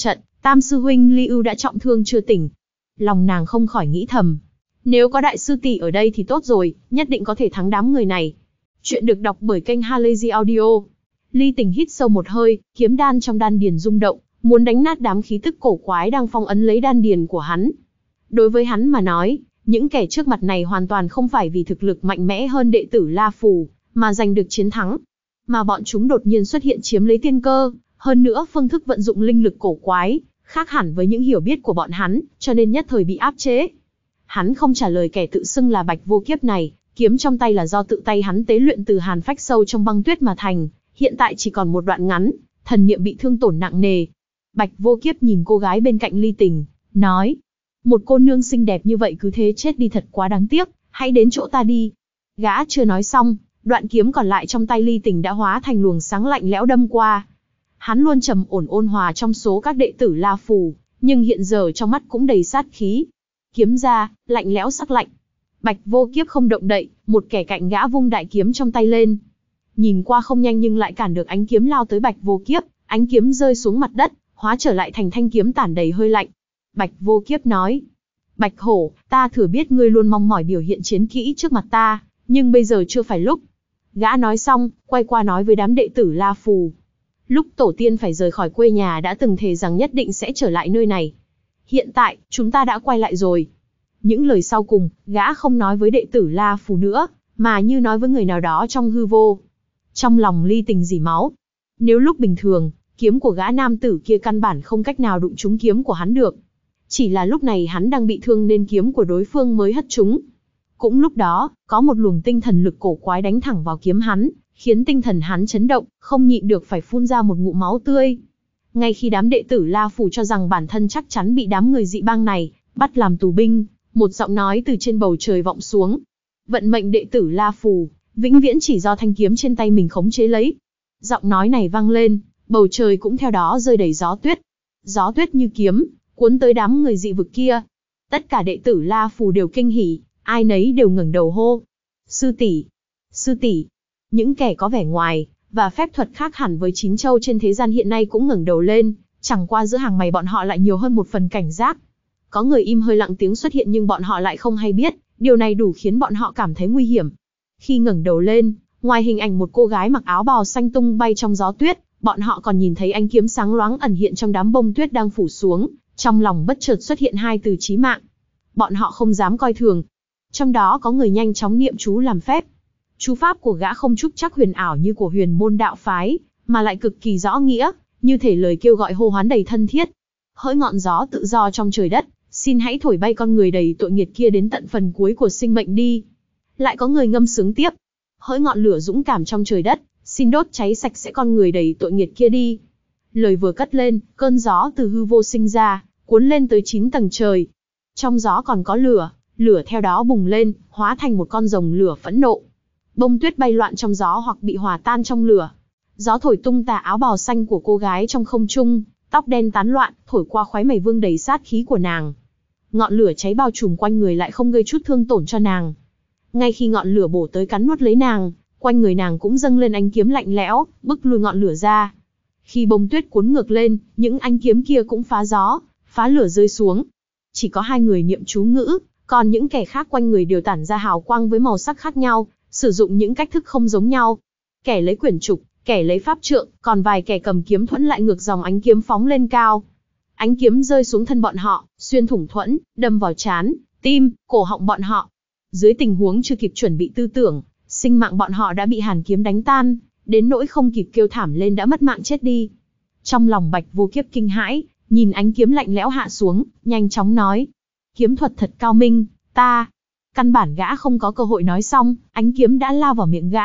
S1: Tam sư huynh Ly Ưu đã trọng thương chưa tỉnh. Lòng nàng không khỏi nghĩ thầm, nếu có đại sư tỷ ở đây thì tốt rồi, nhất định có thể thắng đám người này. Chuyện được đọc bởi kênh Halazy Audio. Ly Tình hít sâu một hơi, kiếm đan trong đan điền rung động, muốn đánh nát đám khí tức cổ quái đang phong ấn lấy đan điền của hắn. Đối với hắn mà nói, những kẻ trước mặt này hoàn toàn không phải vì thực lực mạnh mẽ hơn đệ tử La Phù, mà giành được chiến thắng. Mà bọn chúng đột nhiên xuất hiện chiếm lấy tiên cơ, hơn nữa phương thức vận dụng linh lực cổ quái, khác hẳn với những hiểu biết của bọn hắn, cho nên nhất thời bị áp chế. Hắn không trả lời kẻ tự xưng là Bạch Vô Kiếp này, kiếm trong tay là do tự tay hắn tế luyện từ hàn phách sâu trong băng tuyết mà thành, hiện tại chỉ còn một đoạn ngắn, thần niệm bị thương tổn nặng nề. Bạch Vô Kiếp nhìn cô gái bên cạnh Ly Tình, nói: một cô nương xinh đẹp như vậy cứ thế chết đi thật quá đáng tiếc, hãy đến chỗ ta đi. Gã chưa nói xong, đoạn kiếm còn lại trong tay Ly Tình đã hóa thành luồng sáng lạnh lẽo đâm qua. Hắn luôn trầm ổn ôn hòa trong số các đệ tử La Phù, nhưng hiện giờ trong mắt cũng đầy sát khí. Kiếm ra, lạnh lẽo sắc lạnh. Bạch Vô Kiếp không động đậy, một kẻ cạnh gã vung đại kiếm trong tay lên. Nhìn qua không nhanh nhưng lại cản được ánh kiếm lao tới Bạch Vô Kiếp, ánh kiếm rơi xuống mặt đất, hóa trở lại thành thanh kiếm tản đầy hơi lạnh. Bạch Vô Kiếp nói: Bạch Hổ, ta thừa biết ngươi luôn mong mỏi biểu hiện chiến kỹ trước mặt ta, nhưng bây giờ chưa phải lúc. Gã nói xong, quay qua nói với đám đệ tử La Phù. Lúc tổ tiên phải rời khỏi quê nhà đã từng thề rằng nhất định sẽ trở lại nơi này. Hiện tại, chúng ta đã quay lại rồi. Những lời sau cùng, gã không nói với đệ tử La Phù nữa, mà như nói với người nào đó trong hư vô. Trong lòng Ly Tình rỉ máu. Nếu lúc bình thường, kiếm của gã nam tử kia căn bản không cách nào đụng trúng kiếm của hắn được. Chỉ là lúc này hắn đang bị thương nên kiếm của đối phương mới hất trúng. Cũng lúc đó, có một luồng tinh thần lực cổ quái đánh thẳng vào kiếm hắn, khiến tinh thần hắn chấn động, không nhịn được phải phun ra một ngụm máu tươi. Ngay khi đám đệ tử La Phù cho rằng bản thân chắc chắn bị đám người dị bang này bắt làm tù binh, một giọng nói từ trên bầu trời vọng xuống. Vận mệnh đệ tử La Phù, vĩnh viễn chỉ do thanh kiếm trên tay mình khống chế lấy. Giọng nói này vang lên, bầu trời cũng theo đó rơi đầy gió tuyết. Gió tuyết như kiếm, cuốn tới đám người dị vực kia. Tất cả đệ tử La Phù đều kinh hỉ, ai nấy đều ngẩng đầu hô: sư tỷ, sư tỷ. Những kẻ có vẻ ngoài và phép thuật khác hẳn với chín châu trên thế gian hiện nay cũng ngẩng đầu lên, chẳng qua giữa hàng mày bọn họ lại nhiều hơn một phần cảnh giác. Có người im hơi lặng tiếng xuất hiện nhưng bọn họ lại không hay biết, điều này đủ khiến bọn họ cảm thấy nguy hiểm. Khi ngẩng đầu lên, ngoài hình ảnh một cô gái mặc áo bào xanh tung bay trong gió tuyết, bọn họ còn nhìn thấy ánh kiếm sáng loáng ẩn hiện trong đám bông tuyết đang phủ xuống, trong lòng bất chợt xuất hiện hai từ chí mạng. Bọn họ không dám coi thường. Trong đó có người nhanh chóng niệm chú làm phép. Chú pháp của gã không trúc chắc huyền ảo như của huyền môn đạo phái, mà lại cực kỳ rõ nghĩa, như thể lời kêu gọi hô hoán đầy thân thiết. Hỡi ngọn gió tự do trong trời đất, xin hãy thổi bay con người đầy tội nghiệt kia đến tận phần cuối của sinh mệnh đi. Lại có người ngâm sướng tiếp. Hỡi ngọn lửa dũng cảm trong trời đất, xin đốt cháy sạch sẽ con người đầy tội nghiệt kia đi. Lời vừa cất lên, cơn gió từ hư vô sinh ra, cuốn lên tới chín tầng trời. Trong gió còn có lửa, lửa theo đó bùng lên, hóa thành một con rồng lửa phẫn nộ. Bông tuyết bay loạn trong gió hoặc bị hòa tan trong lửa. Gió thổi tung tà áo bào xanh của cô gái trong không trung, tóc đen tán loạn, thổi qua khóe mày vương đầy sát khí của nàng. Ngọn lửa cháy bao trùm quanh người lại không gây chút thương tổn cho nàng. Ngay khi ngọn lửa bổ tới cắn nuốt lấy nàng, quanh người nàng cũng dâng lên ánh kiếm lạnh lẽo, bức lui ngọn lửa ra. Khi bông tuyết cuốn ngược lên, những ánh kiếm kia cũng phá gió, phá lửa rơi xuống. Chỉ có hai người niệm chú ngữ, còn những kẻ khác quanh người đều tản ra hào quang với màu sắc khác nhau, sử dụng những cách thức không giống nhau. Kẻ lấy quyển trục, kẻ lấy pháp trượng, còn vài kẻ cầm kiếm thuẫn lại ngược dòng ánh kiếm phóng lên cao. Ánh kiếm rơi xuống thân bọn họ, xuyên thủng thuẫn, đâm vào trán, tim, cổ họng bọn họ. Dưới tình huống chưa kịp chuẩn bị tư tưởng, sinh mạng bọn họ đã bị hàn kiếm đánh tan, đến nỗi không kịp kêu thảm lên đã mất mạng chết đi. Trong lòng Bạch Vô Kiếp kinh hãi, nhìn ánh kiếm lạnh lẽo hạ xuống, nhanh chóng nói: kiếm thuật thật cao minh, ta... Căn bản gã không có cơ hội nói xong, ánh kiếm đã lao vào miệng gã.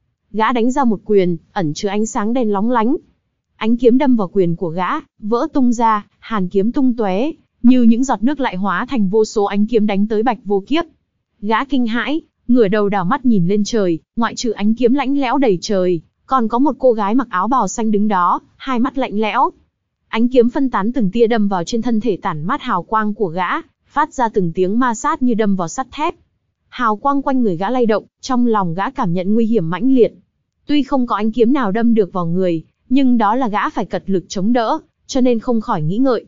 S1: Gã đánh ra một quyền, ẩn chứa ánh sáng đen lóng lánh. Ánh kiếm đâm vào quyền của gã, vỡ tung ra, hàn kiếm tung tóe, như những giọt nước lại hóa thành vô số ánh kiếm đánh tới Bạch Vô Kiếp. Gã kinh hãi, ngửa đầu đảo mắt nhìn lên trời, ngoại trừ ánh kiếm lạnh lẽo đầy trời, còn có một cô gái mặc áo bào xanh đứng đó, hai mắt lạnh lẽo. Ánh kiếm phân tán từng tia đâm vào trên thân thể tản mát hào quang của gã, phát ra từng tiếng ma sát như đâm vào sắt thép. Hào quang quanh người gã lay động, trong lòng gã cảm nhận nguy hiểm mãnh liệt. Tuy không có ánh kiếm nào đâm được vào người, nhưng đó là gã phải cật lực chống đỡ, cho nên không khỏi nghĩ ngợi.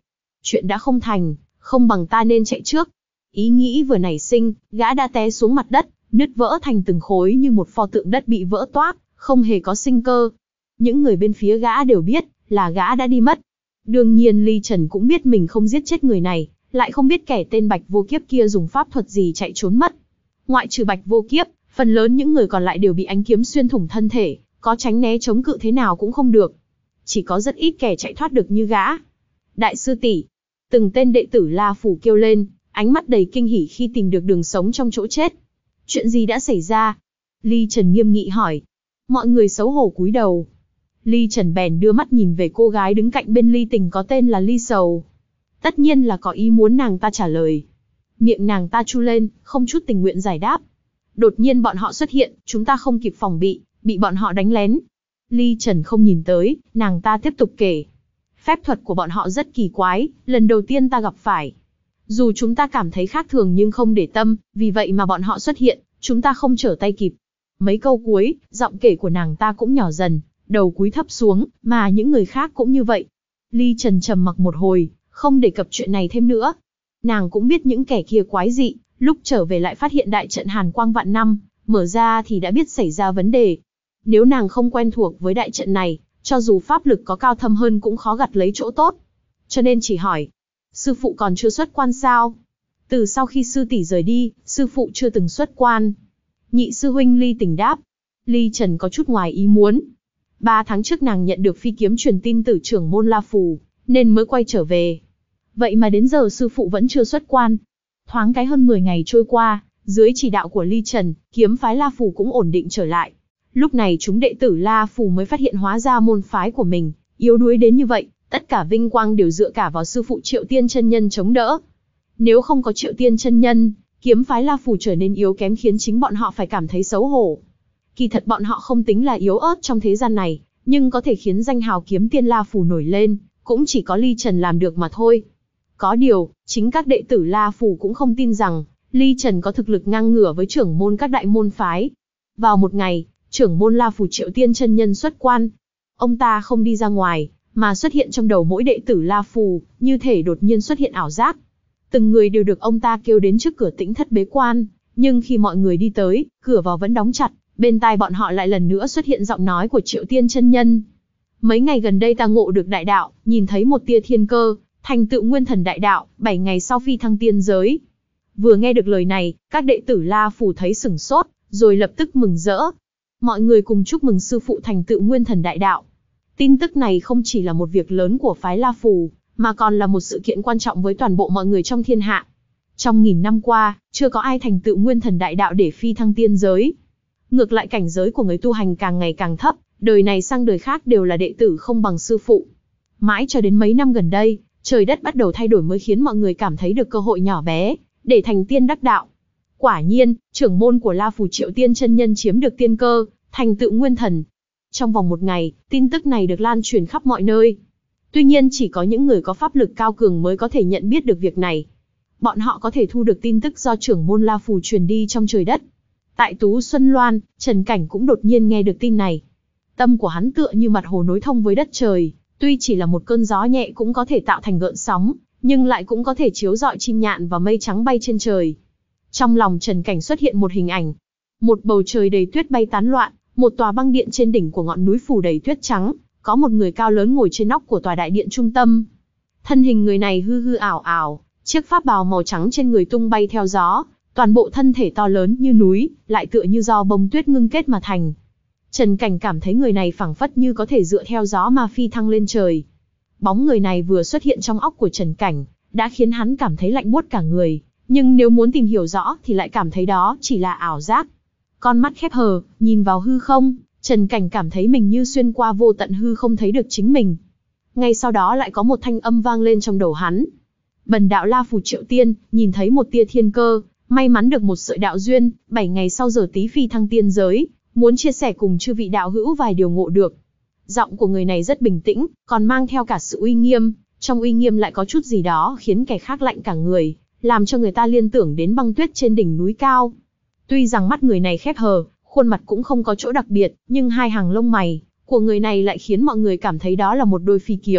S1: Chuyện đã không thành, không bằng ta nên chạy trước. Ý nghĩ vừa nảy sinh, gã đã té xuống mặt đất, nứt vỡ thành từng khối như một pho tượng đất bị vỡ toác, không hề có sinh cơ. Những người bên phía gã đều biết là gã đã đi mất. Đương nhiên Ly Trần cũng biết mình không giết chết người này, lại không biết kẻ tên Bạch Vô Kiếp kia dùng pháp thuật gì chạy trốn mất. Ngoại trừ Bạch Vô Kiếp, phần lớn những người còn lại đều bị ánh kiếm xuyên thủng thân thể, có tránh né chống cự thế nào cũng không được. Chỉ có rất ít kẻ chạy thoát được như gã. Đại sư tỷ, từng tên đệ tử La Phủ kêu lên, ánh mắt đầy kinh hỉ khi tìm được đường sống trong chỗ chết. Chuyện gì đã xảy ra? Ly Trần nghiêm nghị hỏi. Mọi người xấu hổ cúi đầu. Ly Trần bèn đưa mắt nhìn về cô gái đứng cạnh bên Ly Tình có tên là Ly Sầu. Tất nhiên là có ý muốn nàng ta trả lời. Miệng nàng ta chu lên, không chút tình nguyện giải đáp. Đột nhiên bọn họ xuất hiện, chúng ta không kịp phòng bị, bị bọn họ đánh lén. Ly Trần không nhìn tới, nàng ta tiếp tục kể. Phép thuật của bọn họ rất kỳ quái, lần đầu tiên ta gặp phải. Dù chúng ta cảm thấy khác thường nhưng không để tâm, vì vậy mà bọn họ xuất hiện, chúng ta không trở tay kịp. Mấy câu cuối, giọng kể của nàng ta cũng nhỏ dần, đầu cúi thấp xuống, mà những người khác cũng như vậy. Ly Trần trầm mặc một hồi, không đề cập chuyện này thêm nữa. Nàng cũng biết những kẻ kia quái dị, lúc trở về lại phát hiện đại trận Hàn Quang vạn năm, mở ra thì đã biết xảy ra vấn đề. Nếu nàng không quen thuộc với đại trận này, cho dù pháp lực có cao thâm hơn cũng khó gặt lấy chỗ tốt. Cho nên chỉ hỏi, sư phụ còn chưa xuất quan sao? Từ sau khi sư tỷ rời đi, sư phụ chưa từng xuất quan. Nhị sư huynh Ly Tình đáp. Ly Trần có chút ngoài ý muốn. Ba tháng trước nàng nhận được phi kiếm truyền tin từ trưởng môn La Phù, nên mới quay trở về. Vậy mà đến giờ sư phụ vẫn chưa xuất quan. Thoáng cái hơn mười ngày trôi qua, dưới chỉ đạo của Ly Trần, kiếm phái La Phù cũng ổn định trở lại. Lúc này chúng đệ tử La Phù mới phát hiện hóa ra môn phái của mình yếu đuối đến như vậy, tất cả vinh quang đều dựa cả vào sư phụ Triệu Tiên chân nhân chống đỡ. Nếu không có Triệu Tiên chân nhân, kiếm phái La Phù trở nên yếu kém khiến chính bọn họ phải cảm thấy xấu hổ. Kỳ thật bọn họ không tính là yếu ớt trong thế gian này, nhưng có thể khiến danh hào kiếm tiên La Phù nổi lên, cũng chỉ có Ly Trần làm được mà thôi. Có điều, chính các đệ tử La Phù cũng không tin rằng Ly Trần có thực lực ngang ngửa với trưởng môn các đại môn phái. Vào một ngày, trưởng môn La Phù Triệu Tiên chân nhân xuất quan. Ông ta không đi ra ngoài, mà xuất hiện trong đầu mỗi đệ tử La Phù, như thể đột nhiên xuất hiện ảo giác. Từng người đều được ông ta kêu đến trước cửa Tĩnh thất bế quan, nhưng khi mọi người đi tới, cửa vào vẫn đóng chặt, bên tai bọn họ lại lần nữa xuất hiện giọng nói của Triệu Tiên chân nhân. Mấy ngày gần đây ta ngộ được đại đạo, nhìn thấy một tia thiên cơ, thành tựu nguyên thần đại đạo, bảy ngày sau phi thăng tiên giới. Vừa nghe được lời này, các đệ tử La Phù thấy sửng sốt, rồi lập tức mừng rỡ. Mọi người cùng chúc mừng sư phụ thành tựu nguyên thần đại đạo. Tin tức này không chỉ là một việc lớn của phái La Phù, mà còn là một sự kiện quan trọng với toàn bộ mọi người trong thiên hạ. Trong nghìn năm qua, chưa có ai thành tựu nguyên thần đại đạo để phi thăng tiên giới. Ngược lại cảnh giới của người tu hành càng ngày càng thấp, đời này sang đời khác đều là đệ tử không bằng sư phụ. Mãi cho đến mấy năm gần đây, trời đất bắt đầu thay đổi mới khiến mọi người cảm thấy được cơ hội nhỏ bé để thành tiên đắc đạo. Quả nhiên, trưởng môn của La Phù Triệu Tiên chân nhân chiếm được tiên cơ, thành tựu nguyên thần. Trong vòng một ngày, tin tức này được lan truyền khắp mọi nơi. Tuy nhiên chỉ có những người có pháp lực cao cường mới có thể nhận biết được việc này. Bọn họ có thể thu được tin tức do trưởng môn La Phù truyền đi trong trời đất. Tại Tú Xuân Loan, Trần Cảnh cũng đột nhiên nghe được tin này. Tâm của hắn tựa như mặt hồ nối thông với đất trời, tuy chỉ là một cơn gió nhẹ cũng có thể tạo thành gợn sóng, nhưng lại cũng có thể chiếu rọi chim nhạn và mây trắng bay trên trời. Trong lòng Trần Cảnh xuất hiện một hình ảnh. Một bầu trời đầy tuyết bay tán loạn, một tòa băng điện trên đỉnh của ngọn núi phủ đầy tuyết trắng, có một người cao lớn ngồi trên nóc của tòa đại điện trung tâm. Thân hình người này hư hư ảo ảo, chiếc pháp bào màu trắng trên người tung bay theo gió, toàn bộ thân thể to lớn như núi, lại tựa như do bông tuyết ngưng kết mà thành. Trần Cảnh cảm thấy người này phảng phất như có thể dựa theo gió mà phi thăng lên trời. Bóng người này vừa xuất hiện trong óc của Trần Cảnh, đã khiến hắn cảm thấy lạnh buốt cả người, nhưng nếu muốn tìm hiểu rõ thì lại cảm thấy đó chỉ là ảo giác. Con mắt khép hờ, nhìn vào hư không, Trần Cảnh cảm thấy mình như xuyên qua vô tận hư không thấy được chính mình. Ngay sau đó lại có một thanh âm vang lên trong đầu hắn. Bần đạo La Phù Triệu Tiên, nhìn thấy một tia thiên cơ, may mắn được một sợi đạo duyên, bảy ngày sau giờ tí phi thăng tiên giới, muốn chia sẻ cùng chư vị đạo hữu vài điều ngộ được. Giọng của người này rất bình tĩnh, còn mang theo cả sự uy nghiêm, trong uy nghiêm lại có chút gì đó khiến kẻ khác lạnh cả người, làm cho người ta liên tưởng đến băng tuyết trên đỉnh núi cao. Tuy rằng mắt người này khép hờ, khuôn mặt cũng không có chỗ đặc biệt, nhưng hai hàng lông mày của người này lại khiến mọi người cảm thấy đó là một đôi phi kiếm,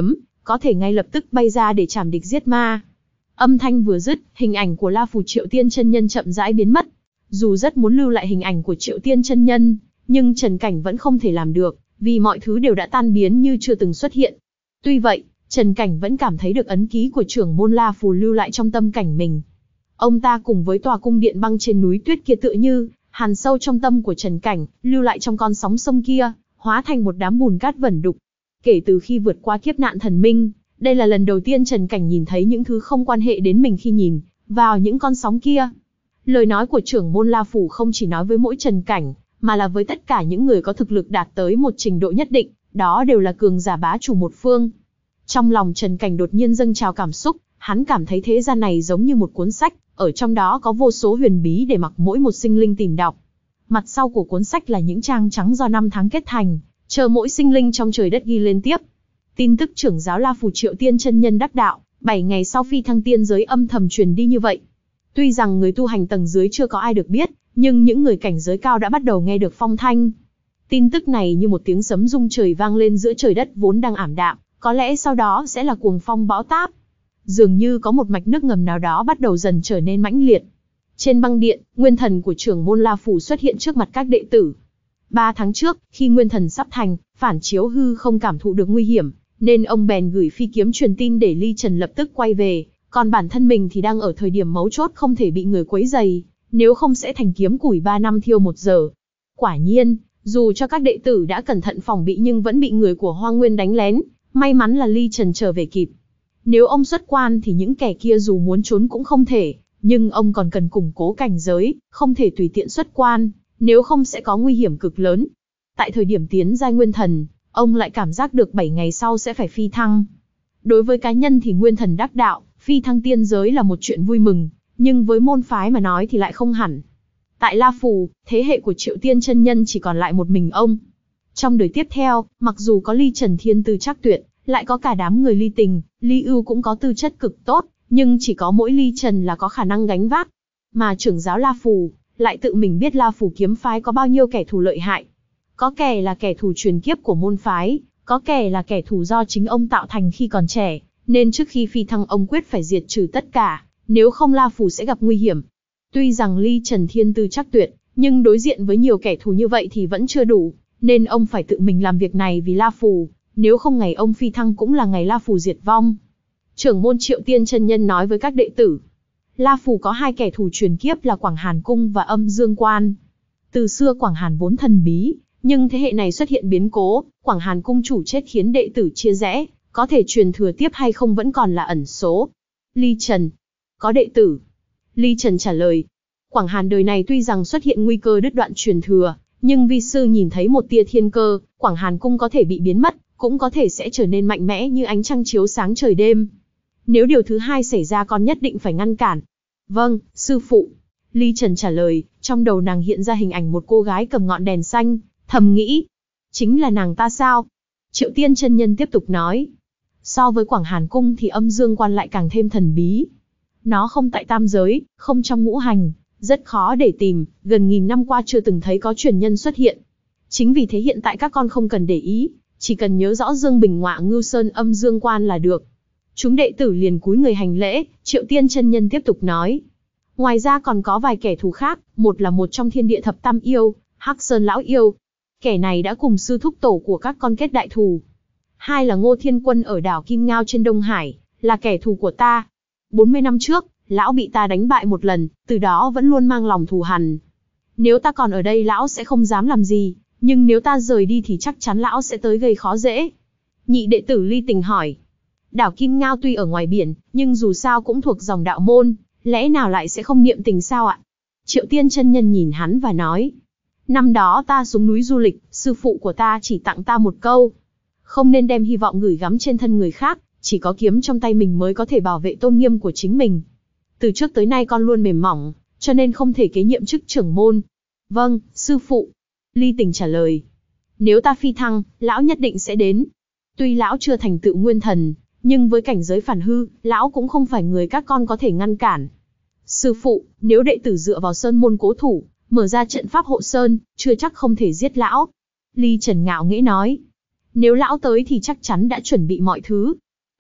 S1: có thể ngay lập tức bay ra để chảm địch giết ma. Âm thanh vừa dứt, hình ảnh của La Phù Triệu Tiên chân nhân chậm rãi biến mất. Dù rất muốn lưu lại hình ảnh của Triệu Tiên chân nhân, nhưng Trần Cảnh vẫn không thể làm được, vì mọi thứ đều đã tan biến như chưa từng xuất hiện. Tuy vậy, Trần Cảnh vẫn cảm thấy được ấn ký của trưởng môn La Phù lưu lại trong tâm cảnh mình. Ông ta cùng với tòa cung điện băng trên núi tuyết kia tựa như hàn sâu trong tâm của Trần Cảnh, lưu lại trong con sóng sông kia, hóa thành một đám bùn cát vẩn đục. Kể từ khi vượt qua kiếp nạn thần minh, đây là lần đầu tiên Trần Cảnh nhìn thấy những thứ không quan hệ đến mình khi nhìn vào những con sóng kia. Lời nói của trưởng môn La Phù không chỉ nói với mỗi Trần Cảnh, mà là với tất cả những người có thực lực đạt tới một trình độ nhất định, đó đều là cường giả bá chủ một phương. Trong lòng Trần Cảnh đột nhiên dâng trào cảm xúc, hắn cảm thấy thế gian này giống như một cuốn sách, ở trong đó có vô số huyền bí để mặc mỗi một sinh linh tìm đọc. Mặt sau của cuốn sách là những trang trắng do năm tháng kết thành, chờ mỗi sinh linh trong trời đất ghi lên tiếp. Tin tức trưởng giáo La Phù Triệu Tiên chân nhân đắc đạo, bảy ngày sau phi thăng tiên giới âm thầm truyền đi như vậy. Tuy rằng người tu hành tầng dưới chưa có ai được biết, nhưng những người cảnh giới cao đã bắt đầu nghe được phong thanh. Tin tức này như một tiếng sấm rung trời vang lên giữa trời đất vốn đang ảm đạm, có lẽ sau đó sẽ là cuồng phong bão táp. Dường như có một mạch nước ngầm nào đó bắt đầu dần trở nên mãnh liệt. Trên băng điện, nguyên thần của trưởng môn La Phù xuất hiện trước mặt các đệ tử. Ba tháng trước, khi nguyên thần sắp thành, phản chiếu hư không cảm thụ được nguy hiểm, nên ông bèn gửi phi kiếm truyền tin để Ly Trần lập tức quay về, còn bản thân mình thì đang ở thời điểm mấu chốt không thể bị người quấy rầy, nếu không sẽ thành kiếm củi ba năm thiêu một giờ. Quả nhiên, dù cho các đệ tử đã cẩn thận phòng bị nhưng vẫn bị người của Hoang Nguyên đánh lén, may mắn là Ly Trần trở về kịp. Nếu ông xuất quan thì những kẻ kia dù muốn trốn cũng không thể, nhưng ông còn cần củng cố cảnh giới, không thể tùy tiện xuất quan, nếu không sẽ có nguy hiểm cực lớn. Tại thời điểm tiến giai nguyên thần, ông lại cảm giác được bảy ngày sau sẽ phải phi thăng. Đối với cá nhân thì nguyên thần đắc đạo, phi thăng tiên giới là một chuyện vui mừng, nhưng với môn phái mà nói thì lại không hẳn. Tại La Phù, thế hệ của Triệu Tiên chân nhân chỉ còn lại một mình ông. Trong đời tiếp theo, mặc dù có Ly Trần thiên tư chắc tuyệt, lại có cả đám người Ly Tình, Ly Ưu cũng có tư chất cực tốt, nhưng chỉ có mỗi Ly Trần là có khả năng gánh vác. Mà trưởng giáo La Phù, lại tự mình biết La Phù kiếm phái có bao nhiêu kẻ thù lợi hại. Có kẻ là kẻ thù truyền kiếp của môn phái, có kẻ là kẻ thù do chính ông tạo thành khi còn trẻ, nên trước khi phi thăng ông quyết phải diệt trừ tất cả, nếu không La Phù sẽ gặp nguy hiểm. Tuy rằng Ly Trần thiên tư chắc tuyệt, nhưng đối diện với nhiều kẻ thù như vậy thì vẫn chưa đủ, nên ông phải tự mình làm việc này vì La Phù, nếu không ngày ông phi thăng cũng là ngày La Phù diệt vong. Trưởng môn Triệu Tiên chân nhân nói với các đệ tử, La Phù có hai kẻ thù truyền kiếp là Quảng Hàn Cung và Âm Dương Quan. Từ xưa Quảng Hàn vốn thần bí, nhưng thế hệ này xuất hiện biến cố, Quảng Hàn Cung chủ chết khiến đệ tử chia rẽ, có thể truyền thừa tiếp hay không vẫn còn là ẩn số. Ly Trần, có đệ tử. Ly Trần trả lời, Quảng Hàn đời này tuy rằng xuất hiện nguy cơ đứt đoạn truyền thừa, nhưng vi sư nhìn thấy một tia thiên cơ, Quảng Hàn Cung có thể bị biến mất, cũng có thể sẽ trở nên mạnh mẽ như ánh trăng chiếu sáng trời đêm. Nếu điều thứ hai xảy ra con nhất định phải ngăn cản. Vâng, sư phụ. Ly Trần trả lời, trong đầu nàng hiện ra hình ảnh một cô gái cầm ngọn đèn xanh, thầm nghĩ, chính là nàng ta sao? Triệu Tiên chân nhân tiếp tục nói, so với Quảng Hàn Cung thì Âm Dương Quan lại càng thêm thần bí. Nó không tại tam giới, không trong ngũ hành, rất khó để tìm, gần nghìn năm qua chưa từng thấy có truyền nhân xuất hiện. Chính vì thế hiện tại các con không cần để ý, chỉ cần nhớ rõ Dương Bình Ngọa Ngưu Sơn Âm Dương Quan là được. Chúng đệ tử liền cúi người hành lễ, Triệu Tiên chân nhân tiếp tục nói. Ngoài ra còn có vài kẻ thù khác, một là một trong thiên địa thập tam yêu, Hắc Sơn Lão Yêu. Kẻ này đã cùng sư thúc tổ của các con kết đại thù. Hai là Ngô Thiên Quân ở đảo Kim Ngao trên Đông Hải, là kẻ thù của ta. bốn mươi năm trước, lão bị ta đánh bại một lần, từ đó vẫn luôn mang lòng thù hằn. Nếu ta còn ở đây lão sẽ không dám làm gì, nhưng nếu ta rời đi thì chắc chắn lão sẽ tới gây khó dễ. Nhị đệ tử Ly Tình hỏi. Đảo Kim Ngao tuy ở ngoài biển, nhưng dù sao cũng thuộc dòng đạo môn, lẽ nào lại sẽ không niệm tình sao ạ? Triệu Tiên chân nhân nhìn hắn và nói. Năm đó ta xuống núi du lịch, sư phụ của ta chỉ tặng ta một câu. Không nên đem hy vọng gửi gắm trên thân người khác, chỉ có kiếm trong tay mình mới có thể bảo vệ tôn nghiêm của chính mình. Từ trước tới nay con luôn mềm mỏng, cho nên không thể kế nhiệm chức trưởng môn. Vâng, sư phụ. Ly Tình trả lời. Nếu ta phi thăng, lão nhất định sẽ đến. Tuy lão chưa thành tựu nguyên thần, nhưng với cảnh giới phản hư, lão cũng không phải người các con có thể ngăn cản. Sư phụ, nếu đệ tử dựa vào sơn môn cố thủ, mở ra trận pháp hộ sơn, chưa chắc không thể giết lão. Ly Trần ngạo nghễ nói. Nếu lão tới thì chắc chắn đã chuẩn bị mọi thứ.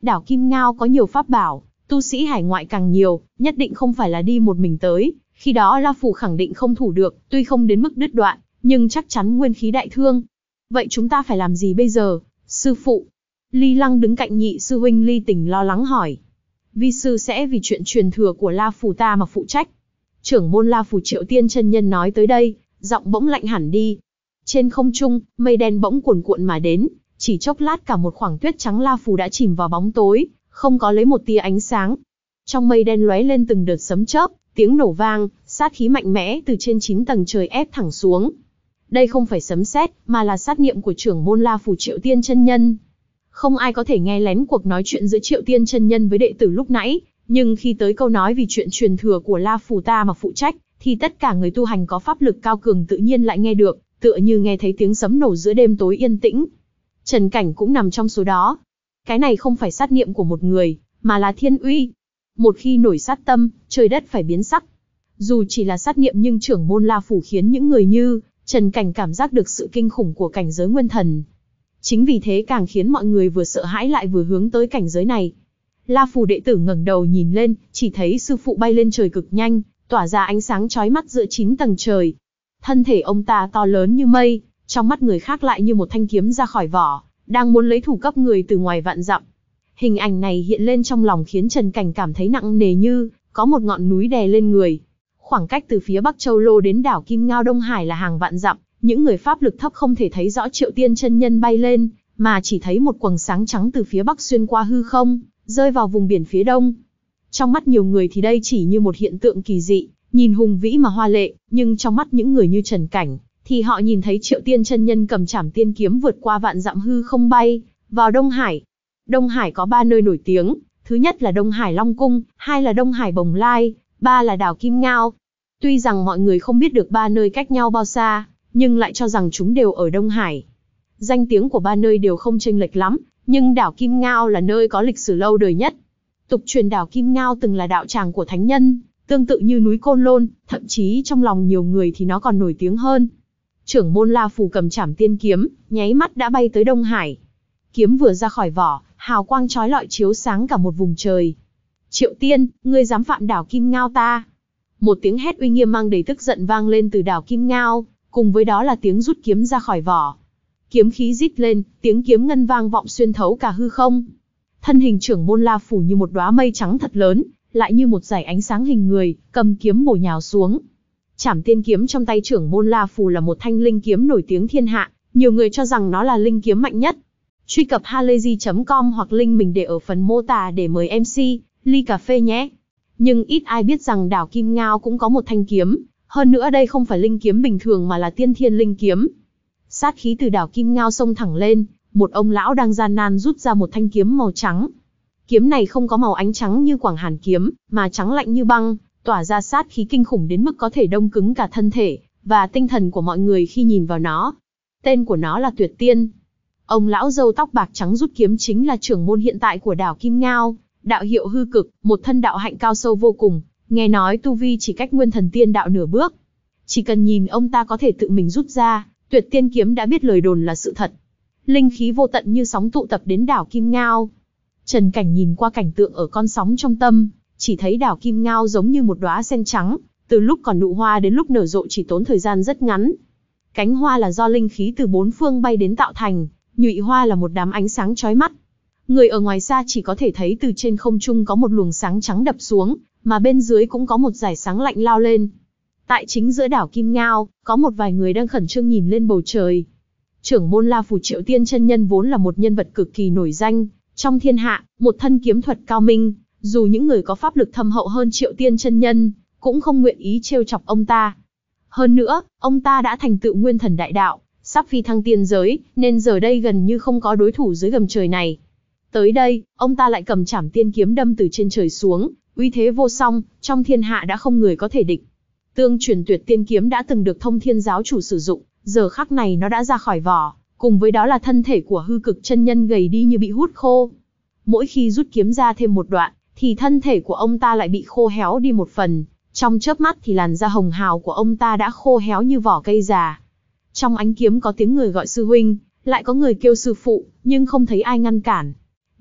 S1: Đảo Kim Ngao có nhiều pháp bảo, tu sĩ hải ngoại càng nhiều, nhất định không phải là đi một mình tới, khi đó La Phù khẳng định không thủ được, tuy không đến mức đứt đoạn, nhưng chắc chắn nguyên khí đại thương. Vậy chúng ta phải làm gì bây giờ, sư phụ? Ly Lăng đứng cạnh nhị sư huynh Ly Tình lo lắng hỏi. Vi sư sẽ vì chuyện truyền thừa của La Phù ta mà phụ trách. Trưởng môn La Phù Triệu Tiên chân nhân nói tới đây, giọng bỗng lạnh hẳn đi. Trên không trung, mây đen bỗng cuồn cuộn mà đến, chỉ chốc lát cả một khoảng tuyết trắng La Phù đã chìm vào bóng tối, không có lấy một tia ánh sáng. Trong mây đen lóe lên từng đợt sấm chớp, tiếng nổ vang, sát khí mạnh mẽ từ trên chín tầng trời ép thẳng xuống. Đây không phải sấm sét, mà là sát niệm của trưởng môn La Phù Triệu Tiên chân nhân. Không ai có thể nghe lén cuộc nói chuyện giữa Triệu Tiên chân nhân với đệ tử lúc nãy, nhưng khi tới câu nói vì chuyện truyền thừa của La Phù ta mà phụ trách, thì tất cả người tu hành có pháp lực cao cường tự nhiên lại nghe được, tựa như nghe thấy tiếng sấm nổ giữa đêm tối yên tĩnh. Trần Cảnh cũng nằm trong số đó. Cái này không phải sát niệm của một người, mà là thiên uy. Một khi nổi sát tâm, trời đất phải biến sắc. Dù chỉ là sát niệm nhưng trưởng môn La Phù khiến những người như Trần Cảnh cảm giác được sự kinh khủng của cảnh giới nguyên thần. Chính vì thế càng khiến mọi người vừa sợ hãi lại vừa hướng tới cảnh giới này. La Phù đệ tử ngẩng đầu nhìn lên, chỉ thấy sư phụ bay lên trời cực nhanh, tỏa ra ánh sáng chói mắt giữa chín tầng trời. Thân thể ông ta to lớn như mây, trong mắt người khác lại như một thanh kiếm ra khỏi vỏ, đang muốn lấy thủ cấp người từ ngoài vạn dặm. Hình ảnh này hiện lên trong lòng khiến Trần Cảnh cảm thấy nặng nề như có một ngọn núi đè lên người. Khoảng cách từ phía Bắc Châu Lô đến đảo Kim Ngao Đông Hải là hàng vạn dặm, những người pháp lực thấp không thể thấy rõ Triệu Tiên chân nhân bay lên, mà chỉ thấy một quầng sáng trắng từ phía Bắc xuyên qua hư không, rơi vào vùng biển phía Đông. Trong mắt nhiều người thì đây chỉ như một hiện tượng kỳ dị, nhìn hùng vĩ mà hoa lệ, nhưng trong mắt những người như Trần Cảnh, thì họ nhìn thấy Triệu Tiên chân nhân cầm trảm tiên kiếm vượt qua vạn dặm hư không bay vào Đông Hải. Đông Hải có ba nơi nổi tiếng, thứ nhất là Đông Hải Long Cung, hai là Đông Hải Bồng Lai, ba là đảo Kim Ngao. Tuy rằng mọi người không biết được ba nơi cách nhau bao xa, nhưng lại cho rằng chúng đều ở Đông Hải. Danh tiếng của ba nơi đều không chênh lệch lắm, nhưng đảo Kim Ngao là nơi có lịch sử lâu đời nhất. Tục truyền đảo Kim Ngao từng là đạo tràng của thánh nhân, tương tự như núi Côn Lôn, thậm chí trong lòng nhiều người thì nó còn nổi tiếng hơn. Trưởng môn La Phù cầm trảm tiên kiếm, nháy mắt đã bay tới Đông Hải. Kiếm vừa ra khỏi vỏ, hào quang chói lọi chiếu sáng cả một vùng trời. Triệu Tiên, ngươi dám phạm đảo Kim Ngao ta? Một tiếng hét uy nghiêm mang đầy tức giận vang lên từ đảo Kim Ngao, cùng với đó là tiếng rút kiếm ra khỏi vỏ. Kiếm khí rít lên, tiếng kiếm ngân vang vọng xuyên thấu cả hư không. Thân hình trưởng môn La Phù như một đóa mây trắng thật lớn, lại như một dải ánh sáng hình người, cầm kiếm bổ nhào xuống. Trảm tiên kiếm trong tay trưởng môn La Phù là một thanh linh kiếm nổi tiếng thiên hạ, nhiều người cho rằng nó là linh kiếm mạnh nhất. Truy cập halayzi chấm com hoặc link mình để ở phần mô tả để mời em xê, ly cà phê nhé. Nhưng ít ai biết rằng đảo Kim Ngao cũng có một thanh kiếm, hơn nữa đây không phải linh kiếm bình thường mà là tiên thiên linh kiếm. Sát khí từ đảo Kim Ngao xông thẳng lên, một ông lão đang gian nan rút ra một thanh kiếm màu trắng. Kiếm này không có màu ánh trắng như Quảng Hàn kiếm, mà trắng lạnh như băng, tỏa ra sát khí kinh khủng đến mức có thể đông cứng cả thân thể và tinh thần của mọi người khi nhìn vào nó. Tên của nó là Tuyệt Tiên. Ông lão râu tóc bạc trắng rút kiếm chính là trưởng môn hiện tại của đảo Kim Ngao, đạo hiệu Hư Cực, một thân đạo hạnh cao sâu vô cùng, nghe nói tu vi chỉ cách nguyên thần tiên đạo nửa bước. Chỉ cần nhìn ông ta có thể tự mình rút ra, Tuyệt Tiên kiếm đã biết lời đồn là sự thật. Linh khí vô tận như sóng tụ tập đến đảo Kim Ngao. Trần Cảnh nhìn qua cảnh tượng ở con sóng trong tâm, chỉ thấy đảo Kim Ngao giống như một đóa sen trắng, từ lúc còn nụ hoa đến lúc nở rộ chỉ tốn thời gian rất ngắn. Cánh hoa là do linh khí từ bốn phương bay đến tạo thành, nhụy hoa là một đám ánh sáng chói mắt. Người ở ngoài xa chỉ có thể thấy từ trên không trung có một luồng sáng trắng đập xuống, mà bên dưới cũng có một dải sáng lạnh lao lên. Tại chính giữa đảo Kim Ngao, có một vài người đang khẩn trương nhìn lên bầu trời. Trưởng môn La Phù Triệu Tiên chân nhân vốn là một nhân vật cực kỳ nổi danh trong thiên hạ, một thân kiếm thuật cao minh, dù những người có pháp lực thâm hậu hơn Triệu Tiên chân nhân, cũng không nguyện ý trêu chọc ông ta. Hơn nữa, ông ta đã thành tựu nguyên thần đại đạo, sắp phi thăng tiên giới, nên giờ đây gần như không có đối thủ dưới gầm trời này. Tới đây, ông ta lại cầm trảm tiên kiếm đâm từ trên trời xuống, uy thế vô song, trong thiên hạ đã không người có thể địch. Tương truyền Tuyệt Tiên kiếm đã từng được Thông Thiên giáo chủ sử dụng, giờ khắc này nó đã ra khỏi vỏ, cùng với đó là thân thể của Hư Cực chân nhân gầy đi như bị hút khô. Mỗi khi rút kiếm ra thêm một đoạn, thì thân thể của ông ta lại bị khô héo đi một phần, trong chớp mắt thì làn da hồng hào của ông ta đã khô héo như vỏ cây già. Trong ánh kiếm có tiếng người gọi sư huynh, lại có người kêu sư phụ, nhưng không thấy ai ngăn cản.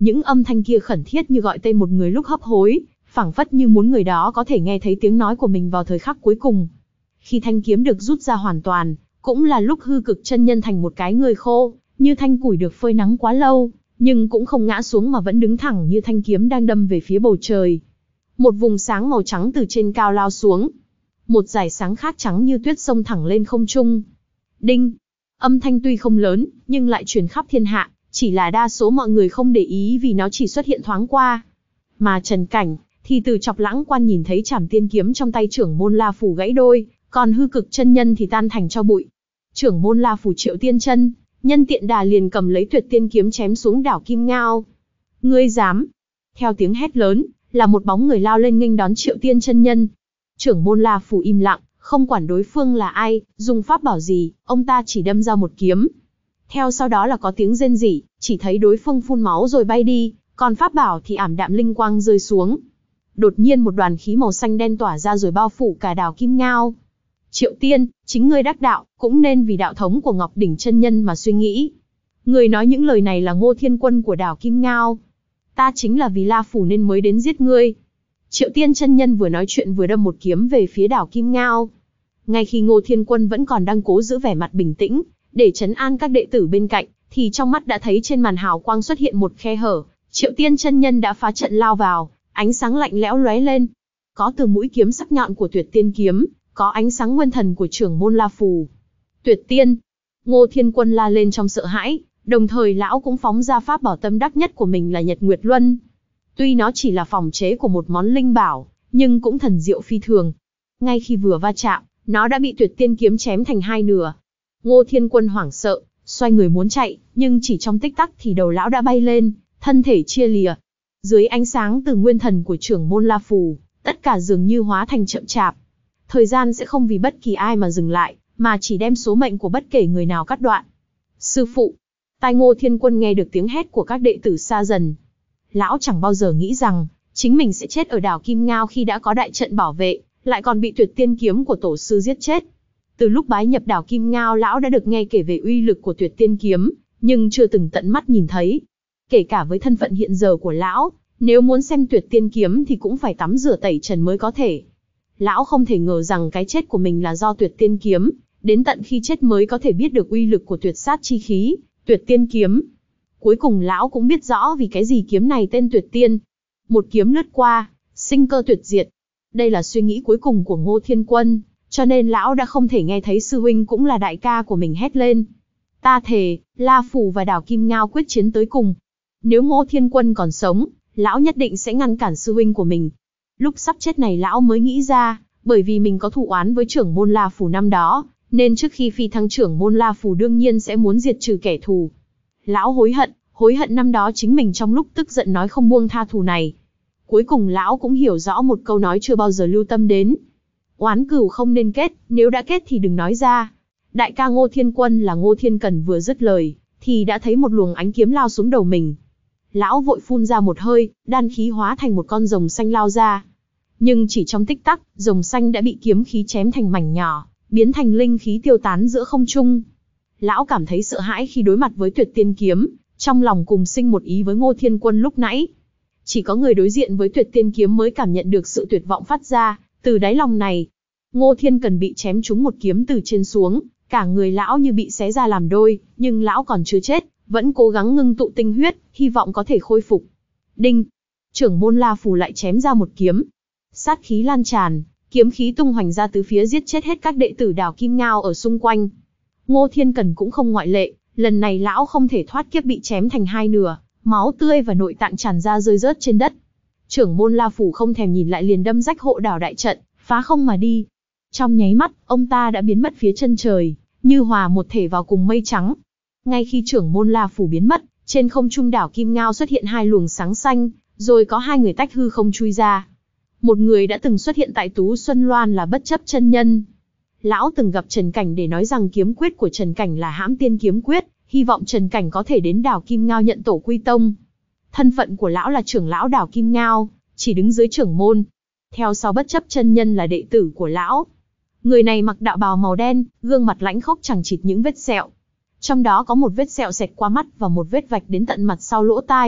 S1: Những âm thanh kia khẩn thiết như gọi tên một người lúc hấp hối, phảng phất như muốn người đó có thể nghe thấy tiếng nói của mình vào thời khắc cuối cùng. Khi thanh kiếm được rút ra hoàn toàn, cũng là lúc hư cực chân nhân thành một cái người khô, như thanh củi được phơi nắng quá lâu, nhưng cũng không ngã xuống mà vẫn đứng thẳng như thanh kiếm đang đâm về phía bầu trời. Một vùng sáng màu trắng từ trên cao lao xuống. Một dải sáng khác trắng như tuyết xông thẳng lên không trung. Đinh! Âm thanh tuy không lớn, nhưng lại truyền khắp thiên hạ, chỉ là đa số mọi người không để ý vì nó chỉ xuất hiện thoáng qua. Mà Trần Cảnh, thì từ chọc lãng quan nhìn thấy trảm tiên kiếm trong tay trưởng môn La Phủ gãy đôi, còn hư cực chân nhân thì tan thành tro bụi. Trưởng môn La Phủ Triệu Tiên Chân, nhân tiện đà liền cầm lấy tuyệt tiên kiếm chém xuống đảo Kim Ngao. Ngươi dám! Theo tiếng hét lớn, là một bóng người lao lên nghênh đón Triệu Tiên Chân nhân. Trưởng môn La Phủ im lặng, không quản đối phương là ai, dùng pháp bảo gì, ông ta chỉ đâm ra một kiếm. Theo sau đó là có tiếng rên rỉ, chỉ thấy đối phương phun máu rồi bay đi, còn pháp bảo thì ảm đạm linh quang rơi xuống. Đột nhiên một đoàn khí màu xanh đen tỏa ra rồi bao phủ cả đảo Kim Ngao. Triệu Tiên, chính ngươi đắc đạo, cũng nên vì đạo thống của Ngọc Đỉnh chân nhân mà suy nghĩ. Người nói những lời này là Ngô Thiên Quân của đảo Kim Ngao. Ta chính là vì La Phủ nên mới đến giết ngươi. Triệu Tiên chân nhân vừa nói chuyện vừa đâm một kiếm về phía đảo Kim Ngao. Ngay khi Ngô Thiên Quân vẫn còn đang cố giữ vẻ mặt bình tĩnh, để trấn an các đệ tử bên cạnh, thì trong mắt đã thấy trên màn hào quang xuất hiện một khe hở. Triệu Tiên chân nhân đã phá trận lao vào, ánh sáng lạnh lẽo lóe lên. Có từ mũi kiếm sắc nhọn của Tuyệt Tiên kiếm, có ánh sáng nguyên thần của trưởng môn La Phù. Tuyệt Tiên! Ngô Thiên Quân la lên trong sợ hãi, đồng thời lão cũng phóng ra pháp bảo tâm đắc nhất của mình là Nhật Nguyệt Luân. Tuy nó chỉ là phòng chế của một món linh bảo, nhưng cũng thần diệu phi thường. Ngay khi vừa va chạm, nó đã bị Tuyệt Tiên kiếm chém thành hai nửa. Ngô Thiên Quân hoảng sợ, xoay người muốn chạy, nhưng chỉ trong tích tắc thì đầu lão đã bay lên, thân thể chia lìa. Dưới ánh sáng từ nguyên thần của trưởng môn La Phù, tất cả dường như hóa thành chậm chạp. Thời gian sẽ không vì bất kỳ ai mà dừng lại, mà chỉ đem số mệnh của bất kể người nào cắt đoạn. Sư phụ! Tai Ngô Thiên Quân nghe được tiếng hét của các đệ tử xa dần. Lão chẳng bao giờ nghĩ rằng, chính mình sẽ chết ở đảo Kim Ngao khi đã có đại trận bảo vệ, lại còn bị Tuyệt Tiên kiếm của tổ sư giết chết. Từ lúc bái nhập đảo Kim Ngao lão đã được nghe kể về uy lực của Tuyệt Tiên kiếm, nhưng chưa từng tận mắt nhìn thấy. Kể cả với thân phận hiện giờ của lão, nếu muốn xem Tuyệt Tiên kiếm thì cũng phải tắm rửa tẩy trần mới có thể. Lão không thể ngờ rằng cái chết của mình là do Tuyệt Tiên kiếm, đến tận khi chết mới có thể biết được uy lực của tuyệt sát chi khí, Tuyệt Tiên kiếm. Cuối cùng lão cũng biết rõ vì cái gì kiếm này tên Tuyệt Tiên. Một kiếm lướt qua, sinh cơ tuyệt diệt. Đây là suy nghĩ cuối cùng của Ngô Thiên Quân, cho nên lão đã không thể nghe thấy sư huynh cũng là đại ca của mình hét lên. Ta thề, La Phủ và đảo Kim Ngao quyết chiến tới cùng. Nếu Ngô Thiên Quân còn sống, lão nhất định sẽ ngăn cản sư huynh của mình. Lúc sắp chết này lão mới nghĩ ra, bởi vì mình có thù oán với trưởng môn La Phủ năm đó, nên trước khi phi thăng trưởng môn La Phủ đương nhiên sẽ muốn diệt trừ kẻ thù. Lão hối hận, hối hận năm đó chính mình trong lúc tức giận nói không buông tha thù này. Cuối cùng lão cũng hiểu rõ một câu nói chưa bao giờ lưu tâm đến. Oán cừu không nên kết, nếu đã kết thì đừng nói ra. Đại ca Ngô Thiên Quân là Ngô Thiên Cần vừa dứt lời, thì đã thấy một luồng ánh kiếm lao xuống đầu mình. Lão vội phun ra một hơi, đan khí hóa thành một con rồng xanh lao ra. Nhưng chỉ trong tích tắc, rồng xanh đã bị kiếm khí chém thành mảnh nhỏ, biến thành linh khí tiêu tán giữa không trung. Lão cảm thấy sợ hãi khi đối mặt với Tuyệt Tiên kiếm, trong lòng cùng sinh một ý với Ngô Thiên Quân lúc nãy. Chỉ có người đối diện với Tuyệt Tiên kiếm mới cảm nhận được sự tuyệt vọng phát ra từ đáy lòng này. Ngô Thiên Cần bị chém trúng một kiếm từ trên xuống, cả người lão như bị xé ra làm đôi, nhưng lão còn chưa chết, vẫn cố gắng ngưng tụ tinh huyết, hy vọng có thể khôi phục. Đinh! Trưởng môn La Phù lại chém ra một kiếm. Sát khí lan tràn, kiếm khí tung hoành ra tứ phía giết chết hết các đệ tử đảo Kim Ngao ở xung quanh. Ngô Thiên Cần cũng không ngoại lệ, lần này lão không thể thoát kiếp bị chém thành hai nửa, máu tươi và nội tạng tràn ra rơi rớt trên đất. Trưởng môn La Phù không thèm nhìn lại liền đâm rách hộ đảo đại trận, phá không mà đi. Trong nháy mắt, ông ta đã biến mất phía chân trời, như hòa một thể vào cùng mây trắng. Ngay khi trưởng môn La Phù biến mất, trên không trung đảo Kim Ngao xuất hiện hai luồng sáng xanh, rồi có hai người tách hư không chui ra. Một người đã từng xuất hiện tại Tú Xuân Loan là Bất Chấp chân nhân. Lão từng gặp Trần Cảnh để nói rằng kiếm quyết của Trần Cảnh là Hãm Tiên kiếm quyết, hy vọng Trần Cảnh có thể đến đảo Kim Ngao nhận tổ quy tông. Thân phận của lão là trưởng lão đảo Kim Ngao, chỉ đứng dưới trưởng môn. Theo sau Bất Chấp chân nhân là đệ tử của lão. Người này mặc đạo bào màu đen, gương mặt lãnh khốc chẳng chịt những vết sẹo. Trong đó có một vết sẹo xẹt qua mắt và một vết vạch đến tận mặt sau lỗ tai,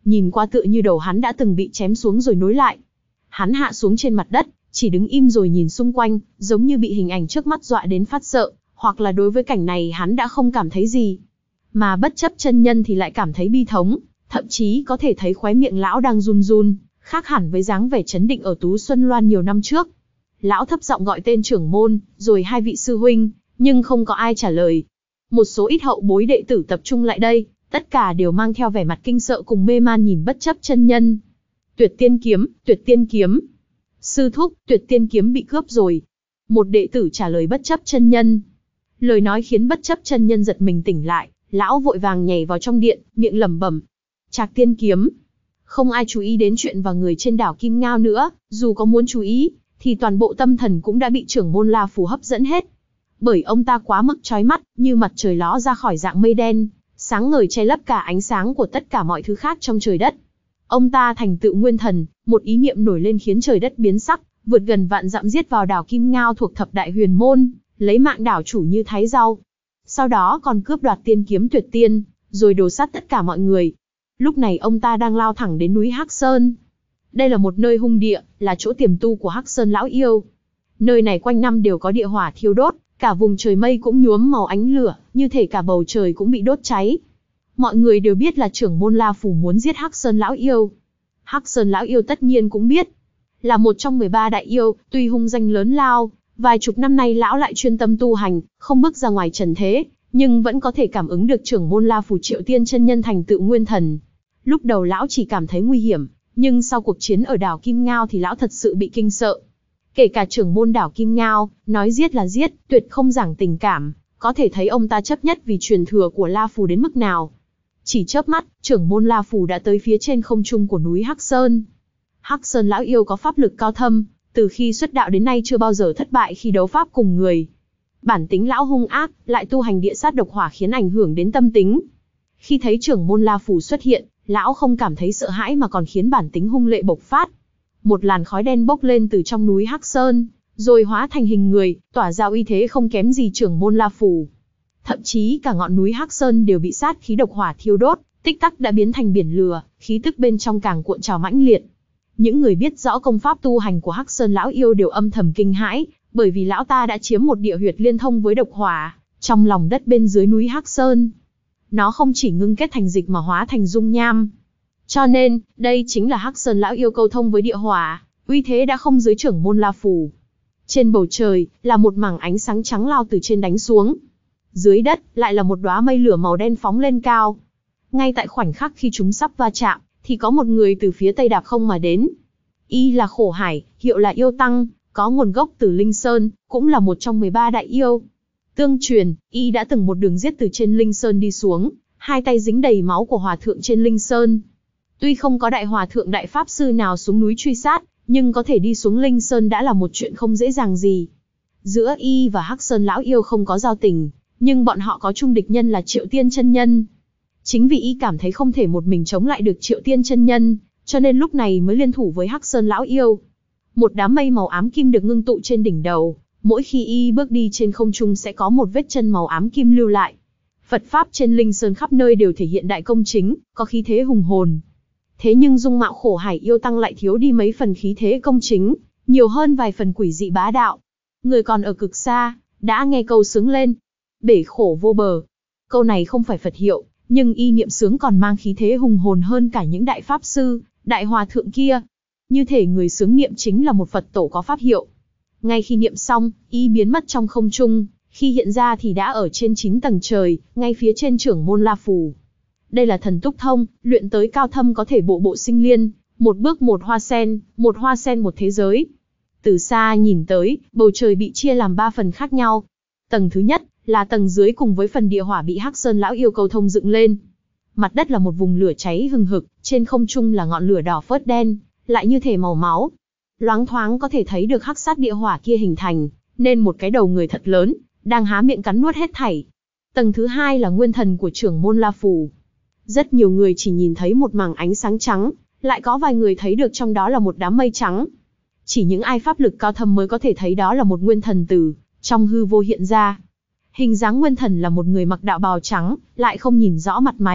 S1: nhìn qua tựa như đầu hắn đã từng bị chém xuống rồi nối lại. Hắn hạ xuống trên mặt đất, chỉ đứng im rồi nhìn xung quanh, giống như bị hình ảnh trước mắt dọa đến phát sợ, hoặc là đối với cảnh này hắn đã không cảm thấy gì. Mà bất chấp chân nhân thì lại cảm thấy bi thống, thậm chí có thể thấy khóe miệng lão đang run run, khác hẳn với dáng vẻ chấn định ở Tú Xuân Loan nhiều năm trước. Lão thấp giọng gọi tên trưởng môn, rồi hai vị sư huynh, nhưng không có ai trả lời. Một số ít hậu bối đệ tử tập trung lại đây, tất cả đều mang theo vẻ mặt kinh sợ cùng mê man nhìn bất chấp chân nhân. Tuyệt tiên kiếm, tuyệt tiên kiếm. Sư thúc, tuyệt tiên kiếm bị cướp rồi. Một đệ tử trả lời bất chấp chân nhân. Lời nói khiến bất chấp chân nhân giật mình tỉnh lại, lão vội vàng nhảy vào trong điện, miệng lẩm bẩm. Trạc tiên kiếm. Không ai chú ý đến chuyện và người trên đảo Kim Ngao nữa, dù có muốn chú ý, thì toàn bộ tâm thần cũng đã bị trưởng môn La Phù hấp dẫn hết. Bởi ông ta quá mức chói mắt, như mặt trời ló ra khỏi dạng mây đen, sáng ngời che lấp cả ánh sáng của tất cả mọi thứ khác trong trời đất. Ông ta thành tựu nguyên thần, một ý niệm nổi lên khiến trời đất biến sắc, vượt gần vạn dặm giết vào đảo Kim Ngao thuộc thập đại huyền môn, lấy mạng đảo chủ như thái rau. Sau đó còn cướp đoạt tiên kiếm tuyệt tiên, rồi đồ sát tất cả mọi người. Lúc này ông ta đang lao thẳng đến núi Hắc Sơn. Đây là một nơi hung địa, là chỗ tiềm tu của Hắc Sơn lão yêu. Nơi này quanh năm đều có địa hỏa thiêu đốt, cả vùng trời mây cũng nhuốm màu ánh lửa, như thể cả bầu trời cũng bị đốt cháy. Mọi người đều biết là trưởng môn La Phù muốn giết Hắc Sơn lão yêu. Hắc Sơn lão yêu tất nhiên cũng biết. Là một trong mười ba đại yêu, tuy hung danh lớn lao, vài chục năm nay lão lại chuyên tâm tu hành, không bước ra ngoài trần thế, nhưng vẫn có thể cảm ứng được trưởng môn La Phù Triệu Tiên chân nhân thành tựu nguyên thần. Lúc đầu lão chỉ cảm thấy nguy hiểm, nhưng sau cuộc chiến ở đảo Kim Ngao thì lão thật sự bị kinh sợ. Kể cả trưởng môn đảo Kim Ngao, nói giết là giết, tuyệt không giảng tình cảm, có thể thấy ông ta chấp nhất vì truyền thừa của La Phù đến mức nào. Chỉ chớp mắt, trưởng môn La Phù đã tới phía trên không trung của núi Hắc Sơn. Hắc Sơn lão yêu có pháp lực cao thâm, từ khi xuất đạo đến nay chưa bao giờ thất bại khi đấu pháp cùng người. Bản tính lão hung ác, lại tu hành địa sát độc hỏa khiến ảnh hưởng đến tâm tính. Khi thấy trưởng môn La Phù xuất hiện, lão không cảm thấy sợ hãi mà còn khiến bản tính hung lệ bộc phát. Một làn khói đen bốc lên từ trong núi Hắc Sơn, rồi hóa thành hình người, tỏa ra uy thế không kém gì trưởng môn La Phù. Thậm chí cả ngọn núi Hắc Sơn đều bị sát khí độc hỏa thiêu đốt, tích tắc đã biến thành biển lửa, khí tức bên trong càng cuộn trào mãnh liệt. Những người biết rõ công pháp tu hành của Hắc Sơn lão yêu đều âm thầm kinh hãi, bởi vì lão ta đã chiếm một địa huyệt liên thông với độc hỏa, trong lòng đất bên dưới núi Hắc Sơn. Nó không chỉ ngưng kết thành dịch mà hóa thành dung nham. Cho nên, đây chính là Hắc Sơn lão yêu câu thông với địa hỏa, uy thế đã không dưới trưởng môn La Phù. Trên bầu trời, là một mảng ánh sáng trắng lao từ trên đánh xuống. Dưới đất, lại là một đóa mây lửa màu đen phóng lên cao. Ngay tại khoảnh khắc khi chúng sắp va chạm, thì có một người từ phía tây đạp không mà đến. Y là Khổ Hải, hiệu là yêu tăng, có nguồn gốc từ Linh Sơn, cũng là một trong mười ba đại yêu. Tương truyền, Y đã từng một đường giết từ trên Linh Sơn đi xuống, hai tay dính đầy máu của hòa thượng trên Linh Sơn. Tuy không có đại hòa thượng đại pháp sư nào xuống núi truy sát, nhưng có thể đi xuống Linh Sơn đã là một chuyện không dễ dàng gì. Giữa Y và Hắc Sơn lão yêu không có giao tình, nhưng bọn họ có chung địch nhân là Triệu Tiên chân nhân. Chính vì Y cảm thấy không thể một mình chống lại được Triệu Tiên chân nhân, cho nên lúc này mới liên thủ với Hắc Sơn lão yêu. Một đám mây màu ám kim được ngưng tụ trên đỉnh đầu, mỗi khi Y bước đi trên không trung sẽ có một vết chân màu ám kim lưu lại. Phật pháp trên Linh Sơn khắp nơi đều thể hiện đại công chính, có khí thế hùng hồn. Thế nhưng dung mạo Khổ Hải yêu tăng lại thiếu đi mấy phần khí thế công chính, nhiều hơn vài phần quỷ dị bá đạo. Người còn ở cực xa, đã nghe câu sướng lên. Bể khổ vô bờ. Câu này không phải Phật hiệu, nhưng Y niệm sướng còn mang khí thế hùng hồn hơn cả những đại pháp sư, đại hòa thượng kia. Như thể người sướng niệm chính là một Phật tổ có pháp hiệu. Ngay khi niệm xong, Y biến mất trong không trung, khi hiện ra thì đã ở trên chín tầng trời, ngay phía trên trưởng môn La Phù. Đây là thần túc thông, luyện tới cao thâm có thể bộ bộ sinh liên, một bước một hoa sen, một hoa sen một thế giới. Từ xa nhìn tới, bầu trời bị chia làm ba phần khác nhau. Tầng thứ nhất là tầng dưới cùng với phần địa hỏa bị Hắc Sơn lão yêu câu thông dựng lên. Mặt đất là một vùng lửa cháy hừng hực, trên không trung là ngọn lửa đỏ phớt đen, lại như thể màu máu. Loáng thoáng có thể thấy được hắc sát địa hỏa kia hình thành, nên một cái đầu người thật lớn, đang há miệng cắn nuốt hết thảy. Tầng thứ hai là nguyên thần của trưởng môn La Phù. Rất nhiều người chỉ nhìn thấy một mảng ánh sáng trắng, lại có vài người thấy được trong đó là một đám mây trắng. Chỉ những ai pháp lực cao thâm mới có thể thấy đó là một nguyên thần từ trong hư vô hiện ra. Hình dáng nguyên thần là một người mặc đạo bào trắng, lại không nhìn rõ mặt mày,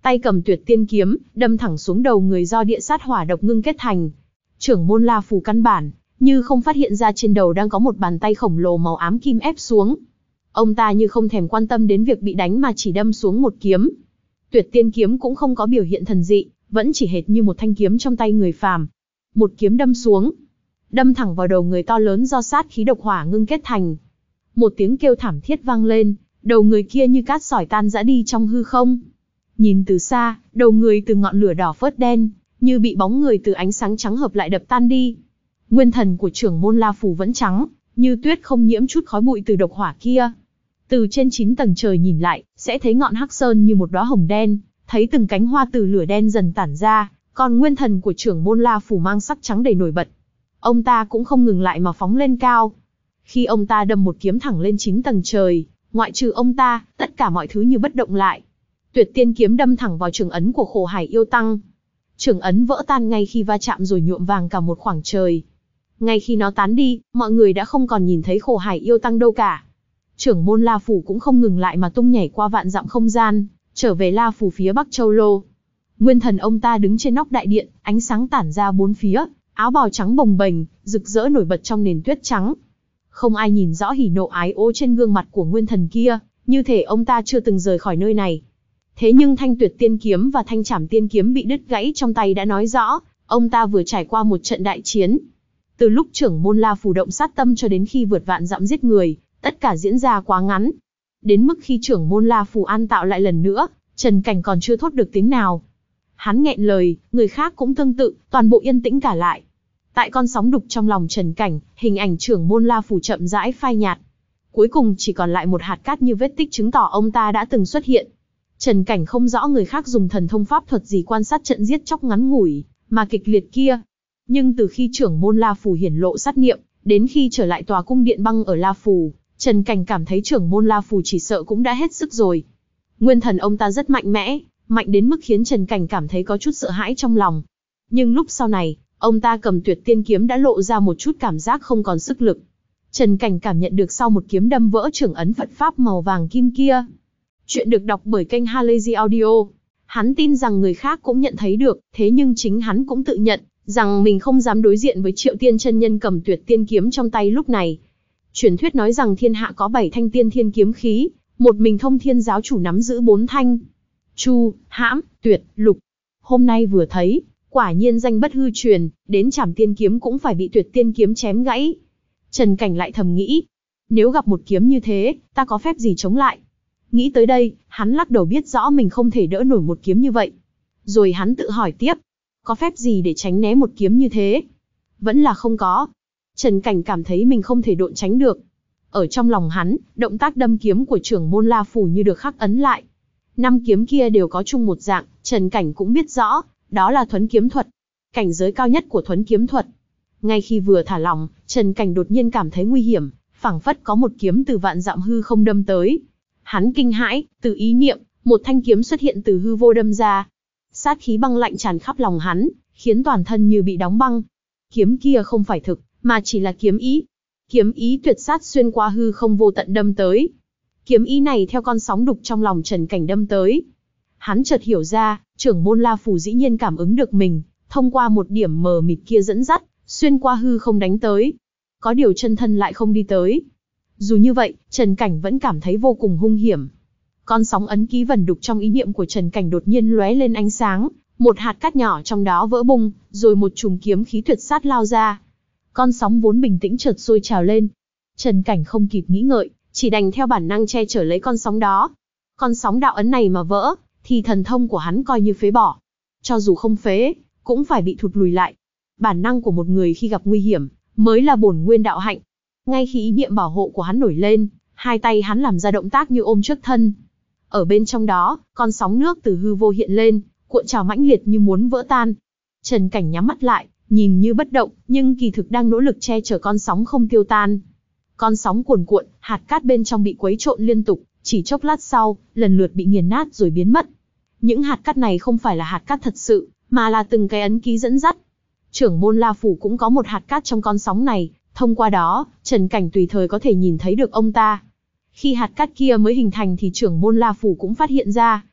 S1: tay cầm Tuyệt Tiên kiếm, đâm thẳng xuống đầu người do địa sát hỏa độc ngưng kết thành. Trưởng môn La Phù căn bản như không phát hiện ra trên đầu đang có một bàn tay khổng lồ màu ám kim ép xuống. Ông ta như không thèm quan tâm đến việc bị đánh mà chỉ đâm xuống một kiếm. Tuyệt Tiên kiếm cũng không có biểu hiện thần dị, vẫn chỉ hệt như một thanh kiếm trong tay người phàm. Một kiếm đâm xuống, đâm thẳng vào đầu người to lớn do sát khí độc hỏa ngưng kết thành. Một tiếng kêu thảm thiết vang lên, đầu người kia như cát sỏi tan rã đi trong hư không. Nhìn từ xa, đầu người từ ngọn lửa đỏ phớt đen, như bị bóng người từ ánh sáng trắng hợp lại đập tan đi. Nguyên thần của trưởng môn La Phù vẫn trắng, như tuyết không nhiễm chút khói bụi từ độc hỏa kia. Từ trên chín tầng trời nhìn lại, sẽ thấy ngọn hắc sơn như một đóa hồng đen, thấy từng cánh hoa từ lửa đen dần tản ra, còn nguyên thần của trưởng môn La Phù mang sắc trắng đầy nổi bật. Ông ta cũng không ngừng lại mà phóng lên cao. Khi ông ta đâm một kiếm thẳng lên chín tầng trời, ngoại trừ ông ta, tất cả mọi thứ như bất động lại. Tuyệt Tiên kiếm đâm thẳng vào trường ấn của Khổ Hải yêu tăng. Trường ấn vỡ tan ngay khi va chạm rồi nhuộm vàng cả một khoảng trời. Ngay khi nó tán đi, mọi người đã không còn nhìn thấy Khổ Hải yêu tăng đâu cả. Trưởng môn La Phù cũng không ngừng lại mà tung nhảy qua vạn dặm không gian, trở về La Phù phía Bắc Châu Lô. Nguyên thần ông ta đứng trên nóc đại điện, ánh sáng tản ra bốn phía, áo bào trắng bồng bềnh, rực rỡ nổi bật trong nền tuyết trắng. Không ai nhìn rõ hỉ nộ ái ố trên gương mặt của nguyên thần kia, như thể ông ta chưa từng rời khỏi nơi này. Thế nhưng thanh Tuyệt Tiên kiếm và thanh Trảm Tiên kiếm bị đứt gãy trong tay đã nói rõ, ông ta vừa trải qua một trận đại chiến. Từ lúc trưởng môn La Phù động sát tâm cho đến khi vượt vạn dặm giết người, tất cả diễn ra quá ngắn. Đến mức khi trưởng môn La Phù an tạo lại lần nữa, Trần Cảnh còn chưa thốt được tiếng nào. Hắn nghẹn lời, người khác cũng tương tự, toàn bộ yên tĩnh cả lại. Tại con sóng đục trong lòng Trần Cảnh, hình ảnh trưởng môn La Phù chậm rãi phai nhạt. Cuối cùng chỉ còn lại một hạt cát như vết tích chứng tỏ ông ta đã từng xuất hiện. Trần Cảnh không rõ người khác dùng thần thông pháp thuật gì quan sát trận giết chóc ngắn ngủi, mà kịch liệt kia. Nhưng từ khi trưởng môn La Phù hiển lộ sát niệm, đến khi trở lại tòa cung điện băng ở La Phù, Trần Cảnh cảm thấy trưởng môn La Phù chỉ sợ cũng đã hết sức rồi. Nguyên thần ông ta rất mạnh mẽ, mạnh đến mức khiến Trần Cảnh cảm thấy có chút sợ hãi trong lòng. Nhưng lúc sau này, ông ta cầm Tuyệt Tiên kiếm đã lộ ra một chút cảm giác không còn sức lực. Trần Cảnh cảm nhận được sau một kiếm đâm vỡ trưởng ấn Phật Pháp màu vàng kim kia. Chuyện được đọc bởi kênh Halazy Audio. Hắn tin rằng người khác cũng nhận thấy được, thế nhưng chính hắn cũng tự nhận rằng mình không dám đối diện với Triệu Tiên chân nhân cầm Tuyệt Tiên kiếm trong tay lúc này. Truyền thuyết nói rằng thiên hạ có bảy thanh tiên thiên kiếm khí, một mình Thông Thiên giáo chủ nắm giữ bốn thanh. Chu, Hãm, Tuyệt, Lục. Hôm nay vừa thấy, quả nhiên danh bất hư truyền, đến Trảm Tiên kiếm cũng phải bị Tuyệt Tiên kiếm chém gãy. Trần Cảnh lại thầm nghĩ, nếu gặp một kiếm như thế, ta có phép gì chống lại? Nghĩ tới đây, hắn lắc đầu biết rõ mình không thể đỡ nổi một kiếm như vậy. Rồi hắn tự hỏi tiếp, có phép gì để tránh né một kiếm như thế? Vẫn là không có. Trần Cảnh cảm thấy mình không thể độn tránh được. Ở trong lòng hắn, động tác đâm kiếm của trưởng môn La Phù như được khắc ấn lại. Năm kiếm kia đều có chung một dạng, Trần Cảnh cũng biết rõ, đó là thuấn kiếm thuật. Cảnh giới cao nhất của thuấn kiếm thuật. Ngay khi vừa thả lỏng, Trần Cảnh đột nhiên cảm thấy nguy hiểm, phảng phất có một kiếm từ vạn dặm hư không đâm tới. Hắn kinh hãi, từ ý niệm, một thanh kiếm xuất hiện từ hư vô đâm ra. Sát khí băng lạnh tràn khắp lòng hắn, khiến toàn thân như bị đóng băng. Kiếm kia không phải thực, mà chỉ là kiếm ý. Kiếm ý tuyệt sát xuyên qua hư không vô tận đâm tới. Kiếm ý này theo con sóng đục trong lòng Trần Cảnh đâm tới. Hắn chợt hiểu ra, trưởng môn La Phù dĩ nhiên cảm ứng được mình, thông qua một điểm mờ mịt kia dẫn dắt, xuyên qua hư không đánh tới. Có điều chân thân lại không đi tới. Dù như vậy, Trần Cảnh vẫn cảm thấy vô cùng hung hiểm. Con sóng ấn ký vẩn đục trong ý niệm của Trần Cảnh đột nhiên lóe lên ánh sáng, một hạt cát nhỏ trong đó vỡ bung, rồi một chùm kiếm khí tuyệt sát lao ra. Con sóng vốn bình tĩnh chợt sôi trào lên. Trần Cảnh không kịp nghĩ ngợi, chỉ đành theo bản năng che chở lấy con sóng đó. Con sóng đạo ấn này mà vỡ, thì thần thông của hắn coi như phế bỏ. Cho dù không phế, cũng phải bị thụt lùi lại. Bản năng của một người khi gặp nguy hiểm, mới là bổn nguyên đạo hạnh. Ngay khi ý niệm bảo hộ của hắn nổi lên, hai tay hắn làm ra động tác như ôm trước thân. Ở bên trong đó, con sóng nước từ hư vô hiện lên, cuộn trào mãnh liệt như muốn vỡ tan. Trần Cảnh nhắm mắt lại, nhìn như bất động, nhưng kỳ thực đang nỗ lực che chở con sóng không tiêu tan. Con sóng cuồn cuộn, hạt cát bên trong bị quấy trộn liên tục, chỉ chốc lát sau, lần lượt bị nghiền nát rồi biến mất. Những hạt cát này không phải là hạt cát thật sự, mà là từng cái ấn ký dẫn dắt. Trưởng môn La Phù cũng có một hạt cát trong con sóng này, thông qua đó, Trần Cảnh tùy thời có thể nhìn thấy được ông ta. Khi hạt cát kia mới hình thành thì trưởng môn La Phù cũng phát hiện ra,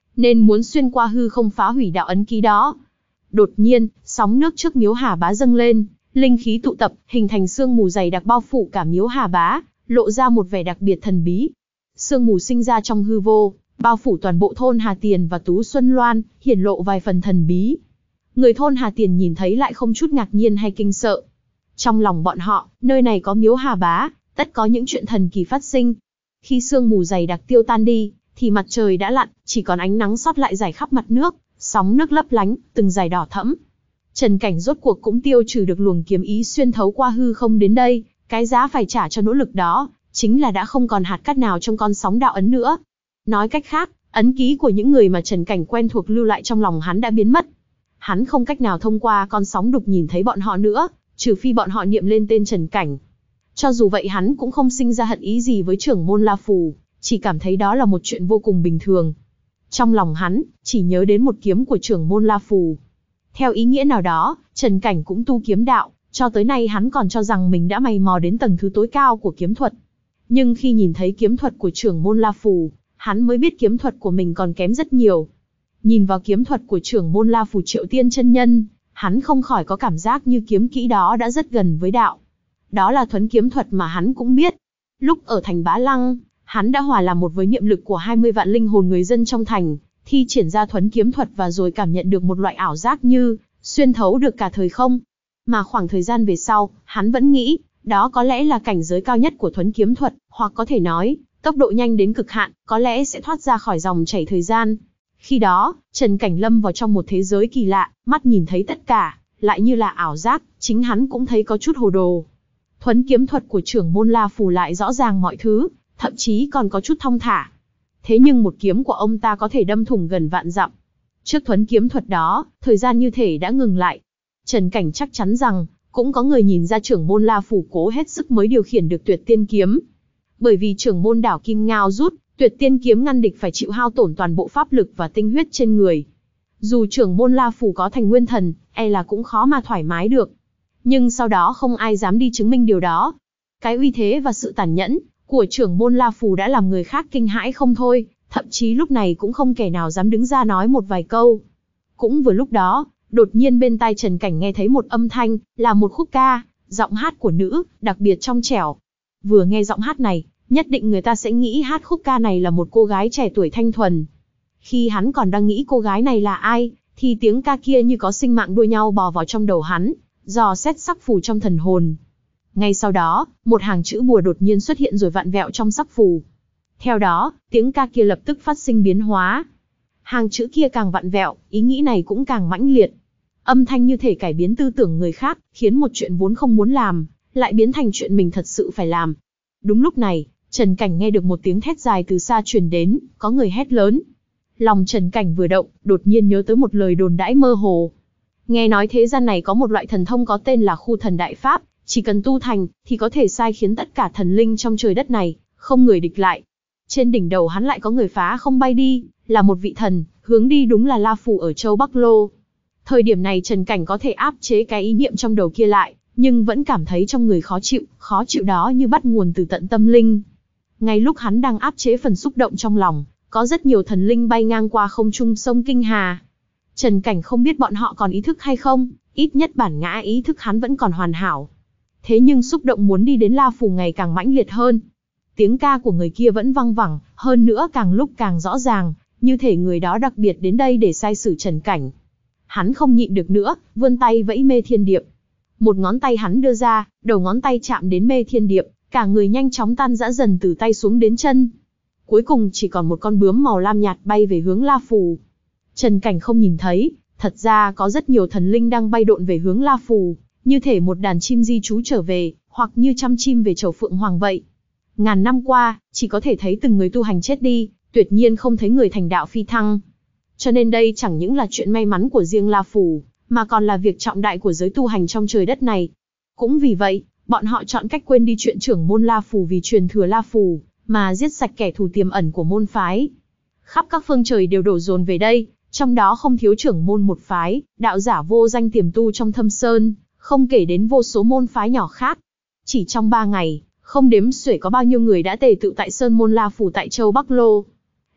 S1: nên muốn xuyên qua hư không phá hủy đạo ấn ký đó. Đột nhiên, sóng nước trước miếu Hà Bá dâng lên, linh khí tụ tập, hình thành sương mù dày đặc bao phủ cả miếu Hà Bá, lộ ra một vẻ đặc biệt thần bí. Sương mù sinh ra trong hư vô, bao phủ toàn bộ thôn Hà Tiền và Tú Xuân Loan, hiển lộ vài phần thần bí. Người thôn Hà Tiền nhìn thấy lại không chút ngạc nhiên hay kinh sợ. Trong lòng bọn họ, nơi này có miếu Hà Bá, tất có những chuyện thần kỳ phát sinh. Khi sương mù dày đặc tiêu tan đi, thì mặt trời đã lặn, chỉ còn ánh nắng sót lại rải khắp mặt nước, sóng nước lấp lánh, từng dải đỏ thẫm. Trần Cảnh rốt cuộc cũng tiêu trừ được luồng kiếm ý xuyên thấu qua hư không đến đây, cái giá phải trả cho nỗ lực đó, chính là đã không còn hạt cát nào trong con sóng đạo ấn nữa. Nói cách khác, ấn ký của những người mà Trần Cảnh quen thuộc lưu lại trong lòng hắn đã biến mất. Hắn không cách nào thông qua con sóng đục nhìn thấy bọn họ nữa, trừ phi bọn họ niệm lên tên Trần Cảnh. Cho dù vậy hắn cũng không sinh ra hận ý gì với trưởng môn La Phù, chỉ cảm thấy đó là một chuyện vô cùng bình thường. Trong lòng hắn, chỉ nhớ đến một kiếm của trưởng môn La Phù. Theo ý nghĩa nào đó, Trần Cảnh cũng tu kiếm đạo, cho tới nay hắn còn cho rằng mình đã mày mò đến tầng thứ tối cao của kiếm thuật. Nhưng khi nhìn thấy kiếm thuật của trưởng môn La Phù, hắn mới biết kiếm thuật của mình còn kém rất nhiều. Nhìn vào kiếm thuật của trưởng môn La Phù Triệu Tiên chân nhân, hắn không khỏi có cảm giác như kiếm kỹ đó đã rất gần với đạo. Đó là thuấn kiếm thuật mà hắn cũng biết. Lúc ở thành Bá Lăng, hắn đã hòa làm một với niệm lực của hai mươi vạn linh hồn người dân trong thành, thi triển ra thuấn kiếm thuật và rồi cảm nhận được một loại ảo giác như xuyên thấu được cả thời không. Mà khoảng thời gian về sau, hắn vẫn nghĩ, đó có lẽ là cảnh giới cao nhất của thuấn kiếm thuật, hoặc có thể nói, tốc độ nhanh đến cực hạn, có lẽ sẽ thoát ra khỏi dòng chảy thời gian. Khi đó, Trần Cảnh lâm vào trong một thế giới kỳ lạ, mắt nhìn thấy tất cả, lại như là ảo giác, chính hắn cũng thấy có chút hồ đồ. Thuấn kiếm thuật của trưởng môn La Phù lại rõ ràng mọi thứ, thậm chí còn có chút thong thả. Thế nhưng một kiếm của ông ta có thể đâm thủng gần vạn dặm. Trước thuấn kiếm thuật đó, thời gian như thể đã ngừng lại. Trần Cảnh chắc chắn rằng, cũng có người nhìn ra trưởng môn La Phù cố hết sức mới điều khiển được tuyệt tiên kiếm. Bởi vì trưởng môn đảo Kim Ngao rút, tuyệt tiên kiếm ngăn địch phải chịu hao tổn toàn bộ pháp lực và tinh huyết trên người. Dù trưởng môn La Phù có thành nguyên thần, e là cũng khó mà thoải mái được. Nhưng sau đó không ai dám đi chứng minh điều đó. Cái uy thế và sự tàn nhẫn của trưởng môn La Phù đã làm người khác kinh hãi không thôi, thậm chí lúc này cũng không kẻ nào dám đứng ra nói một vài câu. Cũng vừa lúc đó, đột nhiên bên tai Trần Cảnh nghe thấy một âm thanh, là một khúc ca, giọng hát của nữ, đặc biệt trong trẻo. Vừa nghe giọng hát này, nhất định người ta sẽ nghĩ hát khúc ca này là một cô gái trẻ tuổi thanh thuần. Khi hắn còn đang nghĩ cô gái này là ai, thì tiếng ca kia như có sinh mạng đua nhau bò vào trong đầu hắn, dò xét sắc phù trong thần hồn. Ngay sau đó, một hàng chữ bùa đột nhiên xuất hiện rồi vặn vẹo trong sắc phù. Theo đó, tiếng ca kia lập tức phát sinh biến hóa. Hàng chữ kia càng vặn vẹo, ý nghĩ này cũng càng mãnh liệt. Âm thanh như thể cải biến tư tưởng người khác, khiến một chuyện vốn không muốn làm, lại biến thành chuyện mình thật sự phải làm. Đúng lúc này, Trần Cảnh nghe được một tiếng thét dài từ xa truyền đến, có người hét lớn. Lòng Trần Cảnh vừa động, đột nhiên nhớ tới một lời đồn đãi mơ hồ. Nghe nói thế gian này có một loại thần thông có tên là khu thần đại pháp, chỉ cần tu thành, thì có thể sai khiến tất cả thần linh trong trời đất này, không người địch lại. Trên đỉnh đầu hắn lại có người phá không bay đi, là một vị thần, hướng đi đúng là La Phù ở châu Bắc Lô. Thời điểm này Trần Cảnh có thể áp chế cái ý niệm trong đầu kia lại, nhưng vẫn cảm thấy trong người khó chịu, khó chịu đó như bắt nguồn từ tận tâm linh. Ngay lúc hắn đang áp chế phần xúc động trong lòng, có rất nhiều thần linh bay ngang qua không trung sông Kinh Hà. Trần Cảnh không biết bọn họ còn ý thức hay không, ít nhất bản ngã ý thức hắn vẫn còn hoàn hảo. Thế nhưng xúc động muốn đi đến La Phù ngày càng mãnh liệt hơn. Tiếng ca của người kia vẫn vang vẳng, hơn nữa càng lúc càng rõ ràng, như thể người đó đặc biệt đến đây để sai xử Trần Cảnh. Hắn không nhịn được nữa, vươn tay vẫy mê thiên điệp. Một ngón tay hắn đưa ra, đầu ngón tay chạm đến mê thiên điệp, cả người nhanh chóng tan rã dần từ tay xuống đến chân. Cuối cùng chỉ còn một con bướm màu lam nhạt bay về hướng La Phù. Trần Cảnh không nhìn thấy, thật ra có rất nhiều thần linh đang bay độn về hướng La Phù, như thể một đàn chim di trú trở về, hoặc như trăm chim về chầu Phượng Hoàng vậy. Ngàn năm qua, chỉ có thể thấy từng người tu hành chết đi, tuyệt nhiên không thấy người thành đạo phi thăng. Cho nên đây chẳng những là chuyện may mắn của riêng La Phù, mà còn là việc trọng đại của giới tu hành trong trời đất này. Cũng vì vậy, bọn họ chọn cách quên đi chuyện trưởng môn La Phù vì truyền thừa La Phù, mà giết sạch kẻ thù tiềm ẩn của môn phái. Khắp các phương trời đều đổ dồn về đây, trong đó không thiếu trưởng môn một phái, đạo giả vô danh tiềm tu trong thâm sơn, không kể đến vô số môn phái nhỏ khác. Chỉ trong ba ngày, không đếm xuể có bao nhiêu người đã tề tựu tại sơn môn La Phù tại châu Bắc Lô.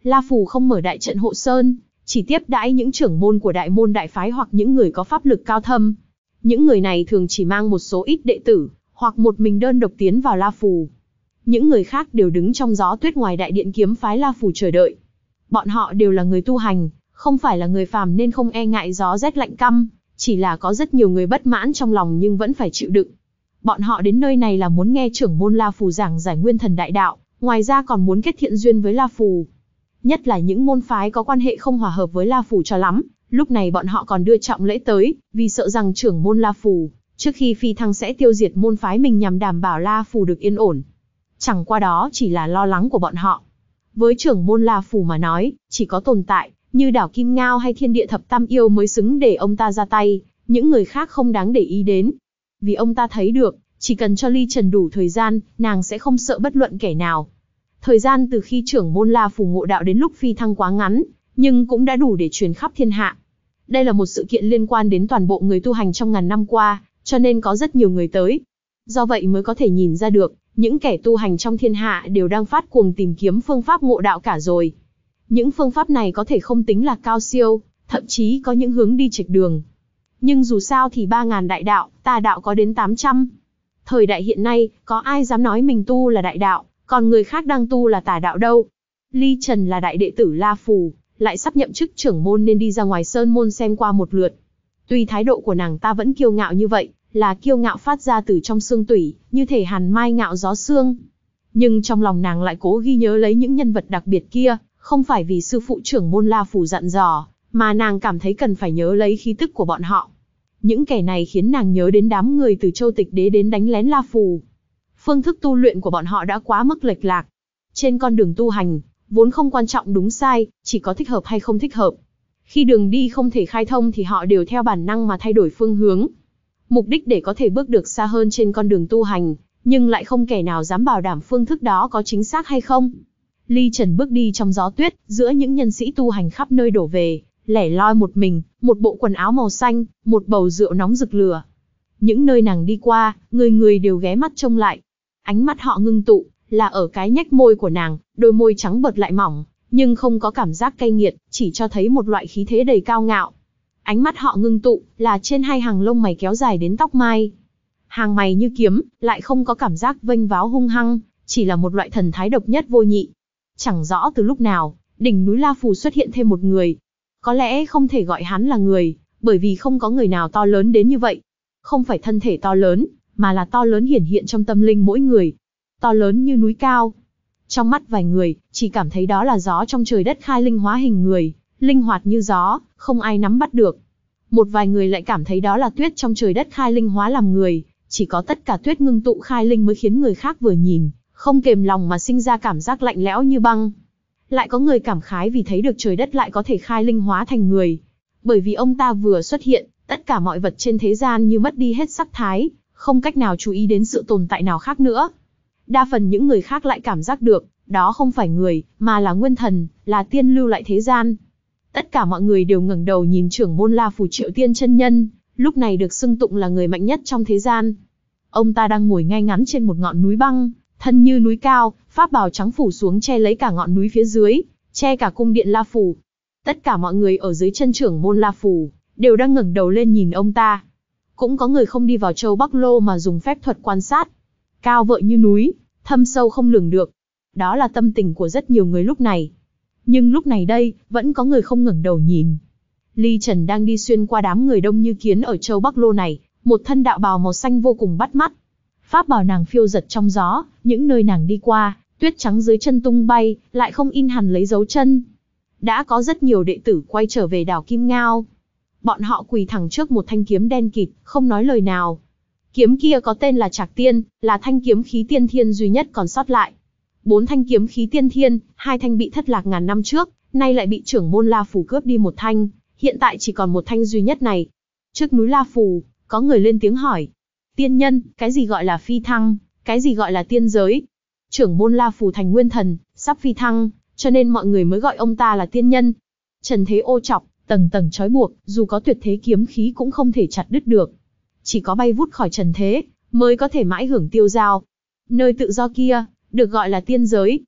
S1: La Phù không mở đại trận hộ sơn, chỉ tiếp đãi những trưởng môn của đại môn đại phái hoặc những người có pháp lực cao thâm. Những người này thường chỉ mang một số ít đệ tử, hoặc một mình đơn độc tiến vào La Phù. Những người khác đều đứng trong gió tuyết ngoài đại điện kiếm phái La Phù chờ đợi. Bọn họ đều là người tu hành, không phải là người phàm nên không e ngại gió rét lạnh căm, chỉ là có rất nhiều người bất mãn trong lòng nhưng vẫn phải chịu đựng. Bọn họ đến nơi này là muốn nghe trưởng môn La Phù giảng giải nguyên thần đại đạo, ngoài ra còn muốn kết thiện duyên với La Phù. Nhất là những môn phái có quan hệ không hòa hợp với La Phù cho lắm, lúc này bọn họ còn đưa trọng lễ tới, vì sợ rằng trưởng môn La Phù, trước khi phi thăng sẽ tiêu diệt môn phái mình nhằm đảm bảo La Phù được yên ổn. Chẳng qua đó chỉ là lo lắng của bọn họ. Với trưởng môn La Phù mà nói, chỉ có tồn tại như đảo Kim Ngao hay thiên địa thập tam yêu mới xứng để ông ta ra tay, những người khác không đáng để ý đến. Vì ông ta thấy được, chỉ cần cho Ly Trần đủ thời gian, nàng sẽ không sợ bất luận kẻ nào. Thời gian từ khi trưởng môn La Phù ngộ đạo đến lúc phi thăng quá ngắn, nhưng cũng đã đủ để truyền khắp thiên hạ. Đây là một sự kiện liên quan đến toàn bộ người tu hành trong ngàn năm qua, cho nên có rất nhiều người tới. Do vậy mới có thể nhìn ra được, những kẻ tu hành trong thiên hạ đều đang phát cuồng tìm kiếm phương pháp ngộ đạo cả rồi. Những phương pháp này có thể không tính là cao siêu, thậm chí có những hướng đi chệch đường. Nhưng dù sao thì ba ngàn đại đạo, tà đạo có đến tám trăm. Thời đại hiện nay, có ai dám nói mình tu là đại đạo, còn người khác đang tu là tà đạo đâu. Ly Trần là đại đệ tử La Phù, lại sắp nhậm chức trưởng môn nên đi ra ngoài sơn môn xem qua một lượt. Tuy thái độ của nàng ta vẫn kiêu ngạo như vậy, là kiêu ngạo phát ra từ trong xương tủy, như thể hàn mai ngạo gió xương. Nhưng trong lòng nàng lại cố ghi nhớ lấy những nhân vật đặc biệt kia, không phải vì sư phụ trưởng môn La Phù dặn dò, mà nàng cảm thấy cần phải nhớ lấy khí tức của bọn họ. Những kẻ này khiến nàng nhớ đến đám người từ Châu Tịch Đế đến đánh lén La Phù. Phương thức tu luyện của bọn họ đã quá mức lệch lạc. Trên con đường tu hành, vốn không quan trọng đúng sai, chỉ có thích hợp hay không thích hợp. Khi đường đi không thể khai thông thì họ đều theo bản năng mà thay đổi phương hướng. Mục đích để có thể bước được xa hơn trên con đường tu hành, nhưng lại không kẻ nào dám bảo đảm phương thức đó có chính xác hay không. Ly Trần bước đi trong gió tuyết, giữa những nhân sĩ tu hành khắp nơi đổ về, lẻ loi một mình, một bộ quần áo màu xanh, một bầu rượu nóng rực lửa. Những nơi nàng đi qua, người người đều ghé mắt trông lại. Ánh mắt họ ngưng tụ, là ở cái nhếch môi của nàng, đôi môi trắng bợt lại mỏng, nhưng không có cảm giác cay nghiệt, chỉ cho thấy một loại khí thế đầy cao ngạo. Ánh mắt họ ngưng tụ, là trên hai hàng lông mày kéo dài đến tóc mai. Hàng mày như kiếm, lại không có cảm giác vênh váo hung hăng, chỉ là một loại thần thái độc nhất vô nhị. Chẳng rõ từ lúc nào, đỉnh núi La Phù xuất hiện thêm một người. Có lẽ không thể gọi hắn là người, bởi vì không có người nào to lớn đến như vậy. Không phải thân thể to lớn, mà là to lớn hiển hiện trong tâm linh mỗi người. To lớn như núi cao. Trong mắt vài người, chỉ cảm thấy đó là gió trong trời đất khai linh hóa hình người, linh hoạt như gió, không ai nắm bắt được. Một vài người lại cảm thấy đó là tuyết trong trời đất khai linh hóa làm người, chỉ có tất cả tuyết ngưng tụ khai linh mới khiến người khác vừa nhìn, không kềm lòng mà sinh ra cảm giác lạnh lẽo như băng. Lại có người cảm khái vì thấy được trời đất lại có thể khai linh hóa thành người. Bởi vì ông ta vừa xuất hiện, tất cả mọi vật trên thế gian như mất đi hết sắc thái, không cách nào chú ý đến sự tồn tại nào khác nữa. Đa phần những người khác lại cảm giác được, đó không phải người, mà là nguyên thần, là tiên lưu lại thế gian. Tất cả mọi người đều ngẩng đầu nhìn trưởng môn La Phù Triệu Tiên chân nhân, lúc này được xưng tụng là người mạnh nhất trong thế gian. Ông ta đang ngồi ngay ngắn trên một ngọn núi băng, thân như núi cao, pháp bào trắng phủ xuống che lấy cả ngọn núi phía dưới, che cả cung điện La Phù. Tất cả mọi người ở dưới chân trưởng môn La Phù đều đang ngẩng đầu lên nhìn ông ta. Cũng có người không đi vào Châu Bắc Lô mà dùng phép thuật quan sát. Cao vợi như núi, thâm sâu không lường được. Đó là tâm tình của rất nhiều người lúc này. Nhưng lúc này đây, vẫn có người không ngẩng đầu nhìn. Ly Trần đang đi xuyên qua đám người đông như kiến ở Châu Bắc Lô này, một thân đạo bào màu xanh vô cùng bắt mắt. Pháp bào nàng phiêu giật trong gió, những nơi nàng đi qua, tuyết trắng dưới chân tung bay, lại không in hẳn lấy dấu chân. Đã có rất nhiều đệ tử quay trở về đảo Kim Ngao. Bọn họ quỳ thẳng trước một thanh kiếm đen kịt, không nói lời nào. Kiếm kia có tên là Trạc Tiên, là thanh kiếm khí tiên thiên duy nhất còn sót lại. Bốn thanh kiếm khí tiên thiên, hai thanh bị thất lạc ngàn năm trước, nay lại bị trưởng môn La Phù cướp đi một thanh, hiện tại chỉ còn một thanh duy nhất này. Trước núi La Phù, có người lên tiếng hỏi. Tiên nhân, cái gì gọi là phi thăng, cái gì gọi là tiên giới? Trưởng môn La Phù thành nguyên thần, sắp phi thăng, cho nên mọi người mới gọi ông ta là tiên nhân. Trần thế ô trọc, tầng tầng trói buộc, dù có tuyệt thế kiếm khí cũng không thể chặt đứt được. Chỉ có bay vút khỏi trần thế, mới có thể mãi hưởng tiêu dao. Nơi tự do kia, được gọi là tiên giới.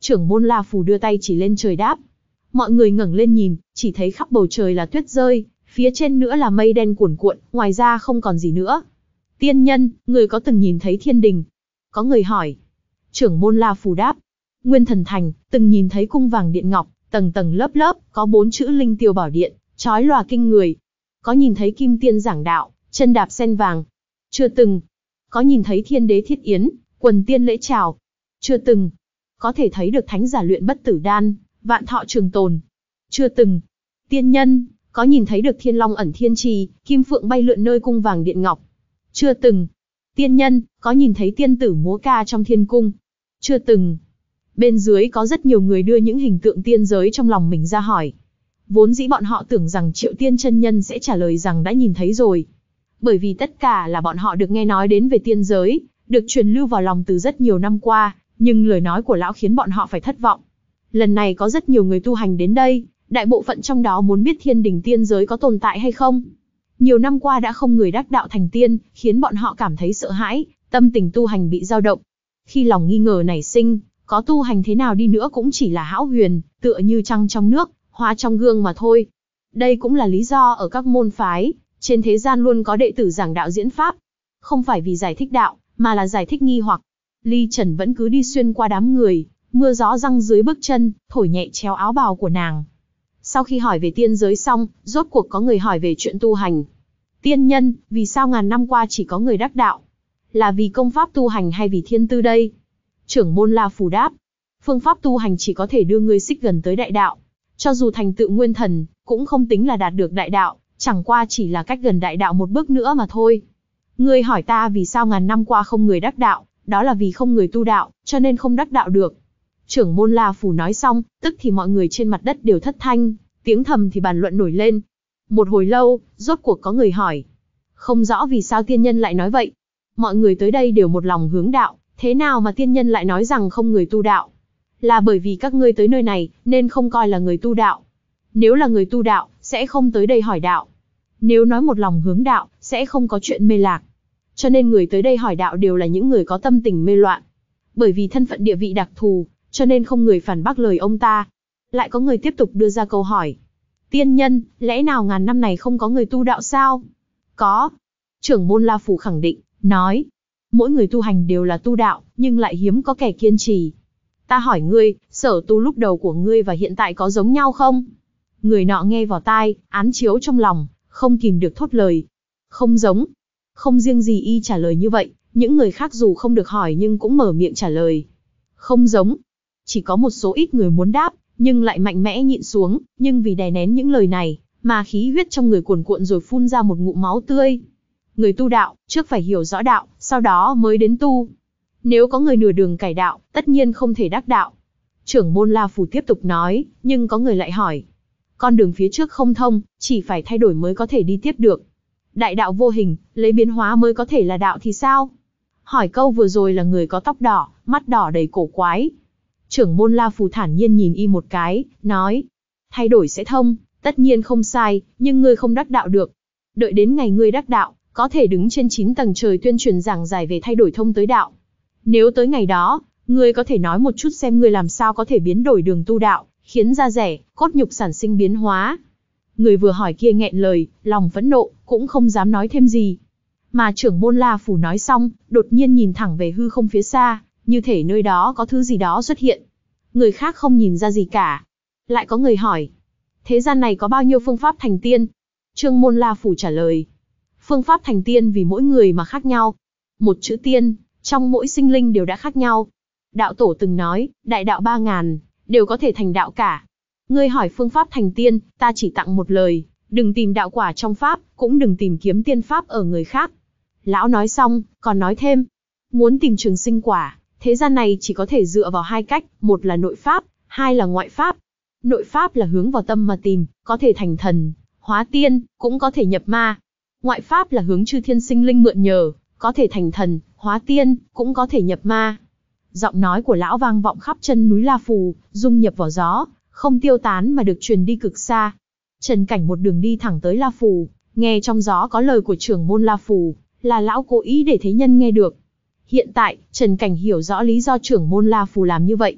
S1: Trưởng môn La Phù đưa tay chỉ lên trời đáp. Mọi người ngẩng lên nhìn, chỉ thấy khắp bầu trời là tuyết rơi, phía trên nữa là mây đen cuồn cuộn, ngoài ra không còn gì nữa. Tiên nhân, người có từng nhìn thấy thiên đình? Có người hỏi. Trưởng môn La Phù đáp. Nguyên Thần Thành, từng nhìn thấy cung vàng điện ngọc, tầng tầng lớp lớp, có bốn chữ linh tiêu bảo điện, chói lòa kinh người. Có nhìn thấy kim tiên giảng đạo, chân đạp sen vàng? Chưa từng. Có nhìn thấy thiên đế thiết yến, quần tiên lễ chào? Chưa từng. Có thể thấy được thánh giả luyện bất tử đan, vạn thọ trường tồn? Chưa từng. Tiên nhân, có nhìn thấy được thiên long ẩn thiên trì, kim phượng bay lượn nơi cung vàng điện ngọc? Chưa từng. Tiên nhân, có nhìn thấy tiên tử múa ca trong thiên cung? Chưa từng. Bên dưới có rất nhiều người đưa những hình tượng tiên giới trong lòng mình ra hỏi. Vốn dĩ bọn họ tưởng rằng Triệu Tiên chân nhân sẽ trả lời rằng đã nhìn thấy rồi. Bởi vì tất cả là bọn họ được nghe nói đến về tiên giới, được truyền lưu vào lòng từ rất nhiều năm qua, nhưng lời nói của lão khiến bọn họ phải thất vọng. Lần này có rất nhiều người tu hành đến đây, đại bộ phận trong đó muốn biết thiên đình tiên giới có tồn tại hay không. Nhiều năm qua đã không người đắc đạo thành tiên, khiến bọn họ cảm thấy sợ hãi, tâm tình tu hành bị dao động. Khi lòng nghi ngờ nảy sinh, có tu hành thế nào đi nữa cũng chỉ là hão huyền, tựa như trăng trong nước, hoa trong gương mà thôi. Đây cũng là lý do ở các môn phái, trên thế gian luôn có đệ tử giảng đạo diễn pháp. Không phải vì giải thích đạo, mà là giải thích nghi hoặc. Ly Trần vẫn cứ đi xuyên qua đám người, mưa gió răng dưới bước chân, thổi nhẹ chéo áo bào của nàng. Sau khi hỏi về tiên giới xong, rốt cuộc có người hỏi về chuyện tu hành. Tiên nhân, vì sao ngàn năm qua chỉ có người đắc đạo? Là vì công pháp tu hành hay vì thiên tư đây? Trưởng môn La Phù đáp. Phương pháp tu hành chỉ có thể đưa ngươi xích gần tới đại đạo. Cho dù thành tựu nguyên thần, cũng không tính là đạt được đại đạo, chẳng qua chỉ là cách gần đại đạo một bước nữa mà thôi. Ngươi hỏi ta vì sao ngàn năm qua không người đắc đạo, đó là vì không người tu đạo, cho nên không đắc đạo được. Trưởng môn La Phù nói xong, tức thì mọi người trên mặt đất đều thất thanh, tiếng thầm thì bàn luận nổi lên. Một hồi lâu, rốt cuộc có người hỏi. Không rõ vì sao tiên nhân lại nói vậy. Mọi người tới đây đều một lòng hướng đạo, thế nào mà tiên nhân lại nói rằng không người tu đạo? Là bởi vì các ngươi tới nơi này, nên không coi là người tu đạo. Nếu là người tu đạo, sẽ không tới đây hỏi đạo. Nếu nói một lòng hướng đạo, sẽ không có chuyện mê lạc. Cho nên người tới đây hỏi đạo đều là những người có tâm tình mê loạn. Bởi vì thân phận địa vị đặc thù, cho nên không người phản bác lời ông ta. Lại có người tiếp tục đưa ra câu hỏi. Tiên nhân, lẽ nào ngàn năm này không có người tu đạo sao? Có. Trưởng môn La Phù khẳng định, nói. Mỗi người tu hành đều là tu đạo, nhưng lại hiếm có kẻ kiên trì. Ta hỏi ngươi, sở tu lúc đầu của ngươi và hiện tại có giống nhau không? Người nọ nghe vào tai, án chiếu trong lòng, không kìm được thốt lời. Không giống. Không riêng gì y trả lời như vậy, những người khác dù không được hỏi nhưng cũng mở miệng trả lời. Không giống. Chỉ có một số ít người muốn đáp, nhưng lại mạnh mẽ nhịn xuống, nhưng vì đè nén những lời này, mà khí huyết trong người cuồn cuộn rồi phun ra một ngụm máu tươi. Người tu đạo, trước phải hiểu rõ đạo, sau đó mới đến tu. Nếu có người nửa đường cải đạo, tất nhiên không thể đắc đạo. Trưởng môn La Phù tiếp tục nói, nhưng có người lại hỏi. Con đường phía trước không thông, chỉ phải thay đổi mới có thể đi tiếp được. Đại đạo vô hình, lấy biến hóa mới có thể là đạo thì sao? Hỏi câu vừa rồi là người có tóc đỏ, mắt đỏ đầy cổ quái. Trưởng môn La Phù thản nhiên nhìn y một cái, nói. Thay đổi sẽ thông, tất nhiên không sai, nhưng ngươi không đắc đạo được. Đợi đến ngày ngươi đắc đạo, có thể đứng trên chín tầng trời tuyên truyền giảng giải về thay đổi thông tới đạo. Nếu tới ngày đó, ngươi có thể nói một chút xem ngươi làm sao có thể biến đổi đường tu đạo, khiến da rẻ, cốt nhục sản sinh biến hóa. Người vừa hỏi kia nghẹn lời, lòng phẫn nộ, cũng không dám nói thêm gì. Mà trưởng môn La Phù nói xong, đột nhiên nhìn thẳng về hư không phía xa, như thể nơi đó có thứ gì đó xuất hiện. Người khác không nhìn ra gì cả. Lại có người hỏi, thế gian này có bao nhiêu phương pháp thành tiên? Trưởng môn La Phù trả lời, phương pháp thành tiên vì mỗi người mà khác nhau. Một chữ tiên, trong mỗi sinh linh đều đã khác nhau. Đạo tổ từng nói, đại đạo ba ngàn, đều có thể thành đạo cả. Ngươi hỏi phương pháp thành tiên, ta chỉ tặng một lời, đừng tìm đạo quả trong pháp, cũng đừng tìm kiếm tiên pháp ở người khác. Lão nói xong, còn nói thêm, muốn tìm trường sinh quả, thế gian này chỉ có thể dựa vào hai cách, một là nội pháp, hai là ngoại pháp. Nội pháp là hướng vào tâm mà tìm, có thể thành thần, hóa tiên, cũng có thể nhập ma. Ngoại pháp là hướng chư thiên sinh linh mượn nhờ, có thể thành thần, hóa tiên, cũng có thể nhập ma. Giọng nói của lão vang vọng khắp chân núi La Phù, dung nhập vào gió, không tiêu tán mà được truyền đi cực xa. Trần Cảnh một đường đi thẳng tới La Phù, nghe trong gió có lời của trưởng môn La Phù, là lão cố ý để thế nhân nghe được. Hiện tại, Trần Cảnh hiểu rõ lý do trưởng môn La Phù làm như vậy.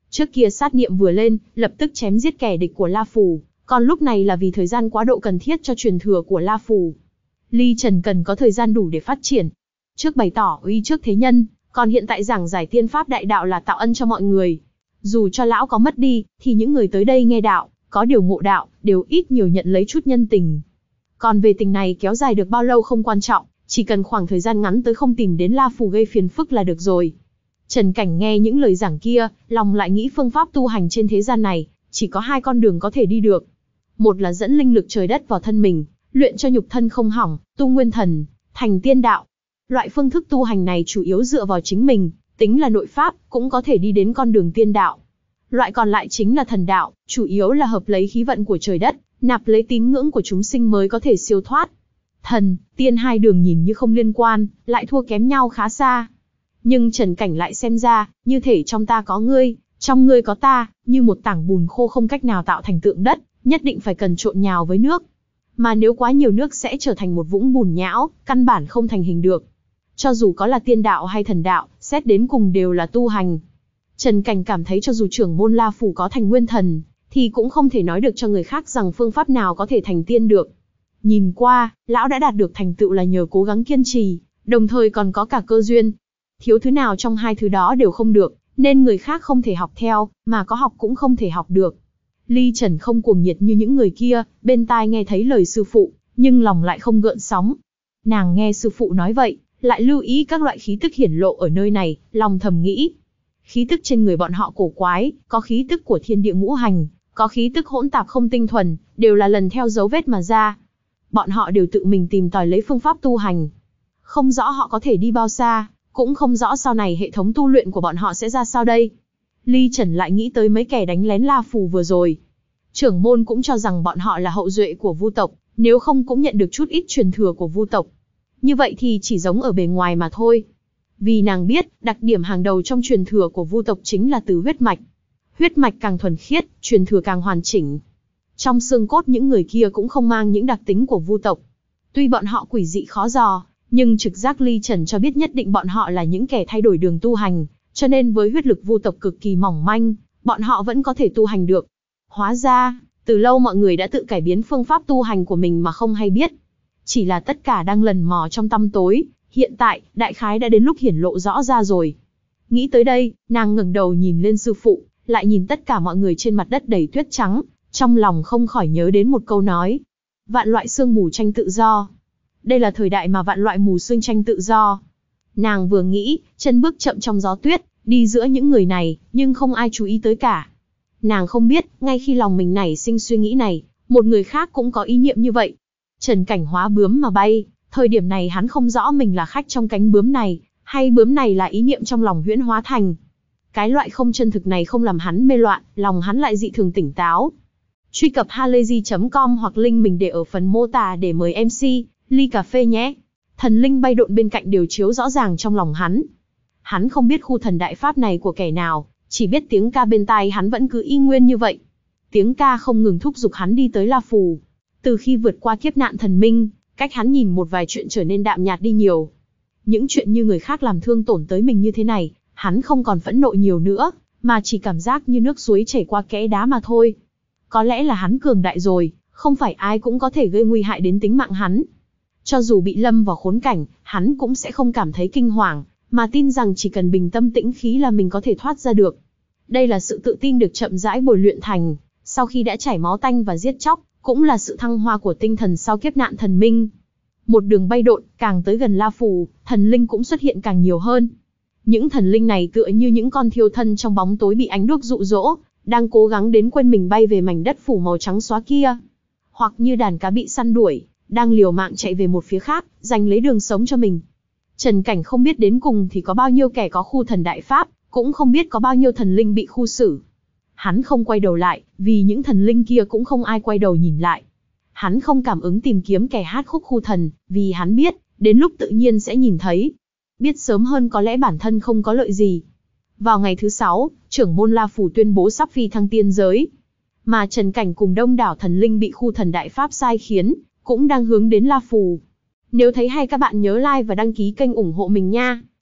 S1: Trước kia sát niệm vừa lên, lập tức chém giết kẻ địch của La Phủ, còn lúc này là vì thời gian quá độ cần thiết cho truyền thừa của La Phủ. Ly Trần cần có thời gian đủ để phát triển. Trước bày tỏ uy trước thế nhân, còn hiện tại giảng giải tiên pháp đại đạo là tạo ân cho mọi người. Dù cho lão có mất đi, thì những người tới đây nghe đạo, có điều ngộ đạo, đều ít nhiều nhận lấy chút nhân tình. Còn về tình này kéo dài được bao lâu không quan trọng, chỉ cần khoảng thời gian ngắn tới không tìm đến La Phủ gây phiền phức là được rồi. Trần Cảnh nghe những lời giảng kia, lòng lại nghĩ phương pháp tu hành trên thế gian này, chỉ có hai con đường có thể đi được. Một là dẫn linh lực trời đất vào thân mình, luyện cho nhục thân không hỏng, tu nguyên thần, thành tiên đạo. Loại phương thức tu hành này chủ yếu dựa vào chính mình, tính là nội pháp, cũng có thể đi đến con đường tiên đạo. Loại còn lại chính là thần đạo, chủ yếu là hợp lấy khí vận của trời đất, nạp lấy tín ngưỡng của chúng sinh mới có thể siêu thoát. Thần, tiên hai đường nhìn như không liên quan, lại thua kém nhau khá xa. Nhưng Trần Cảnh lại xem ra, như thể trong ta có ngươi, trong ngươi có ta, như một tảng bùn khô không cách nào tạo thành tượng đất, nhất định phải cần trộn nhào với nước. Mà nếu quá nhiều nước sẽ trở thành một vũng bùn nhão, căn bản không thành hình được. Cho dù có là tiên đạo hay thần đạo, xét đến cùng đều là tu hành. Trần Cảnh cảm thấy cho dù trưởng môn La Phủ có thành nguyên thần, thì cũng không thể nói được cho người khác rằng phương pháp nào có thể thành tiên được. Nhìn qua, lão đã đạt được thành tựu là nhờ cố gắng kiên trì, đồng thời còn có cả cơ duyên. Thiếu thứ nào trong hai thứ đó đều không được, nên người khác không thể học theo, mà có học cũng không thể học được. Ly Trần không cuồng nhiệt như những người kia, bên tai nghe thấy lời sư phụ, nhưng lòng lại không gợn sóng. Nàng nghe sư phụ nói vậy, lại lưu ý các loại khí tức hiển lộ ở nơi này, lòng thầm nghĩ. Khí tức trên người bọn họ cổ quái, có khí tức của thiên địa ngũ hành, có khí tức hỗn tạp không tinh thuần, đều là lần theo dấu vết mà ra. Bọn họ đều tự mình tìm tòi lấy phương pháp tu hành. Không rõ họ có thể đi bao xa, cũng không rõ sau này hệ thống tu luyện của bọn họ sẽ ra sao đây. Ly Trần lại nghĩ tới mấy kẻ đánh lén La Phủ vừa rồi. Trưởng môn cũng cho rằng bọn họ là hậu duệ của Vu tộc, nếu không cũng nhận được chút ít truyền thừa của Vu tộc. Như vậy thì chỉ giống ở bề ngoài mà thôi. Vì nàng biết, đặc điểm hàng đầu trong truyền thừa của Vu tộc chính là từ huyết mạch. Huyết mạch càng thuần khiết, truyền thừa càng hoàn chỉnh. Trong xương cốt những người kia cũng không mang những đặc tính của Vu tộc. Tuy bọn họ quỷ dị khó dò, nhưng trực giác Ly Trần cho biết nhất định bọn họ là những kẻ thay đổi đường tu hành, cho nên với huyết lực Vu tộc cực kỳ mỏng manh, bọn họ vẫn có thể tu hành được. Hóa ra, từ lâu mọi người đã tự cải biến phương pháp tu hành của mình mà không hay biết. Chỉ là tất cả đang lần mò trong tăm tối, hiện tại, đại khái đã đến lúc hiển lộ rõ ra rồi. Nghĩ tới đây, nàng ngẩng đầu nhìn lên sư phụ, lại nhìn tất cả mọi người trên mặt đất đầy tuyết trắng, trong lòng không khỏi nhớ đến một câu nói. Vạn loại sương mù tranh tự do. Đây là thời đại mà vạn loại mù sương tranh tự do. Nàng vừa nghĩ, chân bước chậm trong gió tuyết, đi giữa những người này, nhưng không ai chú ý tới cả. Nàng không biết, ngay khi lòng mình nảy sinh suy nghĩ này, một người khác cũng có ý niệm như vậy. Trần Cảnh hóa bướm mà bay, thời điểm này hắn không rõ mình là khách trong cánh bướm này, hay bướm này là ý niệm trong lòng huyễn hóa thành. Cái loại không chân thực này không làm hắn mê loạn, lòng hắn lại dị thường tỉnh táo. Truy cập halayzi chấm com hoặc link mình để ở phần mô tả để mời em xê, ly cà phê nhé. Thần linh bay độn bên cạnh đều chiếu rõ ràng trong lòng hắn. Hắn không biết khu thần đại pháp này của kẻ nào, chỉ biết tiếng ca bên tai hắn vẫn cứ y nguyên như vậy. Tiếng ca không ngừng thúc giục hắn đi tới La Phù. Từ khi vượt qua kiếp nạn thần minh, cách hắn nhìn một vài chuyện trở nên đạm nhạt đi nhiều. Những chuyện như người khác làm thương tổn tới mình như thế này, hắn không còn phẫn nộ nhiều nữa, mà chỉ cảm giác như nước suối chảy qua kẽ đá mà thôi. Có lẽ là hắn cường đại rồi, không phải ai cũng có thể gây nguy hại đến tính mạng hắn. Cho dù bị lâm vào khốn cảnh, hắn cũng sẽ không cảm thấy kinh hoàng, mà tin rằng chỉ cần bình tâm tĩnh khí là mình có thể thoát ra được. Đây là sự tự tin được chậm rãi bồi luyện thành, sau khi đã chảy máu tanh và giết chóc, cũng là sự thăng hoa của tinh thần sau kiếp nạn thần minh. Một đường bay độn, càng tới gần La Phù, thần linh cũng xuất hiện càng nhiều hơn. Những thần linh này tựa như những con thiêu thân trong bóng tối bị ánh đuốc dụ dỗ, đang cố gắng đến quên mình bay về mảnh đất phủ màu trắng xóa kia. Hoặc như đàn cá bị săn đuổi, đang liều mạng chạy về một phía khác, giành lấy đường sống cho mình. Trần Cảnh không biết đến cùng thì có bao nhiêu kẻ có khu thần đại pháp, cũng không biết có bao nhiêu thần linh bị khu xử. Hắn không quay đầu lại, vì những thần linh kia cũng không ai quay đầu nhìn lại. Hắn không cảm ứng tìm kiếm kẻ hát khúc khu thần, vì hắn biết, đến lúc tự nhiên sẽ nhìn thấy. Biết sớm hơn có lẽ bản thân không có lợi gì. Vào ngày thứ sáu, trưởng môn La Phủ tuyên bố sắp phi thăng tiên giới. Mà Trần Cảnh cùng đông đảo thần linh bị khu thần đại pháp sai khiến, cũng đang hướng đến La Phủ. Nếu thấy hay các bạn nhớ like và đăng ký kênh ủng hộ mình nha.